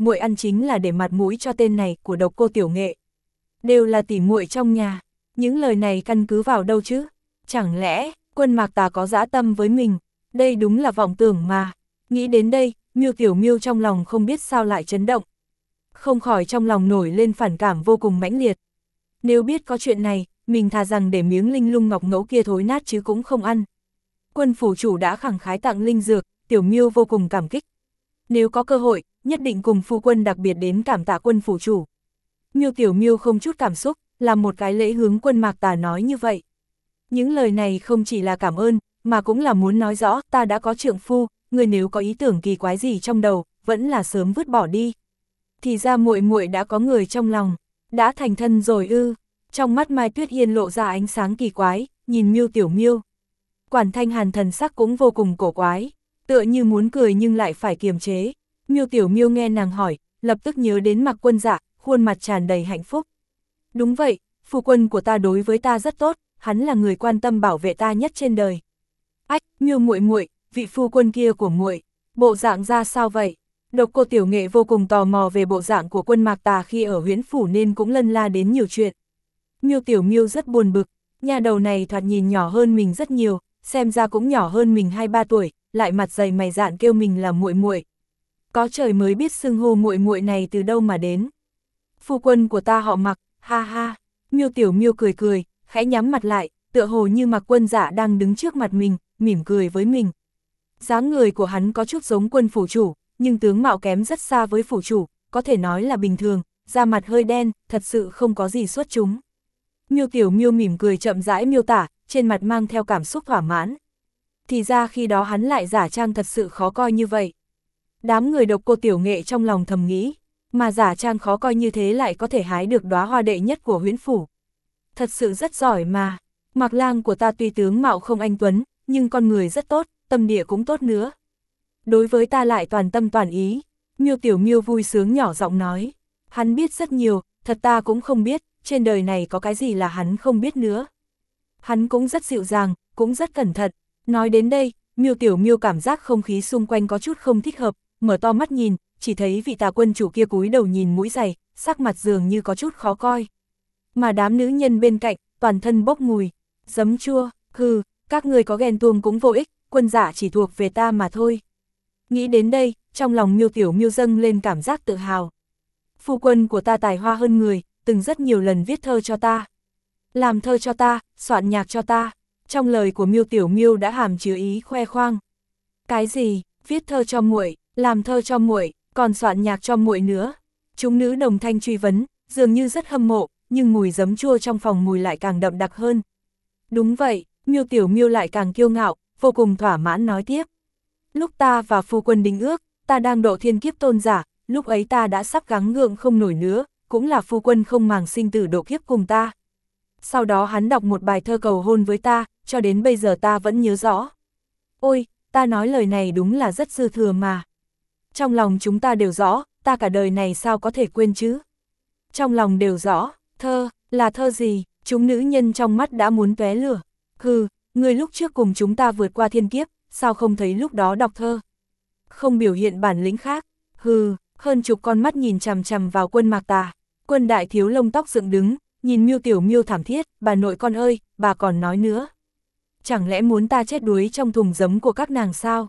muội ăn chính là để mặt mũi cho tên này của Độc Cô Tiểu Nghệ. Đều là tỉ muội trong nhà, những lời này căn cứ vào đâu chứ? Chẳng lẽ Quân Mạc Tà có dã tâm với mình? Đây đúng là vọng tưởng mà. Nghĩ đến đây, Miêu Tiểu Miêu trong lòng không biết sao lại chấn động. Không khỏi trong lòng nổi lên phản cảm vô cùng mãnh liệt. Nếu biết có chuyện này, mình thà rằng để miếng linh lung ngọc ngẫu kia thối nát chứ cũng không ăn. Quân phủ chủ đã khẳng khái tặng linh dược, Tiểu Miêu vô cùng cảm kích. Nếu có cơ hội, nhất định cùng phu quân đặc biệt đến cảm tạ quân phủ chủ. Miêu Tiểu Miêu không chút cảm xúc, làm một cái lễ hướng Quân Mạc Tà nói như vậy. Những lời này không chỉ là cảm ơn, mà cũng là muốn nói rõ ta đã có trượng phu, người nếu có ý tưởng kỳ quái gì trong đầu, vẫn là sớm vứt bỏ đi. Thì ra muội muội đã có người trong lòng, đã thành thân rồi ư? Trong mắt Mai Tuyết Yên lộ ra ánh sáng kỳ quái, nhìn Miêu Tiểu Miêu. Quản Thanh Hàn thần sắc cũng vô cùng cổ quái, tựa như muốn cười nhưng lại phải kiềm chế. Miêu Tiểu Miêu nghe nàng hỏi, lập tức nhớ đến Mạc Quân Dạ, khuôn mặt tràn đầy hạnh phúc. Đúng vậy, phu quân của ta đối với ta rất tốt, hắn là người quan tâm bảo vệ ta nhất trên đời. Ách, Miêu muội muội, vị phu quân kia của muội, bộ dạng ra sao vậy? Độc Cô Tiểu Nghệ vô cùng tò mò về bộ dạng của Quân Mạc Tà khi ở Huyễn phủ nên cũng lân la đến nhiều chuyện. Miêu Tiểu Miêu rất buồn bực, nhà đầu này thoạt nhìn nhỏ hơn mình rất nhiều, xem ra cũng nhỏ hơn mình 2-3 tuổi, lại mặt dày mày dạn kêu mình là muội muội. Có trời mới biết xưng hô muội muội này từ đâu mà đến. Phu quân của ta họ Mạc, ha ha. Miêu Tiểu Miêu cười cười, khẽ nhắm mặt lại, tựa hồ như Mạc Quân Dạ đang đứng trước mặt mình, mỉm cười với mình. Dáng người của hắn có chút giống Quân phủ chủ, nhưng tướng mạo kém rất xa với phủ chủ, có thể nói là bình thường, da mặt hơi đen, thật sự không có gì xuất chúng. Miêu Tiểu Miêu mỉm cười chậm rãi miêu tả, trên mặt mang theo cảm xúc thỏa mãn. Thì ra khi đó hắn lại giả trang thật sự khó coi như vậy. Đám người Độc Cô Tiểu Nghệ trong lòng thầm nghĩ, mà giả trang khó coi như thế lại có thể hái được đóa hoa đệ nhất của Huyễn phủ. Thật sự rất giỏi mà. Mạc Lang của ta tuy tướng mạo không anh tuấn, nhưng con người rất tốt, tâm địa cũng tốt nữa. Đối với ta lại toàn tâm toàn ý. Miêu Tiểu Miêu vui sướng nhỏ giọng nói. Hắn biết rất nhiều, thật ta cũng không biết, trên đời này có cái gì là hắn không biết nữa. Hắn cũng rất dịu dàng, cũng rất cẩn thận. Nói đến đây, Miêu Tiểu Miêu cảm giác không khí xung quanh có chút không thích hợp, mở to mắt nhìn, chỉ thấy vị Tà quân chủ kia cúi đầu nhìn mũi giày, sắc mặt dường như có chút khó coi. Mà đám nữ nhân bên cạnh, toàn thân bốc mùi, giấm chua, hừ, các người có ghen tuông cũng vô ích, Quân Dạ chỉ thuộc về ta mà thôi. Nghĩ đến đây, trong lòng Miêu Tiểu Miêu dâng lên cảm giác tự hào. Phu quân của ta tài hoa hơn người, từng rất nhiều lần viết thơ cho ta. Làm thơ cho ta, soạn nhạc cho ta. Trong lời của Miêu Tiểu Miêu đã hàm chứa ý khoe khoang. Cái gì, viết thơ cho muội, làm thơ cho muội, còn soạn nhạc cho muội nữa. Chúng nữ đồng thanh truy vấn, dường như rất hâm mộ, nhưng mùi giấm chua trong phòng mùi lại càng đậm đặc hơn. Đúng vậy, Miêu Tiểu Miêu lại càng kiêu ngạo, vô cùng thỏa mãn nói tiếp. Lúc ta và phu quân đính ước, ta đang độ thiên kiếp tôn giả, lúc ấy ta đã sắp gắng gượng không nổi nữa, cũng là phu quân không màng sinh tử độ kiếp cùng ta. Sau đó hắn đọc một bài thơ cầu hôn với ta, cho đến bây giờ ta vẫn nhớ rõ. Ôi, ta nói lời này đúng là rất dư thừa mà. Trong lòng chúng ta đều rõ, ta cả đời này sao có thể quên chứ? Trong lòng đều rõ, thơ, là thơ gì? Chúng nữ nhân trong mắt đã muốn tóe lửa. Hừ, người lúc trước cùng chúng ta vượt qua thiên kiếp, sao không thấy lúc đó đọc thơ? Không biểu hiện bản lĩnh khác. Hừ, hơn chục con mắt nhìn chằm chằm vào Quân Mạc Tà. Quân đại thiếu lông tóc dựng đứng, nhìn Miêu Tiểu Miêu thảm thiết, bà nội con ơi, bà còn nói nữa. Chẳng lẽ muốn ta chết đuối trong thùng giấm của các nàng sao?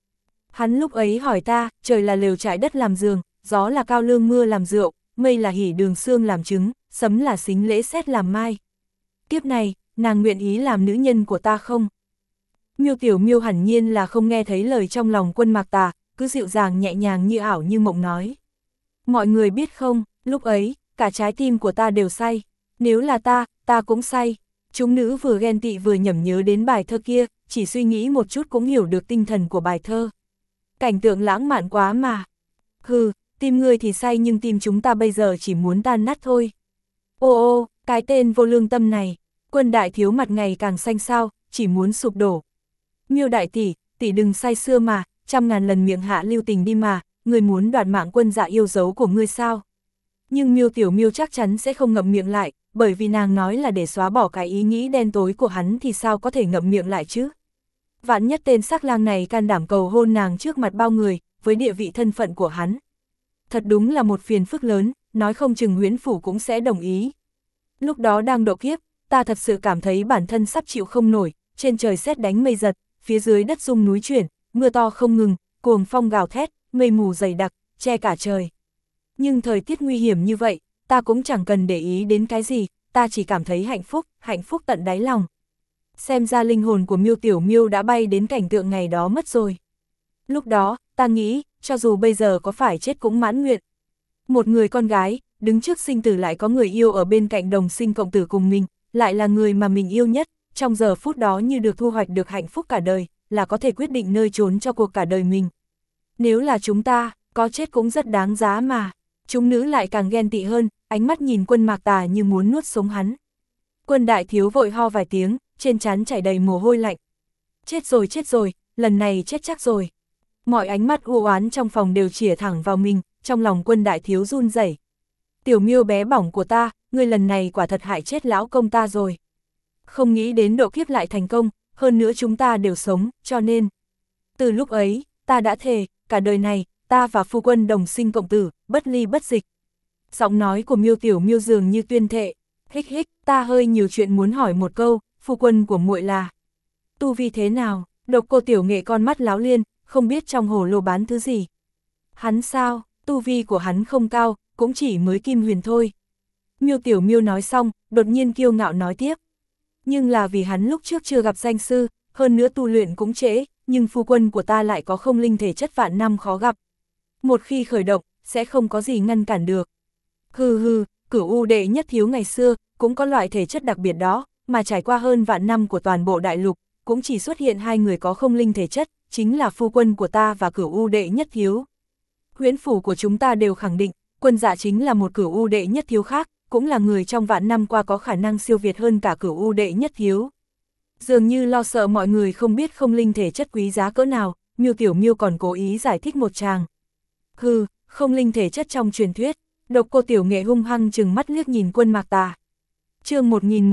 Hắn lúc ấy hỏi ta, trời là lều trại đất làm giường, gió là cao lương mưa làm rượu, mây là hỉ đường xương làm trứng, sấm là xính lễ xét làm mai. Kiếp này, nàng nguyện ý làm nữ nhân của ta không? Miêu Tiểu Miêu hẳn nhiên là không nghe thấy lời trong lòng Quân Mạc Tà, cứ dịu dàng nhẹ nhàng như ảo như mộng nói. Mọi người biết không, lúc ấy, cả trái tim của ta đều say. Nếu là ta cũng say. Chúng nữ vừa ghen tị vừa nhẩm nhớ đến bài thơ kia, chỉ suy nghĩ một chút cũng hiểu được tinh thần của bài thơ. Cảnh tượng lãng mạn quá mà. Hừ, tim ngươi thì say nhưng tim chúng ta bây giờ chỉ muốn tan nát thôi. Ô ô, cái tên vô lương tâm này. Quân đại thiếu mặt ngày càng xanh xao, chỉ muốn sụp đổ. Miêu đại tỷ, tỷ đừng say sưa mà, 100.000 lần miệng hạ lưu tình đi mà, ngươi muốn đoạt mạng Quân Dạ yêu dấu của ngươi sao? Nhưng Miêu Tiểu Miêu chắc chắn sẽ không ngậm miệng lại, bởi vì nàng nói là để xóa bỏ cái ý nghĩ đen tối của hắn thì sao có thể ngậm miệng lại chứ? Vạn nhất tên sắc lang này can đảm cầu hôn nàng trước mặt bao người, với địa vị thân phận của hắn. Thật đúng là một phiền phức lớn, nói không chừng Huyễn Phủ cũng sẽ đồng ý. Lúc đó đang độ kiếp, ta thật sự cảm thấy bản thân sắp chịu không nổi, trên trời sét đánh mây giật, phía dưới đất rung núi chuyển, mưa to không ngừng, cuồng phong gào thét, mây mù dày đặc, che cả trời. Nhưng thời tiết nguy hiểm như vậy, ta cũng chẳng cần để ý đến cái gì, ta chỉ cảm thấy hạnh phúc tận đáy lòng. Xem ra linh hồn của Miêu Tiểu Miêu đã bay đến cảnh tượng ngày đó mất rồi. Lúc đó, ta nghĩ, cho dù bây giờ có phải chết cũng mãn nguyện. Một người con gái, đứng trước sinh tử lại có người yêu ở bên cạnh đồng sinh cộng tử cùng mình, lại là người mà mình yêu nhất, trong giờ phút đó như được thu hoạch được hạnh phúc cả đời, là có thể quyết định nơi trốn cho cuộc cả đời mình. Nếu là chúng ta, có chết cũng rất đáng giá mà. Chúng nữ lại càng ghen tị hơn, ánh mắt nhìn Quân Mạc Tà như muốn nuốt sống hắn. Quân đại thiếu vội ho vài tiếng, trên trán chảy đầy mồ hôi lạnh. Chết rồi, lần này chết chắc rồi. Mọi ánh mắt u oán trong phòng đều chĩa thẳng vào mình, trong lòng Quân đại thiếu run rẩy. Tiểu Miêu bé bỏng của ta, ngươi lần này quả thật hại chết lão công ta rồi. Không nghĩ đến độ kiếp lại thành công, hơn nữa chúng ta đều sống, cho nên. Từ lúc ấy, ta đã thề, cả đời này, ta và phu quân đồng sinh cộng tử, bất ly bất dịch. Giọng nói của Miêu Tiểu Miêu dường như tuyên thệ. Hích hích, ta hơi nhiều chuyện muốn hỏi một câu, phu quân của muội là tu vi thế nào? Độc Cô Tiểu Nghệ con mắt láo liên, không biết trong hồ lô bán thứ gì. Hắn sao? Tu vi của hắn không cao, cũng chỉ mới kim huyền thôi. Miêu Tiểu Miêu nói xong, đột nhiên kiêu ngạo nói tiếp. Nhưng là vì hắn lúc trước chưa gặp danh sư, hơn nữa tu luyện cũng trễ, nhưng phu quân của ta lại có không linh thể chất vạn năm khó gặp. Một khi khởi động, sẽ không có gì ngăn cản được. Hừ, Cửu U đệ nhất thiếu ngày xưa, cũng có loại thể chất đặc biệt đó, mà trải qua hơn vạn năm của toàn bộ đại lục, cũng chỉ xuất hiện hai người có không linh thể chất, chính là phu quân của ta và Cửu U đệ nhất thiếu. Huyễn Phủ của chúng ta đều khẳng định, Quân Dạ chính là một Cửu U đệ nhất thiếu khác, cũng là người trong vạn năm qua có khả năng siêu việt hơn cả Cửu U đệ nhất thiếu. Dường như lo sợ mọi người không biết không linh thể chất quý giá cỡ nào, Miêu Tiểu Miêu còn cố ý giải thích một tràng. Hừ, không linh thể chất trong truyền thuyết. Độc Cô Tiểu Nghệ hung hăng chừng mắt liếc nhìn Quân Mạc Tà. Chương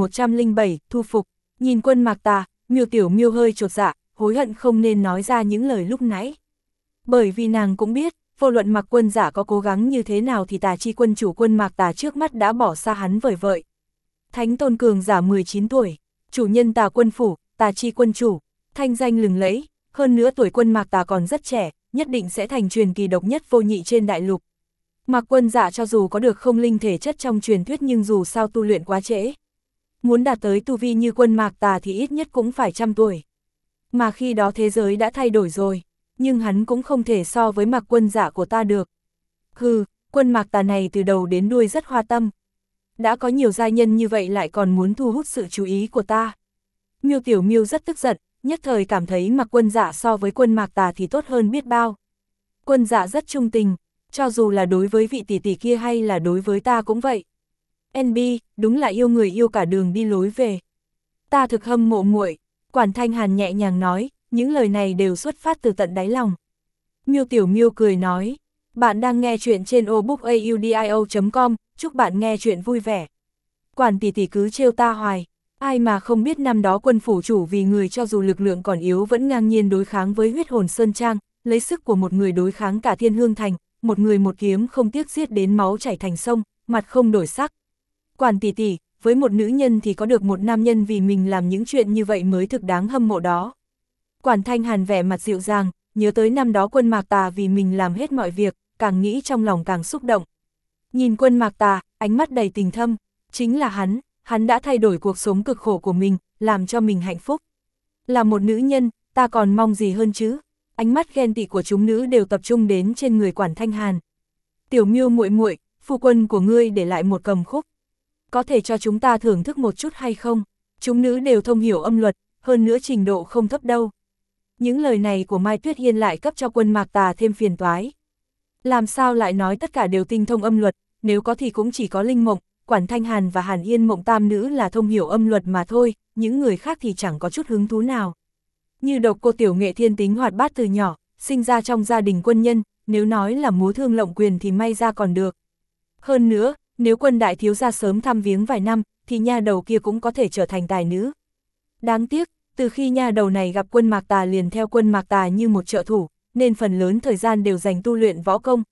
1107, thu phục. Nhìn Quân Mạc Tà, Miêu Tiểu Miêu hơi chột dạ, hối hận không nên nói ra những lời lúc nãy. Bởi vì nàng cũng biết, vô luận Mạc Quân Giả có cố gắng như thế nào thì Tà Chi quân chủ Quân Mạc Tà trước mắt đã bỏ xa hắn vời vợi. Thánh tôn cường giả 19 tuổi, chủ nhân Tà Quân phủ, Tà Chi quân chủ, thanh danh lừng lẫy, hơn nữa tuổi Quân Mạc Tà còn rất trẻ, nhất định sẽ thành truyền kỳ độc nhất vô nhị trên đại lục. Mạc Quân Dạ cho dù có được không linh thể chất trong truyền thuyết nhưng dù sao tu luyện quá trễ. Muốn đạt tới tu vi như Quân Mạc Tà thì ít nhất cũng phải 100 tuổi. Mà khi đó thế giới đã thay đổi rồi, nhưng hắn cũng không thể so với Mạc Quân Dạ của ta được. Hừ, Quân Mạc Tà này từ đầu đến đuôi rất hoa tâm. Đã có nhiều giai nhân như vậy lại còn muốn thu hút sự chú ý của ta. Miêu Tiểu Miêu rất tức giận, nhất thời cảm thấy Mạc Quân Dạ so với Quân Mạc Tà thì tốt hơn biết bao. Quân Dạ rất trung tình, cho dù là đối với vị tỷ tỷ kia hay là đối với ta cũng vậy. NB, đúng là yêu người yêu cả đường đi lối về. Ta thực hâm mộ muội, Quản Thanh Hàn nhẹ nhàng nói, những lời này đều xuất phát từ tận đáy lòng. Miêu Tiểu Miêu cười nói, bạn đang nghe chuyện trên obookaudio.com, chúc bạn nghe chuyện vui vẻ. Quản tỷ tỷ cứ trêu ta hoài, ai mà không biết năm đó Quân phủ chủ vì người cho dù lực lượng còn yếu vẫn ngang nhiên đối kháng với Huyết Hồn Sơn Trang, lấy sức của một người đối kháng cả Thiên Hương Thành, một người một kiếm không tiếc giết đến máu chảy thành sông, mặt không đổi sắc. Quản tỷ tỷ, với một nữ nhân thì có được một nam nhân vì mình làm những chuyện như vậy mới thực đáng hâm mộ đó. Quản Thanh Hàn vẻ mặt dịu dàng, nhớ tới năm đó Quân Mạc Tà vì mình làm hết mọi việc, càng nghĩ trong lòng càng xúc động. Nhìn Quân Mạc Tà, ánh mắt đầy tình thâm, chính là hắn đã thay đổi cuộc sống cực khổ của mình, làm cho mình hạnh phúc. Là một nữ nhân, ta còn mong gì hơn chứ? Ánh mắt ghen tị của chúng nữ đều tập trung đến trên người Quản Thanh Hàn. Tiểu Miêu muội muội, phu quân của ngươi để lại một cầm khúc. Có thể cho chúng ta thưởng thức một chút hay không? Chúng nữ đều thông hiểu âm luật, hơn nữa trình độ không thấp đâu. Những lời này của Mai Tuyết Hiên lại cấp cho Quân Mạc Tà thêm phiền toái. Làm sao lại nói tất cả đều tinh thông âm luật, nếu có thì cũng chỉ có Linh Mộng, Quản Thanh Hàn và Hàn Yên Mộng tam nữ là thông hiểu âm luật mà thôi, những người khác thì chẳng có chút hứng thú nào. Như Độc Cô Tiểu Nghệ thiên tính hoạt bát từ nhỏ, sinh ra trong gia đình quân nhân, nếu nói là múa thương lộng quyền thì may ra còn được. Hơn nữa, nếu Quân đại thiếu gia sớm thăm viếng vài năm, thì nha đầu kia cũng có thể trở thành tài nữ. Đáng tiếc, từ khi nha đầu này gặp Quân Mạc Tà liền theo Quân Mạc Tà như một trợ thủ, nên phần lớn thời gian đều dành tu luyện võ công,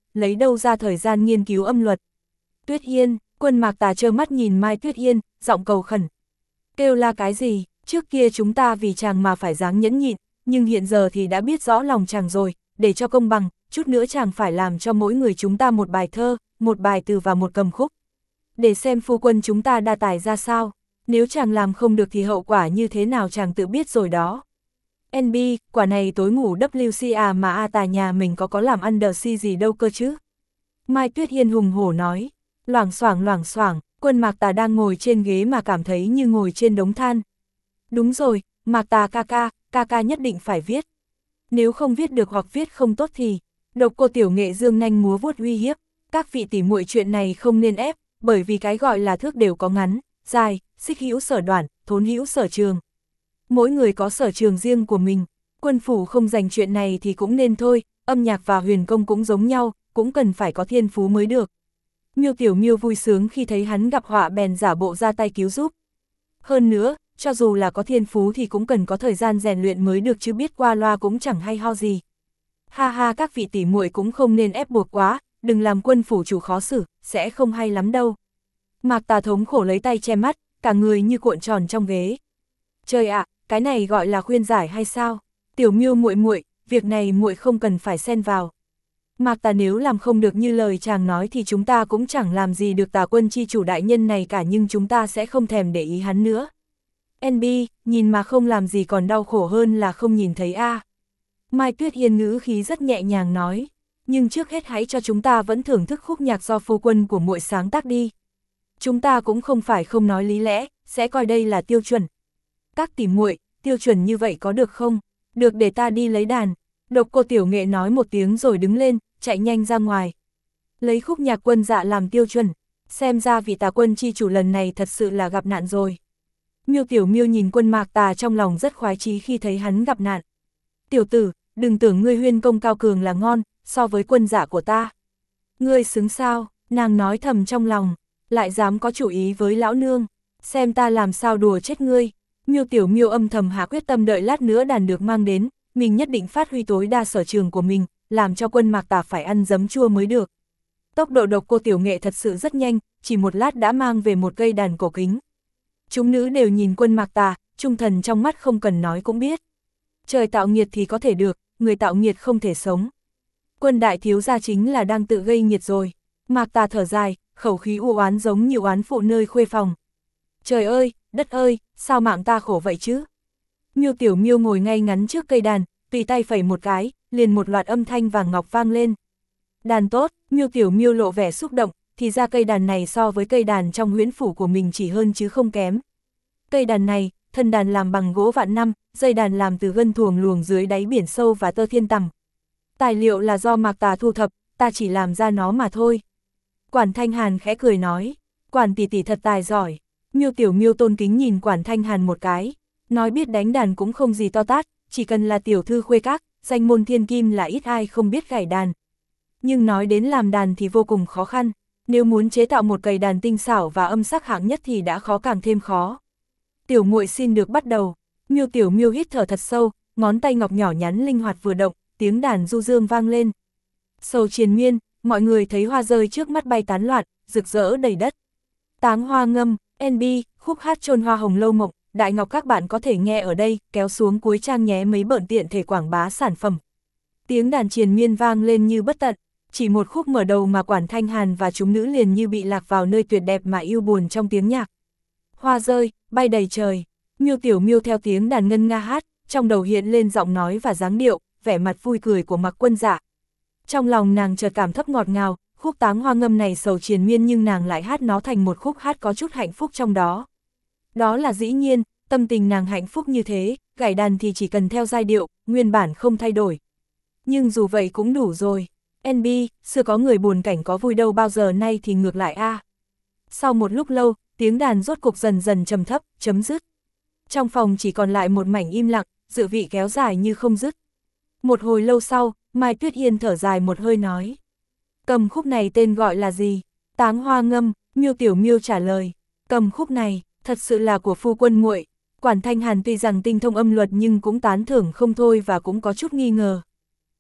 lấy đâu ra thời gian nghiên cứu âm luật. Tuyết Yên, Quân Mạc Tà trơ mắt nhìn Mai Tuyết Yên, giọng cầu khẩn. Kêu la cái gì, trước kia chúng ta vì chàng mà phải dáng nhẫn nhịn, nhưng hiện giờ thì đã biết rõ lòng chàng rồi, để cho công bằng, chút nữa chàng phải làm cho mỗi người chúng ta một bài thơ, một bài từ và một cầm khúc. Để xem phu quân chúng ta đa tài ra sao, nếu chàng làm không được thì hậu quả như thế nào chàng tự biết rồi đó. NB, quả này tối ngủ WC à mà A Tà nhà mình có làm undersea gì đâu cơ chứ. Mai Tuyết Yên hùng hổ nói, loảng xoảng, Quân Mạc Tà đang ngồi trên ghế mà cảm thấy như ngồi trên đống than. Đúng rồi, Mạc Tà ca ca nhất định phải viết. Nếu không viết được hoặc viết không tốt thì, Độc Cô Tiểu Nghệ dương nanh múa vuốt uy hiếp, các vị tỉ muội chuyện này không nên ép, bởi vì cái gọi là thước đều có ngắn, dài, xích hữu sở đoạn, thốn hữu sở trường. Mỗi người có sở trường riêng của mình, quân phủ không dành chuyện này thì cũng nên thôi, âm nhạc và huyền công cũng giống nhau, cũng cần phải có thiên phú mới được. Miêu Tiểu Miêu vui sướng khi thấy hắn gặp họa bèn giả bộ ra tay cứu giúp. Hơn nữa, cho dù là có thiên phú thì cũng cần có thời gian rèn luyện mới được chứ biết qua loa cũng chẳng hay ho gì. Ha ha, các vị tỷ muội cũng không nên ép buộc quá, đừng làm quân phủ chủ khó xử, sẽ không hay lắm đâu. Mạc Tà thống khổ lấy tay che mắt, cả người như cuộn tròn trong ghế. Trời ạ, cái này gọi là khuyên giải hay sao? Tiểu Miêu muội muội, việc này muội không cần phải xen vào. Mạc Tà nếu làm không được như lời chàng nói thì chúng ta cũng chẳng làm gì được Tà quân chi chủ đại nhân này cả, nhưng chúng ta sẽ không thèm để ý hắn nữa. NB, nhìn mà không làm gì còn đau khổ hơn là không nhìn thấy a. Mai Tuyết Yên ngữ khí rất nhẹ nhàng nói, nhưng trước hết hãy cho chúng ta vẫn thưởng thức khúc nhạc do phu quân của muội sáng tác đi. Chúng ta cũng không phải không nói lý lẽ, sẽ coi đây là tiêu chuẩn. Các tỷ muội, tiêu chuẩn như vậy có được không? Được, để ta đi lấy đàn. Độc Cô Tiểu Nghệ nói một tiếng rồi đứng lên, chạy nhanh ra ngoài. Lấy khúc nhạc Quân Dạ làm tiêu chuẩn, xem ra vị Tà quân chi chủ lần này thật sự là gặp nạn rồi. Miêu Tiểu Miêu nhìn Quân Mạc Tà trong lòng rất khoái chí khi thấy hắn gặp nạn. Tiểu tử, đừng tưởng ngươi huyền công cao cường là ngon, so với Quân Dạ của ta. Ngươi xứng sao, nàng nói thầm trong lòng, lại dám có chủ ý với lão nương, xem ta làm sao đùa chết ngươi. Miêu Tiểu Miêu âm thầm hạ quyết tâm đợi lát nữa đàn được mang đến, mình nhất định phát huy tối đa sở trường của mình, làm cho Quân Mạc Tà phải ăn giấm chua mới được. Tốc độ Độc Cô Tiểu Nghệ thật sự rất nhanh, chỉ một lát đã mang về một cây đàn cổ kính. Chúng nữ đều nhìn Quân Mạc Tà, trung thần trong mắt không cần nói cũng biết. Trời tạo nghiệt thì có thể được, người tạo nghiệt không thể sống. Quân đại thiếu gia chính là đang tự gây nghiệt rồi. Mạc Tà thở dài, khẩu khí u oán giống như oán phụ nơi khuê phòng. Trời ơi, đất ơi, sao mạng ta khổ vậy chứ? Miêu Tiểu Miêu ngồi ngay ngắn trước cây đàn, tùy tay phẩy một cái, liền một loạt âm thanh vàng ngọc vang lên. Đàn tốt, Miêu Tiểu Miêu lộ vẻ xúc động, thì ra cây đàn này so với cây đàn trong huyễn phủ của mình chỉ hơn chứ không kém. Cây đàn này, thân đàn làm bằng gỗ vạn năm, dây đàn làm từ gân thuồng luồng dưới đáy biển sâu và tơ thiên tằm. Tài liệu là do Mạc Tà thu thập, ta chỉ làm ra nó mà thôi. Quản Thanh Hàn khẽ cười nói, Quản tỷ tỷ thật tài giỏi. Miêu Tiểu Miêu tôn kính nhìn Quản Thanh Hàn một cái, nói biết đánh đàn cũng không gì to tát, chỉ cần là tiểu thư khuê các, danh môn thiên kim là ít ai không biết gảy đàn. Nhưng nói đến làm đàn thì vô cùng khó khăn, nếu muốn chế tạo một cây đàn tinh xảo và âm sắc hạng nhất thì đã khó càng thêm khó. Tiểu muội xin được bắt đầu. Miêu Tiểu Miêu hít thở thật sâu, ngón tay ngọc nhỏ nhắn linh hoạt vừa động, tiếng đàn du dương vang lên. Sầu triền miên, mọi người thấy hoa rơi trước mắt bay tán loạn, rực rỡ đầy đất. Táng hoa ngâm, NB, khúc hát chôn hoa hồng lâu mộng, Đại Ngọc các bạn có thể nghe ở đây, kéo xuống cuối trang nhé mấy bợn tiện thể quảng bá sản phẩm. Tiếng đàn triền miên vang lên như bất tận, chỉ một khúc mở đầu mà Quản Thanh Hàn và chúng nữ liền như bị lạc vào nơi tuyệt đẹp mà yêu buồn trong tiếng nhạc. Hoa rơi, bay đầy trời, Miêu Tiểu Miêu theo tiếng đàn ngân nga hát, trong đầu hiện lên giọng nói và dáng điệu, vẻ mặt vui cười của Mạc Quân Dạ. Trong lòng nàng chợt cảm thấp ngọt ngào, khúc táng hoa ngâm này sầu triền miên nhưng nàng lại hát nó thành một khúc hát có chút hạnh phúc trong đó. Đó là dĩ nhiên, tâm tình nàng hạnh phúc như thế, gảy đàn thì chỉ cần theo giai điệu, nguyên bản không thay đổi. Nhưng dù vậy cũng đủ rồi. NB, xưa có người buồn cảnh có vui đâu bao giờ, nay thì ngược lại a. Sau một lúc lâu, tiếng đàn rốt cục dần dần trầm thấp, chấm dứt. Trong phòng chỉ còn lại một mảnh im lặng, dự vị kéo dài như không dứt. Một hồi lâu sau, Mai Tuyết Yên thở dài một hơi nói. Cầm khúc này tên gọi là gì? Táng hoa ngâm, Miêu Tiểu Miêu trả lời. Cầm khúc này, thật sự là của phu quân muội. Quản Thanh Hàn tuy rằng tinh thông âm luật nhưng cũng tán thưởng không thôi và cũng có chút nghi ngờ.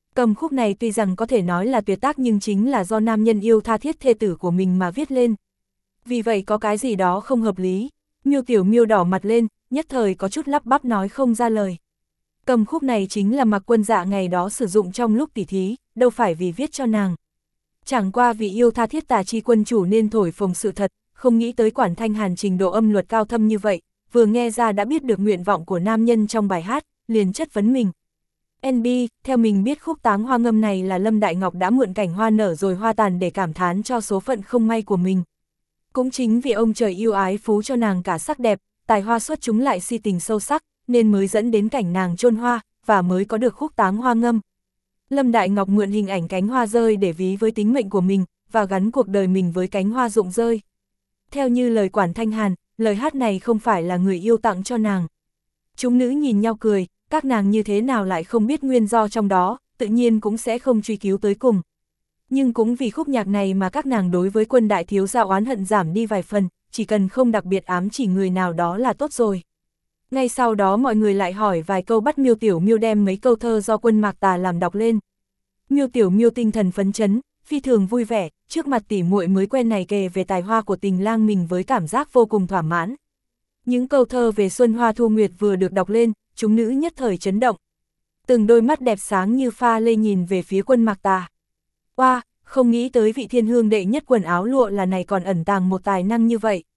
Cầm khúc này tuy rằng có thể nói là tuyệt tác nhưng chính là do nam nhân yêu tha thiết thê tử của mình mà viết lên. Vì vậy có cái gì đó không hợp lý. Miêu Tiểu Miêu đỏ mặt lên, nhất thời có chút lắp bắp nói không ra lời. Cầm khúc này chính là Mạc Quân Dạ ngày đó sử dụng trong lúc tỉ thí, đâu phải vì viết cho nàng. Chẳng qua vì yêu tha thiết Tà Chi quân chủ nên thổi phồng sự thật, không nghĩ tới Quản Thanh Hàn trình độ âm luật cao thâm như vậy, vừa nghe ra đã biết được nguyện vọng của nam nhân trong bài hát, liền chất vấn mình. NB, theo mình biết khúc Táng Hoa Ngâm này là Lâm Đại Ngọc đã mượn cảnh hoa nở rồi hoa tàn để cảm thán cho số phận không may của mình. Cũng chính vì ông trời yêu ái phú cho nàng cả sắc đẹp, tài hoa xuất chúng lại si tình sâu sắc, nên mới dẫn đến cảnh nàng chôn hoa, và mới có được khúc Táng Hoa Ngâm. Lâm Đại Ngọc mượn hình ảnh cánh hoa rơi để ví với tính mệnh của mình, và gắn cuộc đời mình với cánh hoa rụng rơi. Theo như lời Quản Thanh Hàn, lời hát này không phải là người yêu tặng cho nàng. Chúng nữ nhìn nhau cười, các nàng như thế nào lại không biết nguyên do trong đó, tự nhiên cũng sẽ không truy cứu tới cùng. Nhưng cũng vì khúc nhạc này mà các nàng đối với Quân đại thiếu gia oán hận giảm đi vài phần, chỉ cần không đặc biệt ám chỉ người nào đó là tốt rồi. Ngay sau đó mọi người lại hỏi vài câu bắt Miêu Tiểu Miêu đem mấy câu thơ do Quân Mạc Tà làm đọc lên. Miêu Tiểu Miêu tinh thần phấn chấn, phi thường vui vẻ, trước mặt tỉ muội mới quen này kể về tài hoa của tình lang mình với cảm giác vô cùng thỏa mãn. Những câu thơ về Xuân Hoa Thu Nguyệt vừa được đọc lên, chúng nữ nhất thời chấn động. Từng đôi mắt đẹp sáng như pha lê nhìn về phía Quân Mạc Tà. Oa, không nghĩ tới vị thiên hương đệ nhất quần áo lụa là này còn ẩn tàng một tài năng như vậy.